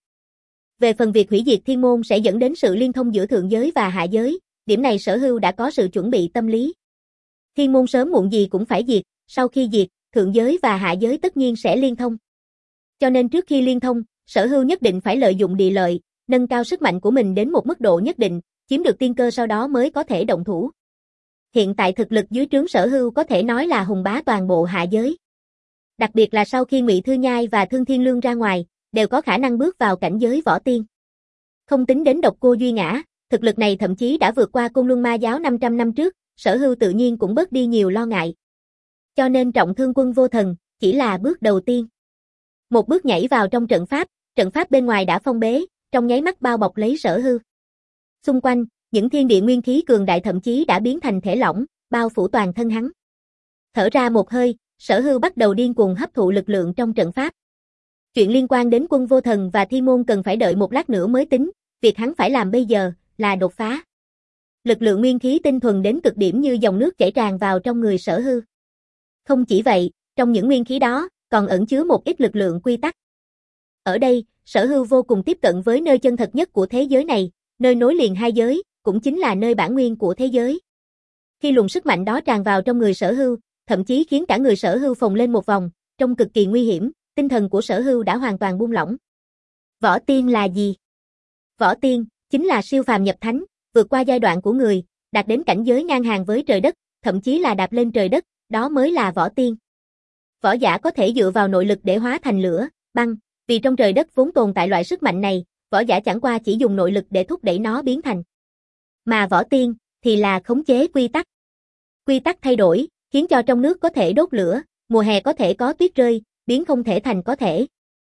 Về phần việc hủy diệt Thiên Môn sẽ dẫn đến sự liên thông giữa thượng giới và hạ giới, điểm này Sở Hưu đã có sự chuẩn bị tâm lý. Thiên Môn sớm muộn gì cũng phải diệt, sau khi diệt, thượng giới và hạ giới tất nhiên sẽ liên thông. Cho nên trước khi liên thông, Sở Hưu nhất định phải lợi dụng địa lợi, nâng cao sức mạnh của mình đến một mức độ nhất định, chiếm được tiên cơ sau đó mới có thể động thủ. Hiện tại thực lực dưới trướng Sở Hưu có thể nói là hùng bá toàn bộ hạ giới. Đặc biệt là sau khi Ngụy Thư Nhai và Thương Thiên Lương ra ngoài, đều có khả năng bước vào cảnh giới võ tiên. Không tính đến Độc Cô Duy Ngã, thực lực này thậm chí đã vượt qua Côn Luân Ma giáo năm trăm năm trước, Sở Hưu tự nhiên cũng bớt đi nhiều lo ngại. Cho nên trọng thương Quân Vô Thần, chỉ là bước đầu tiên. Một bước nhảy vào trong trận pháp, trận pháp bên ngoài đã phong bế, trong nháy mắt bao bọc lấy Sở Hưu. Xung quanh, những thiên địa nguyên khí cường đại thậm chí đã biến thành thể lỏng, bao phủ toàn thân hắn. Thở ra một hơi, Sở Hưu bắt đầu điên cuồng hấp thụ lực lượng trong trận pháp. Chuyện liên quan đến Quân Vô Thần và Thiên Môn cần phải đợi một lát nữa mới tính, việc hắn phải làm bây giờ là đột phá. Lực lượng nguyên khí tinh thuần đến cực điểm như dòng nước chảy tràn vào trong người Sở Hưu. Không chỉ vậy, trong những nguyên khí đó, còn ẩn chứa một ít lực lượng quy tắc. Ở đây, Sở Hưu vô cùng tiếp cận với nơi chân thật nhất của thế giới này, nơi nối liền hai giới, cũng chính là nơi bản nguyên của thế giới. Khi luồng sức mạnh đó tràn vào trong người Sở Hưu, thậm chí khiến cả người Sở Hưu phồng lên một vòng, trông cực kỳ nguy hiểm, tinh thần của Sở Hưu đã hoàn toàn buông lỏng. Võ tiên là gì? Võ tiên chính là siêu phàm nhập thánh, vượt qua giai đoạn của người, đạt đến cảnh giới ngang hàng với trời đất, thậm chí là đạp lên trời đất, đó mới là võ tiên. Võ giả có thể dựa vào nội lực để hóa thành lửa, băng, vì trong trời đất vốn tồn tại loại sức mạnh này, võ giả chẳng qua chỉ dùng nội lực để thúc đẩy nó biến thành. Mà võ tiên thì là khống chế quy tắc. Quy tắc thay đổi, khiến cho trong nước có thể đốt lửa, mùa hè có thể có tuyết rơi, biến không thể thành có thể.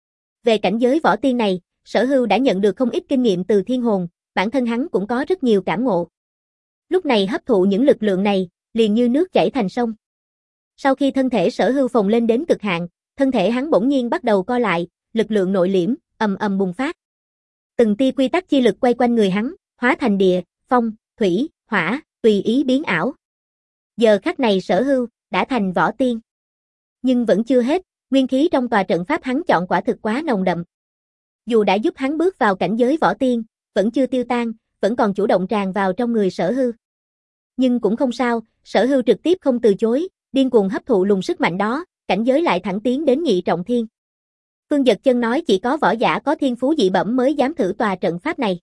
Về cảnh giới võ tiên này, Sở Hưu đã nhận được không ít kinh nghiệm từ thiên hồn, bản thân hắn cũng có rất nhiều cảm ngộ. Lúc này hấp thụ những lực lượng này, liền như nước chảy thành sông. Sau khi thân thể Sở Hưu phồng lên đến cực hạn, thân thể hắn bỗng nhiên bắt đầu co lại, lực lượng nội liễm, ầm ầm bùng phát. Từng tia quy tắc chi lực quay quanh người hắn, hóa thành địa, phong, thủy, hỏa, tùy ý biến ảo. Giờ khắc này Sở Hưu đã thành võ tiên. Nhưng vẫn chưa hết, nguyên khí trong tòa trận pháp hắn chọn quả thực quá nồng đậm. Dù đã giúp hắn bước vào cảnh giới võ tiên, vẫn chưa tiêu tan, vẫn còn chủ động tràn vào trong người Sở Hưu. Nhưng cũng không sao, Sở Hưu trực tiếp không từ chối, điên cuồng hấp thụ luồng sức mạnh đó, cảnh giới lại thẳng tiến đến nhị trọng thiên. Phương Dật Chân nói chỉ có võ giả có thiên phú dị bẩm mới dám thử tòa trận pháp này.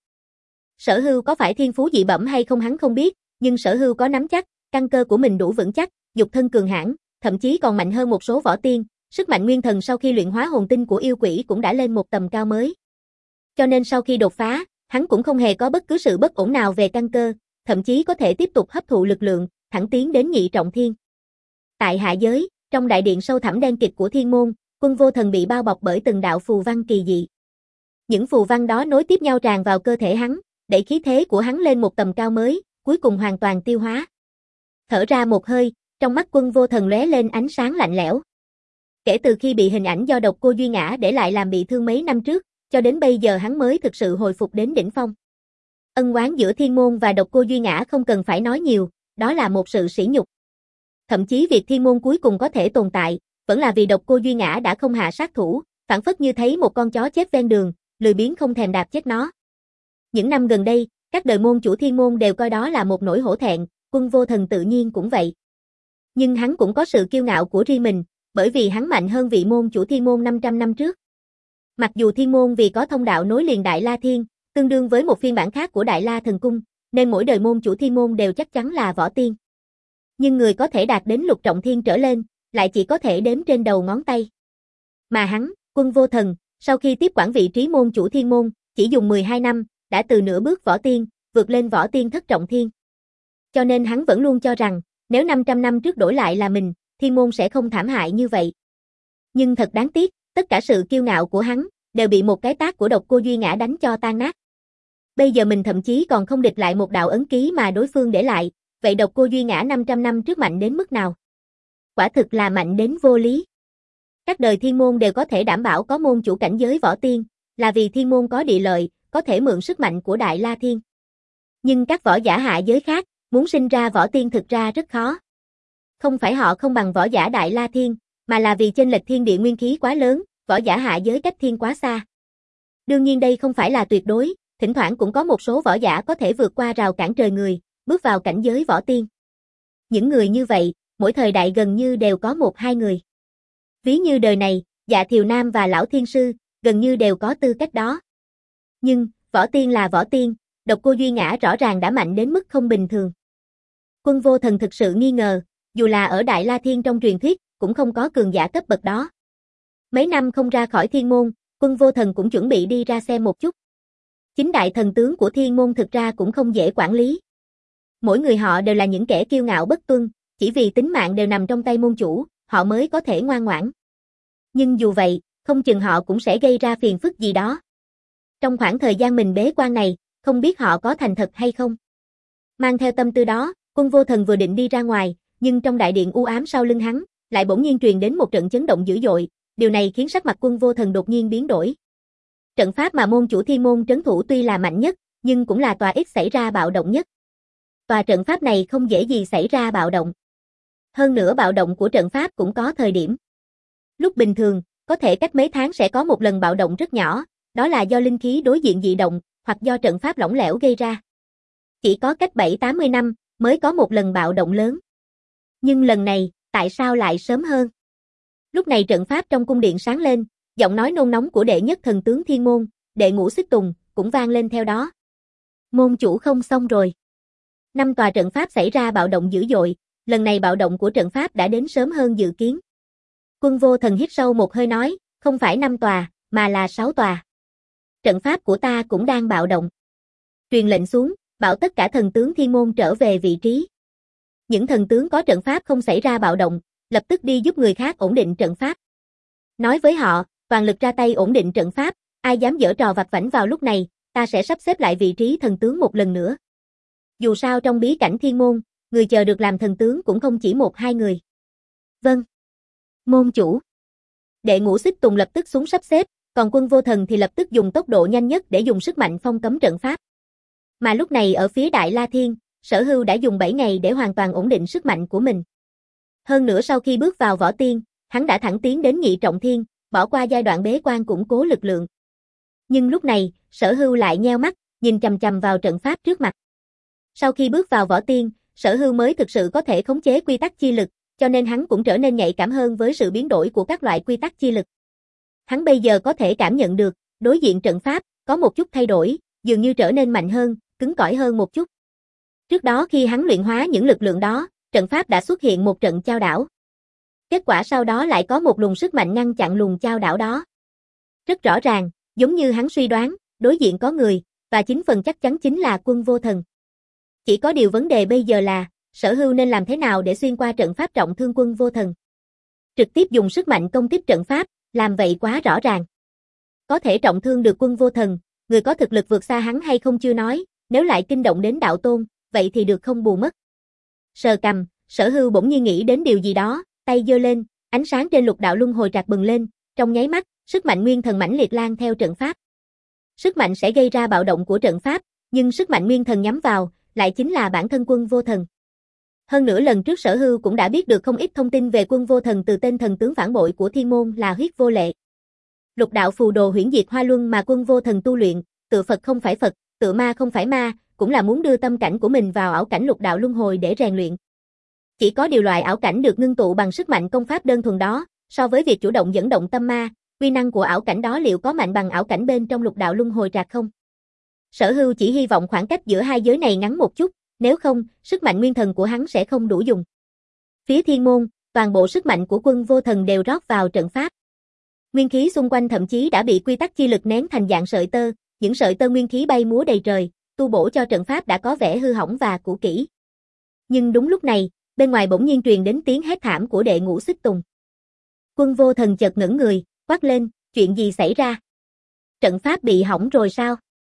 Sở Hưu có phải thiên phú dị bẩm hay không hắn không biết, nhưng Sở Hưu có nắm chắc, căn cơ của mình đủ vững chắc, nhục thân cường hãn, thậm chí còn mạnh hơn một số võ tiên, sức mạnh nguyên thần sau khi luyện hóa hồn tinh của yêu quỷ cũng đã lên một tầm cao mới. Cho nên sau khi đột phá, hắn cũng không hề có bất cứ sự bất ổn nào về căn cơ, thậm chí có thể tiếp tục hấp thụ lực lượng, thẳng tiến đến nhị trọng thiên. Tại hạ giới, trong đại điện sâu thẳm đen kịt của thiên môn, Quân Vô Thần bị bao bọc bởi từng đạo phù văn kỳ dị. Những phù văn đó nối tiếp nhau tràn vào cơ thể hắn, đẩy khí thế của hắn lên một tầm cao mới, cuối cùng hoàn toàn tiêu hóa. Thở ra một hơi, trong mắt Quân Vô Thần lóe lên ánh sáng lạnh lẽo. Kể từ khi bị hình ảnh do độc cô Duy Ngã để lại làm bị thương mấy năm trước, cho đến bây giờ hắn mới thực sự hồi phục đến đỉnh phong. Ân oán giữa thiên môn và độc cô Duy Ngã không cần phải nói nhiều, đó là một sự sỉ nhục. Thậm chí việc thiên môn cuối cùng có thể tồn tại, vẫn là vì độc cô Duy Ngã đã không hạ sát thủ, phản phất như thấy một con chó chết ven đường, lười biếng không thèm đạp chết nó. Những năm gần đây, các đời môn chủ thiên môn đều coi đó là một nỗi hổ thẹn, Quân Vô Thần tự nhiên cũng vậy. Nhưng hắn cũng có sự kiêu ngạo của riêng mình, bởi vì hắn mạnh hơn vị môn chủ thiên môn năm trăm năm trước. Mặc dù thiên môn vì có thông đạo nối liền Đại La Thiên, tương đương với một phiên bản khác của Đại La Thần Cung, nên mỗi đời môn chủ thiên môn đều chắc chắn là võ tiên. Nhưng người có thể đạt đến lục trọng thiên trở lên, lại chỉ có thể đếm trên đầu ngón tay. Mà hắn, Quân Vô Thần, sau khi tiếp quản vị trí môn chủ thiên môn, chỉ dùng mười hai năm, đã từ nửa bước võ tiên, vượt lên võ tiên thất trọng thiên. Cho nên hắn vẫn luôn cho rằng, nếu năm trăm năm trước đổi lại là mình, thiên môn sẽ không thảm hại như vậy. Nhưng thật đáng tiếc, tất cả sự kiêu ngạo của hắn, đều bị một cái tát của độc cô Duy Ngã đánh cho tan nát. Bây giờ mình thậm chí còn không địch lại một đạo ấn ký mà đối phương để lại, vậy độc cô Duy Ngã năm trăm năm trước mạnh đến mức nào? Quả thực là mạnh đến vô lý. Các đời thiên môn đều có thể đảm bảo có môn chủ cảnh giới võ tiên, là vì thiên môn có địa lợi, có thể mượn sức mạnh của Đại La Thiên. Nhưng các võ giả hạ giới khác, muốn sinh ra võ tiên thực ra rất khó. Không phải họ không bằng võ giả Đại La Thiên, mà là vì chênh lệch thiên địa nguyên khí quá lớn, võ giả hạ giới cách thiên quá xa. Đương nhiên đây không phải là tuyệt đối, thỉnh thoảng cũng có một số võ giả có thể vượt qua rào cản trời người, bước vào cảnh giới võ tiên. Những người như vậy, mỗi thời đại gần như đều có một hai người. Ví như đời này, Dạ Thiều Nam và Lão Thiên Sư, gần như đều có tư cách đó. Nhưng, võ tiên là võ tiên, độc cô Duy Ngã rõ ràng đã mạnh đến mức không bình thường. Quân Vô Thần thực sự nghi ngờ, dù là ở Đại La Thiên trong truyền thuyết, cũng không có cường giả cấp bậc đó. Mấy năm không ra khỏi thiên môn, Quân Vô Thần cũng chuẩn bị đi ra xem một chút. Chính đại thần tướng của thiên môn thực ra cũng không dễ quản lý. Mỗi người họ đều là những kẻ kiêu ngạo bất tuân, chỉ vì tính mạng đều nằm trong tay môn chủ, họ mới có thể ngoan ngoãn. Nhưng dù vậy, không chừng họ cũng sẽ gây ra phiền phức gì đó. Trong khoảng thời gian mình bế quan này, không biết họ có thành thật hay không. Mang theo tâm tư đó, Quân Vô Thần vừa định đi ra ngoài, nhưng trong đại điện u ám sau lưng hắn, lại bỗng nhiên truyền đến một trận chấn động dữ dội, điều này khiến sắc mặt Quân Vô Thần đột nhiên biến đổi. Trận pháp mà môn chủ thiên môn trấn thủ tuy là mạnh nhất, nhưng cũng là tòa ít xảy ra bạo động nhất. Tòa trận pháp này không dễ gì xảy ra bạo động. Hơn nữa bạo động của trận pháp cũng có thời điểm. Lúc bình thường, có thể cách mấy tháng sẽ có một lần bạo động rất nhỏ, đó là do linh khí đối diện dị động, hoặc do trận pháp lỏng lẻo gây ra. Chỉ có cách bảy tám mươi năm, mới có một lần bạo động lớn. Nhưng lần này, tại sao lại sớm hơn? Lúc này trận pháp trong cung điện sáng lên, giọng nói nôn nóng của đệ nhất thần tướng thiên môn, đệ ngũ xích tùng, cũng vang lên theo đó. Môn chủ không xong rồi. Năm tòa trận pháp xảy ra bạo động dữ dội, lần này bạo động của trận pháp đã đến sớm hơn dự kiến. Quân Vô Thần hít sâu một hơi nói, không phải năm tòa, mà là sáu tòa. Trận pháp của ta cũng đang bạo động. Truyền lệnh xuống, bảo tất cả thần tướng thiên môn trở về vị trí. Những thần tướng có trận pháp không xảy ra bạo động, lập tức đi giúp người khác ổn định trận pháp. Nói với họ, toàn lực ra tay ổn định trận pháp, ai dám giở trò vặt vãnh vào lúc này, ta sẽ sắp xếp lại vị trí thần tướng một lần nữa. Dù sao trong bí cảnh thiên môn, người chờ được làm thần tướng cũng không chỉ một hai người. Vâng. Môn chủ. Đệ Ngũ Xích Tùng lập tức xuống sắp xếp, còn Quân Vô Thần thì lập tức dùng tốc độ nhanh nhất để dùng sức mạnh phong cấm trận pháp. Mà lúc này ở phía Đại La Thiên, Sở Hưu đã dùng bảy ngày để hoàn toàn ổn định sức mạnh của mình. Hơn nữa sau khi bước vào võ tiên, hắn đã thẳng tiến đến Nhị Trọng Thiên, bỏ qua giai đoạn bế quan củng cố lực lượng. Nhưng lúc này, Sở Hưu lại nheo mắt, nhìn chằm chằm vào trận pháp trước mặt. Sau khi bước vào võ tiên, Sở Hưu mới thực sự có thể khống chế quy tắc chi lực, cho nên hắn cũng trở nên nhạy cảm hơn với sự biến đổi của các loại quy tắc chi lực. Hắn bây giờ có thể cảm nhận được, đối diện trận pháp, có một chút thay đổi, dường như trở nên mạnh hơn, cứng cỏi hơn một chút. Trước đó khi hắn luyện hóa những lực lượng đó, trận pháp đã xuất hiện một trận chao đảo. Kết quả sau đó lại có một luồng sức mạnh ngăn chặn luồng chao đảo đó. Rất rõ ràng, giống như hắn suy đoán, đối diện có người, và chính phần chắc chắn chính là Quân Vô Thần. Chỉ có điều vấn đề bây giờ là, Sở Hưu nên làm thế nào để xuyên qua trận pháp trọng thương Quân Vô Thần. Trực tiếp dùng sức mạnh công tiếp trận pháp, làm vậy quá rõ ràng. Có thể trọng thương được Quân Vô Thần, người có thực lực vượt xa hắn hay không chưa nói, nếu lại kinh động đến đạo tôn, vậy thì được không bù mất. Sờ cằm, Sở Hưu bỗng nhiên nghĩ đến điều gì đó, tay giơ lên, ánh sáng trên lục đạo luân hồi trạc bừng lên, trong nháy mắt, sức mạnh nguyên thần mãnh liệt lan theo trận pháp. Sức mạnh sẽ gây ra bạo động của trận pháp, nhưng sức mạnh nguyên thần nhắm vào, lại chính là bản thân Quân Vô Thần. Hơn nữa lần trước Sở Hưu cũng đã biết được không ít thông tin về Quân Vô Thần từ tên thần tướng phản bội của thiên môn là Huyết Vô Lệ. Lục đạo phù đồ huyễn diệt hoa luân mà Quân Vô Thần tu luyện, tự Phật không phải Phật, tự ma không phải ma, cũng là muốn đưa tâm cảnh của mình vào ảo cảnh lục đạo luân hồi để rèn luyện. Chỉ có điều loại ảo cảnh được ngưng tụ bằng sức mạnh công pháp đơn thuần đó, so với việc chủ động dẫn động tâm ma, uy năng của ảo cảnh đó liệu có mạnh bằng ảo cảnh bên trong lục đạo luân hồi trạc không? Sở Hưu chỉ hy vọng khoảng cách giữa hai giới này ngắn một chút, nếu không, sức mạnh nguyên thần của hắn sẽ không đủ dùng. Phía thiên môn, toàn bộ sức mạnh của Quân Vô Thần đều rót vào trận pháp. Nguyên khí xung quanh thậm chí đã bị quy tắc chi lực nén thành dạng sợi tơ, những sợi tơ nguyên khí bay múa đầy trời, tu bổ cho trận pháp đã có vẻ hư hỏng và cũ kỹ. Nhưng đúng lúc này, bên ngoài bỗng nhiên truyền đến tiếng hét thảm của Đệ Ngũ Xích Tùng. Quân Vô Thần chợt ngẩng người, quát lên, chuyện gì xảy ra? Trận pháp bị hỏng rồi sao?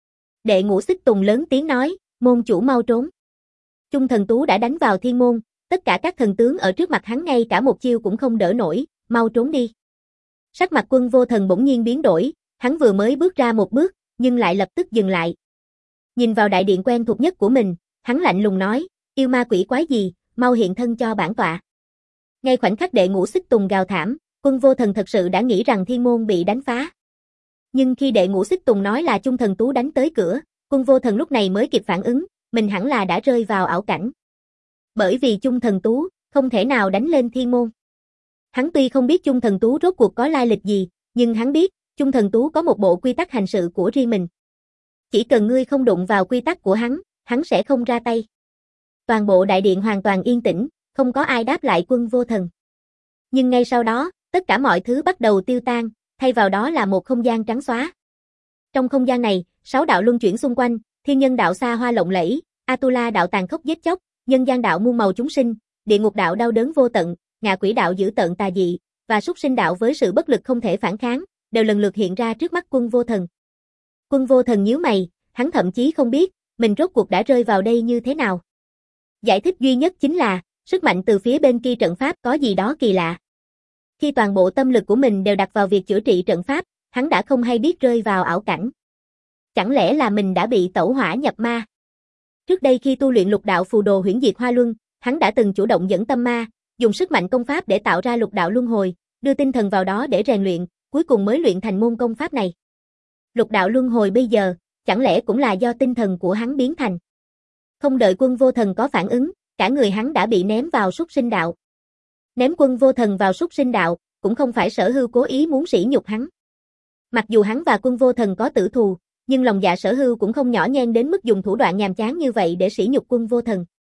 Đệ Ngũ Xích Tùng lớn tiếng nói, môn chủ mau trốn. Chung Thần Tú đã đánh vào thiên môn, tất cả các thần tướng ở trước mặt hắn ngay cả một chiêu cũng không đỡ nổi, mau trốn đi. Sắc mặt Quân Vô Thần bỗng nhiên biến đổi, hắn vừa mới bước ra một bước, nhưng lại lập tức dừng lại. Nhìn vào đại điện quen thuộc nhất của mình, hắn lạnh lùng nói, yêu ma quỷ quái gì, mau hiện thân cho bản tọa. Ngay khoảnh khắc Đệ Ngũ Xích Tùng gào thảm, Quân Vô Thần thật sự đã nghĩ rằng thiên môn bị đánh phá. Nhưng khi Đệ Ngũ Xích Tùng nói là Chung Thần Tú đánh tới cửa, Quân Vô Thần lúc này mới kịp phản ứng, mình hẳn là đã rơi vào ảo cảnh. Bởi vì Chung Thần Tú không thể nào đánh lên thiên môn. Hắn tuy không biết Chung Thần Tú rốt cuộc có lai lịch gì, nhưng hắn biết, Chung Thần Tú có một bộ quy tắc hành sự của riêng mình. Chỉ cần ngươi không đụng vào quy tắc của hắn, hắn sẽ không ra tay. Toàn bộ đại điện hoàn toàn yên tĩnh, không có ai đáp lại Quân Vô Thần. Nhưng ngay sau đó, tất cả mọi thứ bắt đầu tiêu tan, thay vào đó là một không gian trắng xóa. Trong không gian này, sáu đạo luân chuyển xung quanh, thiên nhân đạo xa hoa lộng lẫy, Atula đạo tàn khốc giết chóc, nhân gian đạo muôn màu chúng sinh, địa ngục đạo đau đớn vô tận, ngạ quỷ đạo dữ tợn tà dị, và súc sinh đạo với sự bất lực không thể phản kháng, đều lần lượt hiện ra trước mắt Quân Vô Thần. Quân Vô Thần nhíu mày, hắn thậm chí không biết, mình rốt cuộc đã rơi vào đây như thế nào. Giải thích duy nhất chính là, sức mạnh từ phía bên kia trận pháp có gì đó kỳ lạ. Khi toàn bộ tâm lực của mình đều đặt vào việc chữa trị trận pháp, hắn đã không hay biết rơi vào ảo cảnh. Chẳng lẽ là mình đã bị tẩu hỏa nhập ma? Trước đây khi tu luyện lục đạo phù đồ huyễn diệt hoa luân, hắn đã từng chủ động dẫn tâm ma, dùng sức mạnh công pháp để tạo ra lục đạo luân hồi, đưa tinh thần vào đó để rèn luyện, cuối cùng mới luyện thành môn công pháp này. Lục đạo luân hồi bây giờ, chẳng lẽ cũng là do tinh thần của hắn biến thành? Không đợi Quân Vô Thần có phản ứng, cả người hắn đã bị ném vào súc sinh đạo. Ném Quân Vô Thần vào súc sinh đạo, cũng không phải Sở Hưu cố ý muốn sỉ nhục hắn. Mặc dù hắn và Quân Vô Thần có tử thù, nhưng lòng dạ Sở Hưu cũng không nhỏ nhen đến mức dùng thủ đoạn nhàm chán như vậy để sỉ nhục Quân Vô Thần.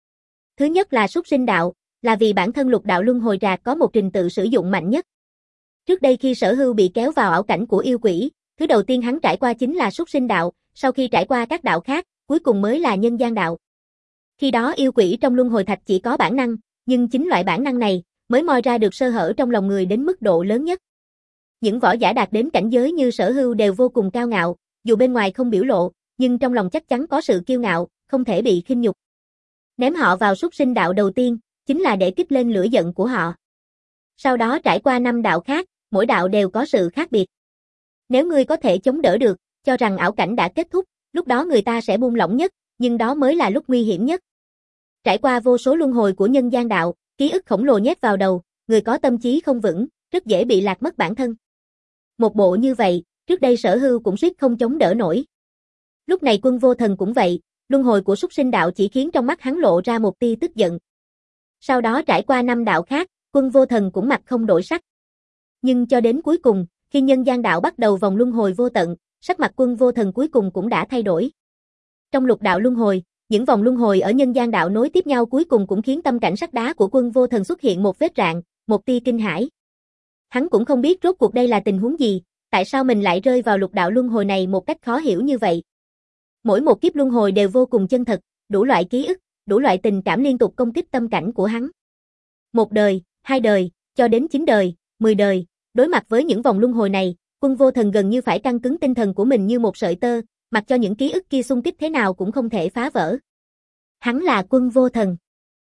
Thứ nhất là súc sinh đạo, là vì bản thân lục đạo luân hồi rạc có một trình tự sử dụng mạnh nhất. Trước đây khi Sở Hưu bị kéo vào ảo cảnh của yêu quỷ, thứ đầu tiên hắn trải qua chính là súc sinh đạo, sau khi trải qua các đạo khác, cuối cùng mới là nhân gian đạo. Khi đó yêu quỷ trong luân hồi thạch chỉ có bản năng, nhưng chính loại bản năng này mới moi ra được sơ hở trong lòng người đến mức độ lớn nhất. Những võ giả đạt đến cảnh giới như Sở Hưu đều vô cùng cao ngạo, dù bên ngoài không biểu lộ, nhưng trong lòng chắc chắn có sự kiêu ngạo, không thể bị khinh nhục. Ném họ vào súc sinh đạo đầu tiên, chính là để kích lên lửa giận của họ. Sau đó trải qua năm đạo khác, mỗi đạo đều có sự khác biệt. Nếu ngươi có thể chống đỡ được, cho rằng ảo cảnh đã kết thúc, lúc đó người ta sẽ buông lỏng nhất, nhưng đó mới là lúc nguy hiểm nhất. Trải qua vô số luân hồi của nhân gian đạo, ký ức khổng lồ nhét vào đầu, người có tâm trí không vững, rất dễ bị lạc mất bản thân. Một bộ như vậy, trước đây Sở Hưu cũng suýt không chống đỡ nổi. Lúc này Quân Vô Thần cũng vậy, luân hồi của súc sinh đạo chỉ khiến trong mắt hắn lộ ra một tia tức giận. Sau đó trải qua năm đạo khác, Quân Vô Thần cũng mặt không đổi sắc. Nhưng cho đến cuối cùng, khi nhân gian đạo bắt đầu vòng luân hồi vô tận, sắc mặt Quân Vô Thần cuối cùng cũng đã thay đổi. Trong lục đạo luân hồi, những vòng luân hồi ở nhân gian đạo nối tiếp nhau cuối cùng cũng khiến tâm cảnh sắt đá của Quân Vô Thần xuất hiện một vết rạn, một tia kinh hãi. Hắn cũng không biết rốt cuộc đây là tình huống gì, tại sao mình lại rơi vào lục đạo luân hồi này một cách khó hiểu như vậy. Mỗi một kiếp luân hồi đều vô cùng chân thật, đủ loại ký ức, đủ loại tình cảm liên tục công kích tâm cảnh của hắn. Một đời, hai đời, cho đến chín đời, mười đời, đối mặt với những vòng luân hồi này, Quân Vô Thần gần như phải căng cứng tinh thần của mình như một sợi tơ, mặc cho những ký ức kia xung kích thế nào cũng không thể phá vỡ. Hắn là Quân Vô Thần,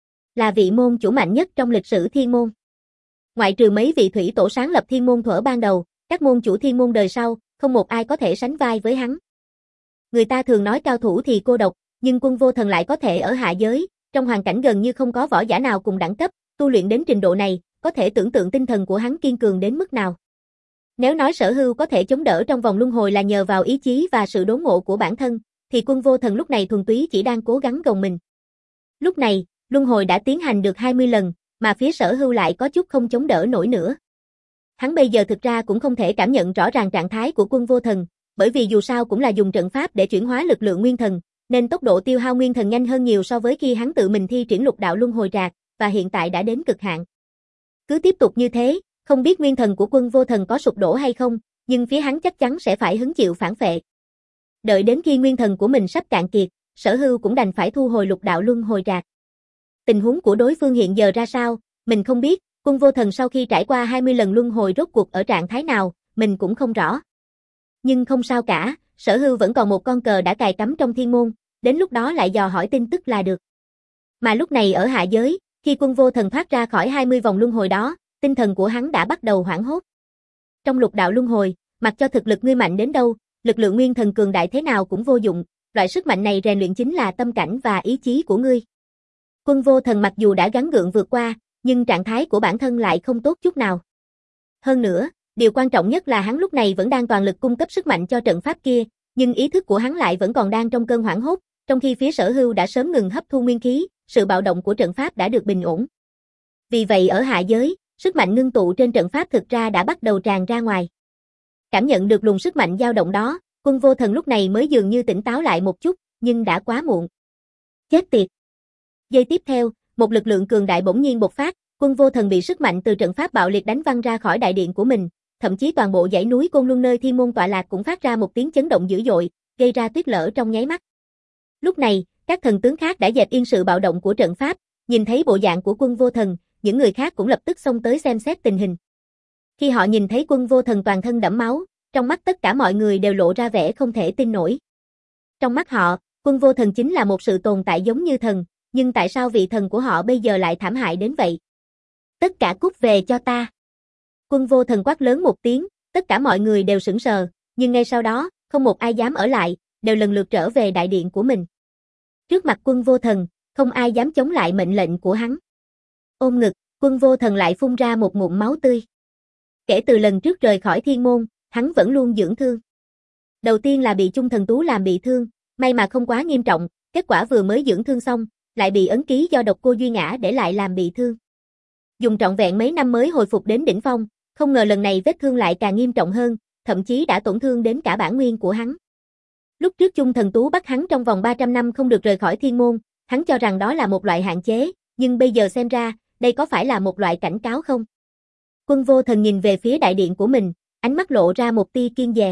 là vị môn chủ mạnh nhất trong lịch sử thiên môn. Ngoại trừ mấy vị thủy tổ sáng lập thiên môn thuở ban đầu, các môn chủ thiên môn đời sau, không một ai có thể sánh vai với hắn. Người ta thường nói cao thủ thì cô độc, nhưng Quân Vô Thần lại có thể ở hạ giới, trong hoàn cảnh gần như không có võ giả nào cùng đẳng cấp, tu luyện đến trình độ này, có thể tưởng tượng tinh thần của hắn kiên cường đến mức nào. Nếu nói Sở Hưu có thể chống đỡ trong vòng luân hồi là nhờ vào ý chí và sự đốn ngộ của bản thân, thì Quân Vô Thần lúc này thuần túy chỉ đang cố gắng gồng mình. Lúc này, luân hồi đã tiến hành được hai mươi lần, mà phía Sở Hưu lại có chút không chống đỡ nổi nữa. Hắn bây giờ thực ra cũng không thể cảm nhận rõ ràng trạng thái của Quân Vô Thần, bởi vì dù sao cũng là dùng trận pháp để chuyển hóa lực lượng nguyên thần, nên tốc độ tiêu hao nguyên thần nhanh hơn nhiều so với khi hắn tự mình thi triển lục đạo luân hồi rạc, và hiện tại đã đến cực hạn. Cứ tiếp tục như thế, không biết nguyên thần của Quân Vô Thần có sụp đổ hay không, nhưng phía hắn chắc chắn sẽ phải hứng chịu phản phệ. Đợi đến khi nguyên thần của mình sắp cạn kiệt, Sở Hưu cũng đành phải thu hồi lục đạo luân hồi rạc. Tình huống của đối phương hiện giờ ra sao, mình không biết, Quân Vô Thần sau khi trải qua hai mươi lần luân hồi rốt cuộc ở trạng thái nào, mình cũng không rõ. Nhưng không sao cả, Sở Hưu vẫn còn một con cờ đã cài cắm trong thiên môn, đến lúc đó lại dò hỏi tin tức là được. Mà lúc này ở hạ giới, khi Quân Vô Thần thoát ra khỏi hai mươi vòng luân hồi đó, tinh thần của hắn đã bắt đầu hoảng hốt. Trong lục đạo luân hồi, mặc cho thực lực ngươi mạnh đến đâu, lực lượng nguyên thần cường đại thế nào cũng vô dụng, loại sức mạnh này rèn luyện chính là tâm cảnh và ý chí của ngươi. Quân Vô Thần mặc dù đã gắng gượng vượt qua, nhưng trạng thái của bản thân lại không tốt chút nào. Hơn nữa, điều quan trọng nhất là hắn lúc này vẫn đang toàn lực cung cấp sức mạnh cho trận pháp kia, nhưng ý thức của hắn lại vẫn còn đang trong cơn hoảng hốt, trong khi phía Sở Hưu đã sớm ngừng hấp thu nguyên khí, sự bạo động của trận pháp đã được bình ổn. Vì vậy ở hạ giới, sức mạnh ngưng tụ trên trận pháp thực ra đã bắt đầu tràn ra ngoài. Cảm nhận được luồng sức mạnh dao động đó, Quân Vô Thần lúc này mới dường như tỉnh táo lại một chút, nhưng đã quá muộn. Chết tiệt! Giây tiếp theo, một lực lượng cường đại bỗng nhiên bộc phát, Quân Vô Thần bị sức mạnh từ trận pháp bạo liệt đánh văng ra khỏi đại điện của mình, thậm chí toàn bộ dãy núi Côn Luân nơi thiên môn tọa lạc cũng phát ra một tiếng chấn động dữ dội, gây ra tuyết lở trong nháy mắt. Lúc này, các thần tướng khác đã dẹp yên sự bạo động của trận pháp, nhìn thấy bộ dạng của Quân Vô Thần, những người khác cũng lập tức xông tới xem xét tình hình. Khi họ nhìn thấy Quân Vô Thần toàn thân đẫm máu, trong mắt tất cả mọi người đều lộ ra vẻ không thể tin nổi. Trong mắt họ, Quân Vô Thần chính là một sự tồn tại giống như thần, nhưng tại sao vị thần của họ bây giờ lại thảm hại đến vậy? Tất cả cút về cho ta! Quân Vô Thần quát lớn một tiếng, tất cả mọi người đều sững sờ, nhưng ngay sau đó, không một ai dám ở lại, đều lần lượt trở về đại điện của mình. Trước mặt Quân Vô Thần, không ai dám chống lại mệnh lệnh của hắn. Ôm ngực, Quân Vô Thần lại phun ra một ngụm máu tươi. Kể từ lần trước rời khỏi thiên môn, hắn vẫn luôn dưỡng thương. Đầu tiên là bị Chung Thần Tú làm bị thương, may mà không quá nghiêm trọng, kết quả vừa mới dưỡng thương xong, lại bị ấn ký do độc cô Duy Ngã để lại làm bị thương. Dùng trọn vẹn mấy năm mới hồi phục đến đỉnh phong, không ngờ lần này vết thương lại càng nghiêm trọng hơn, thậm chí đã tổn thương đến cả bản nguyên của hắn. Lúc trước Chung Thần Tú bắt hắn trong vòng ba trăm năm không được rời khỏi thiên môn, hắn cho rằng đó là một loại hạn chế, nhưng bây giờ xem ra, đây có phải là một loại cảnh cáo không? Quân Vô Thần nhìn về phía đại điện của mình, ánh mắt lộ ra một tia kiêng dè.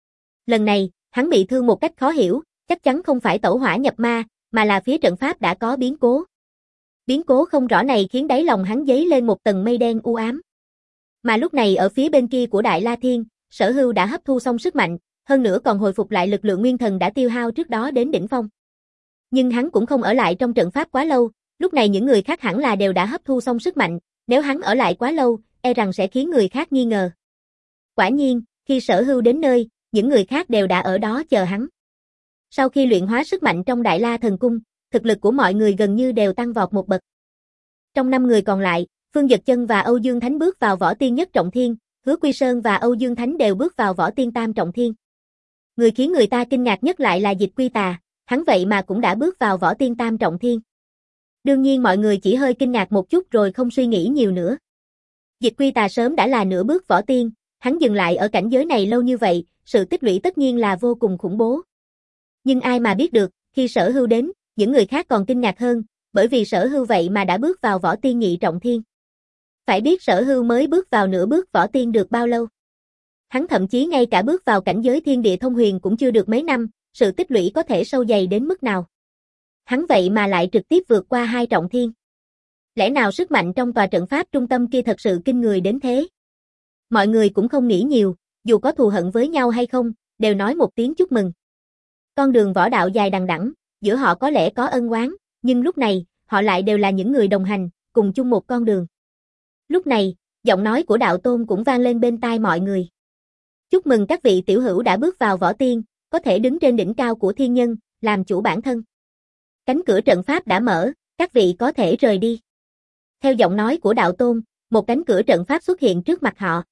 Lần này, hắn bị thương một cách khó hiểu, chắc chắn không phải tẩu hỏa nhập ma, mà là phía trận pháp đã có biến cố. Biến cố không rõ này khiến đáy lòng hắn dấy lên một tầng mây đen u ám. Mà lúc này ở phía bên kia của Đại La Thiên, Sở Hưu đã hấp thu xong sức mạnh, hơn nữa còn hồi phục lại lực lượng nguyên thần đã tiêu hao trước đó đến đỉnh phong. Nhưng hắn cũng không ở lại trong trận pháp quá lâu, lúc này những người khác hẳn là đều đã hấp thu xong sức mạnh, nếu hắn ở lại quá lâu, e rằng sẽ khiến người khác nghi ngờ. Quả nhiên, khi Sở Hưu đến nơi, những người khác đều đã ở đó chờ hắn. Sau khi luyện hóa sức mạnh trong Đại La Thần Cung, thực lực của mọi người gần như đều tăng vọt một bậc. Trong năm người còn lại, Phương Dật Chân và Âu Dương Thánh bước vào Võ Tiên Nhất Trọng Thiên, Hứa Quy Sơn và Âu Dương Thánh đều bước vào Võ Tiên Tam Trọng Thiên. Người khiến người ta kinh ngạc nhất lại là Dịch Quy Tà, hắn vậy mà cũng đã bước vào Võ Tiên Tam Trọng Thiên. Đương nhiên mọi người chỉ hơi kinh ngạc một chút rồi không suy nghĩ nhiều nữa. Dịch Quy Tà sớm đã là nửa bước Võ Tiên, hắn dừng lại ở cảnh giới này lâu như vậy, sự tích lũy tất nhiên là vô cùng khủng bố. Nhưng ai mà biết được, khi Sở Hưu đến, những người khác còn kinh ngạc hơn, bởi vì Sở Hưu vậy mà đã bước vào Võ Tiên Nhị Trọng Thiên. Phải biết Sở Hưu mới bước vào nửa bước Võ Tiên được bao lâu? Hắn thậm chí ngay cả bước vào cảnh giới Thiên Địa Thông Huyền cũng chưa được mấy năm, sự tích lũy có thể sâu dày đến mức nào? Hắn vậy mà lại trực tiếp vượt qua hai trọng thiên. Lẽ nào sức mạnh trong tòa trận pháp trung tâm kia thật sự kinh người đến thế? Mọi người cũng không nghĩ nhiều, dù có thù hận với nhau hay không, đều nói một tiếng chúc mừng. Con đường võ đạo dài đằng đẵng, giữa họ có lẽ có ân oán, nhưng lúc này, họ lại đều là những người đồng hành, cùng chung một con đường. Lúc này, giọng nói của Đạo Tôn cũng vang lên bên tai mọi người. Chúc mừng các vị tiểu hữu đã bước vào Võ Tiên, có thể đứng trên đỉnh cao của thiên nhân, làm chủ bản thân. Cánh cửa trận pháp đã mở, các vị có thể rời đi. Theo giọng nói của Đạo Tôn, một cánh cửa trận pháp xuất hiện trước mặt họ.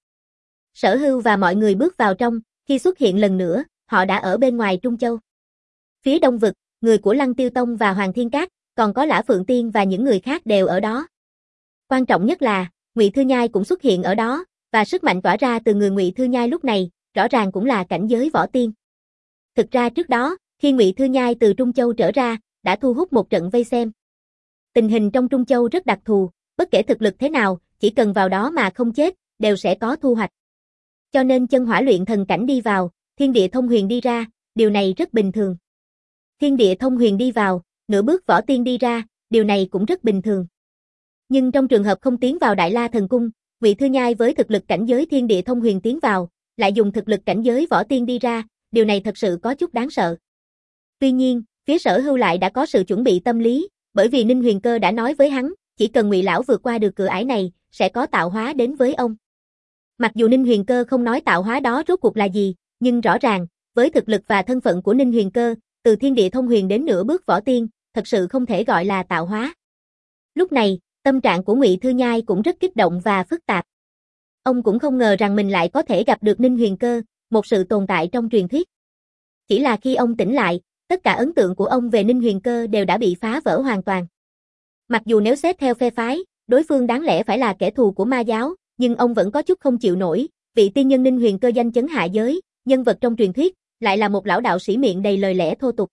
Sở Hưu và mọi người bước vào trong, khi xuất hiện lần nữa, họ đã ở bên ngoài Trung Châu. Phía đông vực, người của Lăng Tiêu Tông và Hoàng Thiên Các, còn có Lã Phượng Tiên và những người khác đều ở đó. Quan trọng nhất là, Ngụy Thư Nhai cũng xuất hiện ở đó, và sức mạnh tỏa ra từ người Ngụy Thư Nhai lúc này, rõ ràng cũng là cảnh giới Võ Tiên. Thực ra trước đó, khi Ngụy Thư Nhai từ Trung Châu trở ra, đã thu hút một trận vây xem. Tình hình trong Trung Châu rất đặc thù, bất kể thực lực thế nào, chỉ cần vào đó mà không chết, đều sẽ có thu hoạch. Cho nên chân hỏa luyện thần cảnh đi vào, thiên địa thông huyền đi ra, điều này rất bình thường. Thiên địa thông huyền đi vào, nửa bước Võ Tiên đi ra, điều này cũng rất bình thường. Nhưng trong trường hợp không tiến vào Đại La Thần Cung, Ngụy Thư Nhai với thực lực cảnh giới thiên địa thông huyền tiến vào, lại dùng thực lực cảnh giới Võ Tiên đi ra, điều này thật sự có chút đáng sợ. Tuy nhiên, phía Sở Hưu lại đã có sự chuẩn bị tâm lý, bởi vì Ninh Huyền Cơ đã nói với hắn, chỉ cần Ngụy lão vượt qua được cửa ải này, sẽ có tạo hóa đến với ông. Mặc dù Ninh Huyền Cơ không nói tạo hóa đó rốt cuộc là gì, nhưng rõ ràng, với thực lực và thân phận của Ninh Huyền Cơ, từ thiên địa thông huyền đến nửa bước Võ Tiên, thật sự không thể gọi là tạo hóa. Lúc này, tâm trạng của Ngụy Thư Nhai cũng rất kích động và phức tạp. Ông cũng không ngờ rằng mình lại có thể gặp được Ninh Huyền Cơ, một sự tồn tại trong truyền thuyết. Chỉ là khi ông tỉnh lại, tất cả ấn tượng của ông về Ninh Huyền Cơ đều đã bị phá vỡ hoàn toàn. Mặc dù nếu xét theo phe phái, đối phương đáng lẽ phải là kẻ thù của ma giáo, nhưng ông vẫn có chút không chịu nổi, vị tiên nhân Ninh Huyền Cơ danh chấn hạ giới, nhân vật trong truyền thuyết, lại là một lão đạo sĩ miệng đầy lời lẽ thô tục.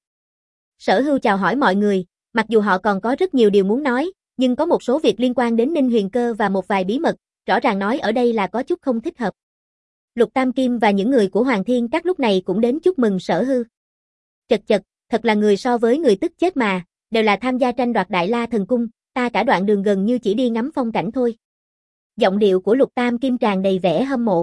Sở Hưu chào hỏi mọi người, mặc dù họ còn có rất nhiều điều muốn nói, nhưng có một số việc liên quan đến Ninh Huyền Cơ và một vài bí mật, rõ ràng nói ở đây là có chút không thích hợp. Lục Tam Kim và những người của Hoàng Thiên Các lúc này cũng đến chúc mừng Sở Hưu. Chật chật, thật là người so với người tức chết mà, đều là tham gia tranh đoạt Đại La Thần Cung, ta cả đoạn đường gần như chỉ đi ngắm phong cảnh thôi. Giọng điệu của Lục Tam Kim tràn đầy vẻ hâm mộ.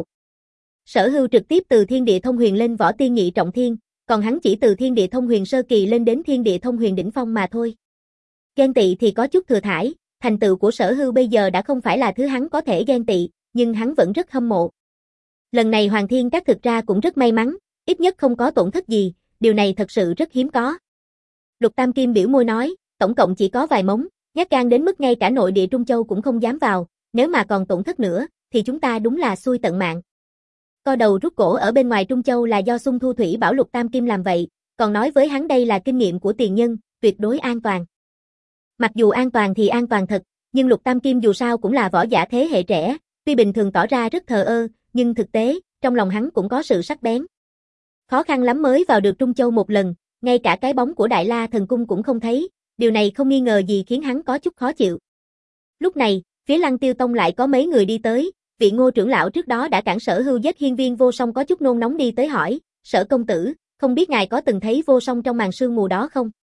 Sở Hưu trực tiếp từ thiên địa thông huyền lên Võ Tiên Nhị Trọng Thiên, còn hắn chỉ từ thiên địa thông huyền sơ kỳ lên đến thiên địa thông huyền đỉnh phong mà thôi. Ghen tị thì có chút thừa thãi, thành tựu của Sở Hưu bây giờ đã không phải là thứ hắn có thể ghen tị, nhưng hắn vẫn rất hâm mộ. Lần này Hoàng Thiên Các thực ra cũng rất may mắn, ít nhất không có tổn thất gì, điều này thật sự rất hiếm có. Lục Tam Kim biểu môi nói, tổng cộng chỉ có vài mống, nhát gan đến mức ngay cả nội địa Trung Châu cũng không dám vào, nếu mà còn tổn thất nữa, thì chúng ta đúng là xui tận mạng. Co đầu rút cổ ở bên ngoài Trung Châu là do Xung Thu Thủy bảo Lục Tam Kim làm vậy, còn nói với hắn đây là kinh nghiệm của tiền nhân, tuyệt đối an toàn. Mặc dù an toàn thì an toàn thật, nhưng Lục Tam Kim dù sao cũng là võ giả thế hệ trẻ, tuy bình thường tỏ ra rất thờ ơ, nhưng thực tế, trong lòng hắn cũng có sự sắc bén. Khó khăn lắm mới vào được Trung Châu một lần, ngay cả cái bóng của Đại La Thần Cung cũng không thấy, điều này không nghi ngờ gì khiến hắn có chút khó chịu. Lúc này, phía Lăng Tiêu Tông lại có mấy người đi tới, vị Ngô trưởng lão trước đó đã cản Sở Hưu giết Hiên Viên Vô Song có chút nôn nóng đi tới hỏi, Sở công tử, không biết ngài có từng thấy Vô Song trong màn sương mù đó không?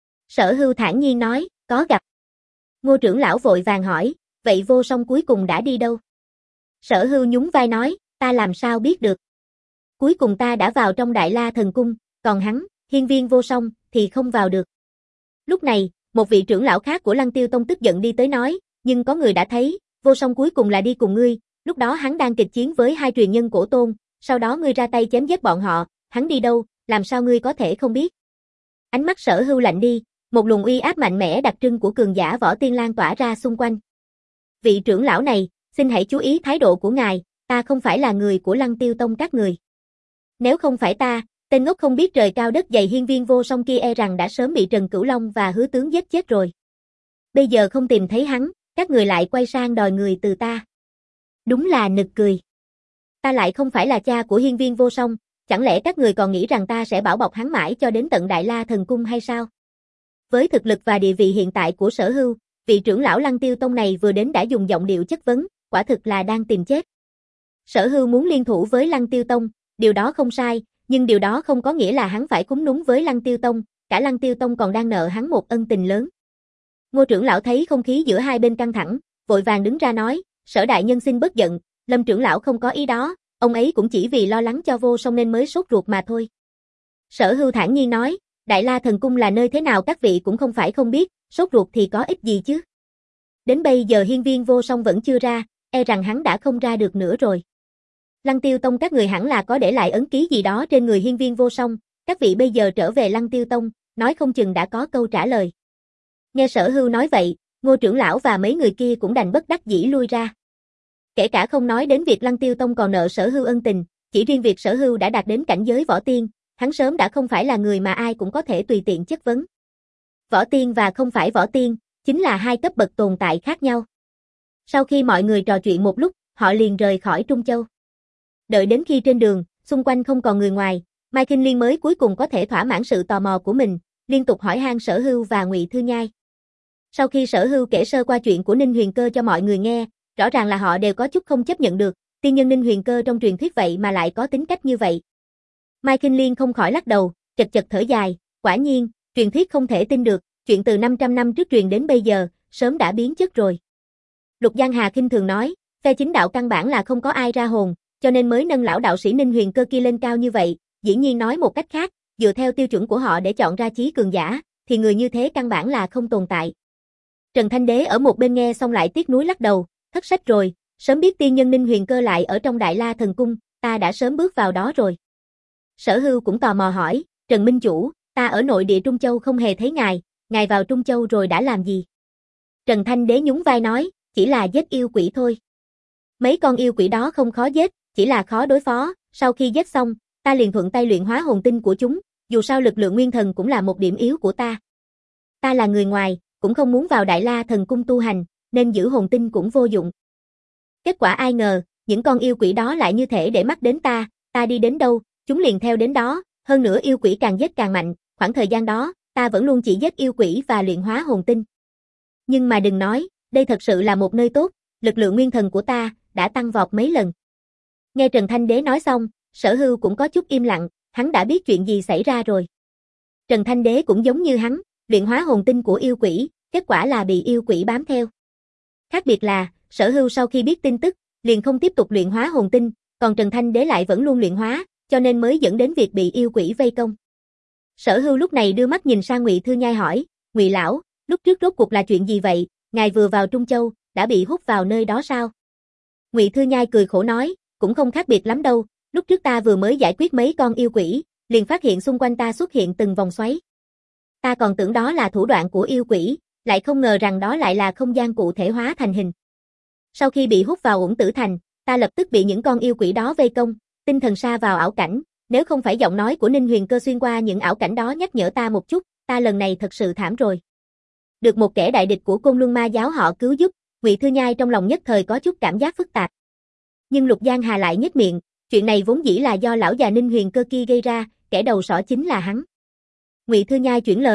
Sở Hưu thản nhiên nói, có gặp. Ngô trưởng lão vội vàng hỏi, vậy Vô Song cuối cùng đã đi đâu? Sở Hưu nhún vai nói, ta làm sao biết được. Cuối cùng ta đã vào trong Đại La Thần Cung, còn hắn, Hiên Viên Vô Song, thì không vào được. Lúc này, một vị trưởng lão khác của Lăng Tiêu Tông tức giận đi tới nói, nhưng có người đã thấy, Vô Song cuối cùng là đi cùng ngươi, lúc đó hắn đang kịch chiến với hai truyền nhân cổ tôn, sau đó ngươi ra tay chém giết bọn họ, hắn đi đâu, làm sao ngươi có thể không biết. Ánh mắt Sở Hưu lạnh đi, một luồng uy áp mạnh mẽ đặc trưng của cường giả võ tiên lan tỏa ra xung quanh. Vị trưởng lão này, xin hãy chú ý thái độ của ngài, ta không phải là người của Lăng Tiêu Tông các người. Nếu không phải ta, tên ngốc không biết trời cao đất dày Hiên Viên Vô Song kia e rằng đã sớm bị Trần Cửu Long và Hứa tướng giết chết rồi. Bây giờ không tìm thấy hắn, các người lại quay sang đòi người từ ta. Đúng là nực cười. Ta lại không phải là cha của Hiên Viên Vô Song, chẳng lẽ các người còn nghĩ rằng ta sẽ bảo bọc hắn mãi cho đến tận Đại La Thần Cung hay sao? Với thực lực và địa vị hiện tại của Sở Hưu, vị trưởng lão Lăng Tiêu Tông này vừa đến đã dùng giọng điệu chất vấn, quả thực là đang tìm chết. Sở Hưu muốn liên thủ với Lăng Tiêu Tông, điều đó không sai, nhưng điều đó không có nghĩa là hắn phải cúng núm với Lăng Tiêu Tông, cả Lăng Tiêu Tông còn đang nợ hắn một ân tình lớn. Ngô trưởng lão thấy không khí giữa hai bên căng thẳng, vội vàng đứng ra nói, Sở đại nhân xin bớt giận, Lâm trưởng lão không có ý đó, ông ấy cũng chỉ vì lo lắng cho Vô Song nên mới sốt ruột mà thôi. Sở Hưu thản nhiên nói, Đại La Thần Cung là nơi thế nào các vị cũng không phải không biết, sốt ruột thì có ích gì chứ. Đến bây giờ Hiên Viên Vô Song vẫn chưa ra, e rằng hắn đã không ra được nữa rồi. Lăng Tiêu Tông các người hẳn là có để lại ấn ký gì đó trên người Hiên Viên Vô Song, các vị bây giờ trở về Lăng Tiêu Tông, nói không chừng đã có câu trả lời. Nghe Sở Hưu nói vậy, Ngô trưởng lão và mấy người kia cũng đành bất đắc dĩ lui ra. Kể cả không nói đến việc Lăng Tiêu Tông còn nợ Sở Hưu ân tình, chỉ riêng việc Sở Hưu đã đạt đến cảnh giới võ tiên, hắn sớm đã không phải là người mà ai cũng có thể tùy tiện chất vấn. Võ tiên và không phải võ tiên, chính là hai cấp bậc tồn tại khác nhau. Sau khi mọi người trò chuyện một lúc, họ liền rời khỏi Trung Châu. Đợi đến khi trên đường, xung quanh không còn người ngoài, Mai Kinh Liên mới cuối cùng có thể thỏa mãn sự tò mò của mình, liên tục hỏi han Sở Hưu và Ngụy Thư Nhai. Sau khi Sở Hưu kể sơ qua chuyện của Ninh Huyền Cơ cho mọi người nghe, rõ ràng là họ đều có chút không chấp nhận được, tiên nhân Ninh Huyền Cơ trong truyền thuyết vậy mà lại có tính cách như vậy. Mai Kinh Liên không khỏi lắc đầu, chật chật thở dài, quả nhiên, truyền thuyết không thể tin được, chuyện từ năm trăm năm trước truyền đến bây giờ, sớm đã biến chất rồi. Lục Giang Hà khinh thường nói, phe chính đạo căn bản là không có ai ra hồn, cho nên mới nâng lão đạo sĩ Ninh Huyền Cơ kia lên cao như vậy, dĩ nhiên nói một cách khác, dựa theo tiêu chuẩn của họ để chọn ra chí cường giả, thì người như thế căn bản là không tồn tại. Trần Thanh Đế ở một bên nghe xong lại tiếc nuối lắc đầu, thất sách rồi, sớm biết tiên nhân Ninh Huyền Cơ lại ở trong Đại La Thần Cung, ta đã sớm bước vào đó rồi. Sở Hưu cũng tò mò hỏi, Trần Minh Chủ, ta ở nội địa Trung Châu không hề thấy ngài, ngài vào Trung Châu rồi đã làm gì? Trần Thanh Đế nhún vai nói, chỉ là giết yêu quỷ thôi. Mấy con yêu quỷ đó không khó giết, chỉ là khó đối phó, sau khi giết xong, ta liền thuận tay luyện hóa hồn tinh của chúng, dù sao lực lượng nguyên thần cũng là một điểm yếu của ta. Ta là người ngoài, cũng không muốn vào Đại La Thần Cung tu hành, nên giữ hồn tinh cũng vô dụng. Kết quả ai ngờ, những con yêu quỷ đó lại như thể để mắt đến ta, ta đi đến đâu, chúng liền theo đến đó, hơn nữa yêu quỷ càng giết càng mạnh, khoảng thời gian đó, ta vẫn luôn chỉ giết yêu quỷ và luyện hóa hồn tinh. Nhưng mà đừng nói, đây thật sự là một nơi tốt, lực lượng nguyên thần của ta đã tăng vọt mấy lần. Nghe Trần Thanh Đế nói xong, Sở Hưu cũng có chút im lặng, hắn đã biết chuyện gì xảy ra rồi. Trần Thanh Đế cũng giống như hắn, luyện hóa hồn tinh của yêu quỷ, kết quả là bị yêu quỷ bám theo. Khác biệt là, Sở Hưu sau khi biết tin tức, liền không tiếp tục luyện hóa hồn tinh, còn Trần Thanh Đế lại vẫn luôn luyện hóa, cho nên mới dẫn đến việc bị yêu quỷ vây công. Sở Hưu lúc này đưa mắt nhìn sang Ngụy Thư Nhai hỏi, Ngụy lão, lúc trước rốt cuộc là chuyện gì vậy, ngài vừa vào Trung Châu, đã bị hút vào nơi đó sao? Ngụy Thư Nhai cười khổ nói, cũng không khác biệt lắm đâu, lúc trước ta vừa mới giải quyết mấy con yêu quỷ, liền phát hiện xung quanh ta xuất hiện từng vòng xoáy. Ta còn tưởng đó là thủ đoạn của yêu quỷ, lại không ngờ rằng đó lại là không gian cụ thể hóa thành hình. Sau khi bị hút vào Uổng Tử Thành, ta lập tức bị những con yêu quỷ đó vây công, tinh thần sa vào ảo cảnh, nếu không phải giọng nói của Ninh Huyền Cơ xuyên qua những ảo cảnh đó nhắc nhở ta một chút, ta lần này thật sự thảm rồi. Được một kẻ đại địch của Côn Luân Ma giáo họ cứu giúp, Ngụy Thư Nhai trong lòng nhất thời có chút cảm giác phức tạp. Nhưng Lục Giang Hà lại nhếch miệng, chuyện này vốn dĩ là do lão già Ninh Huyền Cơ kia gây ra, kẻ đầu sỏ chính là hắn. Ngụy Thư Nhai chuyển lời,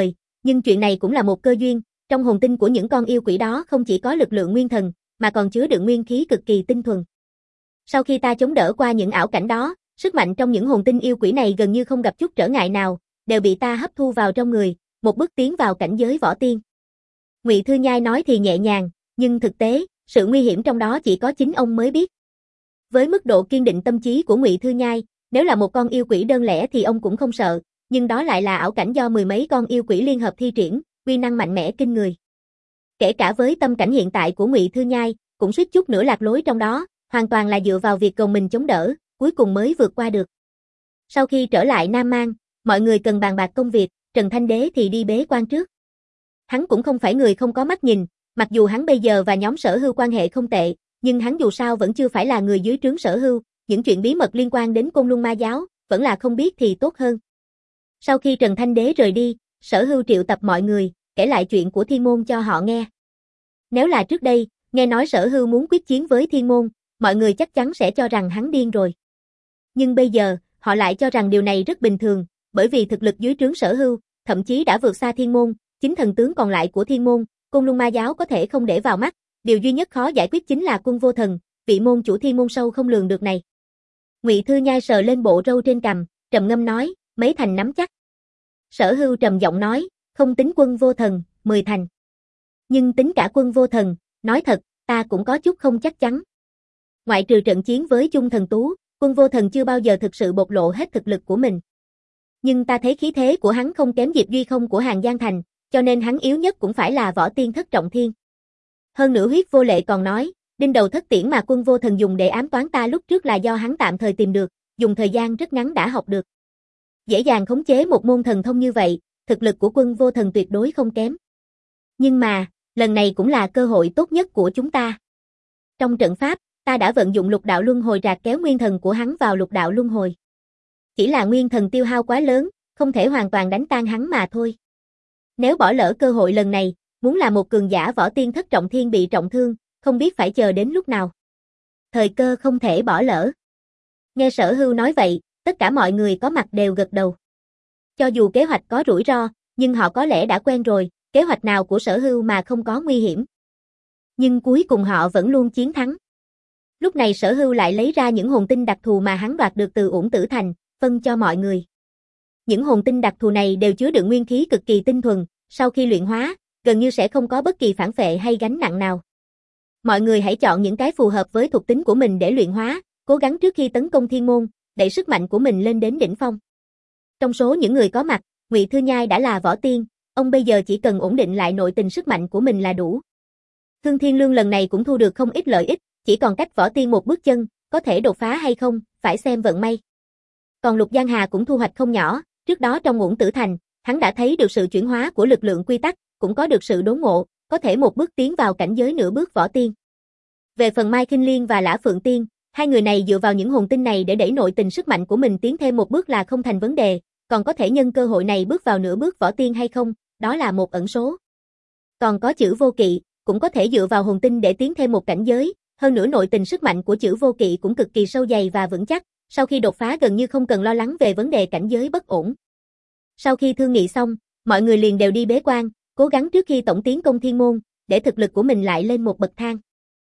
Nhưng chuyện này cũng là một cơ duyên, trong hồn tinh của những con yêu quỷ đó không chỉ có lực lượng nguyên thần, mà còn chứa đựng nguyên khí cực kỳ tinh thuần. Sau khi ta chống đỡ qua những ảo cảnh đó, sức mạnh trong những hồn tinh yêu quỷ này gần như không gặp chút trở ngại nào, đều bị ta hấp thu vào trong người, một bước tiến vào cảnh giới võ tiên. Ngụy Thư Nhai nói thì nhẹ nhàng, nhưng thực tế, sự nguy hiểm trong đó chỉ có chính ông mới biết. Với mức độ kiên định tâm trí của Ngụy Thư Nhai, nếu là một con yêu quỷ đơn lẻ thì ông cũng không sợ, nhưng đó lại là ảo cảnh do mười mấy con yêu quỷ liên hợp thi triển, uy năng mạnh mẽ kinh người. Kể cả với tâm cảnh hiện tại của Ngụy Thư Nhai, cũng suýt chút nữa lạc lối trong đó, hoàn toàn là dựa vào việc gồng mình chống đỡ, cuối cùng mới vượt qua được. Sau khi trở lại Nam Mang, mọi người cần bàn bạc công việc, Trần Thanh Đế thì đi bế quan trước. Hắn cũng không phải người không có mắt nhìn, mặc dù hắn bây giờ và nhóm Sở Hưu quan hệ không tệ, nhưng hắn dù sao vẫn chưa phải là người dưới trướng Sở Hưu, những chuyện bí mật liên quan đến Côn Luân Ma Giáo, vẫn là không biết thì tốt hơn. Sau khi Trần Thanh Đế rời đi, Sở Hưu triệu tập mọi người, kể lại chuyện của Thiên Môn cho họ nghe. Nếu là trước đây, nghe nói Sở Hưu muốn quyết chiến với Thiên Môn, mọi người chắc chắn sẽ cho rằng hắn điên rồi. Nhưng bây giờ, họ lại cho rằng điều này rất bình thường, bởi vì thực lực dưới trướng Sở Hưu, thậm chí đã vượt xa Thiên Môn, chính thần tướng còn lại của Thiên Môn, Côn Luân Ma Giáo có thể không để vào mắt, điều duy nhất khó giải quyết chính là Quân Vô Thần, vị môn chủ Thiên Môn sâu không lường được này. Ngụy Thư Nhai sờ lên bộ râu trên cằm, trầm ngâm nói, mấy thành nắm chắc. Sở Hưu trầm giọng nói, không tính Quân Vô Thần, mười thành. Nhưng tính cả Quân Vô Thần, nói thật, ta cũng có chút không chắc chắn. Ngoại trừ trận chiến với Chung Thần Tú, Quân Vô Thần chưa bao giờ thực sự bộc lộ hết thực lực của mình. Nhưng ta thấy khí thế của hắn không kém Diệp Duy Không của Hàng Giang Thành, cho nên hắn yếu nhất cũng phải là võ tiên thất trọng thiên. Hơn nữa Huyết Vô Lệ còn nói, đinh đầu thất tiễn mà Quân Vô Thần dùng để ám toán ta lúc trước là do hắn tạm thời tìm được, dùng thời gian rất ngắn đã học được. Dễ dàng khống chế một môn thần thông như vậy, thực lực của Quân Vô Thần tuyệt đối không kém. Nhưng mà, lần này cũng là cơ hội tốt nhất của chúng ta. Trong trận pháp, ta đã vận dụng lục đạo luân hồi rạc kéo nguyên thần của hắn vào lục đạo luân hồi. Chỉ là nguyên thần tiêu hao quá lớn, không thể hoàn toàn đánh tan hắn mà thôi. Nếu bỏ lỡ cơ hội lần này, muốn là một cường giả võ tiên thất trọng thiên bị trọng thương, không biết phải chờ đến lúc nào. Thời cơ không thể bỏ lỡ. Nghe Sở Hưu nói vậy, tất cả mọi người có mặt đều gật đầu. Cho dù kế hoạch có rủi ro, nhưng họ có lẽ đã quen rồi, kế hoạch nào của Sở Hưu mà không có nguy hiểm. Nhưng cuối cùng họ vẫn luôn chiến thắng. Lúc này Sở Hưu lại lấy ra những hồn tinh đặc thù mà hắn đoạt được từ Uổng Tử Thành, phân cho mọi người. Những hồn tinh đặc thù này đều chứa đựng nguyên khí cực kỳ tinh thuần, sau khi luyện hóa, gần như sẽ không có bất kỳ phản phệ hay gánh nặng nào. Mọi người hãy chọn những cái phù hợp với thuộc tính của mình để luyện hóa, cố gắng trước khi tấn công Thiên Môn, đẩy sức mạnh của mình lên đến đỉnh phong. Trong số những người có mặt, Ngụy Thư Nhai đã là võ tiên, ông bây giờ chỉ cần ổn định lại nội tình sức mạnh của mình là đủ. Thương Thiên Lương lần này cũng thu được không ít lợi ích, chỉ còn cách võ tiên một bước chân, có thể đột phá hay không, phải xem vận may. Còn Lục Giang Hà cũng thu hoạch không nhỏ, trước đó trong Uổng Tử Thành, hắn đã thấy được sự chuyển hóa của lực lượng quy tắc, cũng có được sự đốn ngộ, có thể một bước tiến vào cảnh giới nửa bước võ tiên. Về phần Mai Khinh Liên và Lã Phượng Tiên, hai người này dựa vào những hồn tinh này để đẩy nội tình sức mạnh của mình tiến thêm một bước là không thành vấn đề, còn có thể nhân cơ hội này bước vào nửa bước võ tiên hay không, đó là một ẩn số. Còn có Chữ Vô Kỵ, cũng có thể dựa vào hồn tinh để tiến thêm một cảnh giới, hơn nữa nội tình sức mạnh của Chữ Vô Kỵ cũng cực kỳ sâu dày và vững chắc, sau khi đột phá gần như không cần lo lắng về vấn đề cảnh giới bất ổn. Sau khi thương nghị xong, mọi người liền đều đi bế quan, cố gắng trước khi tổng tiến công Thiên Môn, để thực lực của mình lại lên một bậc thang.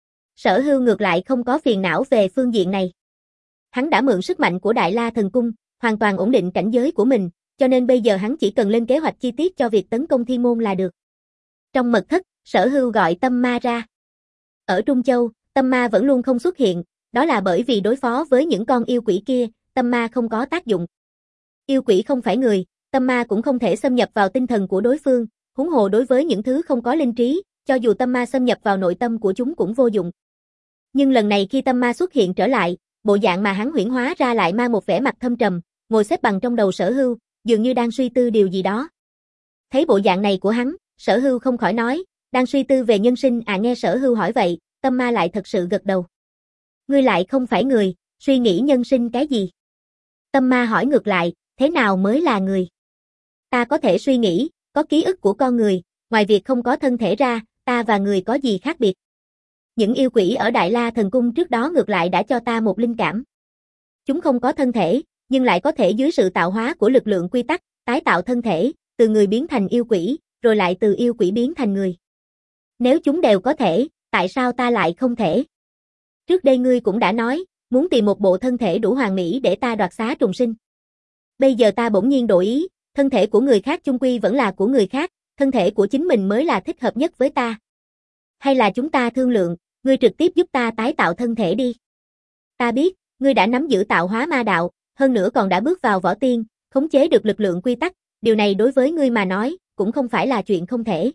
Sở Hưu ngược lại không có phiền não về phương diện này. Hắn đã mượn sức mạnh của Đại La Thần Cung, hoàn toàn ổn định cảnh giới của mình, cho nên bây giờ hắn chỉ cần lên kế hoạch chi tiết cho việc tấn công Thiên Môn là được. Trong mật thất, Sở Hưu gọi Tâm Ma ra. Ở Trung Châu, Tâm Ma vẫn luôn không xuất hiện, đó là bởi vì đối phó với những con yêu quỷ kia, Tâm Ma không có tác dụng. Yêu quỷ không phải người, Tâm Ma cũng không thể xâm nhập vào tinh thần của đối phương, huống hồ đối với những thứ không có linh trí, cho dù Tâm Ma xâm nhập vào nội tâm của chúng cũng vô dụng. Nhưng lần này khi Tâm Ma xuất hiện trở lại, bộ dạng mà hắn huyễn hóa ra lại mang một vẻ mặt thâm trầm, ngồi xếp bằng trong đầu Sở Hưu, dường như đang suy tư điều gì đó. Thấy bộ dạng này của hắn, Sở Hưu không khỏi nói, đang suy tư về nhân sinh à. Nghe Sở Hưu hỏi vậy, Tâm Ma lại thật sự gật đầu. Ngươi lại không phải người, suy nghĩ nhân sinh cái gì? Tâm Ma hỏi ngược lại, thế nào mới là người? Ta có thể suy nghĩ, có ký ức của con người, ngoài việc không có thân thể ra, ta và người có gì khác biệt? Những yêu quỷ ở Đại La Thần Cung trước đó ngược lại đã cho ta một linh cảm. Chúng không có thân thể, nhưng lại có thể dưới sự tạo hóa của lực lượng quy tắc, tái tạo thân thể, từ người biến thành yêu quỷ, rồi lại từ yêu quỷ biến thành người. Nếu chúng đều có thể, tại sao ta lại không thể? Trước đây ngươi cũng đã nói, muốn tìm một bộ thân thể đủ hoàn mỹ để ta đoạt xá trùng sinh. Bây giờ ta bỗng nhiên đổi ý, thân thể của người khác chung quy vẫn là của người khác, thân thể của chính mình mới là thích hợp nhất với ta. Hay là chúng ta thương lượng, ngươi trực tiếp giúp ta tái tạo thân thể đi. Ta biết, ngươi đã nắm giữ tạo hóa ma đạo, hơn nữa còn đã bước vào võ tiên, khống chế được lực lượng quy tắc, điều này đối với ngươi mà nói, cũng không phải là chuyện không thể.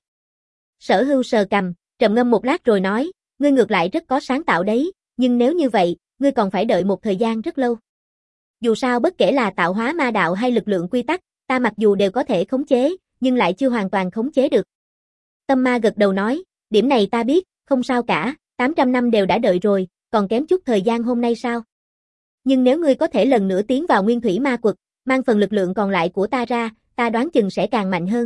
Sở Hưu sờ cằm, trầm ngâm một lát rồi nói, ngươi ngược lại rất có sáng tạo đấy, nhưng nếu như vậy, ngươi còn phải đợi một thời gian rất lâu. Dù sao bất kể là tạo hóa ma đạo hay lực lượng quy tắc, ta mặc dù đều có thể khống chế, nhưng lại chưa hoàn toàn khống chế được. Tâm ma gật đầu nói, điểm này ta biết, không sao cả, tám trăm năm đều đã đợi rồi, còn kém chút thời gian hôm nay sao? Nhưng nếu ngươi có thể lần nữa tiến vào nguyên thủy ma quật, mang phần lực lượng còn lại của ta ra, ta đoán chừng sẽ càng mạnh hơn.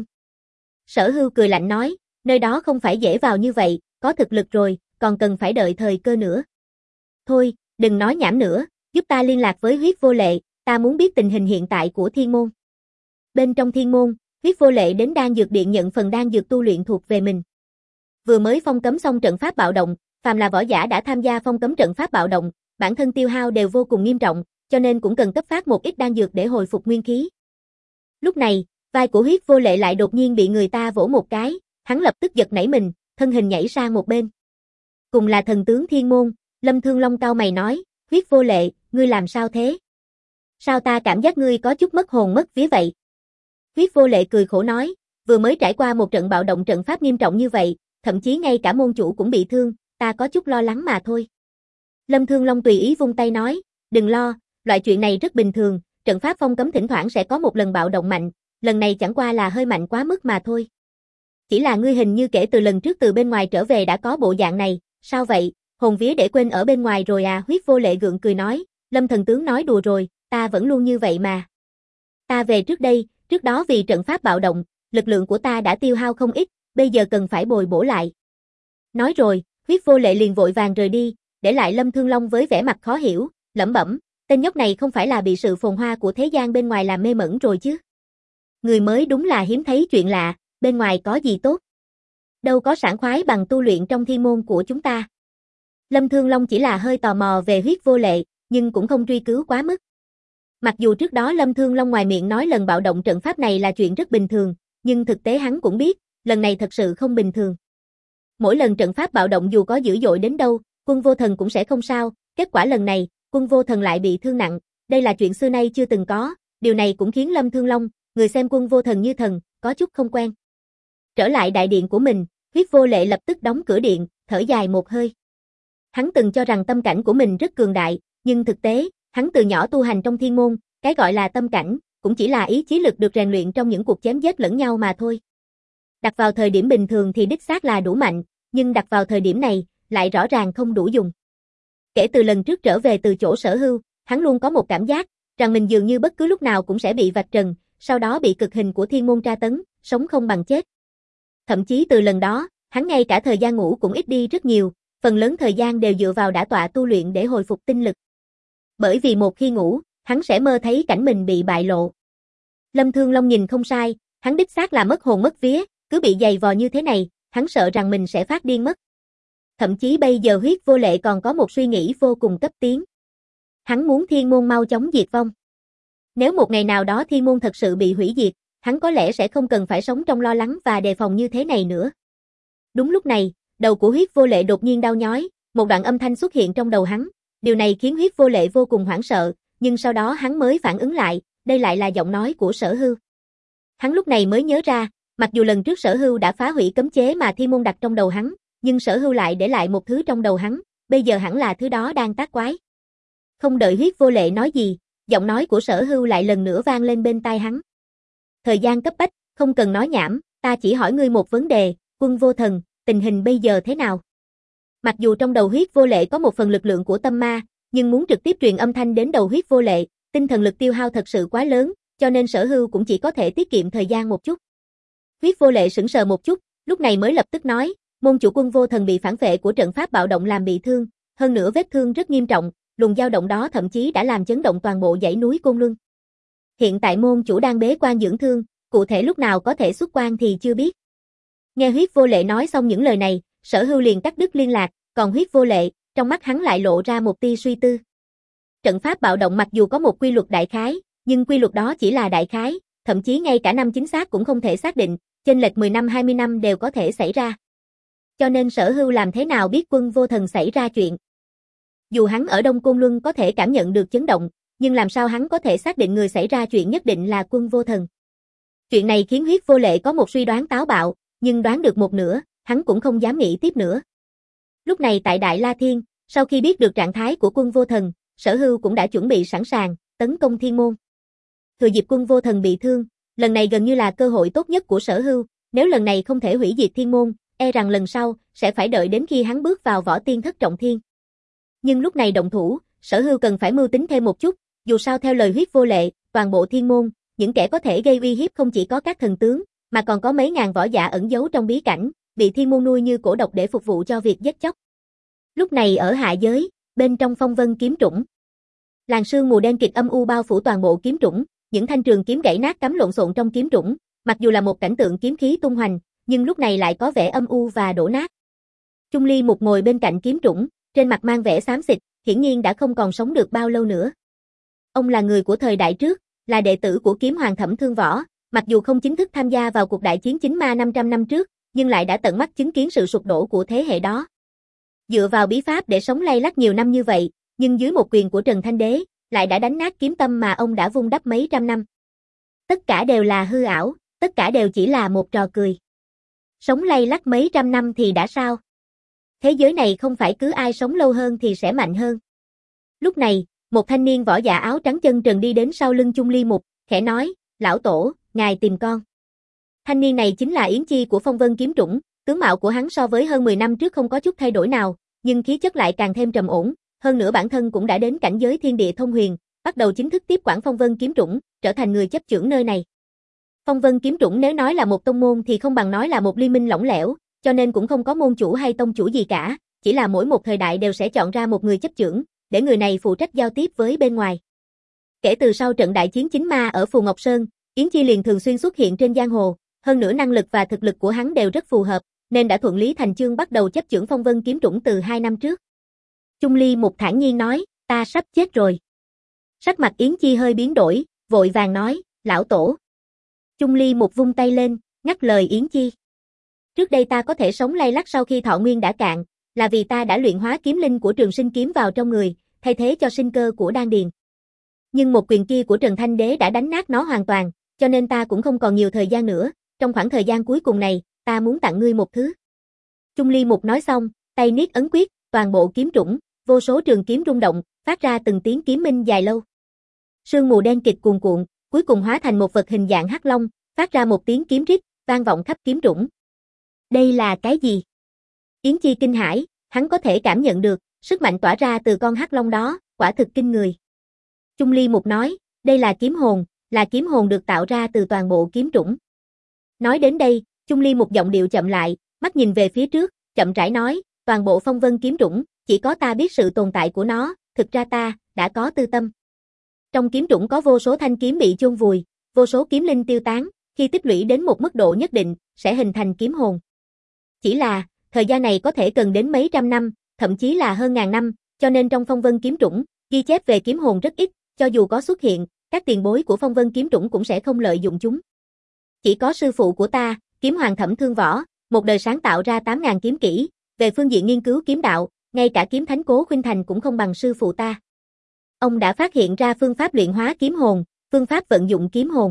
Sở Hưu cười lạnh nói, nơi đó không phải dễ vào như vậy, có thực lực rồi, còn cần phải đợi thời cơ nữa. Thôi, đừng nói nhảm nữa, giúp ta liên lạc với Huyết Vô Lệ, ta muốn biết tình hình hiện tại của Thiên Môn. Bên trong Thiên Môn, Huyết Vô Lệ đến đan dược điện nhận phần đan dược tu luyện thuộc về mình. Vừa mới phong cấm xong trận pháp bạo động, phàm là võ giả đã tham gia phong cấm trận pháp bạo động, bản thân tiêu hao đều vô cùng nghiêm trọng, cho nên cũng cần cấp phát một ít đan dược để hồi phục nguyên khí. Lúc này, vai của Huyết Vô Lệ lại đột nhiên bị người ta vỗ một cái, hắn lập tức giật nảy mình, thân hình nhảy sang một bên. Cùng là thần tướng Thiên Môn, Lâm Thương Long cau mày nói, Huyết Vô Lệ, ngươi làm sao thế? Sao ta cảm giác ngươi có chút mất hồn mất vía vậy? Huyết Vô Lệ cười khổ nói, vừa mới trải qua một trận bạo động trận pháp nghiêm trọng như vậy, thậm chí ngay cả môn chủ cũng bị thương, ta có chút lo lắng mà thôi. Lâm Thương Long tùy ý vung tay nói, đừng lo, loại chuyện này rất bình thường, trận pháp phong cấm thỉnh thoảng sẽ có một lần bạo động mạnh, lần này chẳng qua là hơi mạnh quá mức mà thôi. Chỉ là ngươi hình như kể từ lần trước từ bên ngoài trở về đã có bộ dạng này, sao vậy, hồn vía để quên ở bên ngoài rồi à? Huyết Vô Lệ gượng cười nói, Lâm thần tướng nói đùa rồi, ta vẫn luôn như vậy mà. Ta về trước đây, trước đó vì trận pháp bạo động, lực lượng của ta đã tiêu hao không ít, bây giờ cần phải bồi bổ lại. Nói rồi, Huyết Vô Lệ liền vội vàng rời đi, để lại Lâm Thương Long với vẻ mặt khó hiểu, lẩm bẩm, tên nhóc này không phải là bị sự phồn hoa của thế gian bên ngoài làm mê mẩn rồi chứ? Người mới đúng là hiếm thấy chuyện lạ, bên ngoài có gì tốt? Đâu có sảng khoái bằng tu luyện trong thiên môn của chúng ta. Lâm Thương Long chỉ là hơi tò mò về Huyết Vô Lệ, nhưng cũng không truy cứu quá mức. Mặc dù trước đó Lâm Thương Long ngoài miệng nói lần bạo động trận pháp này là chuyện rất bình thường, nhưng thực tế hắn cũng biết, lần này thật sự không bình thường. Mỗi lần trận pháp bạo động dù có dữ dội đến đâu, Quân Vô Thần cũng sẽ không sao, kết quả lần này, Quân Vô Thần lại bị thương nặng, đây là chuyện xưa nay chưa từng có, điều này cũng khiến Lâm Thương Long, người xem Quân Vô Thần như thần, có chút không quen. Trở lại đại điện của mình, Huyết Vô Lệ lập tức đóng cửa điện, thở dài một hơi. Hắn từng cho rằng tâm cảnh của mình rất cường đại, nhưng thực tế, hắn từ nhỏ tu hành trong thiên môn, cái gọi là tâm cảnh, cũng chỉ là ý chí lực được rèn luyện trong những cuộc chém giết lẫn nhau mà thôi. Đặt vào thời điểm bình thường thì đích xác là đủ mạnh, nhưng đặt vào thời điểm này, lại rõ ràng không đủ dùng. Kể từ lần trước trở về từ chỗ Sở Hưu, hắn luôn có một cảm giác, rằng mình dường như bất cứ lúc nào cũng sẽ bị vạch trần, sau đó bị cực hình của thiên môn tra tấn, sống không bằng chết. Thậm chí từ lần đó, hắn ngay cả thời gian ngủ cũng ít đi rất nhiều, phần lớn thời gian đều dựa vào đả tọa tu luyện để hồi phục tinh lực. Bởi vì một khi ngủ, hắn sẽ mơ thấy cảnh mình bị bại lộ. Lâm Thương Long nhìn không sai, hắn đích xác là mất hồn mất vía, cứ bị giày vò như thế này, hắn sợ rằng mình sẽ phát điên mất. Thậm chí bây giờ Huyết Vô Lệ còn có một suy nghĩ vô cùng cấp tiến. Hắn muốn thiên môn mau chóng diệt vong. Nếu một ngày nào đó thiên môn thật sự bị hủy diệt, hắn có lẽ sẽ không cần phải sống trong lo lắng và đề phòng như thế này nữa. Đúng lúc này, đầu của Huyết Vô Lệ đột nhiên đau nhói, một đoạn âm thanh xuất hiện trong đầu hắn, điều này khiến Huyết Vô Lệ vô cùng hoảng sợ, nhưng sau đó hắn mới phản ứng lại, đây lại là giọng nói của Sở Hưu. Hắn lúc này mới nhớ ra, mặc dù lần trước Sở Hưu đã phá hủy cấm chế mà thiên môn đặt trong đầu hắn, nhưng Sở Hưu lại để lại một thứ trong đầu hắn, bây giờ hẳn là thứ đó đang tác quái. Không đợi Huyết Vô Lệ nói gì, giọng nói của Sở Hưu lại lần nữa vang lên bên tai hắn. Thời gian cấp bách, không cần nói nhảm, ta chỉ hỏi ngươi một vấn đề, Quân Vô Thần, tình hình bây giờ thế nào? Mặc dù trong đầu Huyết Vô Lệ có một phần lực lượng của tâm ma, nhưng muốn trực tiếp truyền âm thanh đến đầu Huyết Vô Lệ, tinh thần lực tiêu hao thật sự quá lớn, cho nên Sở Hưu cũng chỉ có thể tiết kiệm thời gian một chút. Huyết Vô Lệ sững sờ một chút, lúc này mới lập tức nói, môn chủ Quân Vô Thần bị phản phệ của trận pháp bạo động làm bị thương, hơn nữa vết thương rất nghiêm trọng, luồng dao động đó thậm chí đã làm chấn động toàn bộ dãy núi Côn Luân. Hiện tại môn chủ đang bế quan dưỡng thương, cụ thể lúc nào có thể xuất quan thì chưa biết. Nghe Huyết Vô Lệ nói xong những lời này, Sở Hưu liền cắt đứt liên lạc, còn Huyết Vô Lệ, trong mắt hắn lại lộ ra một tia suy tư. Trận pháp bạo động mặc dù có một quy luật đại khái, nhưng quy luật đó chỉ là đại khái, thậm chí ngay cả năm chính xác cũng không thể xác định, chênh lệch mười năm hai mươi năm đều có thể xảy ra. Cho nên Sở Hưu làm thế nào biết Quân Vô Thần xảy ra chuyện? Dù hắn ở Đông Côn Luân có thể cảm nhận được chấn động, nhưng làm sao hắn có thể xác định người xảy ra chuyện nhất định là Quân Vô Thần? Chuyện này khiến Huyết Vô Lệ có một suy đoán táo bạo, nhưng đoán được một nửa, hắn cũng không dám nghĩ tiếp nữa. Lúc này tại Đại La Thiên, sau khi biết được trạng thái của Quân Vô Thần, Sở Hưu cũng đã chuẩn bị sẵn sàng, tấn công Thiên Môn. Thừa dịp Quân Vô Thần bị thương, lần này gần như là cơ hội tốt nhất của Sở Hưu, nếu lần này không thể hủy diệt Thiên Môn, e rằng lần sau, sẽ phải đợi đến khi hắn bước vào võ tiên thất trọng thiên. Nhưng lúc này động thủ, Sở Hưu cần phải mưu tính thêm một chút, dù sao theo lời Huyết Vô Lệ, toàn bộ Thiên Môn, những kẻ có thể gây uy hiếp không chỉ có các thần tướng, mà còn có mấy ngàn võ giả ẩn giấu trong bí cảnh, bị Thiên Môn nuôi như cổ độc để phục vụ cho việc giết chóc. Lúc này ở hạ giới, bên trong phong vân kiếm trũng, làn sương mù đen kịt âm u bao phủ toàn bộ kiếm trũng, những thanh trường kiếm gãy nát cắm lộn xộn trong kiếm trũng, mặc dù là một cảnh tượng kiếm khí tung hoành, nhưng lúc này lại có vẻ âm u và đổ nát. Chung Ly Mục ngồi bên cạnh kiếm trũng, trên mặt mang vẻ xám xịt, hiển nhiên đã không còn sống được bao lâu nữa. Ông là người của thời đại trước, là đệ tử của Kiếm Hoàng Thẩm Thương Võ, mặc dù không chính thức tham gia vào cuộc đại chiến chính ma năm trăm năm trước, nhưng lại đã tận mắt chứng kiến sự sụp đổ của thế hệ đó. Dựa vào bí pháp để sống lay lắc nhiều năm như vậy, nhưng dưới một quyền của Trần Thanh Đế, lại đã đánh nát kiếm tâm mà ông đã vun đắp mấy trăm năm. Tất cả đều là hư ảo, tất cả đều chỉ là một trò cười. Sống lay lắc mấy trăm năm thì đã sao? Thế giới này không phải cứ ai sống lâu hơn thì sẽ mạnh hơn. Lúc này, một thanh niên võ giả áo trắng chân trần đi đến sau lưng Chung Ly Mục, khẽ nói, lão tổ, ngài tìm con. Thanh niên này chính là Yến Chi của Phong Vân Kiếm Trũng, tướng mạo của hắn so với hơn mười năm trước không có chút thay đổi nào, nhưng khí chất lại càng thêm trầm ổn, hơn nữa bản thân cũng đã đến cảnh giới thiên địa thông huyền, bắt đầu chính thức tiếp quản Phong Vân Kiếm Trũng, trở thành người chấp chưởng nơi này. Phong Vân Kiếm Trũng nếu nói là một tông môn thì không bằng nói là một liên minh lỏng lẻo, cho nên cũng không có môn chủ hay tông chủ gì cả, chỉ là mỗi một thời đại đều sẽ chọn ra một người chấp chưởng, để người này phụ trách giao tiếp với bên ngoài. Kể từ sau trận đại chiến chính ma ở Phù Ngọc Sơn, Yến Chi liền thường xuyên xuất hiện trên giang hồ, hơn nữa năng lực và thực lực của hắn đều rất phù hợp, nên đã thuận lý thành chương bắt đầu chấp chưởng Phong Vân Kiếm Trũng từ hai năm trước. Chung Ly Mục thản nhiên nói, ta sắp chết rồi. Sắc mặt Yến Chi hơi biến đổi, vội vàng nói, lão tổ. Chung Ly Mục vung tay lên, ngắt lời Yến Chi. Trước đây ta có thể sống lay lắc sau khi thọ nguyên đã cạn, là vì ta đã luyện hóa kiếm linh của Trường Sinh kiếm vào trong người, thay thế cho sinh cơ của đan điền. Nhưng một quyền kia của Trần Thanh Đế đã đánh nát nó hoàn toàn, cho nên ta cũng không còn nhiều thời gian nữa, trong khoảng thời gian cuối cùng này, ta muốn tặng ngươi một thứ. Chung Ly Mục nói xong, tay niết ấn quyết, toàn bộ kiếm trũng, vô số trường kiếm rung động, phát ra từng tiếng kiếm minh dài lâu. Sương mù đen kịt cuồn cuộn, cuối cùng hóa thành một vật hình dạng hắc long, phát ra một tiếng kiếm rít, vang vọng khắp kiếm trũng. Đây là cái gì? Yến Chi kinh hãi, hắn có thể cảm nhận được, sức mạnh tỏa ra từ con hắc long đó, quả thực kinh người. Chung Ly Mục nói, đây là kiếm hồn, là kiếm hồn được tạo ra từ toàn bộ kiếm trũng. Nói đến đây, Chung Ly Mục giọng điệu chậm lại, mắt nhìn về phía trước, chậm rãi nói, toàn bộ Phong Vân Kiếm Trũng, chỉ có ta biết sự tồn tại của nó, thực ra ta, đã có tư tâm. Trong kiếm trũng có vô số thanh kiếm bị chôn vùi, vô số kiếm linh tiêu tán, khi tích lũy đến một mức độ nhất định, sẽ hình thành kiếm hồn. Chỉ là, thời gian này có thể cần đến mấy trăm năm, thậm chí là hơn ngàn năm, cho nên trong Phong Vân Kiếm Trũng, ghi chép về kiếm hồn rất ít, cho dù có xuất hiện, các tiền bối của Phong Vân Kiếm Trũng cũng sẽ không lợi dụng chúng. Chỉ có sư phụ của ta, Kiếm Hoàng Thẩm Thương Võ, một đời sáng tạo ra tám ngàn kiếm kỹ, về phương diện nghiên cứu kiếm đạo, ngay cả kiếm thánh Cố Khuynh Thành cũng không bằng sư phụ ta. Ông đã phát hiện ra phương pháp luyện hóa kiếm hồn, phương pháp vận dụng kiếm hồn.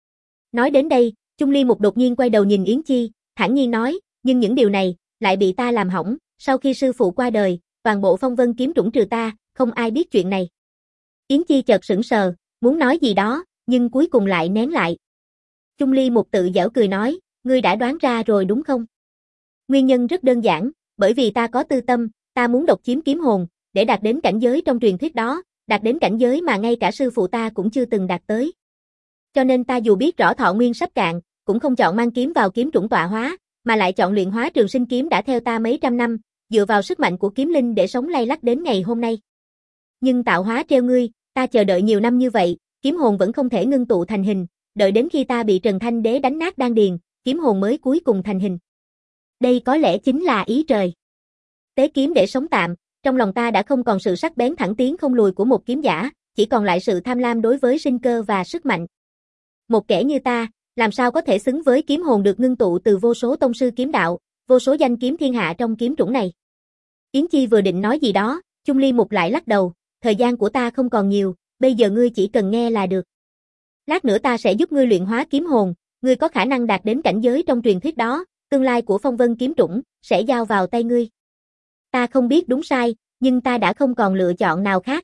Nói đến đây, Chung Ly Mục đột nhiên quay đầu nhìn Yến Chi, thản nhiên nói, nhưng những điều này, lại bị ta làm hỏng, sau khi sư phụ qua đời, toàn bộ Phong Vân Kiếm Trũng trừ ta, không ai biết chuyện này. Yến Chi chợt sững sờ, muốn nói gì đó, nhưng cuối cùng lại nén lại. Chung Ly Mục tự giễu cười nói, ngươi đã đoán ra rồi đúng không? Nguyên nhân rất đơn giản, bởi vì ta có tư tâm, ta muốn độc chiếm kiếm hồn, để đạt đến cảnh giới trong truyền thuyết đó, đạt đến cảnh giới mà ngay cả sư phụ ta cũng chưa từng đạt tới. Cho nên ta dù biết rõ thọ nguyên sắp cạn, cũng không chọn mang kiếm vào kiếm trũng tọa hóa, mà lại chọn luyện hóa Trường Sinh kiếm đã theo ta mấy trăm năm, dựa vào sức mạnh của kiếm linh để sống lay lắc đến ngày hôm nay. Nhưng tạo hóa treo ngươi, ta chờ đợi nhiều năm như vậy, kiếm hồn vẫn không thể ngưng tụ thành hình, đợi đến khi ta bị Trần Thanh Đế đánh nát đan điền, kiếm hồn mới cuối cùng thành hình. Đây có lẽ chính là ý trời. Tế kiếm để sống tạm, trong lòng ta đã không còn sự sắc bén thẳng tiến không lùi của một kiếm giả, chỉ còn lại sự tham lam đối với sinh cơ và sức mạnh. Một kẻ như ta, làm sao có thể xứng với kiếm hồn được ngưng tụ từ vô số tông sư kiếm đạo, vô số danh kiếm thiên hạ trong kiếm chủng này. Yến Chi vừa định nói gì đó, Chung Ly Mục lại lắc đầu, thời gian của ta không còn nhiều, bây giờ ngươi chỉ cần nghe là được. Lát nữa ta sẽ giúp ngươi luyện hóa kiếm hồn, ngươi có khả năng đạt đến cảnh giới trong truyền thuyết đó, tương lai của phong vân kiếm chủng sẽ giao vào tay ngươi. Ta không biết đúng sai, nhưng ta đã không còn lựa chọn nào khác.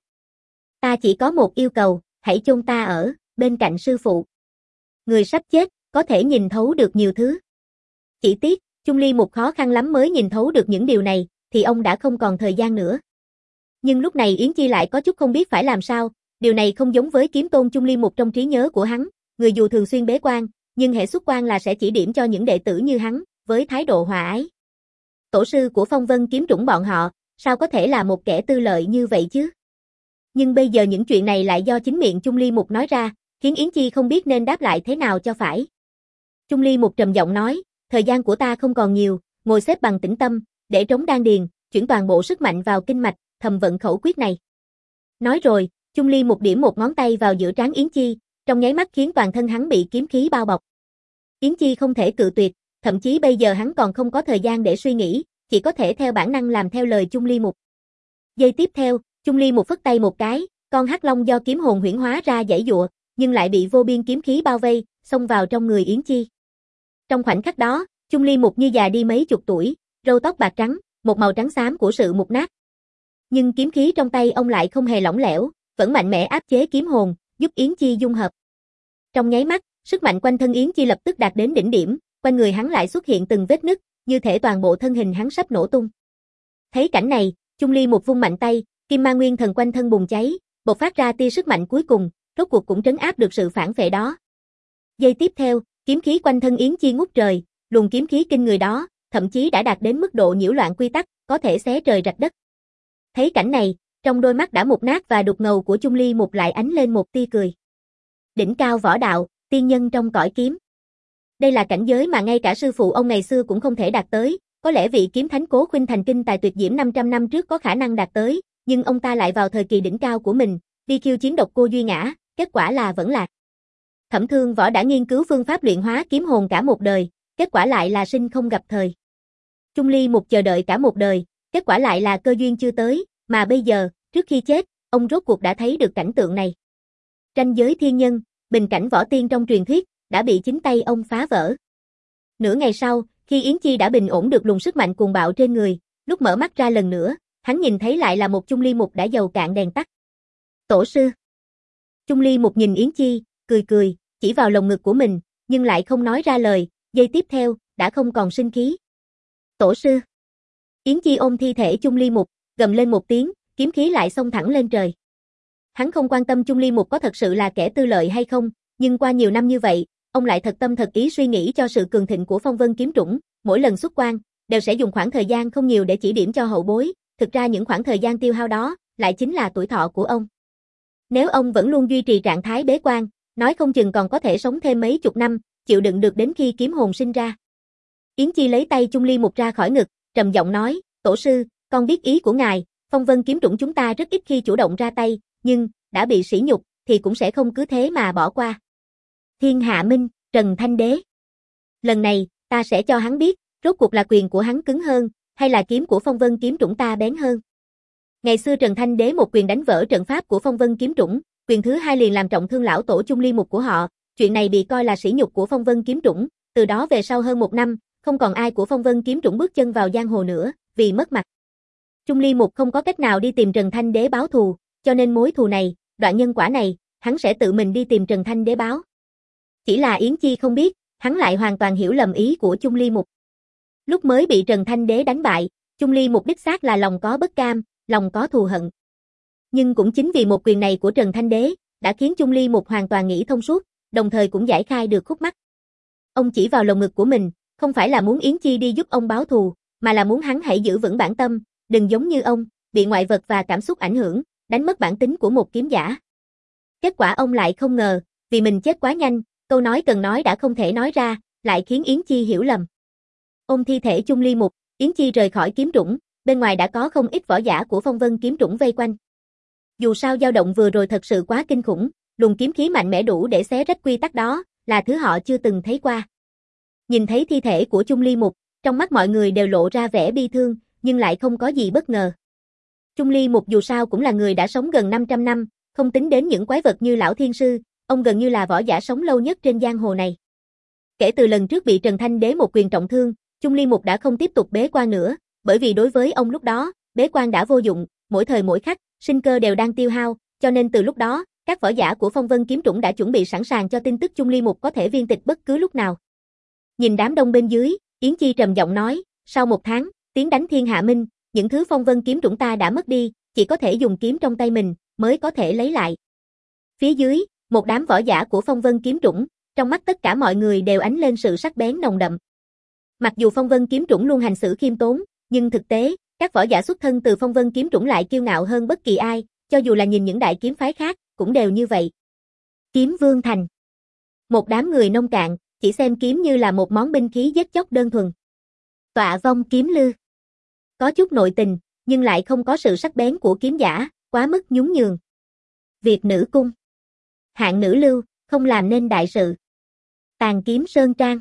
Ta chỉ có một yêu cầu, hãy chôn ta ở bên cạnh sư phụ. Người sắp chết, có thể nhìn thấu được nhiều thứ. Chỉ tiếc, Chung Ly Mục khó khăn lắm mới nhìn thấu được những điều này, thì ông đã không còn thời gian nữa. Nhưng lúc này Yến Chi lại có chút không biết phải làm sao, điều này không giống với kiếm tôn Chung Ly Mục trong trí nhớ của hắn, người dù thường xuyên bế quan, nhưng hệ xuất quan là sẽ chỉ điểm cho những đệ tử như hắn, với thái độ hòa ái. Tổ sư của phong vân kiếm chủng bọn họ, sao có thể là một kẻ tư lợi như vậy chứ? Nhưng bây giờ những chuyện này lại do chính miệng Chung Ly Mục nói ra, khiến Yến Chi không biết nên đáp lại thế nào cho phải. Chung Ly Mục trầm giọng nói, thời gian của ta không còn nhiều, ngồi xếp bằng tĩnh tâm, để trống đan điền, chuyển toàn bộ sức mạnh vào kinh mạch, thầm vận khẩu quyết này. Nói rồi, Chung Ly Mục điểm một ngón tay vào giữa trán Yến Chi, trong nháy mắt khiến toàn thân hắn bị kiếm khí bao bọc. Yến Chi không thể cự tuyệt, thậm chí bây giờ hắn còn không có thời gian để suy nghĩ, chỉ có thể theo bản năng làm theo lời Chung Ly Mục. Giây tiếp theo, Chung Ly Mục phất tay một cái, con hắc long do kiếm hồn huyễn hóa ra giãy giụa, nhưng lại bị vô biên kiếm khí bao vây, xông vào trong người Yến Chi. Trong khoảnh khắc đó, Chung Ly Mục như già đi mấy chục tuổi, râu tóc bạc trắng, một màu trắng xám của sự mục nát. Nhưng kiếm khí trong tay ông lại không hề lỏng lẻo, vẫn mạnh mẽ áp chế kiếm hồn, giúp Yến Chi dung hợp. Trong nháy mắt, sức mạnh quanh thân Yến Chi lập tức đạt đến đỉnh điểm, quanh người hắn lại xuất hiện từng vết nứt, như thể toàn bộ thân hình hắn sắp nổ tung. Thấy cảnh này, Chung Ly Mục vung mạnh tay, kim ma nguyên thần quanh thân bùng cháy, bộc phát ra tia sức mạnh cuối cùng, rốt cuộc cũng trấn áp được sự phản phệ đó. Giây tiếp theo, kiếm khí quanh thân Yến Chi ngút trời, luồng kiếm khí kinh người đó, thậm chí đã đạt đến mức độ nhiễu loạn quy tắc, có thể xé trời rạch đất. Thấy cảnh này, trong đôi mắt đã mục nát và đục ngầu của Chung Ly Mục lại ánh lên một tia cười. Đỉnh cao võ đạo, tiên nhân trong cõi kiếm. Đây là cảnh giới mà ngay cả sư phụ ông ngày xưa cũng không thể đạt tới, có lẽ vị kiếm thánh Cố Khuynh Thành kinh tài tuyệt diễm năm trăm năm trước có khả năng đạt tới, nhưng ông ta lại vào thời kỳ đỉnh cao của mình, đi khiêu chiến độc cô Duy Ngã, kết quả là vẫn lạc. Thẩm Thương Võ đã nghiên cứu phương pháp luyện hóa kiếm hồn cả một đời, kết quả lại là sinh không gặp thời. Chung Ly Mục chờ đợi cả một đời, kết quả lại là cơ duyên chưa tới, mà bây giờ, trước khi chết, ông rốt cuộc đã thấy được cảnh tượng này. Ranh giới thiên nhân, bình cảnh võ tiên trong truyền thuyết, đã bị chính tay ông phá vỡ. Nửa ngày sau, khi Yến Chi đã bình ổn được luồng sức mạnh cuồng bạo trên người, lúc mở mắt ra lần nữa, hắn nhìn thấy lại là một Chung Ly Mục đã dầu cạn đèn tắt. Tổ sư. Chung Ly Mục nhìn Yến Chi, cười cười, chỉ vào lồng ngực của mình, nhưng lại không nói ra lời, giây tiếp theo, đã không còn sinh khí. Tổ sư. Yến Chi ôm thi thể Chung Ly Mục, gầm lên một tiếng, kiếm khí lại xông thẳng lên trời. Hắn không quan tâm Chung Ly Mục có thật sự là kẻ tư lợi hay không, nhưng qua nhiều năm như vậy, ông lại thật tâm thật ý suy nghĩ cho sự cường thịnh của phong vân kiếm chủng, mỗi lần xuất quan, đều sẽ dùng khoảng thời gian không nhiều để chỉ điểm cho hậu bối, thực ra những khoảng thời gian tiêu hao đó, lại chính là tuổi thọ của ông. Nếu ông vẫn luôn duy trì trạng thái bế quan, nói không chừng còn có thể sống thêm mấy chục năm, chịu đựng được đến khi kiếm hồn sinh ra. Yến Chi lấy tay Chung Ly Mục ra khỏi ngực, trầm giọng nói, tổ sư, con biết ý của ngài, phong vân kiếm chủng chúng ta rất ít khi chủ động ra tay, nhưng, đã bị sỉ nhục, thì cũng sẽ không cứ thế mà bỏ qua. Thiên Hạ Minh, Trần Thanh Đế. Lần này, ta sẽ cho hắn biết, rốt cuộc là quyền của hắn cứng hơn, hay là kiếm của phong vân kiếm chủng ta bén hơn. Ngày xưa Trần Thanh Đế một quyền đánh vỡ trận pháp của phong vân kiếm chủng, quyền thứ hai liền làm trọng thương lão tổ Chung Ly Mục của họ, chuyện này bị coi là sỉ nhục của phong vân kiếm chủng, từ đó về sau hơn một năm, không còn ai của phong vân kiếm chủng bước chân vào giang hồ nữa, vì mất mặt. Chung Ly Mục không có cách nào đi tìm Trần Thanh Đế báo thù, cho nên mối thù này, đoạn nhân quả này, hắn sẽ tự mình đi tìm Trần Thanh Đế báo. Chỉ là Yến Chi không biết, hắn lại hoàn toàn hiểu lầm ý của Chung Ly Mục. Lúc mới bị Trần Thanh Đế đánh bại, Chung Ly Mục đích xác là lòng có bất cam, lòng có thù hận. Nhưng cũng chính vì một quyền này của Trần Thanh Đế, đã khiến Chung Ly Mục hoàn toàn nghĩ thông suốt, đồng thời cũng giải khai được khúc mắc. Ông chỉ vào lồng ngực của mình, không phải là muốn Yến Chi đi giúp ông báo thù, mà là muốn hắn hãy giữ vững bản tâm, đừng giống như ông, bị ngoại vật và cảm xúc ảnh hưởng, đánh mất bản tính của một kiếm giả. Kết quả ông lại không ngờ, vì mình chết quá nhanh, câu nói cần nói đã không thể nói ra, lại khiến Yến Chi hiểu lầm. Ôm thi thể Chung Ly Mục, Yến Chi rời khỏi kiếm trũng, bên ngoài đã có không ít võ giả của Phong Vân kiếm trũng vây quanh. Dù sao dao động vừa rồi thật sự quá kinh khủng, luồng kiếm khí mạnh mẽ đủ để xé rách quy tắc đó, là thứ họ chưa từng thấy qua. Nhìn thấy thi thể của Chung Ly Mục, trong mắt mọi người đều lộ ra vẻ bi thương, nhưng lại không có gì bất ngờ. Chung Ly Mục dù sao cũng là người đã sống gần năm trăm năm, không tính đến những quái vật như lão thiên sư, ông gần như là võ giả sống lâu nhất trên giang hồ này. Kể từ lần trước bị Trần Thanh Đế một quyền trọng thương, Chung Ly Mục đã không tiếp tục bế quan nữa, bởi vì đối với ông lúc đó, bế quan đã vô dụng, mỗi thời mỗi khắc, sinh cơ đều đang tiêu hao, cho nên từ lúc đó, các võ giả của Phong Vân kiếm trũng đã chuẩn bị sẵn sàng cho tin tức Chung Ly Mục có thể viên tịch bất cứ lúc nào. Nhìn đám đông bên dưới, Yến Chi trầm giọng nói, sau một tháng, tiến đánh Thiên Hạ Minh, những thứ Phong Vân kiếm trũng ta đã mất đi, chỉ có thể dùng kiếm trong tay mình, mới có thể lấy lại. Phía dưới, một đám võ giả của Phong Vân kiếm trũng, trong mắt tất cả mọi người đều ánh lên sự sắc bén nồng đậm. Mặc dù Phong Vân kiếm trũng luôn hành xử khiêm tốn, nhưng thực tế, các võ giả xuất thân từ Phong Vân kiếm trũng lại kiêu ngạo hơn bất kỳ ai, cho dù là nhìn những đại kiếm phái khác, cũng đều như vậy. Kiếm Vương Thành. Một đám người nông cạn, chỉ xem kiếm như là một món binh khí giết chóc đơn thuần. Tọa Vong kiếm lư. Có chút nội tình, nhưng lại không có sự sắc bén của kiếm giả, quá mức nhún nhường. Việt Nữ Cung. Hạng nữ lưu, không làm nên đại sự. Tàn kiếm Sơn Trang.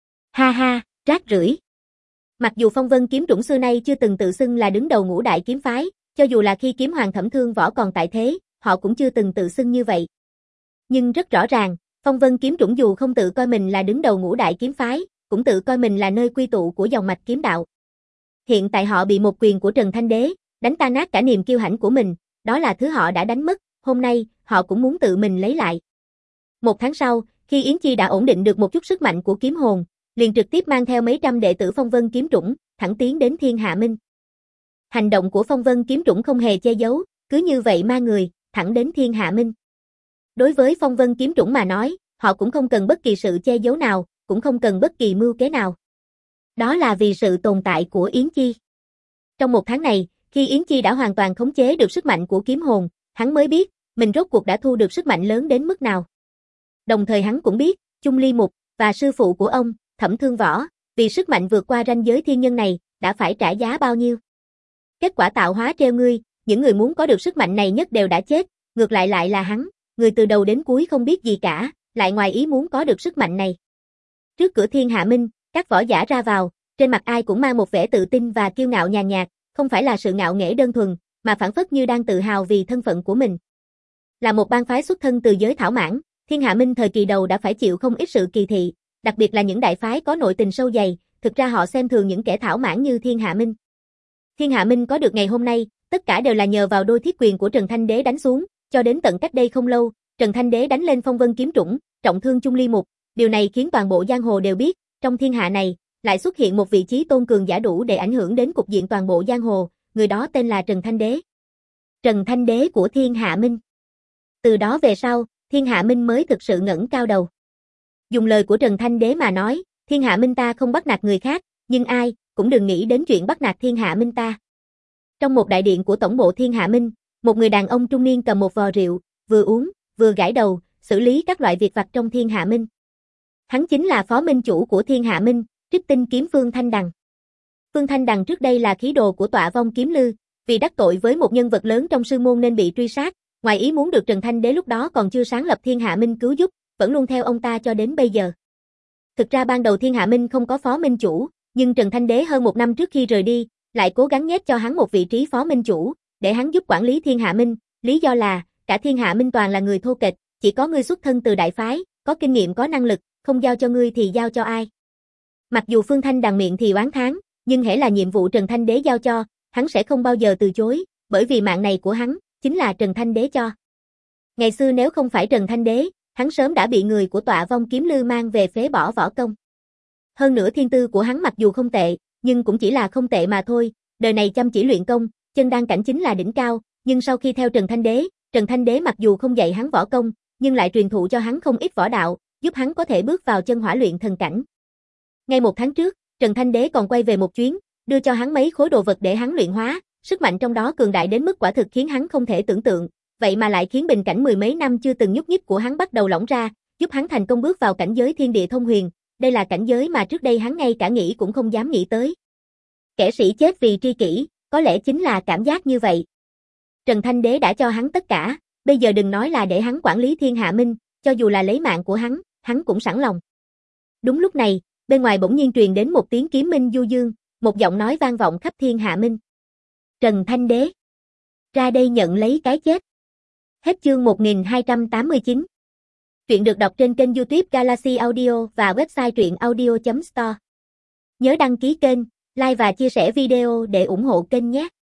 Ha ha, rác rưởi. Mặc dù Phong Vân kiếm trũng xưa nay chưa từng tự xưng là đứng đầu ngũ đại kiếm phái, cho dù là khi kiếm hoàng Thẩm Thương Võ còn tại thế, họ cũng chưa từng tự xưng như vậy. Nhưng rất rõ ràng, Phong Vân kiếm trũng dù không tự coi mình là đứng đầu ngũ đại kiếm phái, cũng tự coi mình là nơi quy tụ của dòng mạch kiếm đạo. Hiện tại họ bị một quyền của Trần Thanh Đế, đánh tan nát cả niềm kiêu hãnh của mình, đó là thứ họ đã đánh mất, hôm nay, họ cũng muốn tự mình lấy lại. Một tháng sau, khi Yến Chi đã ổn định được một chút sức mạnh của kiếm hồn, liền trực tiếp mang theo mấy trăm đệ tử Phong Vân kiếm trũng, thẳng tiến đến Thiên Hạ Minh. Hành động của Phong Vân kiếm trũng không hề che giấu, cứ như vậy mang người, thẳng đến Thiên Hạ Minh. Đối với Phong Vân kiếm trũng mà nói, họ cũng không cần bất kỳ sự che giấu nào, cũng không cần bất kỳ mưu kế nào. Đó là vì sự tồn tại của Yến Chi. Trong một tháng này, khi Yến Chi đã hoàn toàn khống chế được sức mạnh của kiếm hồn, hắn mới biết, mình rốt cuộc đã thu được sức mạnh lớn đến mức nào. Đồng thời hắn cũng biết, Chung Ly Mục, và sư phụ của ông, Thẩm Thương Võ, vì sức mạnh vượt qua ranh giới thiên nhân này, đã phải trả giá bao nhiêu. Kết quả tạo hóa treo ngươi, những người muốn có được sức mạnh này nhất đều đã chết, ngược lại lại là hắn, người từ đầu đến cuối không biết gì cả, lại ngoài ý muốn có được sức mạnh này. Trước cửa Thiên Hạ Minh, các võ giả ra vào, trên mặt ai cũng mang một vẻ tự tin và kiêu ngạo nhàn nhạt, không phải là sự ngạo nghễ đơn thuần, mà phản phất như đang tự hào vì thân phận của mình. Là một bang phái xuất thân từ giới thảo mãn, Thiên Hạ Minh thời kỳ đầu đã phải chịu không ít sự kỳ thị, đặc biệt là những đại phái có nội tình sâu dày, thực ra họ xem thường những kẻ thảo mãn như Thiên Hạ Minh. Thiên Hạ Minh có được ngày hôm nay, tất cả đều là nhờ vào đôi thiết quyền của Trần Thanh Đế đánh xuống, cho đến tận cách đây không lâu, Trần Thanh Đế đánh lên Phong Vân kiếm trũng, trọng thương Chung Ly Mục, điều này khiến toàn bộ giang hồ đều biết, trong thiên hạ này, lại xuất hiện một vị trí tôn cường giả đủ để ảnh hưởng đến cục diện toàn bộ giang hồ, người đó tên là Trần Thanh Đế. Trần Thanh Đế của Thiên Hạ Minh. Từ đó về sau, Thiên Hạ Minh mới thực sự ngẩng cao đầu. Dùng lời của Trần Thanh Đế mà nói, Thiên Hạ Minh ta không bắt nạt người khác, nhưng ai cũng đừng nghĩ đến chuyện bắt nạt Thiên Hạ Minh ta. Trong một đại điện của tổng bộ Thiên Hạ Minh, một người đàn ông trung niên cầm một vò rượu, vừa uống, vừa gãi đầu, xử lý các loại việc vặt trong Thiên Hạ Minh. Hắn chính là phó minh chủ của Thiên Hạ Minh, Trích Tinh kiếm Phương Thanh Đằng. Phương Thanh Đằng trước đây là khí đồ của Tọa Vong kiếm lư, vì đắc tội với một nhân vật lớn trong sư môn nên bị truy sát, ngoài ý muốn được Trần Thanh Đế lúc đó còn chưa sáng lập Thiên Hạ Minh cứu giúp, vẫn luôn theo ông ta cho đến bây giờ. Thực ra ban đầu Thiên Hạ Minh không có phó minh chủ, nhưng Trần Thanh Đế hơn một năm trước khi rời đi, lại cố gắng nhét cho hắn một vị trí phó minh chủ, để hắn giúp quản lý Thiên Hạ Minh, lý do là, cả Thiên Hạ Minh toàn là người thô kệch, chỉ có ngươi xuất thân từ đại phái, có kinh nghiệm có năng lực, không giao cho ngươi thì giao cho ai. Mặc dù Phương Thanh Đằng miệng thì oán thán, nhưng hễ là nhiệm vụ Trần Thanh Đế giao cho, hắn sẽ không bao giờ từ chối, bởi vì mạng này của hắn, chính là Trần Thanh Đế cho. Ngày xưa nếu không phải Trần Thanh Đế, hắn sớm đã bị người của Tọa Vong kiếm lư mang về phế bỏ võ công. Hơn nữa thiên tư của hắn mặc dù không tệ, nhưng cũng chỉ là không tệ mà thôi, đời này chăm chỉ luyện công, chân đan cảnh chính là đỉnh cao, nhưng sau khi theo Trần Thanh Đế, Trần Thanh Đế mặc dù không dạy hắn võ công, nhưng lại truyền thụ cho hắn không ít võ đạo, giúp hắn có thể bước vào chân hỏa luyện thần cảnh. Ngay một tháng trước, Trần Thanh Đế còn quay về một chuyến, đưa cho hắn mấy khối đồ vật để hắn luyện hóa, sức mạnh trong đó cường đại đến mức quả thực khiến hắn không thể tưởng tượng, vậy mà lại khiến bình cảnh mười mấy năm chưa từng nhúc nhích của hắn bắt đầu lỏng ra, giúp hắn thành công bước vào cảnh giới thiên địa thông huyền, đây là cảnh giới mà trước đây hắn ngay cả nghĩ cũng không dám nghĩ tới. Kẻ sĩ chết vì tri kỷ, có lẽ chính là cảm giác như vậy. Trần Thanh Đế đã cho hắn tất cả, bây giờ đừng nói là để hắn quản lý thiên hạ minh, cho dù là lấy mạng của hắn, hắn cũng sẵn lòng. Đúng lúc này, bên ngoài bỗng nhiên truyền đến một tiếng kiếm minh du dương, một giọng nói vang vọng khắp thiên hạ minh. Trần Thanh Đế, ra đây nhận lấy cái chết. Hết chương một nghìn hai trăm tám mươi chín. Truyện được đọc trên kênh YouTube Galaxy Audio và website truyện audio chấm store. Nhớ đăng ký kênh, like và chia sẻ video để ủng hộ kênh nhé.